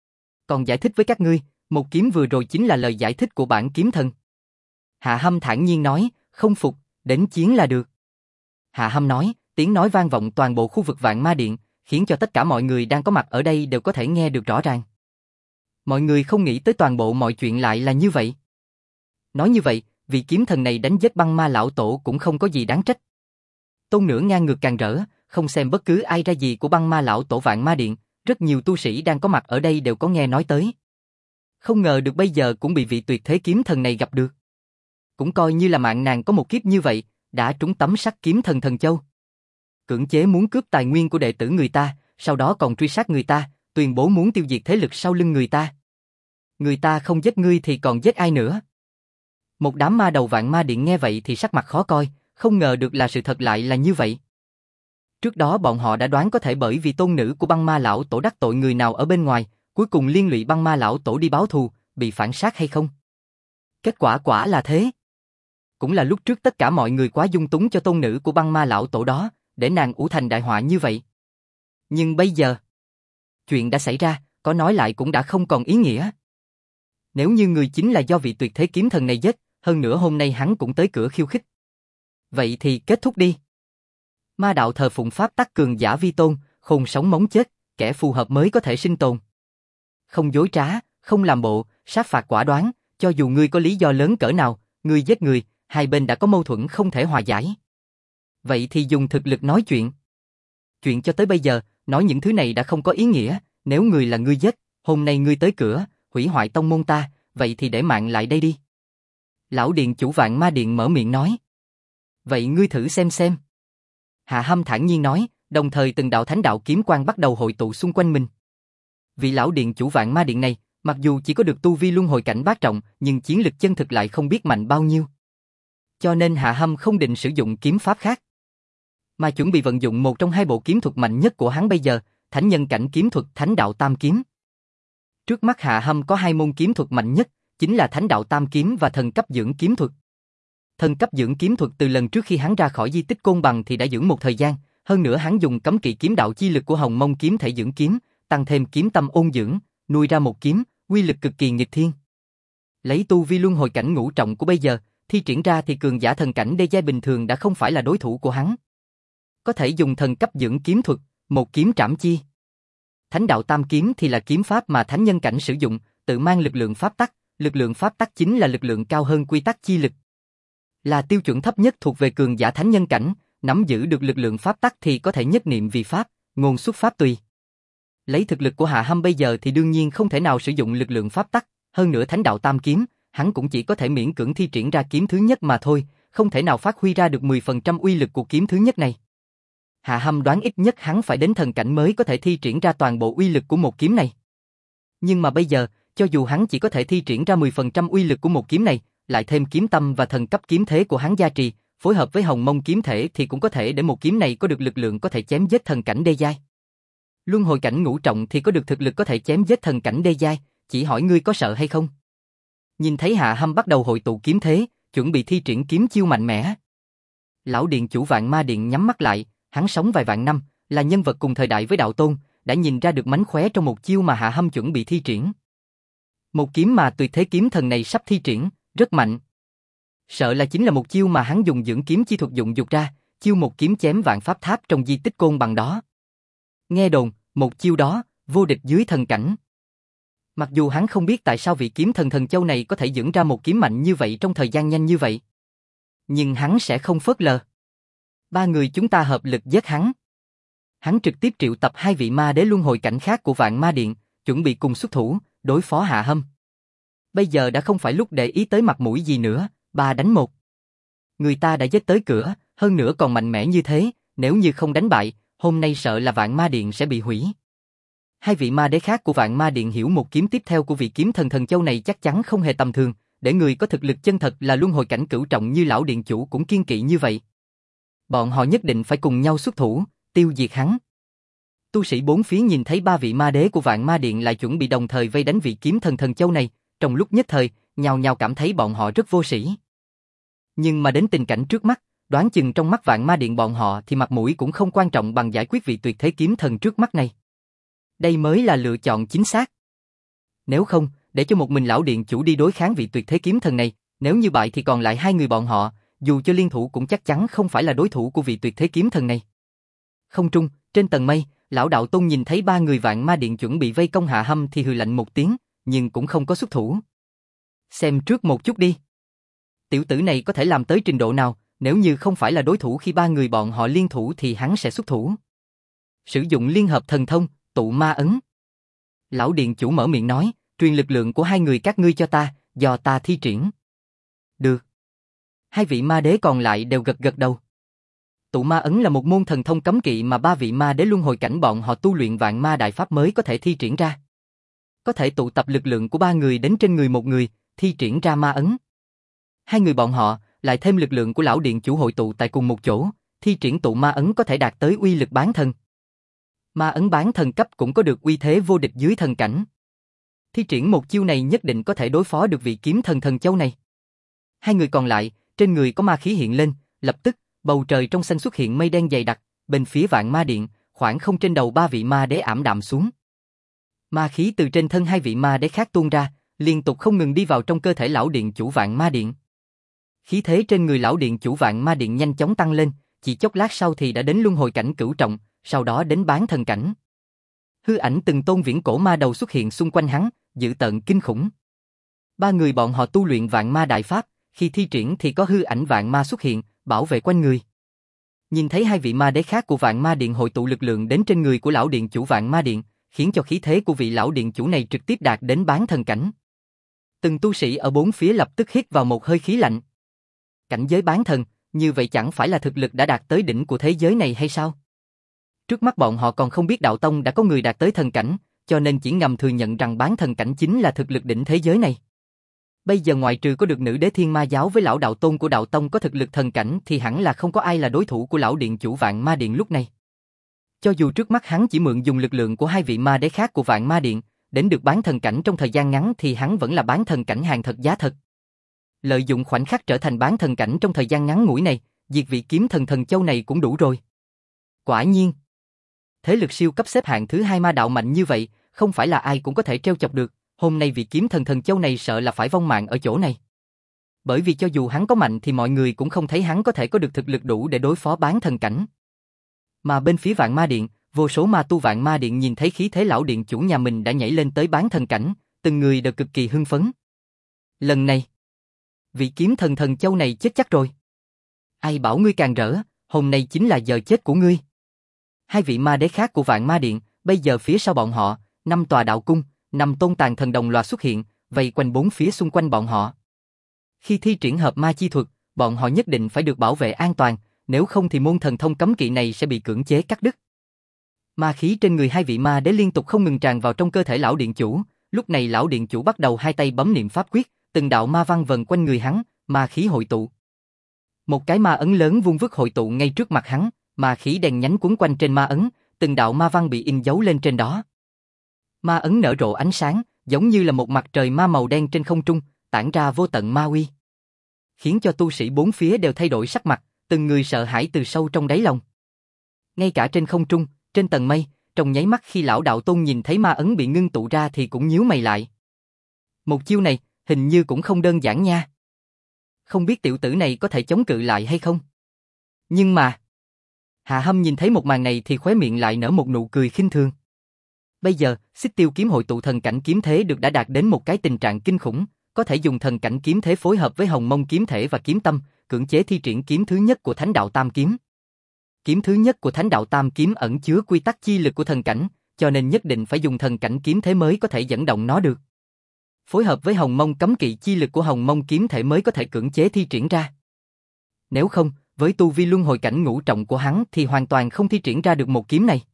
Còn giải thích với các ngươi, một kiếm vừa rồi chính là lời giải thích của bản kiếm thần. Hạ Hâm thản nhiên nói, không phục, đến chiến là được. Hạ Hâm nói, tiếng nói vang vọng toàn bộ khu vực Vạn Ma Điện, khiến cho tất cả mọi người đang có mặt ở đây đều có thể nghe được rõ ràng. Mọi người không nghĩ tới toàn bộ mọi chuyện lại là như vậy. Nói như vậy, vị kiếm thần này đánh giết Băng Ma lão tổ cũng không có gì đáng trách. Tôn nửa ngang ngược càng rỡ, không xem bất cứ ai ra gì của Băng Ma lão tổ Vạn Ma Điện, rất nhiều tu sĩ đang có mặt ở đây đều có nghe nói tới. Không ngờ được bây giờ cũng bị vị tuyệt thế kiếm thần này gặp được. Cũng coi như là mạng nàng có một kiếp như vậy, đã trúng tấm sắt kiếm thần Thần Châu. Cưỡng chế muốn cướp tài nguyên của đệ tử người ta, sau đó còn truy sát người ta, tuyên bố muốn tiêu diệt thế lực sau lưng người ta. Người ta không giết ngươi thì còn giết ai nữa? Một đám ma đầu Vạn Ma Điện nghe vậy thì sắc mặt khó coi, không ngờ được là sự thật lại là như vậy. Trước đó bọn họ đã đoán có thể bởi vì tôn nữ của Băng Ma lão tổ đắc tội người nào ở bên ngoài, cuối cùng liên lụy Băng Ma lão tổ đi báo thù, bị phản sát hay không. Kết quả quả là thế. Cũng là lúc trước tất cả mọi người quá dung túng cho tôn nữ của Băng Ma lão tổ đó, để nàng ủ thành đại họa như vậy. Nhưng bây giờ, chuyện đã xảy ra, có nói lại cũng đã không còn ý nghĩa. Nếu như người chính là do vị tuyệt thế kiếm thần này giết, hơn nữa hôm nay hắn cũng tới cửa khiêu khích. Vậy thì kết thúc đi. Ma đạo thờ phụng pháp tắc cường giả vi tôn, khôn sống mống chết, kẻ phù hợp mới có thể sinh tồn. Không dối trá, không làm bộ, sát phạt quả đoán, cho dù ngươi có lý do lớn cỡ nào, ngươi giết người, hai bên đã có mâu thuẫn không thể hòa giải. Vậy thì dùng thực lực nói chuyện. Chuyện cho tới bây giờ, nói những thứ này đã không có ý nghĩa, nếu người là ngươi giết, hôm nay ngươi tới cửa, hủy hoại tông môn ta, vậy thì để mạng lại đây đi. Lão điện chủ Vạn Ma Điện mở miệng nói. Vậy ngươi thử xem. Hạ Hâm thản nhiên nói, đồng thời từng đạo thánh đạo kiếm quang bắt đầu hội tụ xung quanh mình. Vị lão điện chủ Vạn Ma Điện này, mặc dù chỉ có được tu vi luân hồi cảnh bát trọng, nhưng chiến lực chân thực lại không biết mạnh bao nhiêu. Cho nên Hạ Hâm không định sử dụng kiếm pháp khác, mà chuẩn bị vận dụng một trong hai bộ kiếm thuật mạnh nhất của hắn bây giờ, thánh nhân cảnh kiếm thuật Thánh đạo Tam kiếm. Trước mắt Hạ Hâm có hai môn kiếm thuật mạnh nhất, chính là Thánh đạo Tam kiếm và thần cấp dưỡng kiếm thuật. Thần cấp dưỡng kiếm thuật từ lần trước khi hắn ra khỏi di tích Côn Bằng thì đã dưỡng một thời gian, hơn nữa hắn dùng cấm kỵ kiếm đạo chi lực của Hồng Mông kiếm thể dưỡng kiếm, tăng thêm kiếm tâm ôn dưỡng, nuôi ra một kiếm, uy lực cực kỳ nghịch thiên. Lấy tu vi luân hồi cảnh ngũ trọng của bây giờ, thi triển ra thì cường giả thần cảnh đê giai bình thường đã không phải là đối thủ của hắn. Có thể dùng thần cấp dưỡng kiếm thuật, một kiếm trảm chi. Thánh đạo Tam kiếm thì là kiếm pháp mà thánh nhân cảnh sử dụng, tự mang lực lượng pháp tắc chính là lực lượng cao hơn quy tắc chi lực. Là tiêu chuẩn thấp nhất thuộc về cường giả thánh nhân cảnh, nắm giữ được lực lượng pháp tắc thì có thể nhất niệm vì pháp, ngôn xuất pháp tùy. Lấy thực lực của Hạ Hâm bây giờ thì đương nhiên không thể nào sử dụng lực lượng pháp tắc, hơn nữa Thánh đạo Tam kiếm, hắn cũng chỉ có thể miễn cưỡng thi triển ra kiếm thứ nhất mà thôi, không thể nào phát huy ra được 10% uy lực của kiếm thứ nhất này. Hạ Hâm đoán ít nhất hắn phải đến thần cảnh mới có thể thi triển ra toàn bộ uy lực của một kiếm này. Nhưng mà bây giờ, cho dù hắn chỉ có thể thi triển ra 10% uy lực của một kiếm này, lại thêm kiếm tâm và thần cấp kiếm thế của hắn gia trì, phối hợp với hồng mông kiếm thể thì cũng có thể để một kiếm này có được lực lượng có thể chém giết thần cảnh đê giai. Luân hồi cảnh ngũ trọng thì có được thực lực có thể chém giết thần cảnh đê giai, chỉ hỏi ngươi có sợ hay không? Nhìn thấy Hạ Hâm bắt đầu hội tụ kiếm thế, chuẩn bị thi triển kiếm chiêu mạnh mẽ. Lão điện chủ Vạn Ma Điện nhắm mắt lại, hắn sống vài vạn năm, là nhân vật cùng thời đại với đạo tôn, đã nhìn ra được mánh khóe trong một chiêu mà Hạ Hâm chuẩn bị thi triển. Một kiếm mà tuyệt thế kiếm thần này sắp thi triển, rất mạnh. Sợ là chính là một chiêu mà hắn dùng dưỡng kiếm chi thuật dụng dục ra, chiêu một kiếm chém vạn pháp tháp trong di tích Côn Bằng đó. Nghe đồn, một chiêu đó, vô địch dưới thần cảnh. Mặc dù hắn không biết tại sao vị kiếm thần Thần Châu này có thể dưỡng ra một kiếm mạnh như vậy trong thời gian nhanh như vậy. Nhưng hắn sẽ không phớt lờ. Ba người chúng ta hợp lực giết hắn. Hắn trực tiếp triệu tập hai vị ma đế luân hồi cảnh khác của Vạn Ma Điện, chuẩn bị cùng xuất thủ, đối phó Hạ Hâm. Bây giờ đã không phải lúc để ý tới mặt mũi gì nữa, 3 đánh 1. Người ta đã giết tới cửa, hơn nữa còn mạnh mẽ như thế, nếu như không đánh bại, hôm nay sợ là Vạn Ma Điện sẽ bị hủy. Hai vị ma đế khác của Vạn Ma Điện hiểu một kiếm tiếp theo của vị kiếm thần Thần Châu này chắc chắn không hề tầm thường, để người có thực lực chân thật là luân hồi cảnh cửu trọng như lão điện chủ cũng kiên kỵ như vậy. Bọn họ nhất định phải cùng nhau xuất thủ, tiêu diệt hắn. Tu sĩ bốn phía nhìn thấy ba vị ma đế của Vạn Ma Điện lại chuẩn bị đồng thời vây đánh vị kiếm thần Thần Châu này, trong lúc nhất thời, nhao nhao cảm thấy bọn họ rất vô sĩ. Nhưng mà đến tình cảnh trước mắt, đoán chừng trong mắt Vạn Ma Điện bọn họ thì mặt mũi cũng không quan trọng bằng giải quyết vị tuyệt thế kiếm thần trước mắt này. Đây mới là lựa chọn chính xác. Nếu không, để cho một mình lão điện chủ đi đối kháng vị tuyệt thế kiếm thần này, nếu như bại thì còn lại hai người bọn họ, dù cho liên thủ cũng chắc chắn không phải là đối thủ của vị tuyệt thế kiếm thần này. Không trung, trên tầng mây, lão đạo tôn nhìn thấy ba người Vạn Ma Điện chuẩn bị vây công Hạ Hâm thì hừ lạnh một tiếng, nhưng cũng không có xuất thủ. Xem trước một chút đi. Tiểu tử này có thể làm tới trình độ nào, nếu như không phải là đối thủ khi ba người bọn họ liên thủ thì hắn sẽ xuất thủ. Sử dụng liên hợp thần thông, tụ ma ấn. Lão điện chủ mở miệng nói, truyền lực lượng của hai người các ngươi cho ta, do ta thi triển. Được. Hai vị ma đế còn lại đều gật gật đầu. Tụ ma ấn là một môn thần thông cấm kỵ mà ba vị ma đế luân hồi cảnh bọn họ tu luyện vạn ma đại pháp mới có thể thi triển ra. Có thể tụ tập lực lượng của ba người đến trên người một người, thi triển ra ma ấn. Hai người bọn họ, lại thêm lực lượng của lão điện chủ hội tụ tại cùng một chỗ, thi triển tụ ma ấn có thể đạt tới uy lực bán thần. Ma ấn bán thần cấp cũng có được uy thế vô địch dưới thần cảnh. Thi triển một chiêu này nhất định có thể đối phó được vị kiếm thần Thần Châu này. Hai người còn lại, trên người có ma khí hiện lên, lập tức, bầu trời trong xanh xuất hiện mây đen dày đặc, bên phía Vạn Ma Điện, khoảng không trên đầu ba vị ma đế ảm đạm xuống. Ma khí từ trên thân hai vị ma đế khác tuôn ra, liên tục không ngừng đi vào trong cơ thể lão điện chủ Vạn Ma Điện. Khí thế trên người lão điện chủ Vạn Ma Điện nhanh chóng tăng lên, chỉ chốc lát sau thì đã đến luân hồi cảnh cửu trọng, sau đó đến bán thần cảnh. Hư ảnh từng tôn viễn cổ ma đầu xuất hiện xung quanh hắn, dữ tợn kinh khủng. Ba người bọn họ tu luyện vạn ma đại pháp, khi thi triển thì có hư ảnh vạn ma xuất hiện, bảo vệ quanh người. Nhìn thấy hai vị ma đế khác của Vạn Ma Điện hội tụ lực lượng đến trên người của lão điện chủ Vạn Ma Điện, khiến cho khí thế của vị lão điện chủ này trực tiếp đạt đến bán thần cảnh. Từng tu sĩ ở bốn phía lập tức hít vào một hơi khí lạnh. Cảnh giới bán thần, như vậy chẳng phải là thực lực đã đạt tới đỉnh của thế giới này hay sao? Trước mắt bọn họ còn không biết đạo tông đã có người đạt tới thần cảnh, cho nên chỉ ngầm thừa nhận rằng bán thần cảnh chính là thực lực đỉnh thế giới này. Bây giờ ngoại trừ có được nữ đế thiên ma giáo với lão đạo tôn của đạo tông có thực lực thần cảnh thì hẳn là không có ai là đối thủ của lão điện chủ Vạn Ma Điện lúc này. Cho dù trước mắt hắn chỉ mượn dùng lực lượng của hai vị ma đế khác của Vạn Ma Điện, đến được bán thần cảnh trong thời gian ngắn thì hắn vẫn là bán thần cảnh hàng thật giá thật. Lợi dụng khoảnh khắc trở thành bán thần cảnh trong thời gian ngắn ngủi này, diệt vị kiếm thần Thần Châu này cũng đủ rồi. Quả nhiên, thế lực siêu cấp xếp hạng thứ 2 ma đạo mạnh như vậy, không phải là ai cũng có thể trêu chọc được, hôm nay vị kiếm thần Thần Châu này sợ là phải vong mạng ở chỗ này. Bởi vì cho dù hắn có mạnh thì mọi người cũng không thấy hắn có thể có được thực lực đủ để đối phó bán thần cảnh. Mà bên phía Vạn Ma Điện, vô số ma tu Vạn Ma Điện nhìn thấy khí thế lão điện chủ nhà mình đã nhảy lên tới bán thần cảnh, từng người đều cực kỳ hưng phấn. Lần này, vị kiếm thần Thần Châu này chết chắc rồi. Ai bảo ngươi càng rỡ, hôm nay chính là giờ chết của ngươi. Hai vị ma đế khác của Vạn Ma Điện, bây giờ phía sau bọn họ, 5 tòa đạo cung, 5 tôn tàn thần đồng loạt xuất hiện, vây quanh bốn phía xung quanh bọn họ. Khi thi triển hợp ma chi thuật, bọn họ nhất định phải được bảo vệ an toàn, nếu không thì môn thần thông cấm kỵ này sẽ bị cưỡng chế cắt đứt. Ma khí trên người hai vị ma đế liên tục không ngừng tràn vào trong cơ thể lão điện chủ, lúc này lão điện chủ bắt đầu hai tay bấm niệm pháp quyết, từng đạo ma văn vần quanh người hắn, ma khí hội tụ. Một cái ma ấn lớn vung vức hội tụ ngay trước mặt hắn, ma khí đen nhánh quấn quanh trên ma ấn, từng đạo ma văn bị in dấu lên trên đó. Ma ấn nở rộ ánh sáng, giống như là một mặt trời ma màu đen trên không trung, tản ra vô tận ma uy, khiến cho tu sĩ bốn phía đều thay đổi sắc mặt, từng người sợ hãi từ sâu trong đáy lòng. Ngay cả trên không trung, trên tầng mây, trong nháy mắt khi lão đạo tôn nhìn thấy ma ấn bị ngưng tụ ra thì cũng nhíu mày lại. Một chiêu này, hình như cũng không đơn giản nha. Không biết tiểu tử này có thể chống cự lại hay không? Nhưng mà, Hạ Hâm nhìn thấy một màn này thì khóe miệng lại nở một nụ cười khinh thường. Bây giờ, Xích Tiêu kiếm hội tụ thần cảnh kiếm thế đã đạt đến một cái tình trạng kinh khủng, có thể dùng thần cảnh kiếm thế phối hợp với Hồng Mông kiếm thể và kiếm tâm, cưỡng chế thi triển kiếm thứ nhất của Thánh đạo Tam kiếm. Kiếm thứ nhất của Thánh đạo Tam kiếm ẩn chứa quy tắc chi lực của thần cảnh, cho nên nhất định phải dùng thần cảnh kiếm thế mới có thể dẫn động nó được. Phối hợp với Hồng Mông cấm kỵ chi lực của Hồng Mông kiếm thể mới có thể cưỡng chế thi triển ra. Nếu không, với tu vi luân hồi cảnh ngũ trọng của hắn thì hoàn toàn không thi triển ra được một kiếm này.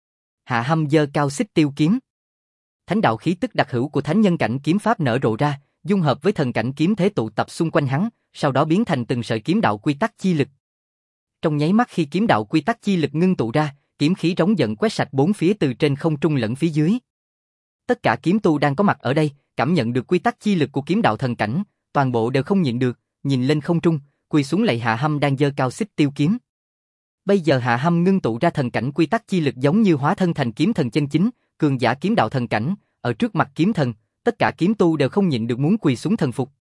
Hạ Hâm giơ cao Xích Tiêu kiếm. Thánh đạo khí tức đặc hữu của thánh nhân cảnh kiếm pháp nở rộ ra, dung hợp với thần cảnh kiếm thế tụ tập xung quanh hắn, sau đó biến thành từng sợi kiếm đạo quy tắc chi lực. Trong nháy mắt khi kiếm đạo quy tắc chi lực ngưng tụ ra, kiếm khí rống giận quét sạch bốn phía từ trên không trung lẫn phía dưới. Tất cả kiếm tu đang có mặt ở đây, cảm nhận được quy tắc chi lực của kiếm đạo thần cảnh, toàn bộ đều không nhịn được, nhìn lên không trung, quỳ xuống lạy Hạ Hâm đang giơ cao Xích Tiêu kiếm. Bây giờ Hạ Hâm ngưng tụ ra thần cảnh quy tắc chi lực giống như hóa thân thành kiếm thần chân chính, cường giả kiếm đạo thần cảnh, ở trước mặt kiếm thần, tất cả kiếm tu đều không nhịn được muốn quỳ xuống thần phục.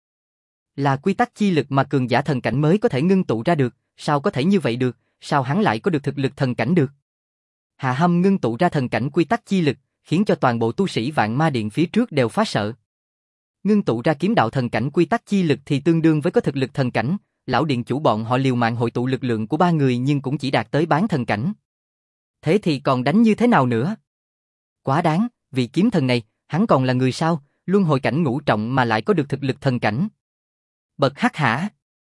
Là quy tắc chi lực mà cường giả thần cảnh mới có thể ngưng tụ ra được, sao có thể như vậy được, sao hắn lại có được thực lực thần cảnh được? Hạ Hâm ngưng tụ ra thần cảnh quy tắc chi lực, khiến cho toàn bộ tu sĩ Vạn Ma Điện phía trước đều phá sợ. Ngưng tụ ra kiếm đạo thần cảnh quy tắc chi lực thì tương đương với có thực lực thần cảnh, lão điện chủ bọn họ liều mạng hội tụ lực lượng của ba người nhưng cũng chỉ đạt tới bán thần cảnh. Thế thì còn đánh như thế nào nữa? Quá đáng, vì kiếm thần này, hắn còn là người sao, luân hồi cảnh ngũ trọng mà lại có được thực lực thần cảnh. Bật hắc hả?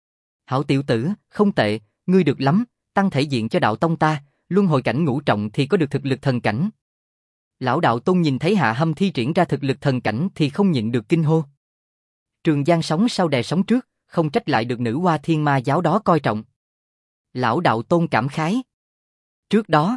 Hảo tiểu tử, không tệ, ngươi được lắm, tăng thể diện cho đạo tông ta, luân hồi cảnh ngũ trọng thì có được thực lực thần cảnh. Lão đạo tôn nhìn thấy Hạ Hâm thi triển ra thực lực thần cảnh thì không nhịn được kinh hô. Trường giang sóng sau đè sóng trước, không trách lại được nữ hoa thiên ma giáo đó coi trọng. Lão đạo tôn cảm khái. Trước đó,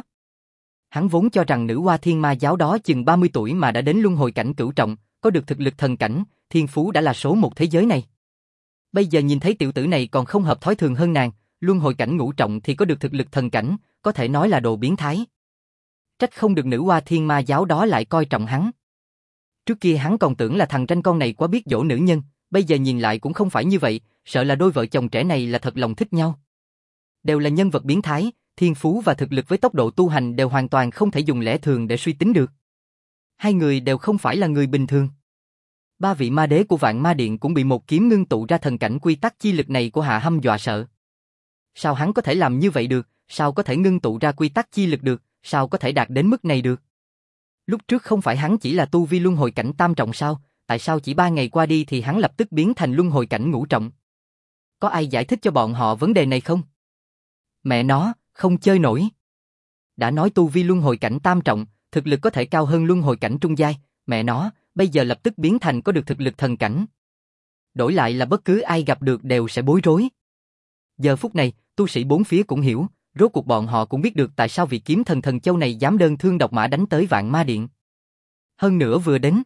hắn vốn cho rằng nữ hoa thiên ma giáo đó chừng 30 tuổi mà đã đến luân hồi cảnh cửu trọng, có được thực lực thần cảnh, thiên phú đã là số một thế giới này. Bây giờ nhìn thấy tiểu tử này còn không hợp thói thường hơn nàng, luân hồi cảnh ngũ trọng thì có được thực lực thần cảnh, có thể nói là đồ biến thái. Trách không được nữ hoa thiên ma giáo đó lại coi trọng hắn. Trước kia hắn còn tưởng là thằng ranh con này quá biết dỗ nữ nhân, bây giờ nhìn lại cũng không phải như vậy, sợ là đôi vợ chồng trẻ này là thật lòng thích nhau. Đều là nhân vật biến thái, thiên phú và thực lực với tốc độ tu hành đều hoàn toàn không thể dùng lẽ thường để suy tính được. Hai người đều không phải là người bình thường. Ba vị ma đế của Vạn Ma Điện cũng bị một kiếm ngưng tụ ra thần cảnh quy tắc chi lực này của Hạ Hâm dọa sợ. Sao hắn có thể làm như vậy được, sao có thể ngưng tụ ra quy tắc chi lực được, sao có thể đạt đến mức này được? Lúc trước không phải hắn chỉ là tu vi luân hồi cảnh tam trọng sao, tại sao chỉ 3 ngày qua đi thì hắn lập tức biến thành luân hồi cảnh ngũ trọng? Có ai giải thích cho bọn họ vấn đề này không? Mẹ nó, không chơi nổi. Đã nói tu vi luân hồi cảnh tam trọng, thực lực có thể cao hơn luân hồi cảnh trung giai, mẹ nó, bây giờ lập tức biến thành có được thực lực thần cảnh. Đổi lại là bất cứ ai gặp được đều sẽ bối rối. Giờ phút này, tu sĩ bốn phía cũng hiểu, rốt cuộc bọn họ cũng biết được tại sao vị kiếm thần thần châu này dám đơn thương độc mã đánh tới Vạn Ma Điện. Hơn nữa vừa đến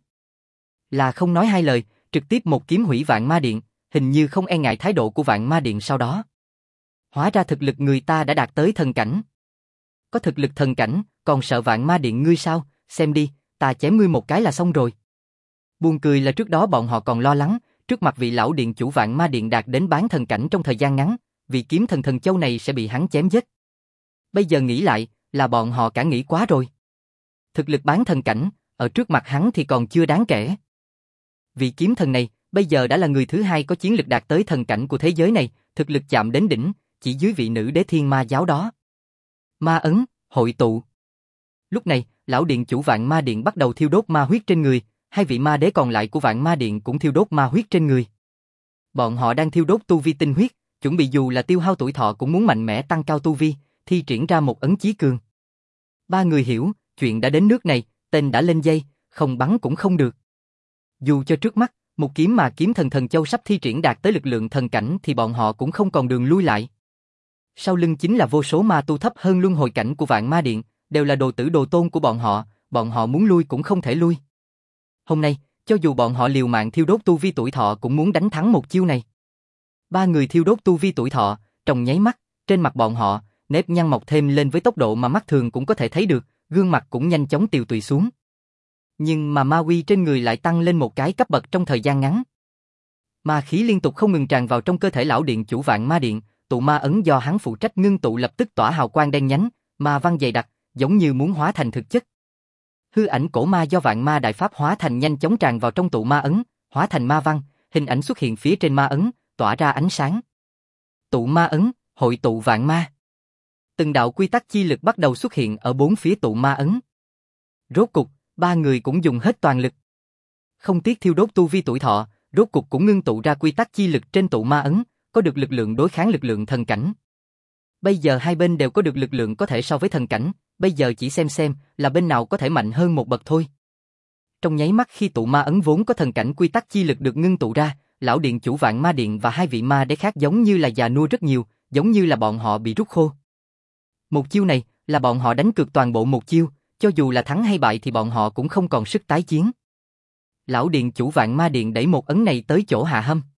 là không nói hai lời, trực tiếp một kiếm hủy Vạn Ma Điện, hình như không e ngại thái độ của Vạn Ma Điện sau đó. Hóa ra thực lực người ta đã đạt tới thần cảnh. Có thực lực thần cảnh, còn sợ Vạn Ma Điện ngươi sao, xem đi, ta chém ngươi một cái là xong rồi. Buồn cười là trước đó bọn họ còn lo lắng, trước mặt vị lão điện chủ Vạn Ma Điện đạt đến bán thần cảnh trong thời gian ngắn, vị kiếm thần thần châu này sẽ bị hắn chém giết. Bây giờ nghĩ lại, là bọn họ cả nghĩ quá rồi. Thực lực bán thần cảnh, ở trước mặt hắn thì còn chưa đáng kể. Vị kiếm thần này, bây giờ đã là người thứ hai có chiến lực đạt tới thần cảnh của thế giới này, thực lực chạm đến đỉnh, chỉ dưới vị nữ đế thiên ma giáo đó. Ma ấn, hội tụ. Lúc này, lão điện chủ Vạn Ma Điện bắt đầu thiêu đốt ma huyết trên người, hai vị ma đế còn lại của Vạn Ma Điện cũng thiêu đốt ma huyết trên người. Bọn họ đang thiêu đốt tu vi tinh huyết, chuẩn bị dù là tiêu hao tuổi thọ cũng muốn mạnh mẽ tăng cao tu vi, thi triển ra một ấn chí cường. Ba người hiểu, chuyện đã đến nước này, tên đã lên dây, không bắn cũng không được. Dù cho trước mắt, một kiếm mà kiếm thần thần châu sắp thi triển đạt tới lực lượng thần cảnh thì bọn họ cũng không còn đường lui lại. Sau lưng chính là vô số ma tu thấp hơn luân hồi cảnh của Vạn Ma Điện, đều là đồ tử đồ tôn của bọn họ muốn lui cũng không thể lui. Hôm nay, cho dù bọn họ liều mạng thiêu đốt tu vi tuổi thọ cũng muốn đánh thắng một chiêu này. Ba người thiêu đốt tu vi tuổi thọ, trong nháy mắt, trên mặt bọn họ, nếp nhăn mọc thêm lên với tốc độ mà mắt thường cũng có thể thấy được, gương mặt cũng nhanh chóng tiều tụy xuống. Nhưng mà ma uy trên người lại tăng lên một cái cấp bậc trong thời gian ngắn. Ma khí liên tục không ngừng tràn vào trong cơ thể lão điện chủ Vạn Ma Điện, tụ ma ấn do hắn phụ trách ngưng tụ lập tức tỏa hào quang đen nhánh, ma văn dày đặc, giống như muốn hóa thành thực chất. Hư ảnh cổ ma do Vạn Ma Đại Pháp hóa thành nhanh chóng tràn vào trong tụ ma ấn, hóa thành ma văn, hình ảnh xuất hiện phía trên ma ấn, tỏa ra ánh sáng. Tụ ma ấn, hội tụ vạn ma. Từng đạo quy tắc chi lực bắt đầu xuất hiện ở bốn phía tụ ma ấn. Rốt cục, ba người cũng dùng hết toàn lực. Không tiếc thiêu đốt tu vi tuổi thọ, rốt cục cũng ngưng tụ ra quy tắc chi lực trên tụ ma ấn, có được lực lượng đối kháng lực lượng thần cảnh. Bây giờ hai bên đều có được lực lượng có thể so với thần cảnh, bây giờ chỉ xem là bên nào có thể mạnh hơn một bậc thôi. Trong nháy mắt khi tụ ma ấn vốn có thần cảnh quy tắc chi lực được ngưng tụ ra, lão điện chủ Vạn Ma Điện và hai vị ma đế khác giống như là già nua rất nhiều, giống như là bọn họ bị rút khô. Một chiêu này là bọn họ đánh cược toàn bộ một chiêu, cho dù là thắng hay bại thì bọn họ cũng không còn sức tái chiến. Lão điện chủ Vạn Ma Điện đẩy một ấn này tới chỗ Hạ Hâm.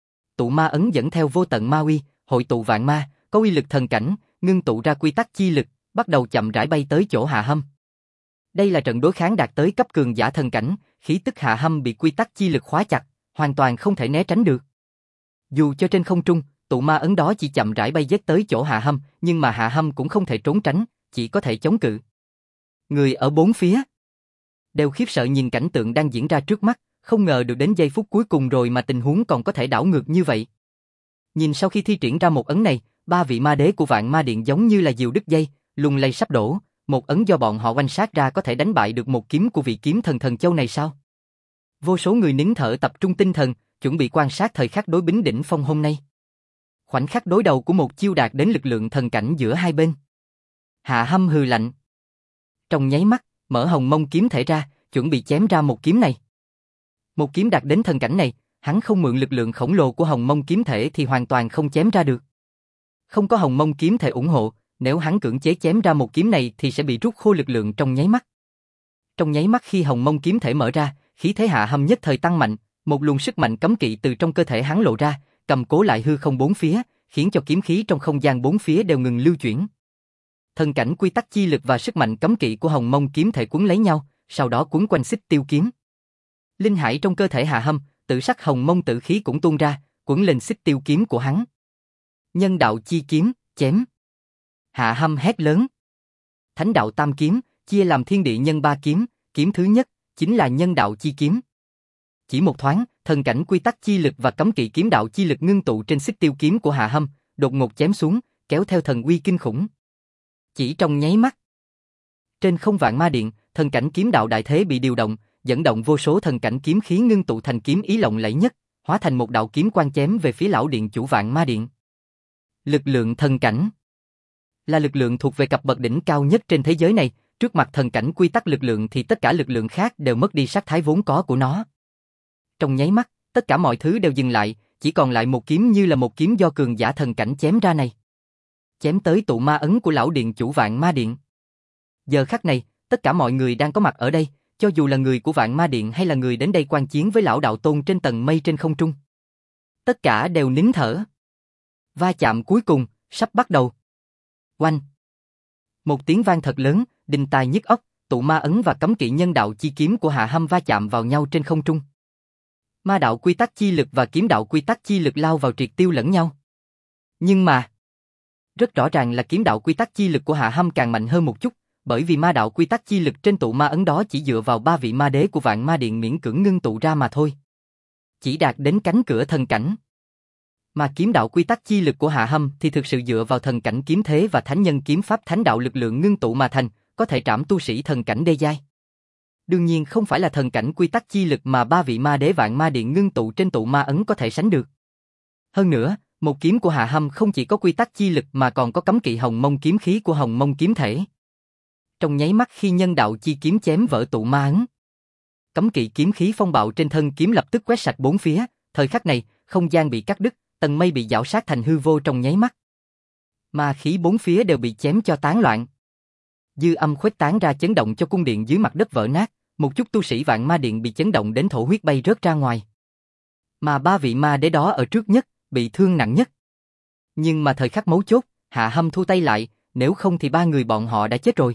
Tụ ma ấn dẫn theo vô tận ma uy, hội tụ vạn ma, có uy lực thần cảnh, ngưng tụ ra quy tắc chi lực, bắt đầu chậm rãi bay tới chỗ Hạ Hâm. Đây là trận đối kháng đạt tới cấp cường giả thần cảnh, khí tức Hạ Hâm bị quy tắc chi lực khóa chặt, hoàn toàn không thể né tránh được. Dù cho trên không trung, tụ ma ấn đó chỉ chậm rãi bay vét tới chỗ Hạ Hâm, nhưng mà Hạ Hâm cũng không thể trốn tránh, chỉ có thể chống cự. Người ở bốn phía đều khiếp sợ nhìn cảnh tượng đang diễn ra trước mắt, không ngờ được đến giây phút cuối cùng rồi mà tình huống còn có thể đảo ngược như vậy. Nhìn sau khi thi triển ra một ấn này, ba vị ma đế của Vạn Ma Điện giống như là diều đứt dây, lung lay sắp đổ, một ấn do bọn họ oanh sát ra có thể đánh bại được một kiếm của vị kiếm thần thần châu này sao? Vô số người nín thở tập trung tinh thần, chuẩn bị quan sát thời khắc đối bính đỉnh phong hôm nay. Khoảnh khắc đối đầu của một chiêu đạt đến lực lượng thần cảnh giữa hai bên. Hạ Hâm hừ lạnh. Trong nháy mắt, mở hồng mông kiếm thể ra, chuẩn bị chém ra một kiếm này. Một kiếm đạt đến thần cảnh này, hắn không mượn lực lượng khổng lồ của hồng mông kiếm thể thì hoàn toàn không chém ra được. Không có hồng mông kiếm thể ủng hộ, nếu hắn cưỡng chế chém ra một kiếm này thì sẽ bị rút khô lực lượng trong nháy mắt. Trong nháy mắt khi hồng mông kiếm thể mở ra, khí thế Hạ Hâm nhất thời tăng mạnh, một luồng sức mạnh cấm kỵ từ trong cơ thể hắn lộ ra, cầm cố lại hư không bốn phía, khiến cho kiếm khí trong không gian bốn phía đều ngừng lưu chuyển. Thần cảnh quy tắc chi lực và sức mạnh cấm kỵ của hồng mông kiếm thể quấn lấy nhau, sau đó quấn quanh xích tiêu kiếm. Linh hải trong cơ thể Hạ Hâm, tự sắc hồng mông tự khí cũng tuôn ra, quấn lên xích tiêu kiếm của hắn. Nhân đạo chi kiếm, chém. Hạ Hâm hét lớn. Thánh đạo tam kiếm, chia làm thiên địa nhân ba kiếm, kiếm thứ nhất chính là nhân đạo chi kiếm. Chỉ một thoáng, thần cảnh quy tắc chi lực và cấm kỵ kiếm đạo chi lực ngưng tụ trên xích tiêu kiếm của Hạ Hâm, đột ngột chém xuống, kéo theo thần uy kinh khủng. Chỉ trong nháy mắt, trên không Vạn Ma Điện, thần cảnh kiếm đạo đại thế bị điều động, dẫn động vô số thần cảnh kiếm khí ngưng tụ thành kiếm ý lộng lẫy nhất, hóa thành một đạo kiếm quang chém về phía lão điện chủ Vạn Ma Điện. Lực lượng thần cảnh là lực lượng thuộc về cấp bậc đỉnh cao nhất trên thế giới này, trước mặt thần cảnh quy tắc lực lượng thì tất cả lực lượng khác đều mất đi sắc thái vốn có của nó. Trong nháy mắt, tất cả mọi thứ đều dừng lại, chỉ còn lại một kiếm như là một kiếm do cường giả thần cảnh chém ra này. Chém tới tụ ma ấn của lão điện chủ Vạn Ma Điện. Giờ khắc này, tất cả mọi người đang có mặt ở đây, cho dù là người của Vạn Ma Điện hay là người đến đây quan chiến với lão đạo tôn trên tầng mây trên không trung. Tất cả đều nín thở. Va chạm cuối cùng, sắp bắt đầu. Oanh! Một tiếng vang thật lớn, đinh tai nhức óc, tụ ma ấn và cấm kỵ nhân đạo chi kiếm của Hạ Hâm va chạm vào nhau trên không trung. Ma đạo quy tắc chi lực và kiếm đạo quy tắc chi lực lao vào triệt tiêu lẫn nhau. Nhưng mà, rất rõ ràng là kiếm đạo quy tắc chi lực của Hạ Hâm càng mạnh hơn một chút, bởi vì ma đạo quy tắc chi lực trên tụ ma ấn đó chỉ dựa vào ba vị ma đế của Vạn Ma Điện miễn cưỡng ngưng tụ ra mà thôi. Chỉ đạt đến cánh cửa thần cảnh. Mà kiếm đạo quy tắc chi lực của Hạ Hâm thì thực sự dựa vào thần cảnh kiếm thế và thánh nhân kiếm pháp thánh đạo lực lượng ngưng tụ mà thành, có thể trảm tu sĩ thần cảnh đê giai. Đương nhiên không phải là thần cảnh quy tắc chi lực mà ba vị ma đế Vạn Ma Điện ngưng tụ trên tụ ma ấn có thể sánh được. Hơn nữa, một kiếm của Hạ Hâm không chỉ có quy tắc chi lực mà còn có cấm kỵ hồng mông kiếm khí của hồng mông kiếm thể. Trong nháy mắt khi nhân đạo chi kiếm chém vỡ tụ ma ấn, cấm kỵ kiếm khí phong bạo trên thân kiếm lập tức quét sạch bốn phía, thời khắc này, không gian bị cắt đứt, tầng mây bị giảo sát thành hư vô trong nháy mắt. Ma khí bốn phía đều bị chém cho tán loạn. Dư âm khuếch tán ra chấn động cho cung điện dưới mặt đất vỡ nát, một chút tu sĩ Vạn Ma Điện bị chấn động đến thổ huyết bay rớt ra ngoài. Mà ba vị ma đế đó ở trước nhất, bị thương nặng nhất. Nhưng mà thời khắc mấu chốt, Hạ Hâm thu tay lại, nếu không thì ba người bọn họ đã chết rồi.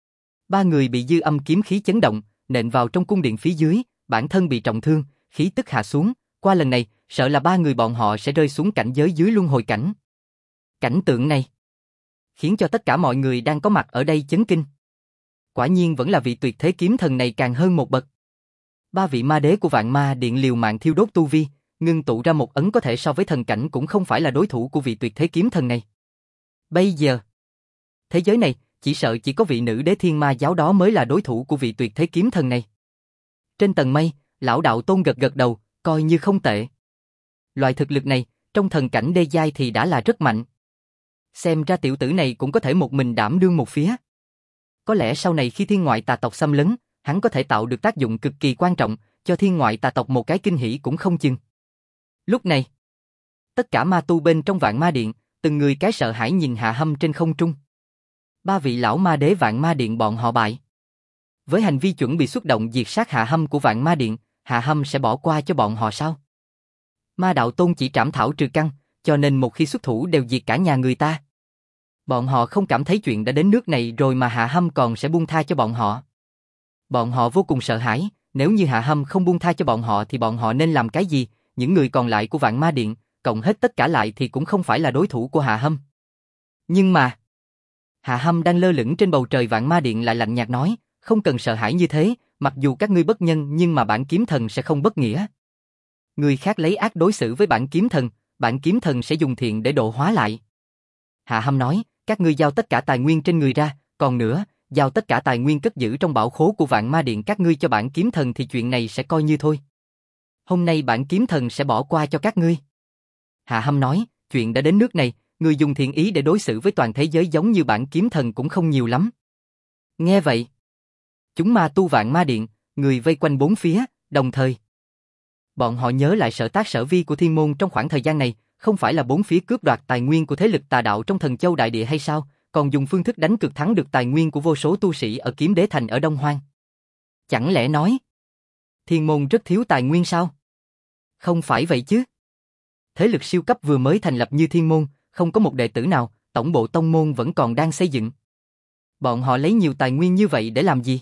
Ba người bị dư âm kiếm khí chấn động, nện vào trong cung điện phía dưới, bản thân bị trọng thương, khí tức hạ xuống, qua lần này, sợ là ba người bọn họ sẽ rơi xuống cảnh giới dưới luân hồi cảnh. Cảnh tượng này khiến cho tất cả mọi người đang có mặt ở đây chấn kinh. Quả nhiên vẫn là vị tuyệt thế kiếm thần này càng hơn một bậc. Ba vị ma đế của Vạn Ma Điện liều mạng thiêu đốt tu vi, ngưng tụ ra một ấn có thể so với thần cảnh cũng không phải là đối thủ của vị tuyệt thế kiếm thần này. Bây giờ, thế giới này, chỉ sợ chỉ có vị nữ đế thiên ma giáo đó mới là đối thủ của vị tuyệt thế kiếm thần này. Trên tầng mây, lão đạo tôn gật gật đầu, coi như không tệ. Loại thực lực này, trong thần cảnh đê giai thì đã là rất mạnh. Xem ra tiểu tử này cũng có thể một mình đảm đương một phía. Có lẽ sau này khi thiên ngoại tà tộc xâm lấn, hắn có thể tạo được tác dụng cực kỳ quan trọng, cho thiên ngoại tà tộc một cái kinh hỉ cũng không chừng. Lúc này, tất cả ma tu bên trong Vạn Ma Điện, từng người cái sợ hãi nhìn Hạ Hâm trên không trung. Ba vị lão ma đế Vạn Ma Điện bọn họ bại. Với hành vi chuẩn bị xuất động diệt sát Hạ Hâm của Vạn Ma Điện, Hạ Hâm sẽ bỏ qua cho bọn họ sao? Ma đạo tôn chỉ trảm thảo trừ căn, cho nên một khi xuất thủ đều diệt cả nhà người ta. Bọn họ không cảm thấy chuyện đã đến nước này rồi mà Hạ Hâm còn sẽ buông tha cho bọn họ. Bọn họ vô cùng sợ hãi, nếu như Hạ Hâm không buông tha cho bọn họ thì bọn họ nên làm cái gì? Những người còn lại của Vạn Ma Điện, cộng hết tất cả lại thì cũng không phải là đối thủ của Hạ Hâm. Nhưng mà, Hạ Hâm đang lơ lửng trên bầu trời Vạn Ma Điện lại lạnh nhạt nói, không cần sợ hãi như thế, mặc dù các ngươi bất nhân nhưng mà bản kiếm thần sẽ không bất nghĩa. Người khác lấy ác đối xử với bản kiếm thần sẽ dùng thiện để độ hóa lại. Hạ Hâm nói, các ngươi giao tất cả tài nguyên trên người ra, còn nữa, giao tất cả tài nguyên cất giữ trong bảo khố của Vạn Ma Điện các ngươi cho bản kiếm thần thì chuyện này sẽ coi như thôi. Hôm nay bản kiếm thần sẽ bỏ qua cho các ngươi. Hạ Hâm nói, chuyện đã đến nước này, người dùng thiện ý để đối xử với toàn thế giới giống như bản kiếm thần cũng không nhiều lắm. Nghe vậy, chúng ma tu Vạn Ma Điện, người vây quanh bốn phía, đồng thời. Bọn họ nhớ lại sở tác sở vi của thiên môn trong khoảng thời gian này, không phải là bốn phía cướp đoạt tài nguyên của thế lực tà đạo trong Thần Châu Đại Địa hay sao, còn dùng phương thức đánh cược thắng được tài nguyên của vô số tu sĩ ở Kiếm Đế Thành ở Đông Hoang. Chẳng lẽ nói, thiên môn rất thiếu tài nguyên sao? Không phải vậy chứ. Thế lực siêu cấp vừa mới thành lập như thiên môn, không có một đệ tử nào, tổng bộ tông môn vẫn còn đang xây dựng. Bọn họ lấy nhiều tài nguyên như vậy để làm gì?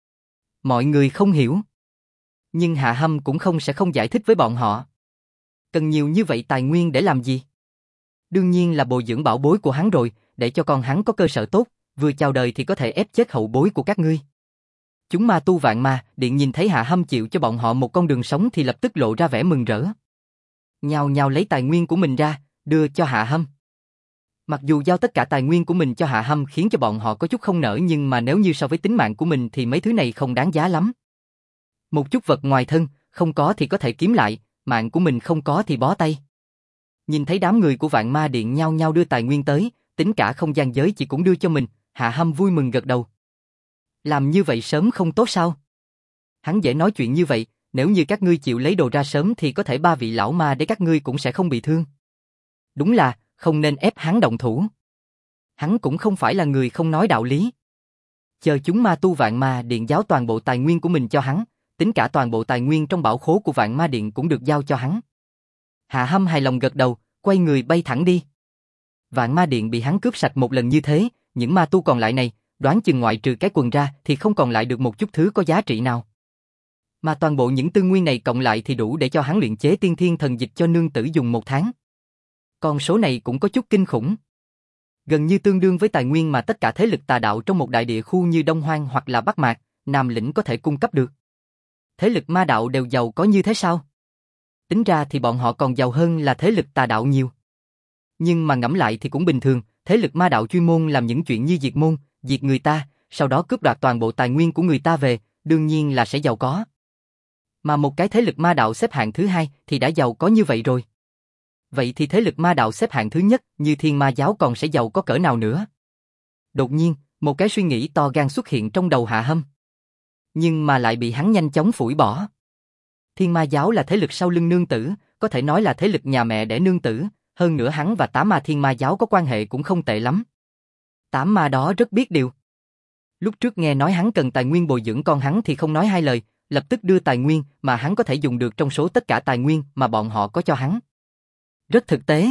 Mọi người không hiểu. Nhưng Hạ Hâm cũng sẽ không giải thích với bọn họ. Cần nhiều như vậy tài nguyên để làm gì? Đương nhiên là bồi dưỡng bảo bối của hắn rồi, để cho con hắn có cơ sở tốt, vừa chào đời thì có thể ép chết hậu bối của các ngươi. Chúng ma tu Vạn Ma Điện nhìn thấy Hạ Hâm chịu cho bọn họ một con đường sống thì lập tức lộ ra vẻ mừng rỡ. Nhào nhào lấy tài nguyên của mình ra, đưa cho Hạ Hâm. Mặc dù giao tất cả tài nguyên của mình cho Hạ Hâm khiến cho bọn họ có chút không nỡ, nhưng mà nếu như so với tính mạng của mình thì mấy thứ này không đáng giá lắm. Một chút vật ngoài thân, không có thì có thể kiếm lại, mạng của mình không có thì bó tay. Nhìn thấy đám người của Vạn Ma Điện nhao nhao đưa tài nguyên tới, tính cả không gian giới chỉ cũng đưa cho mình, Hạ Hâm vui mừng gật đầu. Làm như vậy sớm không tốt sao? Hắn dễ nói chuyện như vậy, nếu như các ngươi chịu lấy đồ ra sớm thì có thể ba vị lão ma để các ngươi cũng sẽ không bị thương. Đúng là, không nên ép hắn động thủ. Hắn cũng không phải là người không nói đạo lý. Chờ chúng ma tu Vạn Ma Điện giao toàn bộ tài nguyên của mình cho hắn, tính cả toàn bộ tài nguyên trong bảo khố của Vạn Ma Điện cũng được giao cho hắn. Hạ Hâm hài lòng gật đầu, quay người bay thẳng đi. Vạn Ma Điện bị hắn cướp sạch một lần như thế, những ma tu còn lại này, đoán chừng ngoại trừ cái quần ra thì không còn lại được một chút thứ có giá trị nào. Mà toàn bộ những tư nguyên này cộng lại thì đủ để cho hắn luyện chế tiên thiên thần dịch cho nương tử dùng 1 tháng. Con số này cũng có chút kinh khủng. Gần như tương đương với tài nguyên mà tất cả thế lực tà đạo trong một đại địa khu như Đông Hoang hoặc là Bắc Mạc, Nam Lĩnh có thể cung cấp được. Thế lực ma đạo đều giàu có như thế sao? Tính ra thì bọn họ còn giàu hơn là thế lực tà đạo nhiều. Nhưng mà ngẫm lại thì cũng bình thường, thế lực ma đạo chuyên môn làm những chuyện như diệt môn, diệt người ta, sau đó cướp đoạt toàn bộ tài nguyên của người ta về, đương nhiên là sẽ giàu có. Mà một cái thế lực ma đạo xếp hạng thứ 2 thì đã giàu có như vậy rồi. Vậy thì thế lực ma đạo xếp hạng thứ nhất như Thiên Ma giáo còn sẽ giàu có cỡ nào nữa? Đột nhiên, một cái suy nghĩ to gan xuất hiện trong đầu Hạ Hâm. Nhưng mà lại bị hắn nhanh chóng phủi bỏ. Thiên Ma giáo là thế lực sau lưng nương tử, có thể nói là thế lực nhà mẹ đẻ nương tử, hơn nữa hắn và tám ma Thiên Ma giáo có quan hệ cũng không tệ lắm. Tám ma đó rất biết điều. Lúc trước nghe nói hắn cần tài nguyên bồi dưỡng con hắn thì không nói hai lời, lập tức đưa tài nguyên mà hắn có thể dùng được trong số tất cả tài nguyên mà bọn họ có cho hắn. Rất thực tế.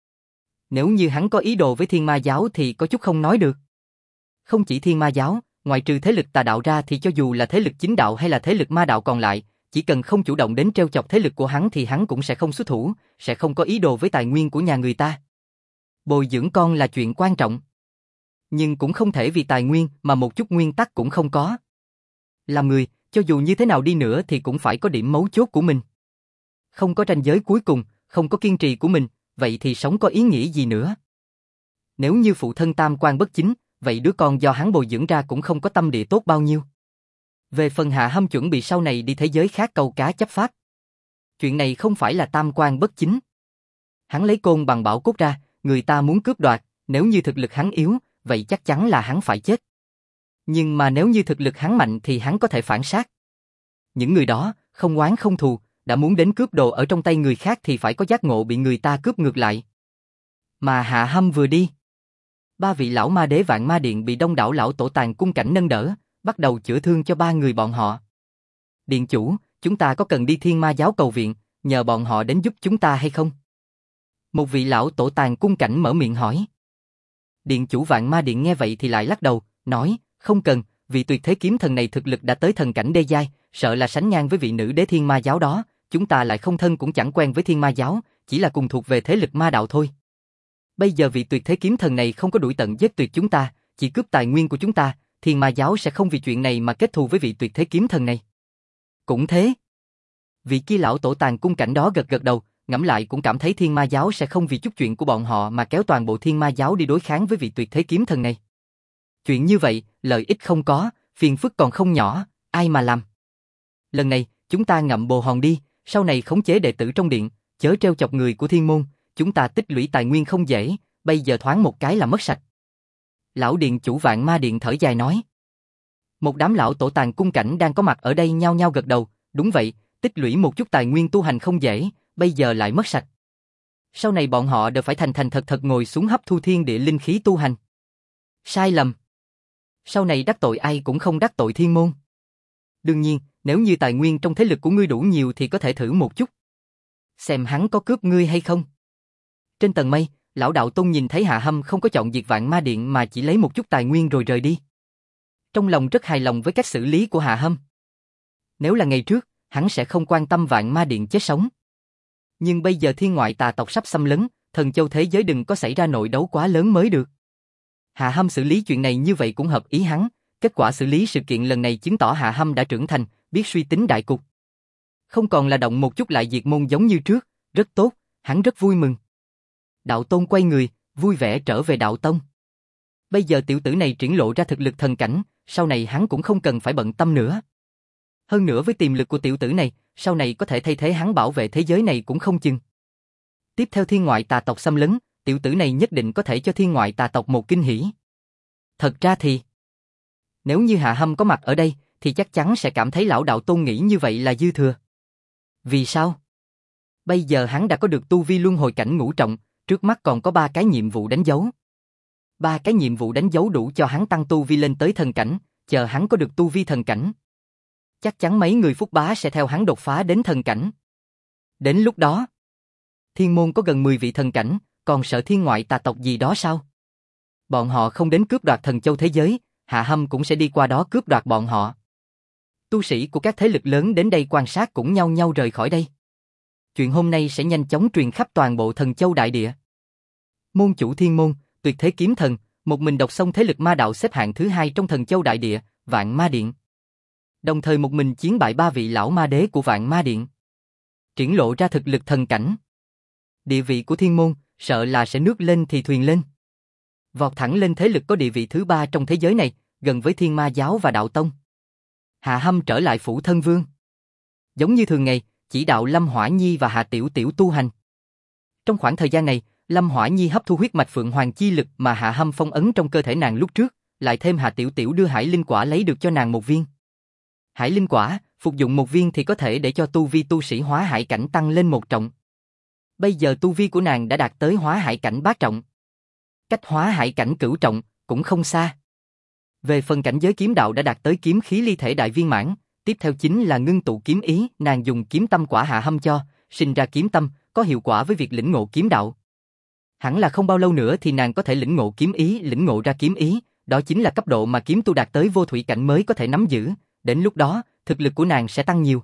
Nếu như hắn có ý đồ với Thiên Ma giáo thì có chút không nói được. Không chỉ Thiên Ma giáo, ngoại trừ thế lực tà đạo ra thì cho dù là thế lực chính đạo hay là thế lực ma đạo còn lại, chỉ cần không chủ động đến trêu chọc thế lực của hắn thì hắn cũng sẽ không xuất thủ, sẽ không có ý đồ với tài nguyên của nhà người ta. Bồi dưỡng con là chuyện quan trọng. Nhưng cũng không thể vì tài nguyên mà một chút nguyên tắc cũng không có. Làm người, cho dù như thế nào đi nữa thì cũng phải có điểm mấu chốt của mình. Không có ranh giới cuối cùng, không có kiên trì của mình, vậy thì sống có ý nghĩa gì nữa? Nếu như phụ thân tam quan bất chính, vậy đứa con do hắn bồi dưỡng ra cũng không có tâm địa tốt bao nhiêu. Về phần Hạ Hâm chuẩn bị sau này đi thế giới khác câu cá chấp pháp. Chuyện này không phải là tam quan bất chính. Hắn lấy côn bằng bảo cốt ra, người ta muốn cướp đoạt, nếu như thực lực hắn yếu, vậy chắc chắn là hắn phải chết. Nhưng mà nếu như thực lực hắn mạnh thì hắn có thể phản sát. Những người đó, không oán không thù, đã muốn đến cướp đồ ở trong tay người khác thì phải có giác ngộ bị người ta cướp ngược lại. Mà Hạ Hâm vừa đi, ba vị lão ma đế Vạn Ma Điện bị đông đảo lão tổ tàng cung cảnh nâng đỡ, bắt đầu chữa thương cho ba người bọn họ. Điện chủ, chúng ta có cần đi Thiên Ma giáo cầu viện, nhờ bọn họ đến giúp chúng ta hay không? Một vị lão tổ tàng cung cảnh mở miệng hỏi. Điện chủ Vạn Ma Điện nghe vậy thì lại lắc đầu, nói, không cần, vị tuyệt thế kiếm thần này thực lực đã tới thần cảnh đê giai, sợ là sánh ngang với vị nữ đế Thiên Ma giáo đó, chúng ta lại không thân cũng chẳng quen với Thiên Ma giáo, chỉ là cùng thuộc về thế lực ma đạo thôi. Bây giờ vị tuyệt thế kiếm thần này không có đuổi tận giết tuyệt chúng ta, chỉ cướp tài nguyên của chúng ta, Thiên Ma giáo sẽ không vì chuyện này mà kết thù với vị tuyệt thế kiếm thần này. Cũng thế. Vị kia lão tổ tàng cung cảnh đó gật gật đầu, ngẫm lại cũng cảm thấy Thiên Ma giáo sẽ không vì chút chuyện của bọn họ mà kéo toàn bộ Thiên Ma giáo đi đối kháng với vị tuyệt thế kiếm thần này. Chuyện như vậy, lợi ích không có, phiền phức còn không nhỏ, ai mà làm. Lần này, chúng ta ngậm bồ hòn đi, sau này khống chế đệ tử trong điện, chớ trêu chọc người của thiên môn, chúng ta tích lũy tài nguyên không dễ, bây giờ thoáng một cái là mất sạch. Lão điện chủ Vạn Ma Điện thở dài nói. Một đám lão tổ tàng cung cảnh đang có mặt ở đây nhao nhao gật đầu, đúng vậy, tích lũy một chút tài nguyên tu hành không dễ, bây giờ lại mất sạch. Sau này bọn họ đều phải thành thành thật thật ngồi xuống hấp thu thiên địa linh khí tu hành. Sai lầm. Sau này đắc tội ai cũng không đắc tội thiên môn. Đương nhiên, nếu như tài nguyên trong thế lực của ngươi đủ nhiều thì có thể thử một chút. Xem hắn có cướp ngươi hay không. Trên tầng mây, lão đạo Tôn nhìn thấy Hạ Hâm không có chọn diệt Vạn Ma Điện mà chỉ lấy một chút tài nguyên rồi rời đi. Trong lòng rất hài lòng với cách xử lý của Hạ Hâm. Nếu là ngày trước, hắn sẽ không quan tâm Vạn Ma Điện chết sống. Nhưng bây giờ thiên ngoại tà tộc sắp xâm lấn, thần châu thế giới đừng có xảy ra nội đấu quá lớn mới được. Hạ Hâm xử lý chuyện này như vậy cũng hợp ý hắn, kết quả xử lý sự kiện lần này chứng tỏ Hạ Hâm đã trưởng thành, biết suy tính đại cục. Không còn là động một chút lại diệt môn giống như trước, rất tốt, hắn rất vui mừng. Đạo Tôn quay người, vui vẻ trở về đạo tông. Bây giờ tiểu tử này triển lộ ra thực lực thần cảnh, sau này hắn cũng không cần phải bận tâm nữa. Hơn nữa với tiềm lực của tiểu tử này, sau này có thể thay thế hắn bảo vệ thế giới này cũng không chừng. Tiếp theo thiên ngoại tà tộc xâm lấn, tiểu tử này nhất định có thể cho thiên ngoại tà tộc một kinh hỉ. Thật ra thì, nếu như Hạ Hâm có mặt ở đây, thì chắc chắn sẽ cảm thấy lão đạo Tôn nghĩ như vậy là dư thừa. Vì sao? Bây giờ hắn đã có được tu vi luân hồi cảnh ngũ trọng, trước mắt còn có 3 cái nhiệm vụ đánh dấu. 3 cái nhiệm vụ đánh dấu đủ cho hắn tăng tu vi lên tới thần cảnh, chờ hắn có được tu vi thần cảnh. Chắc chắn mấy người Phúc Bá sẽ theo hắn đột phá đến thần cảnh. Đến lúc đó, thiên môn có gần 10 vị thần cảnh, còn sợ thiên ngoại tà tộc gì đó sao? Bọn họ không đến cướp đoạt thần châu thế giới, Hạ Hâm cũng sẽ đi qua đó cướp đoạt bọn họ. Tu sĩ của các thế lực lớn đến đây quan sát cũng nhau nhau rời khỏi đây. Chuyện hôm nay sẽ nhanh chóng truyền khắp toàn bộ thần châu đại địa. Môn chủ thiên môn, tuyệt thế kiếm thần, một mình độc xông thế lực ma đạo xếp hạng thứ 2 trong thần châu đại địa, Vạn Ma Điện. Đồng thời một mình chiến bại 3 vị lão ma đế của Vạn Ma Điện. Triển lộ ra thực lực thần cảnh. Địa vị của thiên môn, sợ là sẽ nước lên thì thuyền lên. Vọt thẳng lên thế lực có địa vị thứ 3 trong thế giới này, gần với Thiên Ma giáo và đạo tông. Hạ Hâm trở lại phủ thân vương. Giống như thường ngày, chỉ đạo Lâm Hỏa Nhi và Hạ Tiểu Tiểu tu hành. Trong khoảng thời gian này, Lâm Hỏa Nhi hấp thu huyết mạch Phượng Hoàng chi lực mà Hạ Hâm phong ấn trong cơ thể nàng lúc trước, lại thêm Hạ Tiểu Tiểu đưa Hải Linh Quả lấy được cho nàng một viên. Hải Linh Quả, phục dụng một viên thì có thể để cho tu vi tu sĩ hóa hải cảnh tăng lên một trọng. Bây giờ tu vi của nàng đã đạt tới hóa hải cảnh bát trọng. Cách hóa hải cảnh cửu trọng cũng không xa. Về phần cảnh giới kiếm đạo đã đạt tới kiếm khí ly thể đại viên mãn, tiếp theo chính là ngưng tụ kiếm ý, nàng dùng kiếm tâm quả Hạ Hâm cho, sinh ra kiếm tâm, có hiệu quả với việc lĩnh ngộ kiếm đạo. Hẳn là không bao lâu nữa thì nàng có thể lĩnh ngộ kiếm ý, lĩnh ngộ ra kiếm ý, đó chính là cấp độ mà kiếm tu đạt tới vô thủy cảnh mới có thể nắm giữ, đến lúc đó, thực lực của nàng sẽ tăng nhiều.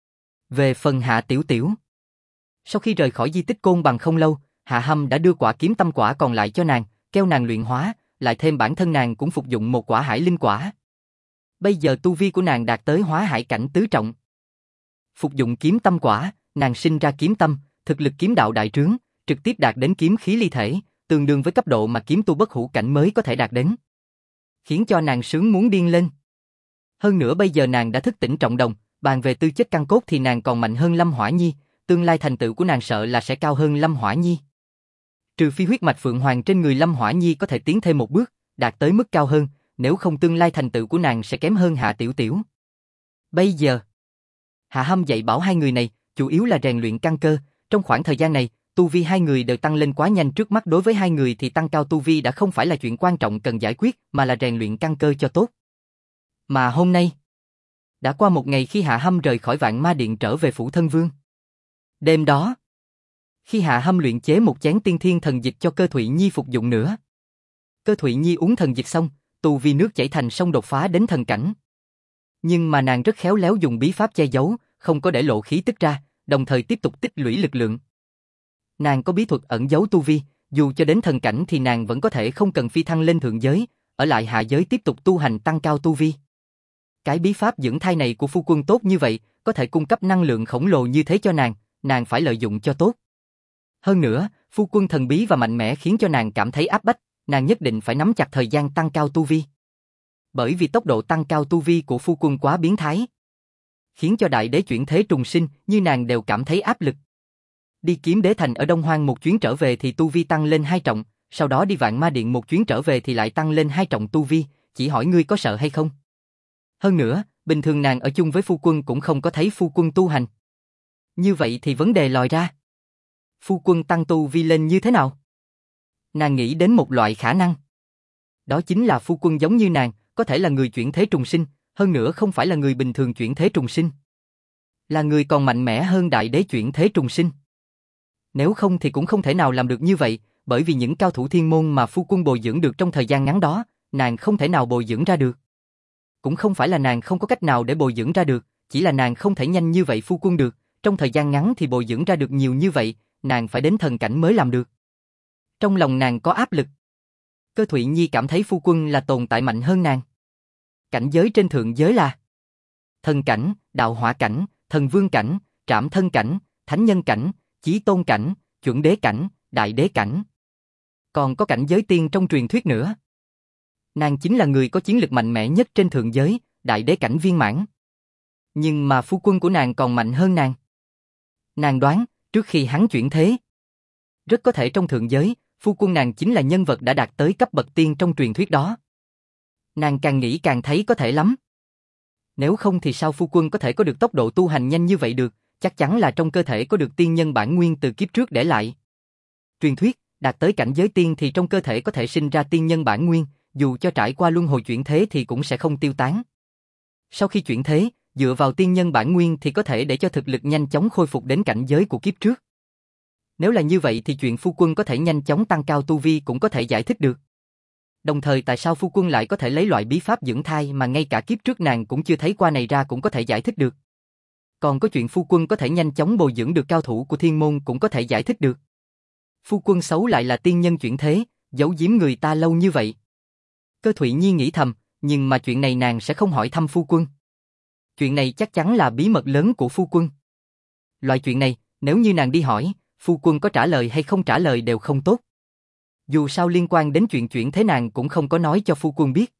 Về phần Hạ Tiểu Tiểu, sau khi rời khỏi di tích Côn Bằng không lâu, Hạ Hâm đã đưa quả kiếm tâm quả còn lại cho nàng, kêu nàng luyện hóa, lại thêm bản thân nàng cũng phục dụng một quả hải linh quả. Bây giờ tu vi của nàng đạt tới hóa hải cảnh tứ trọng. Phục dụng kiếm tâm quả, nàng sinh ra kiếm tâm, thực lực kiếm đạo đại trướng, trực tiếp đạt đến kiếm khí ly thể, tương đương với cấp độ mà kiếm tu bất hủ cảnh mới có thể đạt đến. Khiến cho nàng sướng muốn điên lên. Hơn nữa bây giờ nàng đã thức tỉnh trọng đồng, bàn về tư chất căn cốt thì nàng còn mạnh hơn Lâm Hỏa Nhi, tương lai thành tựu của nàng sợ là sẽ cao hơn Lâm Hỏa Nhi. Trừ phi huyết mạch Phượng Hoàng trên người Lâm Hỏa Nhi có thể tiến thêm một bước, đạt tới mức cao hơn, nếu không tương lai thành tựu của nàng sẽ kém hơn Hạ Tiểu Tiểu. Bây giờ, Hạ Hâm dạy bảo hai người này, chủ yếu là rèn luyện căn cơ, trong khoảng thời gian này, tu vi hai người đều tăng lên quá nhanh, trước mắt đối với hai người thì tăng cao tu vi đã không phải là chuyện quan trọng cần giải quyết, mà là rèn luyện căn cơ cho tốt. Mà hôm nay, đã qua một ngày khi Hạ Hâm rời khỏi Vạn Ma Điện trở về phủ thân vương. Đêm đó, khi Hạ Hâm luyện chế một chén tiên thiên thần dịch cho Cơ Thụy Nhi phục dụng nữa. Cơ Thụy Nhi uống thần dịch xong, tu vi nước chảy thành sông đột phá đến thần cảnh. Nhưng mà nàng rất khéo léo dùng bí pháp che giấu, không có để lộ khí tức ra, đồng thời tiếp tục tích lũy lực lượng. Nàng có bí thuật ẩn giấu tu vi, dù cho đến thần cảnh thì nàng vẫn có thể không cần phi thăng lên thượng giới, ở lại hạ giới tiếp tục tu hành tăng cao tu vi. Cái bí pháp dưỡng thai này của phu quân tốt như vậy, có thể cung cấp năng lượng khổng lồ như thế cho nàng phải lợi dụng cho tốt. Hơn nữa, phu quân thần bí và mạnh mẽ khiến cho nàng cảm thấy áp bách, nàng nhất định phải nắm chặt thời gian tăng cao tu vi. Bởi vì tốc độ tăng cao tu vi của phu quân quá biến thái, khiến cho đại đế chuyển thế trùng sinh như nàng đều cảm thấy áp lực. Đi Kiếm Đế Thành ở Đông Hoang một chuyến trở về thì tu vi tăng lên 2 trọng, sau đó đi Vạn Ma Điện một chuyến trở về thì lại tăng lên 2 trọng tu vi, chỉ hỏi ngươi có sợ hay không? Hơn nữa, bình thường nàng ở chung với phu quân cũng không có thấy phu quân tu hành. Như vậy thì vấn đề lòi ra. Phu quân tăng tu vi lên như thế nào? Nàng nghĩ đến một loại khả năng. Đó chính là phu quân giống như nàng, có thể là người chuyển thế trùng sinh, hơn nữa không phải là người bình thường chuyển thế trùng sinh. Là người còn mạnh mẽ hơn đại đế chuyển thế trùng sinh. Nếu không thì cũng không thể nào làm được như vậy, bởi vì những cao thủ thiên môn mà phu quân bồi dưỡng được trong thời gian ngắn đó, nàng không thể nào bồi dưỡng ra được. Cũng không phải là nàng không có cách nào để bồi dưỡng ra được, chỉ là nàng không thể nhanh như vậy phu quân được, trong thời gian ngắn thì bồi dưỡng ra được nhiều như vậy, nàng phải đến thần cảnh mới làm được. Trong lòng nàng có áp lực. Cơ Thụy Nhi cảm thấy phu quân là tồn tại mạnh hơn nàng. Cảnh giới trên thượng giới là thần cảnh, đạo hỏa cảnh, thần vương cảnh, trảm thân cảnh, thánh nhân cảnh, chí tôn cảnh, chuẩn đế cảnh, đại đế cảnh. Còn có cảnh giới tiên trong truyền thuyết nữa. Nàng chính là người có chiến lực mạnh mẽ nhất trên thượng giới, đại đế cảnh viên mãn. Nhưng mà phu quân của nàng còn mạnh hơn nàng. Nàng đoán, trước khi hắn chuyển thế, rất có thể trong thượng giới, phu quân nàng chính là nhân vật đã đạt tới cấp bậc tiên trong truyền thuyết đó. Nàng càng nghĩ càng thấy có thể lắm. Nếu không thì sao phu quân có thể có được tốc độ tu hành nhanh như vậy được, chắc chắn là trong cơ thể có được tiên nhân bản nguyên từ kiếp trước để lại. Truyền thuyết, đạt tới cảnh giới tiên thì trong cơ thể có thể sinh ra tiên nhân bản nguyên, dù cho trải qua luân hồi chuyển thế thì cũng sẽ không tiêu tán. Sau khi chuyển thế, dựa vào tiên nhân bản nguyên thì có thể để cho thực lực nhanh chóng khôi phục đến cảnh giới của kiếp trước. Nếu là như vậy thì chuyện phu quân có thể nhanh chóng tăng cao tu vi cũng có thể giải thích được. Đồng thời tại sao phu quân lại có thể lấy loại bí pháp dưỡng thai mà ngay cả kiếp trước nàng cũng chưa thấy qua này ra cũng có thể giải thích được. Còn có chuyện phu quân có thể nhanh chóng bồi dưỡng được cao thủ của thiên môn cũng có thể giải thích được. Phu quân xấu lại là tiên nhân chuyển thế, giấu giếm người ta lâu như vậy. Cơ Thụy Nhi nghĩ thầm, nhưng mà chuyện này nàng sẽ không hỏi thăm phu quân. Chuyện này chắc chắn là bí mật lớn của phu quân. Loại chuyện này, nếu như nàng đi hỏi, phu quân có trả lời hay không trả lời đều không tốt. Dù sao liên quan đến chuyện chuyển thế nàng cũng không có nói cho phu quân biết.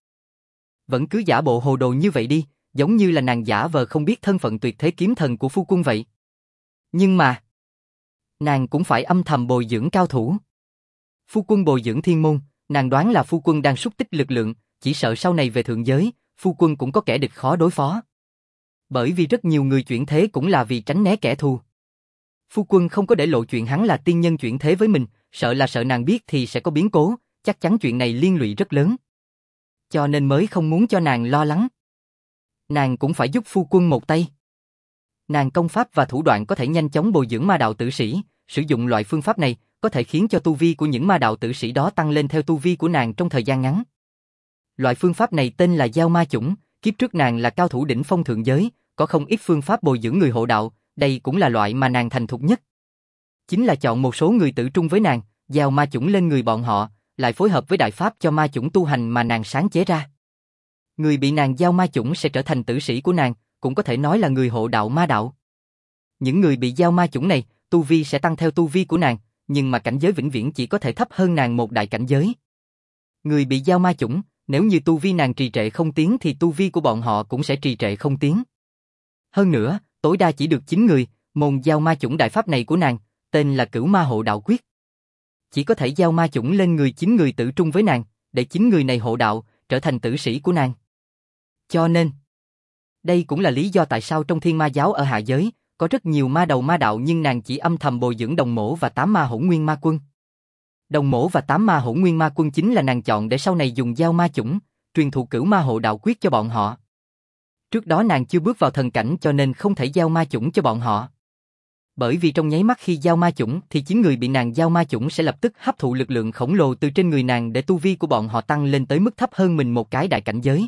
Vẫn cứ giả bộ hồ đồ như vậy đi, giống như là nàng giả vờ không biết thân phận tuyệt thế kiếm thần của phu quân vậy. Nhưng mà, nàng cũng phải âm thầm bồi dưỡng cao thủ. Phu quân bồi dưỡng thiên môn, nàng đoán là phu quân đang súc tích lực lượng, chỉ sợ sau này về thượng giới, phu quân cũng có kẻ địch khó đối phó. Bởi vì rất nhiều người chuyển thế cũng là vì tránh né kẻ thù. Phu quân không có để lộ chuyện hắn là tiên nhân chuyển thế với mình, sợ nàng biết thì sẽ có biến cố, chắc chắn chuyện này liên lụy rất lớn. Cho nên mới không muốn cho nàng lo lắng. Nàng cũng phải giúp phu quân một tay. Nàng công pháp và thủ đoạn có thể nhanh chóng bồi dưỡng ma đạo tử sĩ, sử dụng loại phương pháp này có thể khiến cho tu vi của những ma đạo tử sĩ đó tăng lên theo tu vi của nàng trong thời gian ngắn. Loại phương pháp này tên là giao ma chủng, kiếp trước nàng là cao thủ đỉnh phong thượng giới, có không ít phương pháp bồi dưỡng người hộ đạo, đây cũng là loại mà nàng thành thục nhất. Chính là chọn một số người tử trung với nàng, giao ma chủng lên người bọn họ, lại phối hợp với đại pháp cho ma chủng tu hành mà nàng sáng chế ra. Người bị nàng giao ma chủng sẽ trở thành tử sĩ của nàng, cũng có thể nói là người hộ đạo ma đạo. Những người bị giao ma chủng này, tu vi sẽ tăng theo tu vi của nàng, nhưng mà cảnh giới vĩnh viễn chỉ có thể thấp hơn nàng một đại cảnh giới. Người bị giao ma chủng, nếu như tu vi nàng trì trệ không tiến thì tu vi của bọn họ cũng sẽ trì trệ không tiến. Hơn nữa, tối đa chỉ được 9 người, môn giao ma chủng đại pháp này của nàng, tên là Cửu Ma Hộ Đạo Quyết. Chỉ có thể giao ma chủng lên người 9 người tử trung với nàng, để 9 người này hộ đạo, trở thành tử sĩ của nàng. Cho nên, đây cũng là lý do tại sao trong Thiên Ma giáo ở hạ giới, có rất nhiều ma đầu ma đạo nhưng nàng chỉ âm thầm bồi dưỡng Đồng Mỗ và 8 ma hỗn nguyên ma quân. Đồng Mỗ và 8 ma hỗn nguyên ma quân chính là nàng chọn để sau này dùng giao ma chủng, truyền thụ Cửu Ma Hộ Đạo Quyết cho bọn họ. Trước đó nàng chưa bước vào thần cảnh cho nên không thể giao ma chủng cho bọn họ. Bởi vì trong nháy mắt khi giao ma chủng thì 9 người bị nàng giao ma chủng sẽ lập tức hấp thụ lực lượng khổng lồ từ trên người nàng để tu vi của bọn họ tăng lên tới mức thấp hơn mình một cái đại cảnh giới.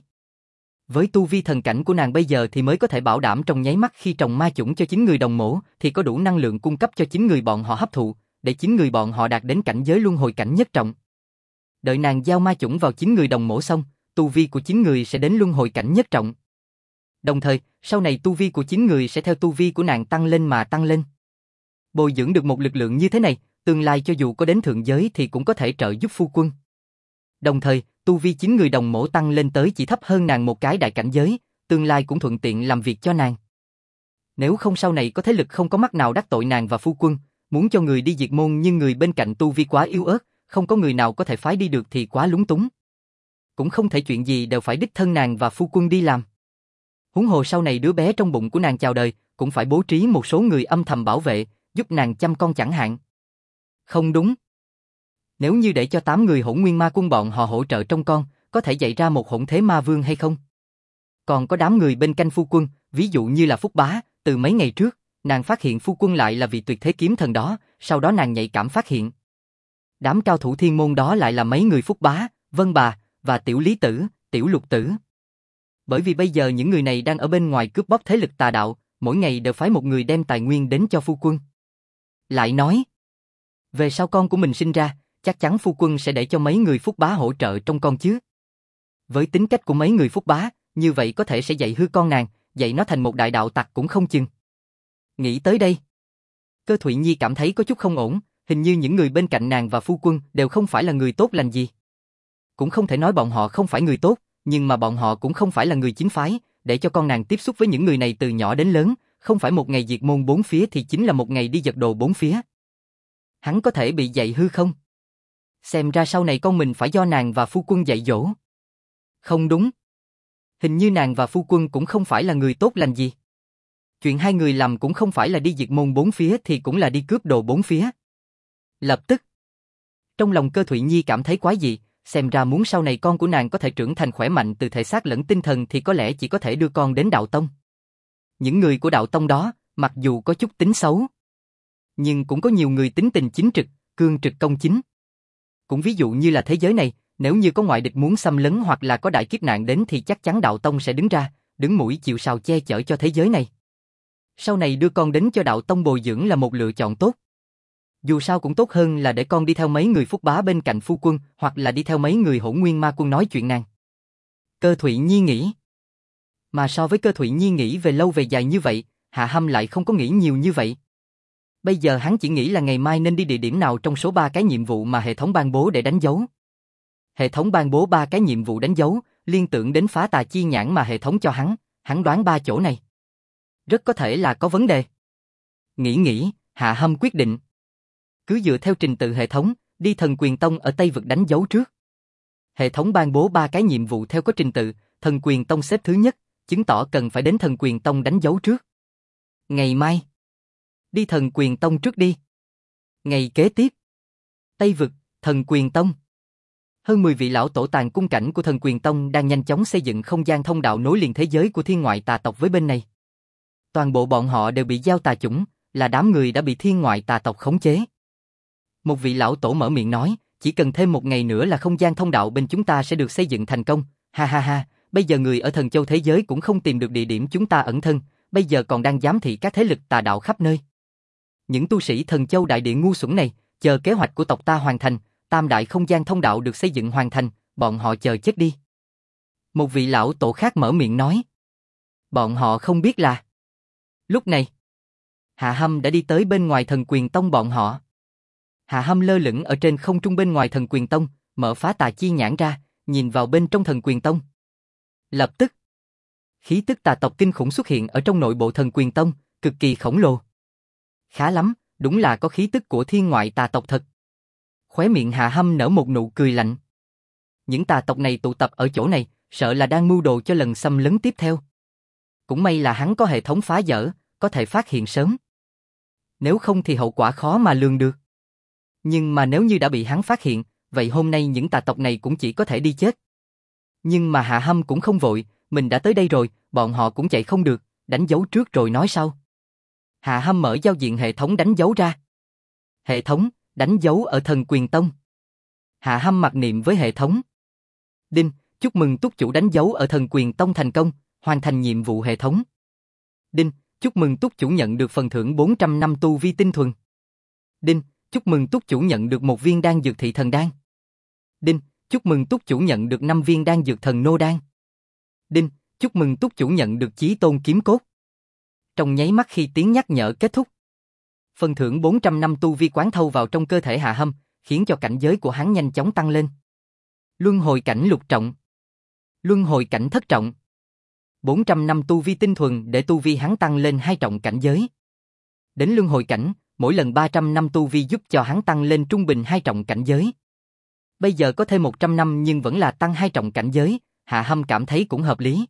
Với tu vi thần cảnh của nàng bây giờ thì mới có thể bảo đảm trong nháy mắt khi trồng ma chủng cho 9 người Đồng Mỗ thì có đủ năng lượng cung cấp cho 9 người bọn họ hấp thụ, để 9 người bọn họ đạt đến cảnh giới luân hồi cảnh nhất trọng. Đợi nàng giao ma chủng vào 9 người Đồng Mỗ xong, tu vi của 9 người sẽ đến luân hồi cảnh nhất trọng. Đồng thời, sau này tu vi của 9 người sẽ theo tu vi của nàng tăng lên mà tăng lên. Bồi dưỡng được một lực lượng như thế này, tương lai cho dù có đến thượng giới thì cũng có thể trợ giúp phu quân. Đồng thời, tu vi 9 người Đồng Mỗ tăng lên tới chỉ thấp hơn nàng một cái đại cảnh giới, tương lai cũng thuận tiện làm việc cho nàng. Nếu không sau này có thế lực không có mắt nào đắc tội nàng và phu quân, muốn cho người đi diệt môn nhưng người bên cạnh tu vi quá yếu ớt, không có người nào có thể phái đi được thì quá lúng túng. Cũng không thể chuyện gì đều phải đích thân nàng và phu quân đi làm. Huống hồ sau này đứa bé trong bụng của nàng chào đời, cũng phải bố trí một số người âm thầm bảo vệ, giúp nàng chăm con chẳng hạn. Không đúng. Nếu như để cho 8 người hỗn nguyên ma quân bọn họ hỗ trợ trông con, có thể dạy ra một hỗn thế ma vương hay không? Còn có đám người bên canh phu quân, ví dụ như là Phúc Bá, từ mấy ngày trước, nàng phát hiện phu quân lại là vị tuyệt thế kiếm thần đó, sau đó nàng nhạy cảm phát hiện. Đám cao thủ thiên môn đó lại là mấy người Phúc Bá, Vân Bà, và Tiểu Lý Tử, Tiểu Lục Tử. Bởi vì bây giờ những người này đang ở bên ngoài cướp bóc thế lực tà đạo, mỗi ngày đều phái một người đem tài nguyên đến cho phu quân. Lại nói, về sau con của mình sinh ra, chắc chắn phu quân sẽ để cho mấy người Phúc Bá hỗ trợ trong con chứ. Với tính cách của mấy người Phúc Bá, như vậy có thể sẽ dạy hư con nàng, dạy nó thành một đại đạo tặc cũng không chừng. Nghĩ tới đây, Cơ Thụy Nhi cảm thấy có chút không ổn, hình như những người bên cạnh nàng và phu quân đều không phải là người tốt lành gì. Cũng không thể nói bọn họ không phải người tốt, nhưng mà bọn họ cũng không phải là người chính phái, để cho con nàng tiếp xúc với những người này từ nhỏ đến lớn, không phải một ngày diệt môn bốn phía thì chính là một ngày đi giật đồ bốn phía. Hắn có thể bị dạy hư không? Xem ra sau này con mình phải do nàng và phu quân dạy dỗ. Không đúng. Hình như nàng và phu quân cũng không phải là người tốt lành gì. Chuyện hai người làm cũng không phải là đi diệt môn bốn phía thì cũng là đi cướp đồ bốn phía. Lập tức, trong lòng Cơ Thụy Nhi cảm thấy quái dị, xem ra muốn sau này con của nàng có thể trưởng thành khỏe mạnh từ thể xác lẫn tinh thần thì có lẽ chỉ có thể đưa con đến đạo tông. Những người của đạo tông đó, mặc dù có chút tính xấu, nhưng cũng có nhiều người tính tình chính trực, cương trực công chính. Cũng ví dụ như là thế giới này, nếu như có ngoại địch muốn xâm lấn hoặc là có đại kiếp nạn đến thì chắc chắn đạo tông sẽ đứng ra, đứng mũi chịu sào che chở cho thế giới này. Sau này đưa con đến cho đạo tông bồi dưỡng là một lựa chọn tốt. Dù sao cũng tốt hơn là để con đi theo mấy người Phúc Bá bên cạnh phu quân hoặc là đi theo mấy người hỗn nguyên ma quân nói chuyện nàng. Cơ Thụy Nhi nghĩ. Mà so với Cơ Thụy Nhi nghĩ về lâu về dài như vậy, Hạ Hâm lại không có nghĩ nhiều như vậy. Bây giờ hắn chỉ nghĩ là ngày mai nên đi địa điểm nào trong số 3 cái nhiệm vụ mà hệ thống ban bố để đánh dấu. Hệ thống ban bố 3 cái nhiệm vụ đánh dấu, liên tưởng đến phá tà chi nhãn mà hệ thống cho hắn đoán 3 chỗ này. Rất có thể là có vấn đề. Nghĩ, Hạ Hâm quyết định. Cứ dựa theo trình tự hệ thống, đi Thần Quyền Tông ở Tây Vực đánh dấu trước. Hệ thống ban bố 3 cái nhiệm vụ theo có trình tự, Thần Quyền Tông xếp thứ nhất, chứng tỏ cần phải đến Thần Quyền Tông đánh dấu trước. Ngày mai, đi Thần Quyền Tông trước đi. Ngày kế tiếp, Tây Vực, Thần Quyền Tông. Hơn 10 vị lão tổ tàng cung cảnh của Thần Quyền Tông đang nhanh chóng xây dựng không gian thông đạo nối liền thế giới của thiên ngoại tà tộc với bên này. Toàn bộ bọn họ đều bị giao tà chủng, là đám người đã bị thiên ngoại tà tộc khống chế. Một vị lão tổ mở miệng nói, chỉ cần thêm 1 ngày nữa là không gian thông đạo bên chúng ta sẽ được xây dựng thành công. Ha ha ha, bây giờ người ở Thần Châu thế giới cũng không tìm được địa điểm chúng ta ẩn thân, bây giờ còn đang giám thị các thế lực tà đạo khắp nơi. Những tu sĩ Thần Châu đại địa ngu xuẩn này, chờ kế hoạch của tộc ta hoàn thành, tam đại không gian thông đạo được xây dựng hoàn thành, bọn họ chờ chết đi. Một vị lão tổ khác mở miệng nói. Bọn họ không biết là... Lúc này, Hạ Hâm đã đi tới bên ngoài Thần Quyền Tông bọn họ. Hạ Hâm lơ lửng ở trên không trung bên ngoài Thần Quyền Tông, mở phá tà chi nhãn ra, nhìn vào bên trong Thần Quyền Tông. Lập tức, khí tức tà tộc kinh khủng xuất hiện ở trong nội bộ Thần Quyền Tông, cực kỳ khổng lồ. Khá lắm, đúng là có khí tức của thiên ngoại tà tộc thật. Khóe miệng Hạ Hâm nở một nụ cười lạnh. Những tà tộc này tụ tập ở chỗ này, sợ là đang mưu đồ cho lần xâm lấn tiếp theo. Cũng may là hắn có hệ thống phá vỡ, có thể phát hiện sớm. Nếu không thì hậu quả khó mà lường được. Nhưng mà nếu như đã bị hắn phát hiện, vậy hôm nay những tà tộc này cũng chỉ có thể đi chết. Nhưng mà Hạ Hâm cũng không vội, mình đã tới đây rồi, bọn họ cũng chạy không được, đánh dấu trước rồi nói sau. Hạ Hâm mở giao diện hệ thống đánh dấu ra. Hệ thống, đánh dấu ở Thần Quyền Tông. Hạ Hâm mặc niệm với hệ thống. Đinh, chúc mừng túc chủ đánh dấu ở Thần Quyền Tông thành công, hoàn thành nhiệm vụ hệ thống. Đinh, chúc mừng túc chủ nhận được phần thưởng 400 năm tu vi tinh thuần. Đinh, chúc mừng túc chủ nhận được 1 viên đan dược thị thần đan. Đinh, chúc mừng túc chủ nhận được 5 viên đan dược thần nô đan. Đinh, chúc mừng túc chủ nhận được chí tôn kiếm cốt. Trong nháy mắt khi tiếng nhắc nhở kết thúc, phần thưởng 400 năm tu vi quán thâu vào trong cơ thể Hạ Hâm, khiến cho cảnh giới của hắn nhanh chóng tăng lên. Luân hồi cảnh lục trọng, luân hồi cảnh thất trọng. 400 năm tu vi tinh thuần để tu vi hắn tăng lên 2 trọng cảnh giới. Đến luân hồi cảnh, mỗi lần 300 năm tu vi giúp cho hắn tăng lên trung bình 2 trọng cảnh giới. Bây giờ có thêm 100 năm nhưng vẫn là tăng 2 trọng cảnh giới, Hạ Hâm cảm thấy cũng hợp lý.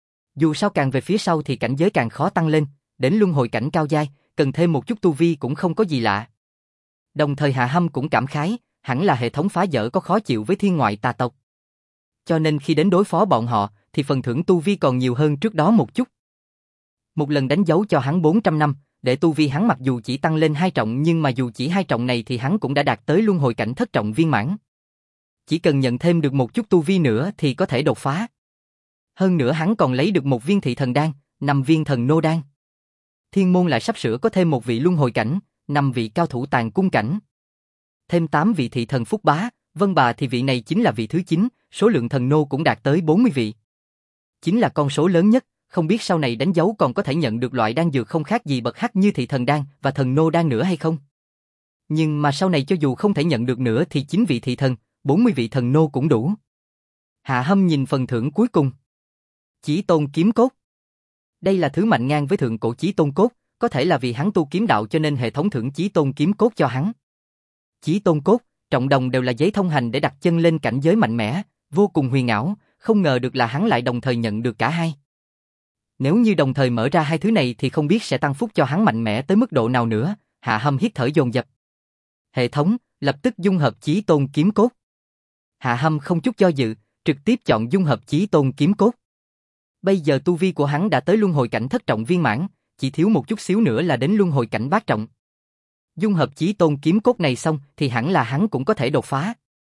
Dù sao càng về phía sau thì cảnh giới càng khó tăng lên, đến luân hồi cảnh cao giai, cần thêm một chút tu vi cũng không có gì lạ. Đồng thời Hạ Hâm cũng cảm khái, hẳn là hệ thống phá vỡ có khó chịu với thiên ngoại tà tộc. Cho nên khi đến đối phó bọn họ, thì phần thưởng tu vi còn nhiều hơn trước đó một chút. Một lần đánh dấu cho hắn 400 năm, để tu vi hắn mặc dù chỉ tăng lên 2 trọng nhưng mà dù chỉ 2 trọng này thì hắn cũng đã đạt tới luân hồi cảnh thất trọng viên mãn. Chỉ cần nhận thêm được một chút tu vi nữa thì có thể đột phá. Hơn nữa hắn còn lấy được 1 viên thị thần đan, 5 viên thần nô đan. Thiên môn lại sắp sửa có thêm 1 vị luân hồi cảnh, 5 vị cao thủ tàng cung cảnh. Thêm 8 vị thị thần phúc bá, vân bà thì vị này chính là vị thứ 9, số lượng thần nô cũng đạt tới 40 vị. Chính là con số lớn nhất, không biết sau này đánh dấu còn có thể nhận được loại đan dược không khác gì bậc hắc như thị thần đan và thần nô đan nữa hay không. Nhưng mà sau này cho dù không thể nhận được nữa thì 9 vị thị thần, 40 vị thần nô cũng đủ. Hạ Hâm nhìn phần thưởng cuối cùng. Chí tôn kiếm cốt. Đây là thứ mạnh ngang với thượng cổ chí tôn cốt, có thể là vì hắn tu kiếm đạo cho nên hệ thống thưởng chí tôn kiếm cốt cho hắn. Chí tôn cốt, trọng đồng đều là giấy thông hành để đặt chân lên cảnh giới mạnh mẽ, vô cùng huyền ảo, không ngờ được là hắn lại đồng thời nhận được cả hai. Nếu như đồng thời mở ra hai thứ này thì không biết sẽ tăng phúc cho hắn mạnh mẽ tới mức độ nào nữa, Hạ Hâm hít thở dồn dập. Hệ thống, lập tức dung hợp chí tôn kiếm cốt. Hạ Hâm không chút do dự, trực tiếp chọn dung hợp chí tôn kiếm cốt. Bây giờ tu vi của hắn đã tới luân hồi cảnh thất trọng viên mãn, chỉ thiếu một chút xíu nữa là đến luân hồi cảnh bát trọng. Dung hợp chí tôn kiếm cốt này xong thì hẳn là hắn cũng có thể đột phá.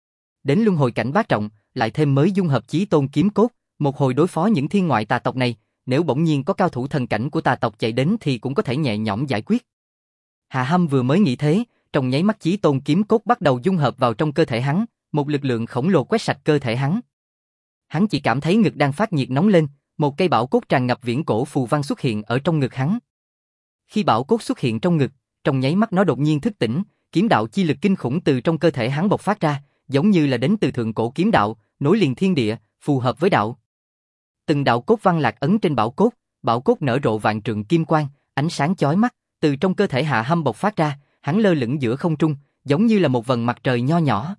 Đến luân hồi cảnh bát trọng, lại thêm mới dung hợp chí tôn kiếm cốt, một hồi đối phó những thiên ngoại tà tộc này, nếu bỗng nhiên có cao thủ thần cảnh của tà tộc chạy đến thì cũng có thể nhẹ nhõm giải quyết. Hạ Hâm vừa mới nghĩ thế, trong nháy mắt chí tôn kiếm cốt bắt đầu dung hợp vào trong cơ thể hắn, một lực lượng khổng lồ quét sạch cơ thể hắn. Hắn chỉ cảm thấy ngực đang phát nhiệt nóng lên, một cây bảo cốt tràn ngập viễn cổ phù văn xuất hiện ở trong ngực hắn. Khi bảo cốt xuất hiện trong ngực, trong nháy mắt nó đột nhiên thức tỉnh, kiếm đạo chi lực kinh khủng từ trong cơ thể hắn bộc phát ra, giống như là đến từ thượng cổ kiếm đạo, nối liền thiên địa, phù hợp với đạo. Từng đạo cốt văn lạc ấn trên bảo cốt nở rộ vạn trượng kim quang, ánh sáng chói mắt, từ trong cơ thể Hạ Hâm bộc phát ra, hắn lơ lửng giữa không trung, giống như là một vầng mặt trời nho nhỏ.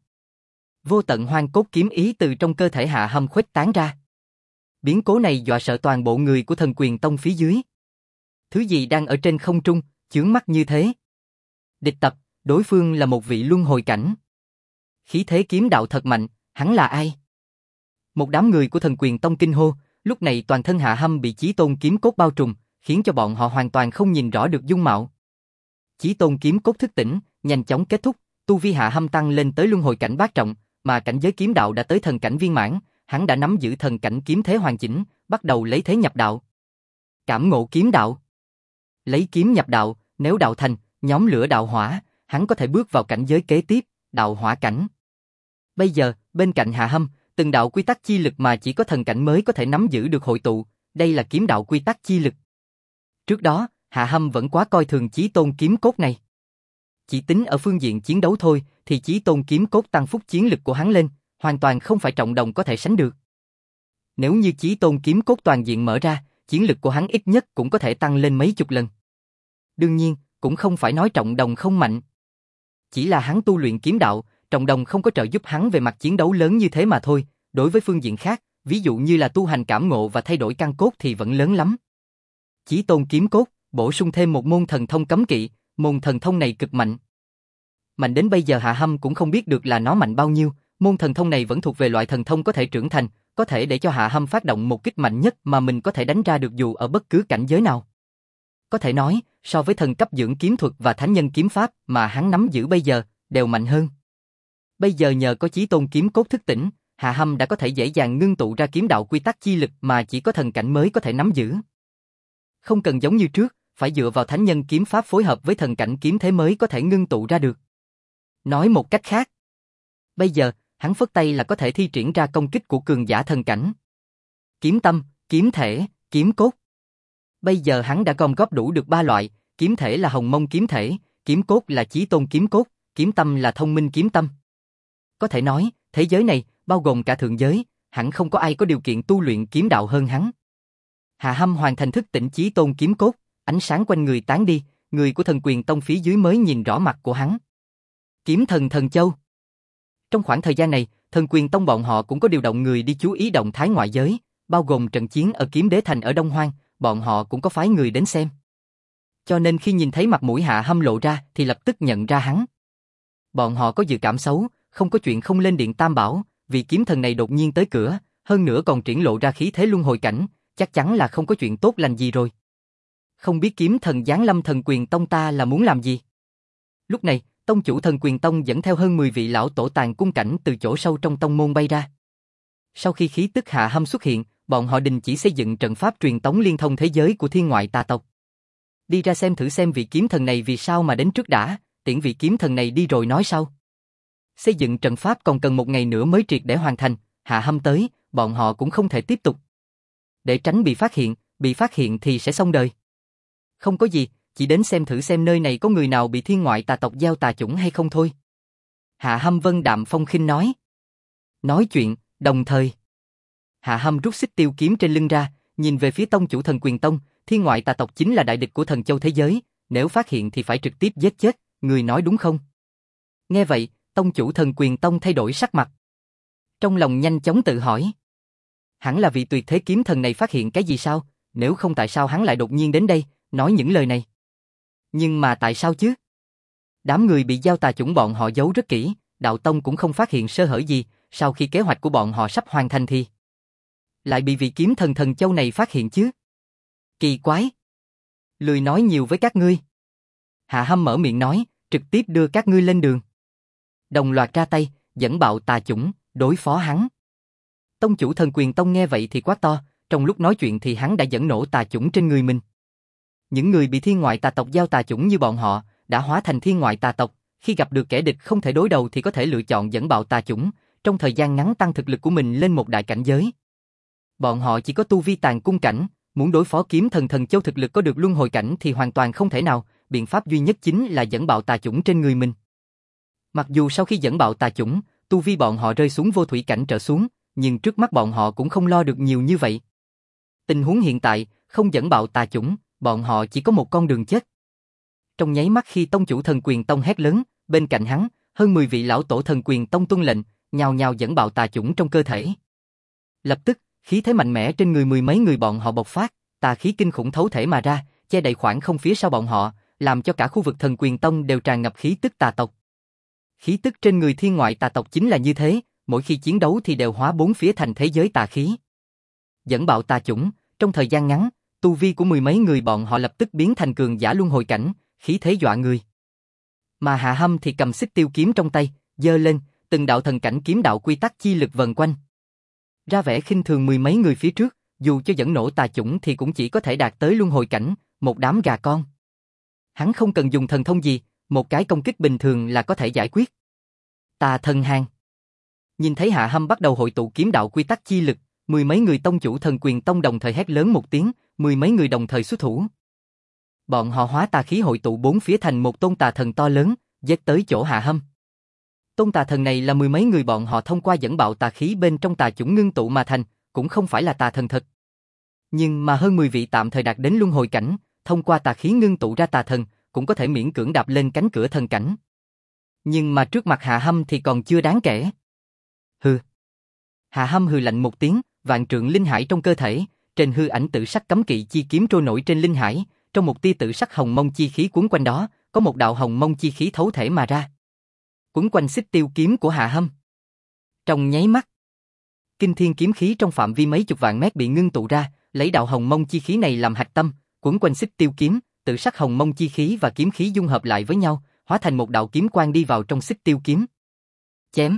Vô tận hoang cốt kiếm ý từ trong cơ thể Hạ Hâm khuếch tán ra. Biến cố này dọa sợ toàn bộ người của Thần Quyền Tông phía dưới. Thứ gì đang ở trên không trung, chướng mắt như thế? Địch tập, đối phương là một vị luân hồi cảnh. Khí thế kiếm đạo thật mạnh, hắn là ai? Một đám người của Thần Quyền Tông kinh hô, lúc này toàn thân Hạ Hâm bị Chí Tôn kiếm cốt bao trùm, khiến cho bọn họ hoàn toàn không nhìn rõ được dung mạo. Chí Tôn kiếm cốt thức tỉnh, nhanh chóng kết thúc, tu vi Hạ Hâm tăng lên tới luân hồi cảnh bát trọng, mà cảnh giới kiếm đạo đã tới thần cảnh viên mãn, hắn đã nắm giữ thần cảnh kiếm thế hoàn chỉnh, bắt đầu lấy thế nhập đạo. Cảm ngộ kiếm đạo. Lấy kiếm nhập đạo, nếu đạo thành, nhóm lửa đạo hỏa, hắn có thể bước vào cảnh giới kế tiếp, đạo hỏa cảnh. Bây giờ, bên cạnh Hạ Hâm, từng đạo quy tắc chi lực mà chỉ có thần cảnh mới có thể nắm giữ được hội tụ, đây là kiếm đạo quy tắc chi lực. Trước đó, Hạ Hâm vẫn quá coi thường Chí Tôn kiếm cốt này. Chỉ tính ở phương diện chiến đấu thôi, thì Chí Tôn kiếm cốt tăng phúc chiến lực của hắn lên, hoàn toàn không phải trọng đồng có thể sánh được. Nếu như Chí Tôn kiếm cốt toàn diện mở ra, chiến lực của hắn ít nhất cũng có thể tăng lên mấy chục lần. Đương nhiên, cũng không phải nói trọng đồng không mạnh. Chỉ là hắn tu luyện kiếm đạo, trọng đồng không có trợ giúp hắn về mặt chiến đấu lớn như thế mà thôi, đối với phương diện khác, ví dụ như là tu hành cảm ngộ và thay đổi căn cốt thì vẫn lớn lắm. Chí Tôn kiếm cốt, bổ sung thêm một môn thần thông cấm kỵ, môn thần thông này cực mạnh. Mạnh đến bây giờ Hạ Hâm cũng không biết được là nó mạnh bao nhiêu, môn thần thông này vẫn thuộc về loại thần thông có thể trưởng thành, có thể để cho Hạ Hâm phát động một kích mạnh nhất mà mình có thể đánh ra được dù ở bất cứ cảnh giới nào. Có thể nói, so với thần cấp dưỡng kiếm thuật và thánh nhân kiếm pháp mà hắn nắm giữ bây giờ, đều mạnh hơn. Bây giờ nhờ có Chí Tôn kiếm cốt thức tỉnh, Hạ Hâm đã có thể dễ dàng ngưng tụ ra kiếm đạo quy tắc chi lực mà chỉ có thần cảnh mới có thể nắm giữ. Không cần giống như trước, phải dựa vào thánh nhân kiếm pháp phối hợp với thần cảnh kiếm thế mới có thể ngưng tụ ra được. Nói một cách khác, bây giờ, hắn phất tay là có thể thi triển ra công kích của cường giả thần cảnh. Kiếm tâm, kiếm thể, kiếm cốt. Bây giờ hắn đã gom góp đủ được 3 loại, kiếm thể là Hồng Mông kiếm thể, kiếm cốt là Chí Tôn kiếm cốt, kiếm tâm là Thông Minh kiếm tâm. Có thể nói, thế giới này, bao gồm cả thượng giới, hẳn không có ai có điều kiện tu luyện kiếm đạo hơn hắn. Hạ Hâm hoàn thành thức tỉnh Chí Tôn kiếm cốt, ánh sáng quanh người tán đi, người của Thần Quyền Tông phía dưới mới nhìn rõ mặt của hắn. Kiếm thần Thần Châu. Trong khoảng thời gian này, Thần Quyền Tông bọn họ cũng có điều động người đi chú ý động thái ngoại giới, bao gồm trận chiến ở Kiếm Đế Thành ở Đông Hoang, bọn họ cũng có phái người đến xem. Cho nên khi nhìn thấy mặt mũi Hạ Hâm lộ ra thì lập tức nhận ra hắn. Bọn họ có dự cảm xấu, không có chuyện không lên điện Tam Bảo, vì kiếm thần này đột nhiên tới cửa, hơn nữa còn triển lộ ra khí thế luân hồi cảnh, chắc chắn là không có chuyện tốt lành gì rồi. Không biết kiếm thần giáng lâm Thần Quyền Tông ta là muốn làm gì? Lúc này, tông chủ Thần Quyền Tông dẫn theo hơn 10 vị lão tổ tàn cung cảnh từ chỗ sâu trong tông môn bay ra. Sau khi khí tức Hạ Hâm xuất hiện, bọn họ đình chỉ xây dựng trận pháp truyền tống liên thông thế giới của thiên ngoại tà tộc. Đi ra xem thử xem vị kiếm thần này vì sao mà đến trước đã, tiễn vị kiếm thần này đi rồi nói sau. Xây dựng trận pháp còn cần 1 ngày nữa mới triệt để hoàn thành, Hạ Hâm tới, bọn họ cũng không thể tiếp tục. Để tránh bị phát hiện thì sẽ xong đời. Không có gì, chỉ đến xem thử xem nơi này có người nào bị thiên ngoại tà tộc gieo tà chủng hay không thôi. Hạ Hâm vân đạm phong khinh nói. Nói chuyện, đồng thời. Hạ Hâm rút xích tiêu kiếm trên lưng ra, nhìn về phía tông chủ Thần Quyền Tông, thiên ngoại tà tộc chính là đại địch của thần châu thế giới, nếu phát hiện thì phải trực tiếp giết chết, người nói đúng không? Nghe vậy, tông chủ Thần Quyền Tông thay đổi sắc mặt. Trong lòng nhanh chóng tự hỏi. Hẳn là vị tuyệt thế kiếm thần này phát hiện cái gì sao, nếu không tại sao hắn lại đột nhiên đến đây, nói những lời này. Nhưng mà tại sao chứ? Đám người bị gieo tà chủng bọn họ giấu rất kỹ, đạo tông cũng không phát hiện sơ hở gì, sau khi kế hoạch của bọn họ sắp hoàn thành thì lại bị vị kiếm thần thần châu này phát hiện chứ? Kỳ quái. Lười nói nhiều với các ngươi. Hạ Hâm mở miệng nói, trực tiếp đưa các ngươi lên đường. Đồng loạt ra tay, dẫn bạo tà chủng, đối phó hắn. Tông chủ Thần Quyền Tông nghe vậy thì quát to, trong lúc nói chuyện thì hắn đã dẫn nổ tà chủng trên người mình. Những người bị thiên ngoại tà tộc giao tà chủng như bọn họ, đã hóa thành thiên ngoại tà tộc, khi gặp được kẻ địch không thể đối đầu thì có thể lựa chọn dẫn bạo tà chủng, trong thời gian ngắn tăng thực lực của mình lên một đại cảnh giới. Bọn họ chỉ có tu vi tàn cung cảnh, muốn đối phó kiếm thần thần châu thực lực có được luân hồi cảnh thì hoàn toàn không thể nào, biện pháp duy nhất chính là dẫn bạo tà chủng trên người mình. Mặc dù sau khi dẫn bạo tà chủng, tu vi bọn họ rơi xuống vô thủy cảnh trở xuống, nhưng trước mắt bọn họ cũng không lo được nhiều như vậy. Tình huống hiện tại, không dẫn bạo tà chủng, bọn họ chỉ có một con đường chết. Trong nháy mắt khi tông chủ Thần Quyền Tông hét lớn, bên cạnh hắn, hơn 10 vị lão tổ Thần Quyền Tông tuân lệnh, nhào nhào dẫn bạo tà chủng trong cơ thể. Lập tức, khí thế mạnh mẽ trên người mười mấy người bọn họ bộc phát, tà khí kinh khủng thấu thể mà ra, che đậy khoảng không phía sau bọn họ, làm cho cả khu vực Thần Quyền Tông đều tràn ngập khí tức tà tộc. Khí tức trên người thiên ngoại tà tộc chính là như thế, mỗi khi chiến đấu thì đều hóa bốn phía thành thế giới tà khí. Dẫn bạo tà chủng, trong thời gian ngắn, tu vi của mười mấy người bọn họ lập tức biến thành cường giả luân hồi cảnh, khí thế dọa người. Mà Hạ Hâm thì cầm xích tiêu kiếm trong tay, giơ lên, từng đạo thần cảnh kiếm đạo quy tắc chi lực vần quanh. Ra vẻ khinh thường mười mấy người phía trước, dù cho dẫn nổ tà chủng thì cũng chỉ có thể đạt tới luân hồi cảnh, một đám gà con. Hắn không cần dùng thần thông gì, một cái công kích bình thường là có thể giải quyết. Tà thần hàng. Nhìn thấy Hạ Hâm bắt đầu hội tụ kiếm đạo quy tắc chi lực, mười mấy người tông chủ Thần Quyền Tông đồng thời hét lớn một tiếng, mười mấy người đồng thời xuất thủ. Bọn họ hóa tà khí hội tụ bốn phía thành một tôn tà thần to lớn, giết tới chỗ Hạ Hâm. Tôn tà thần này là mười mấy người bọn họ thông qua dẫn bạo tà khí bên trong tà chủng ngưng tụ mà thành, cũng không phải là tà thần thật. Nhưng mà hơn 10 vị tạm thời đạt đến luân hồi cảnh, thông qua tà khí ngưng tụ ra tà thần, cũng có thể miễn cưỡng đạp lên cánh cửa thần cảnh. Nhưng mà trước mặt Hạ Hâm thì còn chưa đáng kể. Hừ. Hạ Hâm hừ lạnh một tiếng, vạn trượng linh hải trong cơ thể, trên hư ảnh tự sắc cấm kỵ chi kiếm trôi nổi trên linh hải, trong một tia tự sắc hồng mông chi khí cuốn quanh đó, có một đạo hồng mông chi khí thấu thể mà ra. Cuốn quanh xích tiêu kiếm của Hạ Hâm. Trong nháy mắt, kinh thiên kiếm khí trong phạm vi mấy chục vạn mét bị ngưng tụ ra, lấy đạo hồng mông chi khí này làm hạch tâm, cuốn quanh xích tiêu kiếm, tự sắc hồng mông chi khí và kiếm khí dung hợp lại với nhau, hóa thành một đạo kiếm quang đi vào trong xích tiêu kiếm. Chém.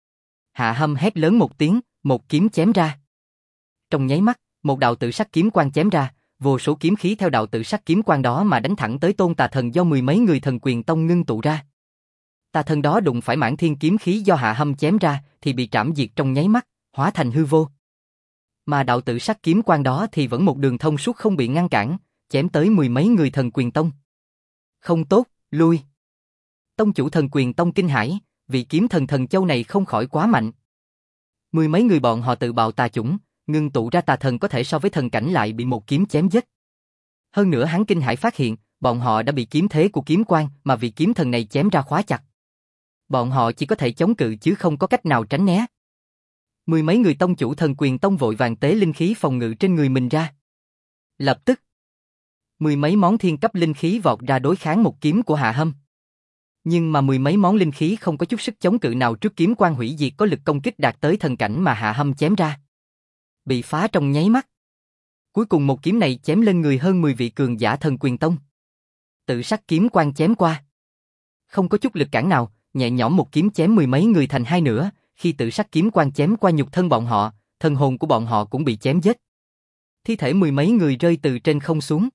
Hạ Hâm hét lớn một tiếng, một kiếm chém ra. Trong nháy mắt, một đạo tự sắc kiếm quang chém ra, vô số kiếm khí theo đạo tự sắc kiếm quang đó mà đánh thẳng tới tôn tà thần do mười mấy người Thần Quyền Tông ngưng tụ ra. Tà thần đó đụng phải mãn thiên kiếm khí do Hạ Hâm chém ra thì bị trảm diệt trong nháy mắt, hóa thành hư vô. Mà đạo tự sắc kiếm quang đó thì vẫn một đường thông suốt không bị ngăn cản, chém tới mười mấy người Thần Quyền Tông. Không tốt, lui. Tông chủ Thần Quyền Tông kinh hãi, vị kiếm thần thần châu này không khỏi quá mạnh. Mười mấy người bọn họ tự bạo tà chủng, ngưng tụ ra tà thần có thể so với thần cảnh lại bị một kiếm chém giết. Hơn nữa hắn kinh hãi phát hiện, bọn họ đã bị kiếm thế của kiếm quang mà vị kiếm thần này chém ra khóa chặt. Bọn họ chỉ có thể chống cự chứ không có cách nào tránh né. Mười mấy người tông chủ Thần Quyền Tông vội vàng tế linh khí phòng ngự trên người mình ra. Lập tức, mười mấy món thiên cấp linh khí vọt ra đối kháng một kiếm của Hạ Hâm. Nhưng mà mười mấy món linh khí không có chút sức chống cự nào trước kiếm quang hủy diệt có lực công kích đạt tới thần cảnh mà Hạ Hâm chém ra. Bị phá trong nháy mắt. Cuối cùng một kiếm này chém lên người hơn 10 vị cường giả Thần Quyền Tông. Tự sắc kiếm quang chém qua. Không có chút lực cản nào, nhẹ nhõm một kiếm chém mười mấy người thành hai nửa, khi tự sắc kiếm quang chém qua nhục thân bọn họ, thần hồn của bọn họ cũng bị chém giết. Thi thể mười mấy người rơi từ trên không xuống.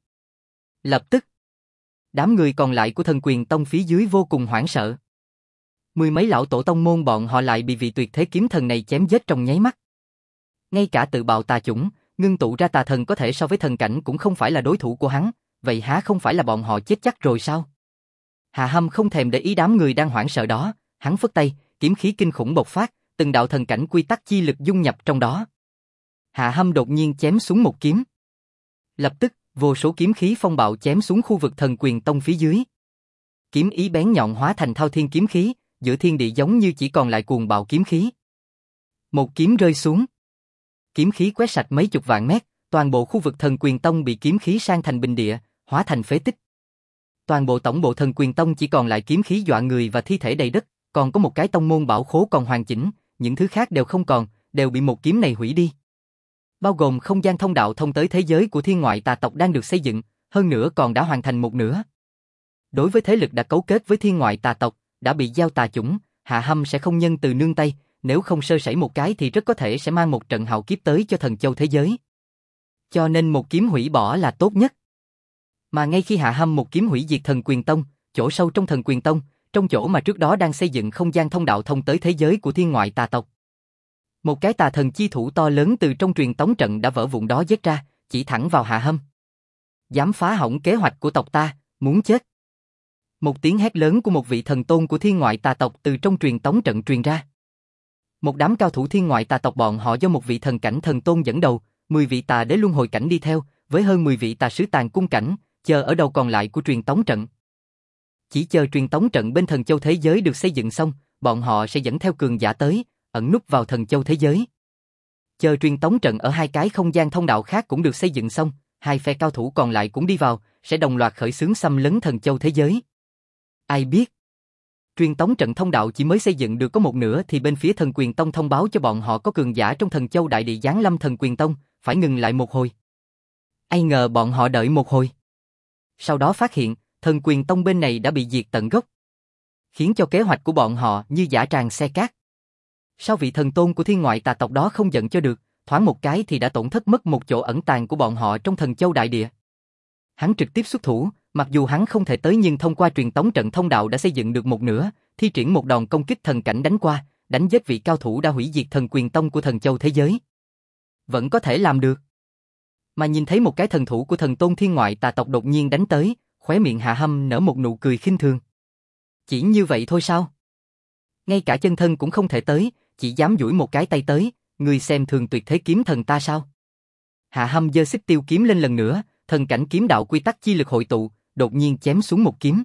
Lập tức, đám người còn lại của Thần Quyền Tông phía dưới vô cùng hoảng sợ. Mười mấy lão tổ tông môn bọn họ lại bị vị tuyệt thế kiếm thần này chém giết trong nháy mắt. Ngay cả tự bạo tà chủng, ngưng tụ ra tà thần có thể so với thần cảnh cũng không phải là đối thủ của hắn, vậy há không phải là bọn họ chết chắc rồi sao? Hạ Hâm không thèm để ý đám người đang hoảng sợ đó, hắn phất tay, kiếm khí kinh khủng bộc phát, từng đạo thần cảnh quy tắc chi lực dung nhập trong đó. Hạ Hâm đột nhiên chém xuống một kiếm. Lập tức, vô số kiếm khí phong bạo chém xuống khu vực Thần Quyền Tông phía dưới. Kiếm ý bén nhọn hóa thành thao thiên kiếm khí, giữa thiên địa giống như chỉ còn lại cuồng bạo kiếm khí. Một kiếm rơi xuống. Kiếm khí quét sạch mấy chục vạn mét, toàn bộ khu vực Thần Quyền Tông bị kiếm khí san thành bình địa, hóa thành phế tích. Toàn bộ tổng bộ Thần Quyền Tông chỉ còn lại kiếm khí dọa người và thi thể đầy đất, còn có một cái tông môn bảo khố còn hoàn chỉnh, những thứ khác đều không còn, đều bị một kiếm này hủy đi. Bao gồm không gian thông đạo thông tới thế giới của thiên ngoại tà tộc đang được xây dựng, hơn nữa còn đã hoàn thành một nửa. Đối với thế lực đã cấu kết với thiên ngoại tà tộc, đã bị giao tà chủng, Hạ Hâm sẽ không nhân từ nương tay, nếu không sơ sẩy một cái thì rất có thể sẽ mang một trận hạo kiếp tới cho thần châu thế giới. Cho nên một kiếm hủy bỏ là tốt nhất. Mà ngay khi Hạ Hâm một kiếm hủy diệt Thần Quyền Tông, chỗ sâu trong Thần Quyền Tông, trong chỗ mà trước đó đang xây dựng không gian thông đạo thông tới thế giới của thiên ngoại tà tộc, một cái tà thần chi thủ to lớn từ trong truyền tống trận đã vỡ vụn đó giết ra, chỉ thẳng vào Hạ Hâm. Dám phá hỏng kế hoạch của tộc ta, muốn chết. Một tiếng hét lớn của một vị thần tôn của thiên ngoại tà tộc từ trong truyền tống trận truyền ra. Một đám cao thủ thiên ngoại tà tộc bọn họ do một vị thần cảnh thần tôn dẫn đầu, 10 vị tà đế luân hồi cảnh đi theo, với hơn 10 vị tà sứ tàn cung cảnh, chờ ở đầu còn lại của truyền tống trận. Chỉ chờ truyền tống trận bên thần châu thế giới được xây dựng xong, bọn họ sẽ dẫn theo cường giả tới, ẩn núp vào thần châu thế giới. Chờ truyền tống trận ở hai cái không gian thông đạo khác cũng được xây dựng xong, hai phe cao thủ còn lại cũng đi vào, sẽ đồng loạt khởi xướng xâm lấn thần châu thế giới. Ai biết? Truyền tống trận thông đạo chỉ mới xây dựng được có một nửa thì bên phía Thần Quyền Tông thông báo cho bọn họ có cường giả trong thần châu đại địa giáng lâm Thần Quyền Tông, phải ngừng lại một hồi. Ai ngờ bọn họ đợi một hồi. Sau đó phát hiện, Thần Quyền Tông bên này đã bị diệt tận gốc. Khiến cho kế hoạch của bọn họ như dã tràng xe cát. Sao vị thần tôn của thiên ngoại tà tộc đó không giận cho được, thoáng một cái thì đã tổn thất mất một chỗ ẩn tàng của bọn họ trong thần châu đại địa. Hắn trực tiếp xuất thủ, mặc dù hắn không thể tới nhưng thông qua truyền tống trận thông đạo đã xây dựng được một nửa, thi triển một đòn công kích thần cảnh đánh qua, đánh giết vị cao thủ đã hủy diệt Thần Quyền Tông của thần châu thế giới. Vẫn có thể làm được. Mà nhìn thấy một cái thần thủ của thần tôn thiên ngoại tà tộc đột nhiên đánh tới, khóe miệng Hạ Hâm nở một nụ cười khinh thường. Chỉ như vậy thôi sao? Ngay cả chân thân cũng không thể tới, chỉ dám duỗi một cái tay tới, ngươi xem thường tuyệt thế kiếm thần ta sao? Hạ Hâm giơ xích tiêu kiếm lên lần nữa, thần cảnh kiếm đạo quy tắc chi lực hội tụ, đột nhiên chém xuống một kiếm.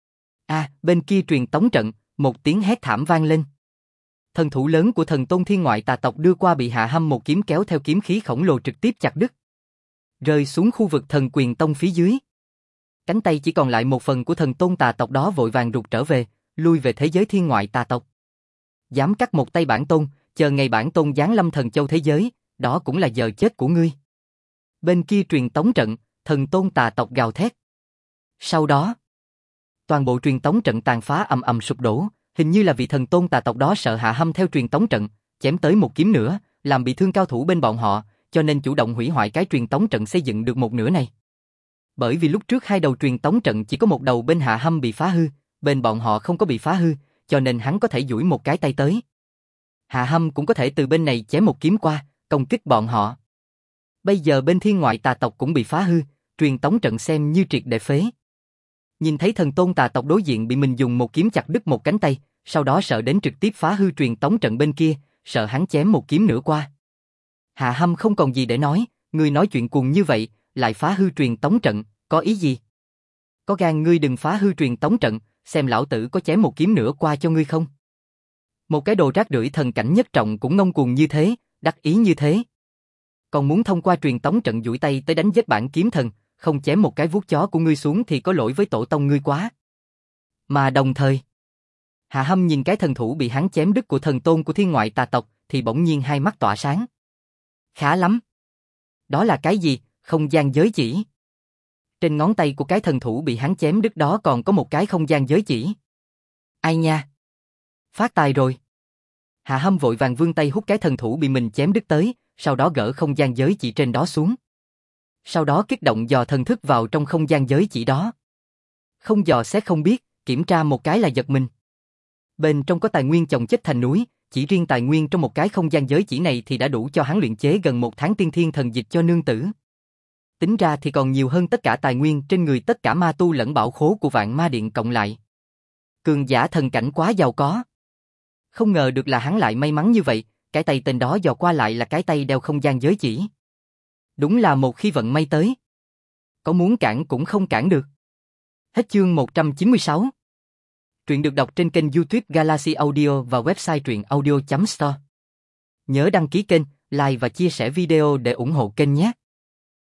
Bên kia truyền tống trận, một tiếng hét thảm vang lên. Thần thủ lớn của thần tôn thiên ngoại tà tộc đưa qua bị Hạ Hâm một kiếm kéo theo kiếm khí khổng lồ trực tiếp chặt đứt. Rơi xuống khu vực Thần Quyền Tông phía dưới. Cánh tay chỉ còn lại một phần của thần tôn tà tộc đó vội vàng rụt trở về, lui về thế giới thiên ngoại tà tộc. Dám cắt một tay bản tôn, chờ ngày bản tôn giáng lâm thần châu thế giới, đó cũng là giờ chết của ngươi. Bên kia truyền tống trận, thần tôn tà tộc gào thét. Sau đó, toàn bộ truyền tống trận tàn phá ầm ầm sụp đổ, hình như là vị thần tôn tà tộc đó sợ Hạ Hâm theo truyền tống trận, chém tới một kiếm nữa, làm bị thương cao thủ bên bọn họ, cho nên chủ động hủy hoại cái truyền tống trận xây dựng được một nửa này. Bởi vì lúc trước hai đầu truyền tống trận chỉ có một đầu bên Hạ Hâm bị phá hư, bên bọn họ không có bị phá hư, cho nên hắn có thể duỗi một cái tay tới. Hạ Hâm cũng có thể từ bên này chém một kiếm qua, công kích bọn họ. Bây giờ bên thiên ngoại tà tộc cũng bị phá hư, truyền tống trận xem như triệt để phế. Nhìn thấy thần tôn tà tộc đối diện bị mình dùng một kiếm chặt đứt một cánh tay, sau đó sợ đến trực tiếp phá hư truyền tống trận bên kia, sợ hắn chém một kiếm nữa qua. Hạ Hâm không còn gì để nói, ngươi nói chuyện cuồng như vậy, lại phá hư truyền tống trận, có ý gì? Có gan ngươi đừng phá hư truyền tống trận, xem lão tử có chém một kiếm nữa qua cho ngươi không? Một cái đồ rác rưởi thần cảnh nhất trọng cũng ngông cuồng như thế, đắc ý như thế. Còn muốn thông qua truyền tống trận duỗi tay tới đánh giết bản kiếm thần, không chém một cái vuốt chó của ngươi xuống thì có lỗi với tổ tông ngươi quá. Mà đồng thời, Hạ Hâm nhìn cái thần thủ bị hắn chém đứt của thần tôn của thiên ngoại tà tộc thì bỗng nhiên hai mắt tỏa sáng. Khá lắm. Đó là cái gì? Không gian giới chỉ. Trên ngón tay của cái thần thủ bị hắn chém đứt đó còn có một cái không gian giới chỉ. Ai nha? Phát tài rồi. Hạ Hâm vội vàng vươn tay hút cái thần thủ bị mình chém đứt tới, sau đó gỡ không gian giới chỉ trên đó xuống. Sau đó kích động dò thần thức vào trong không gian giới chỉ đó. Không dò xét không biết, kiểm tra một cái là giật mình. Bên trong có tài nguyên chồng chất thành núi, chỉ riêng tài nguyên trong một cái không gian giới chỉ này thì đã đủ cho hắn luyện chế gần một tháng tiên thiên thần dịch cho nương tử. Tính ra thì còn nhiều hơn tất cả tài nguyên trên người tất cả ma tu lẫn bảo khố của Vạn Ma Điện cộng lại. Cường giả thần cảnh quá giàu có. Không ngờ được là hắn lại may mắn như vậy, cái tay tên đó dò qua lại là cái tay đeo không gian giới chỉ. Đúng là một khi vận may tới. Có muốn cản cũng không cản được. Hết chương 196. Truyện được đọc trên kênh YouTube Galaxy Audio và website truyệnaudio.store. Nhớ đăng ký kênh, like và chia sẻ video để ủng hộ kênh nhé.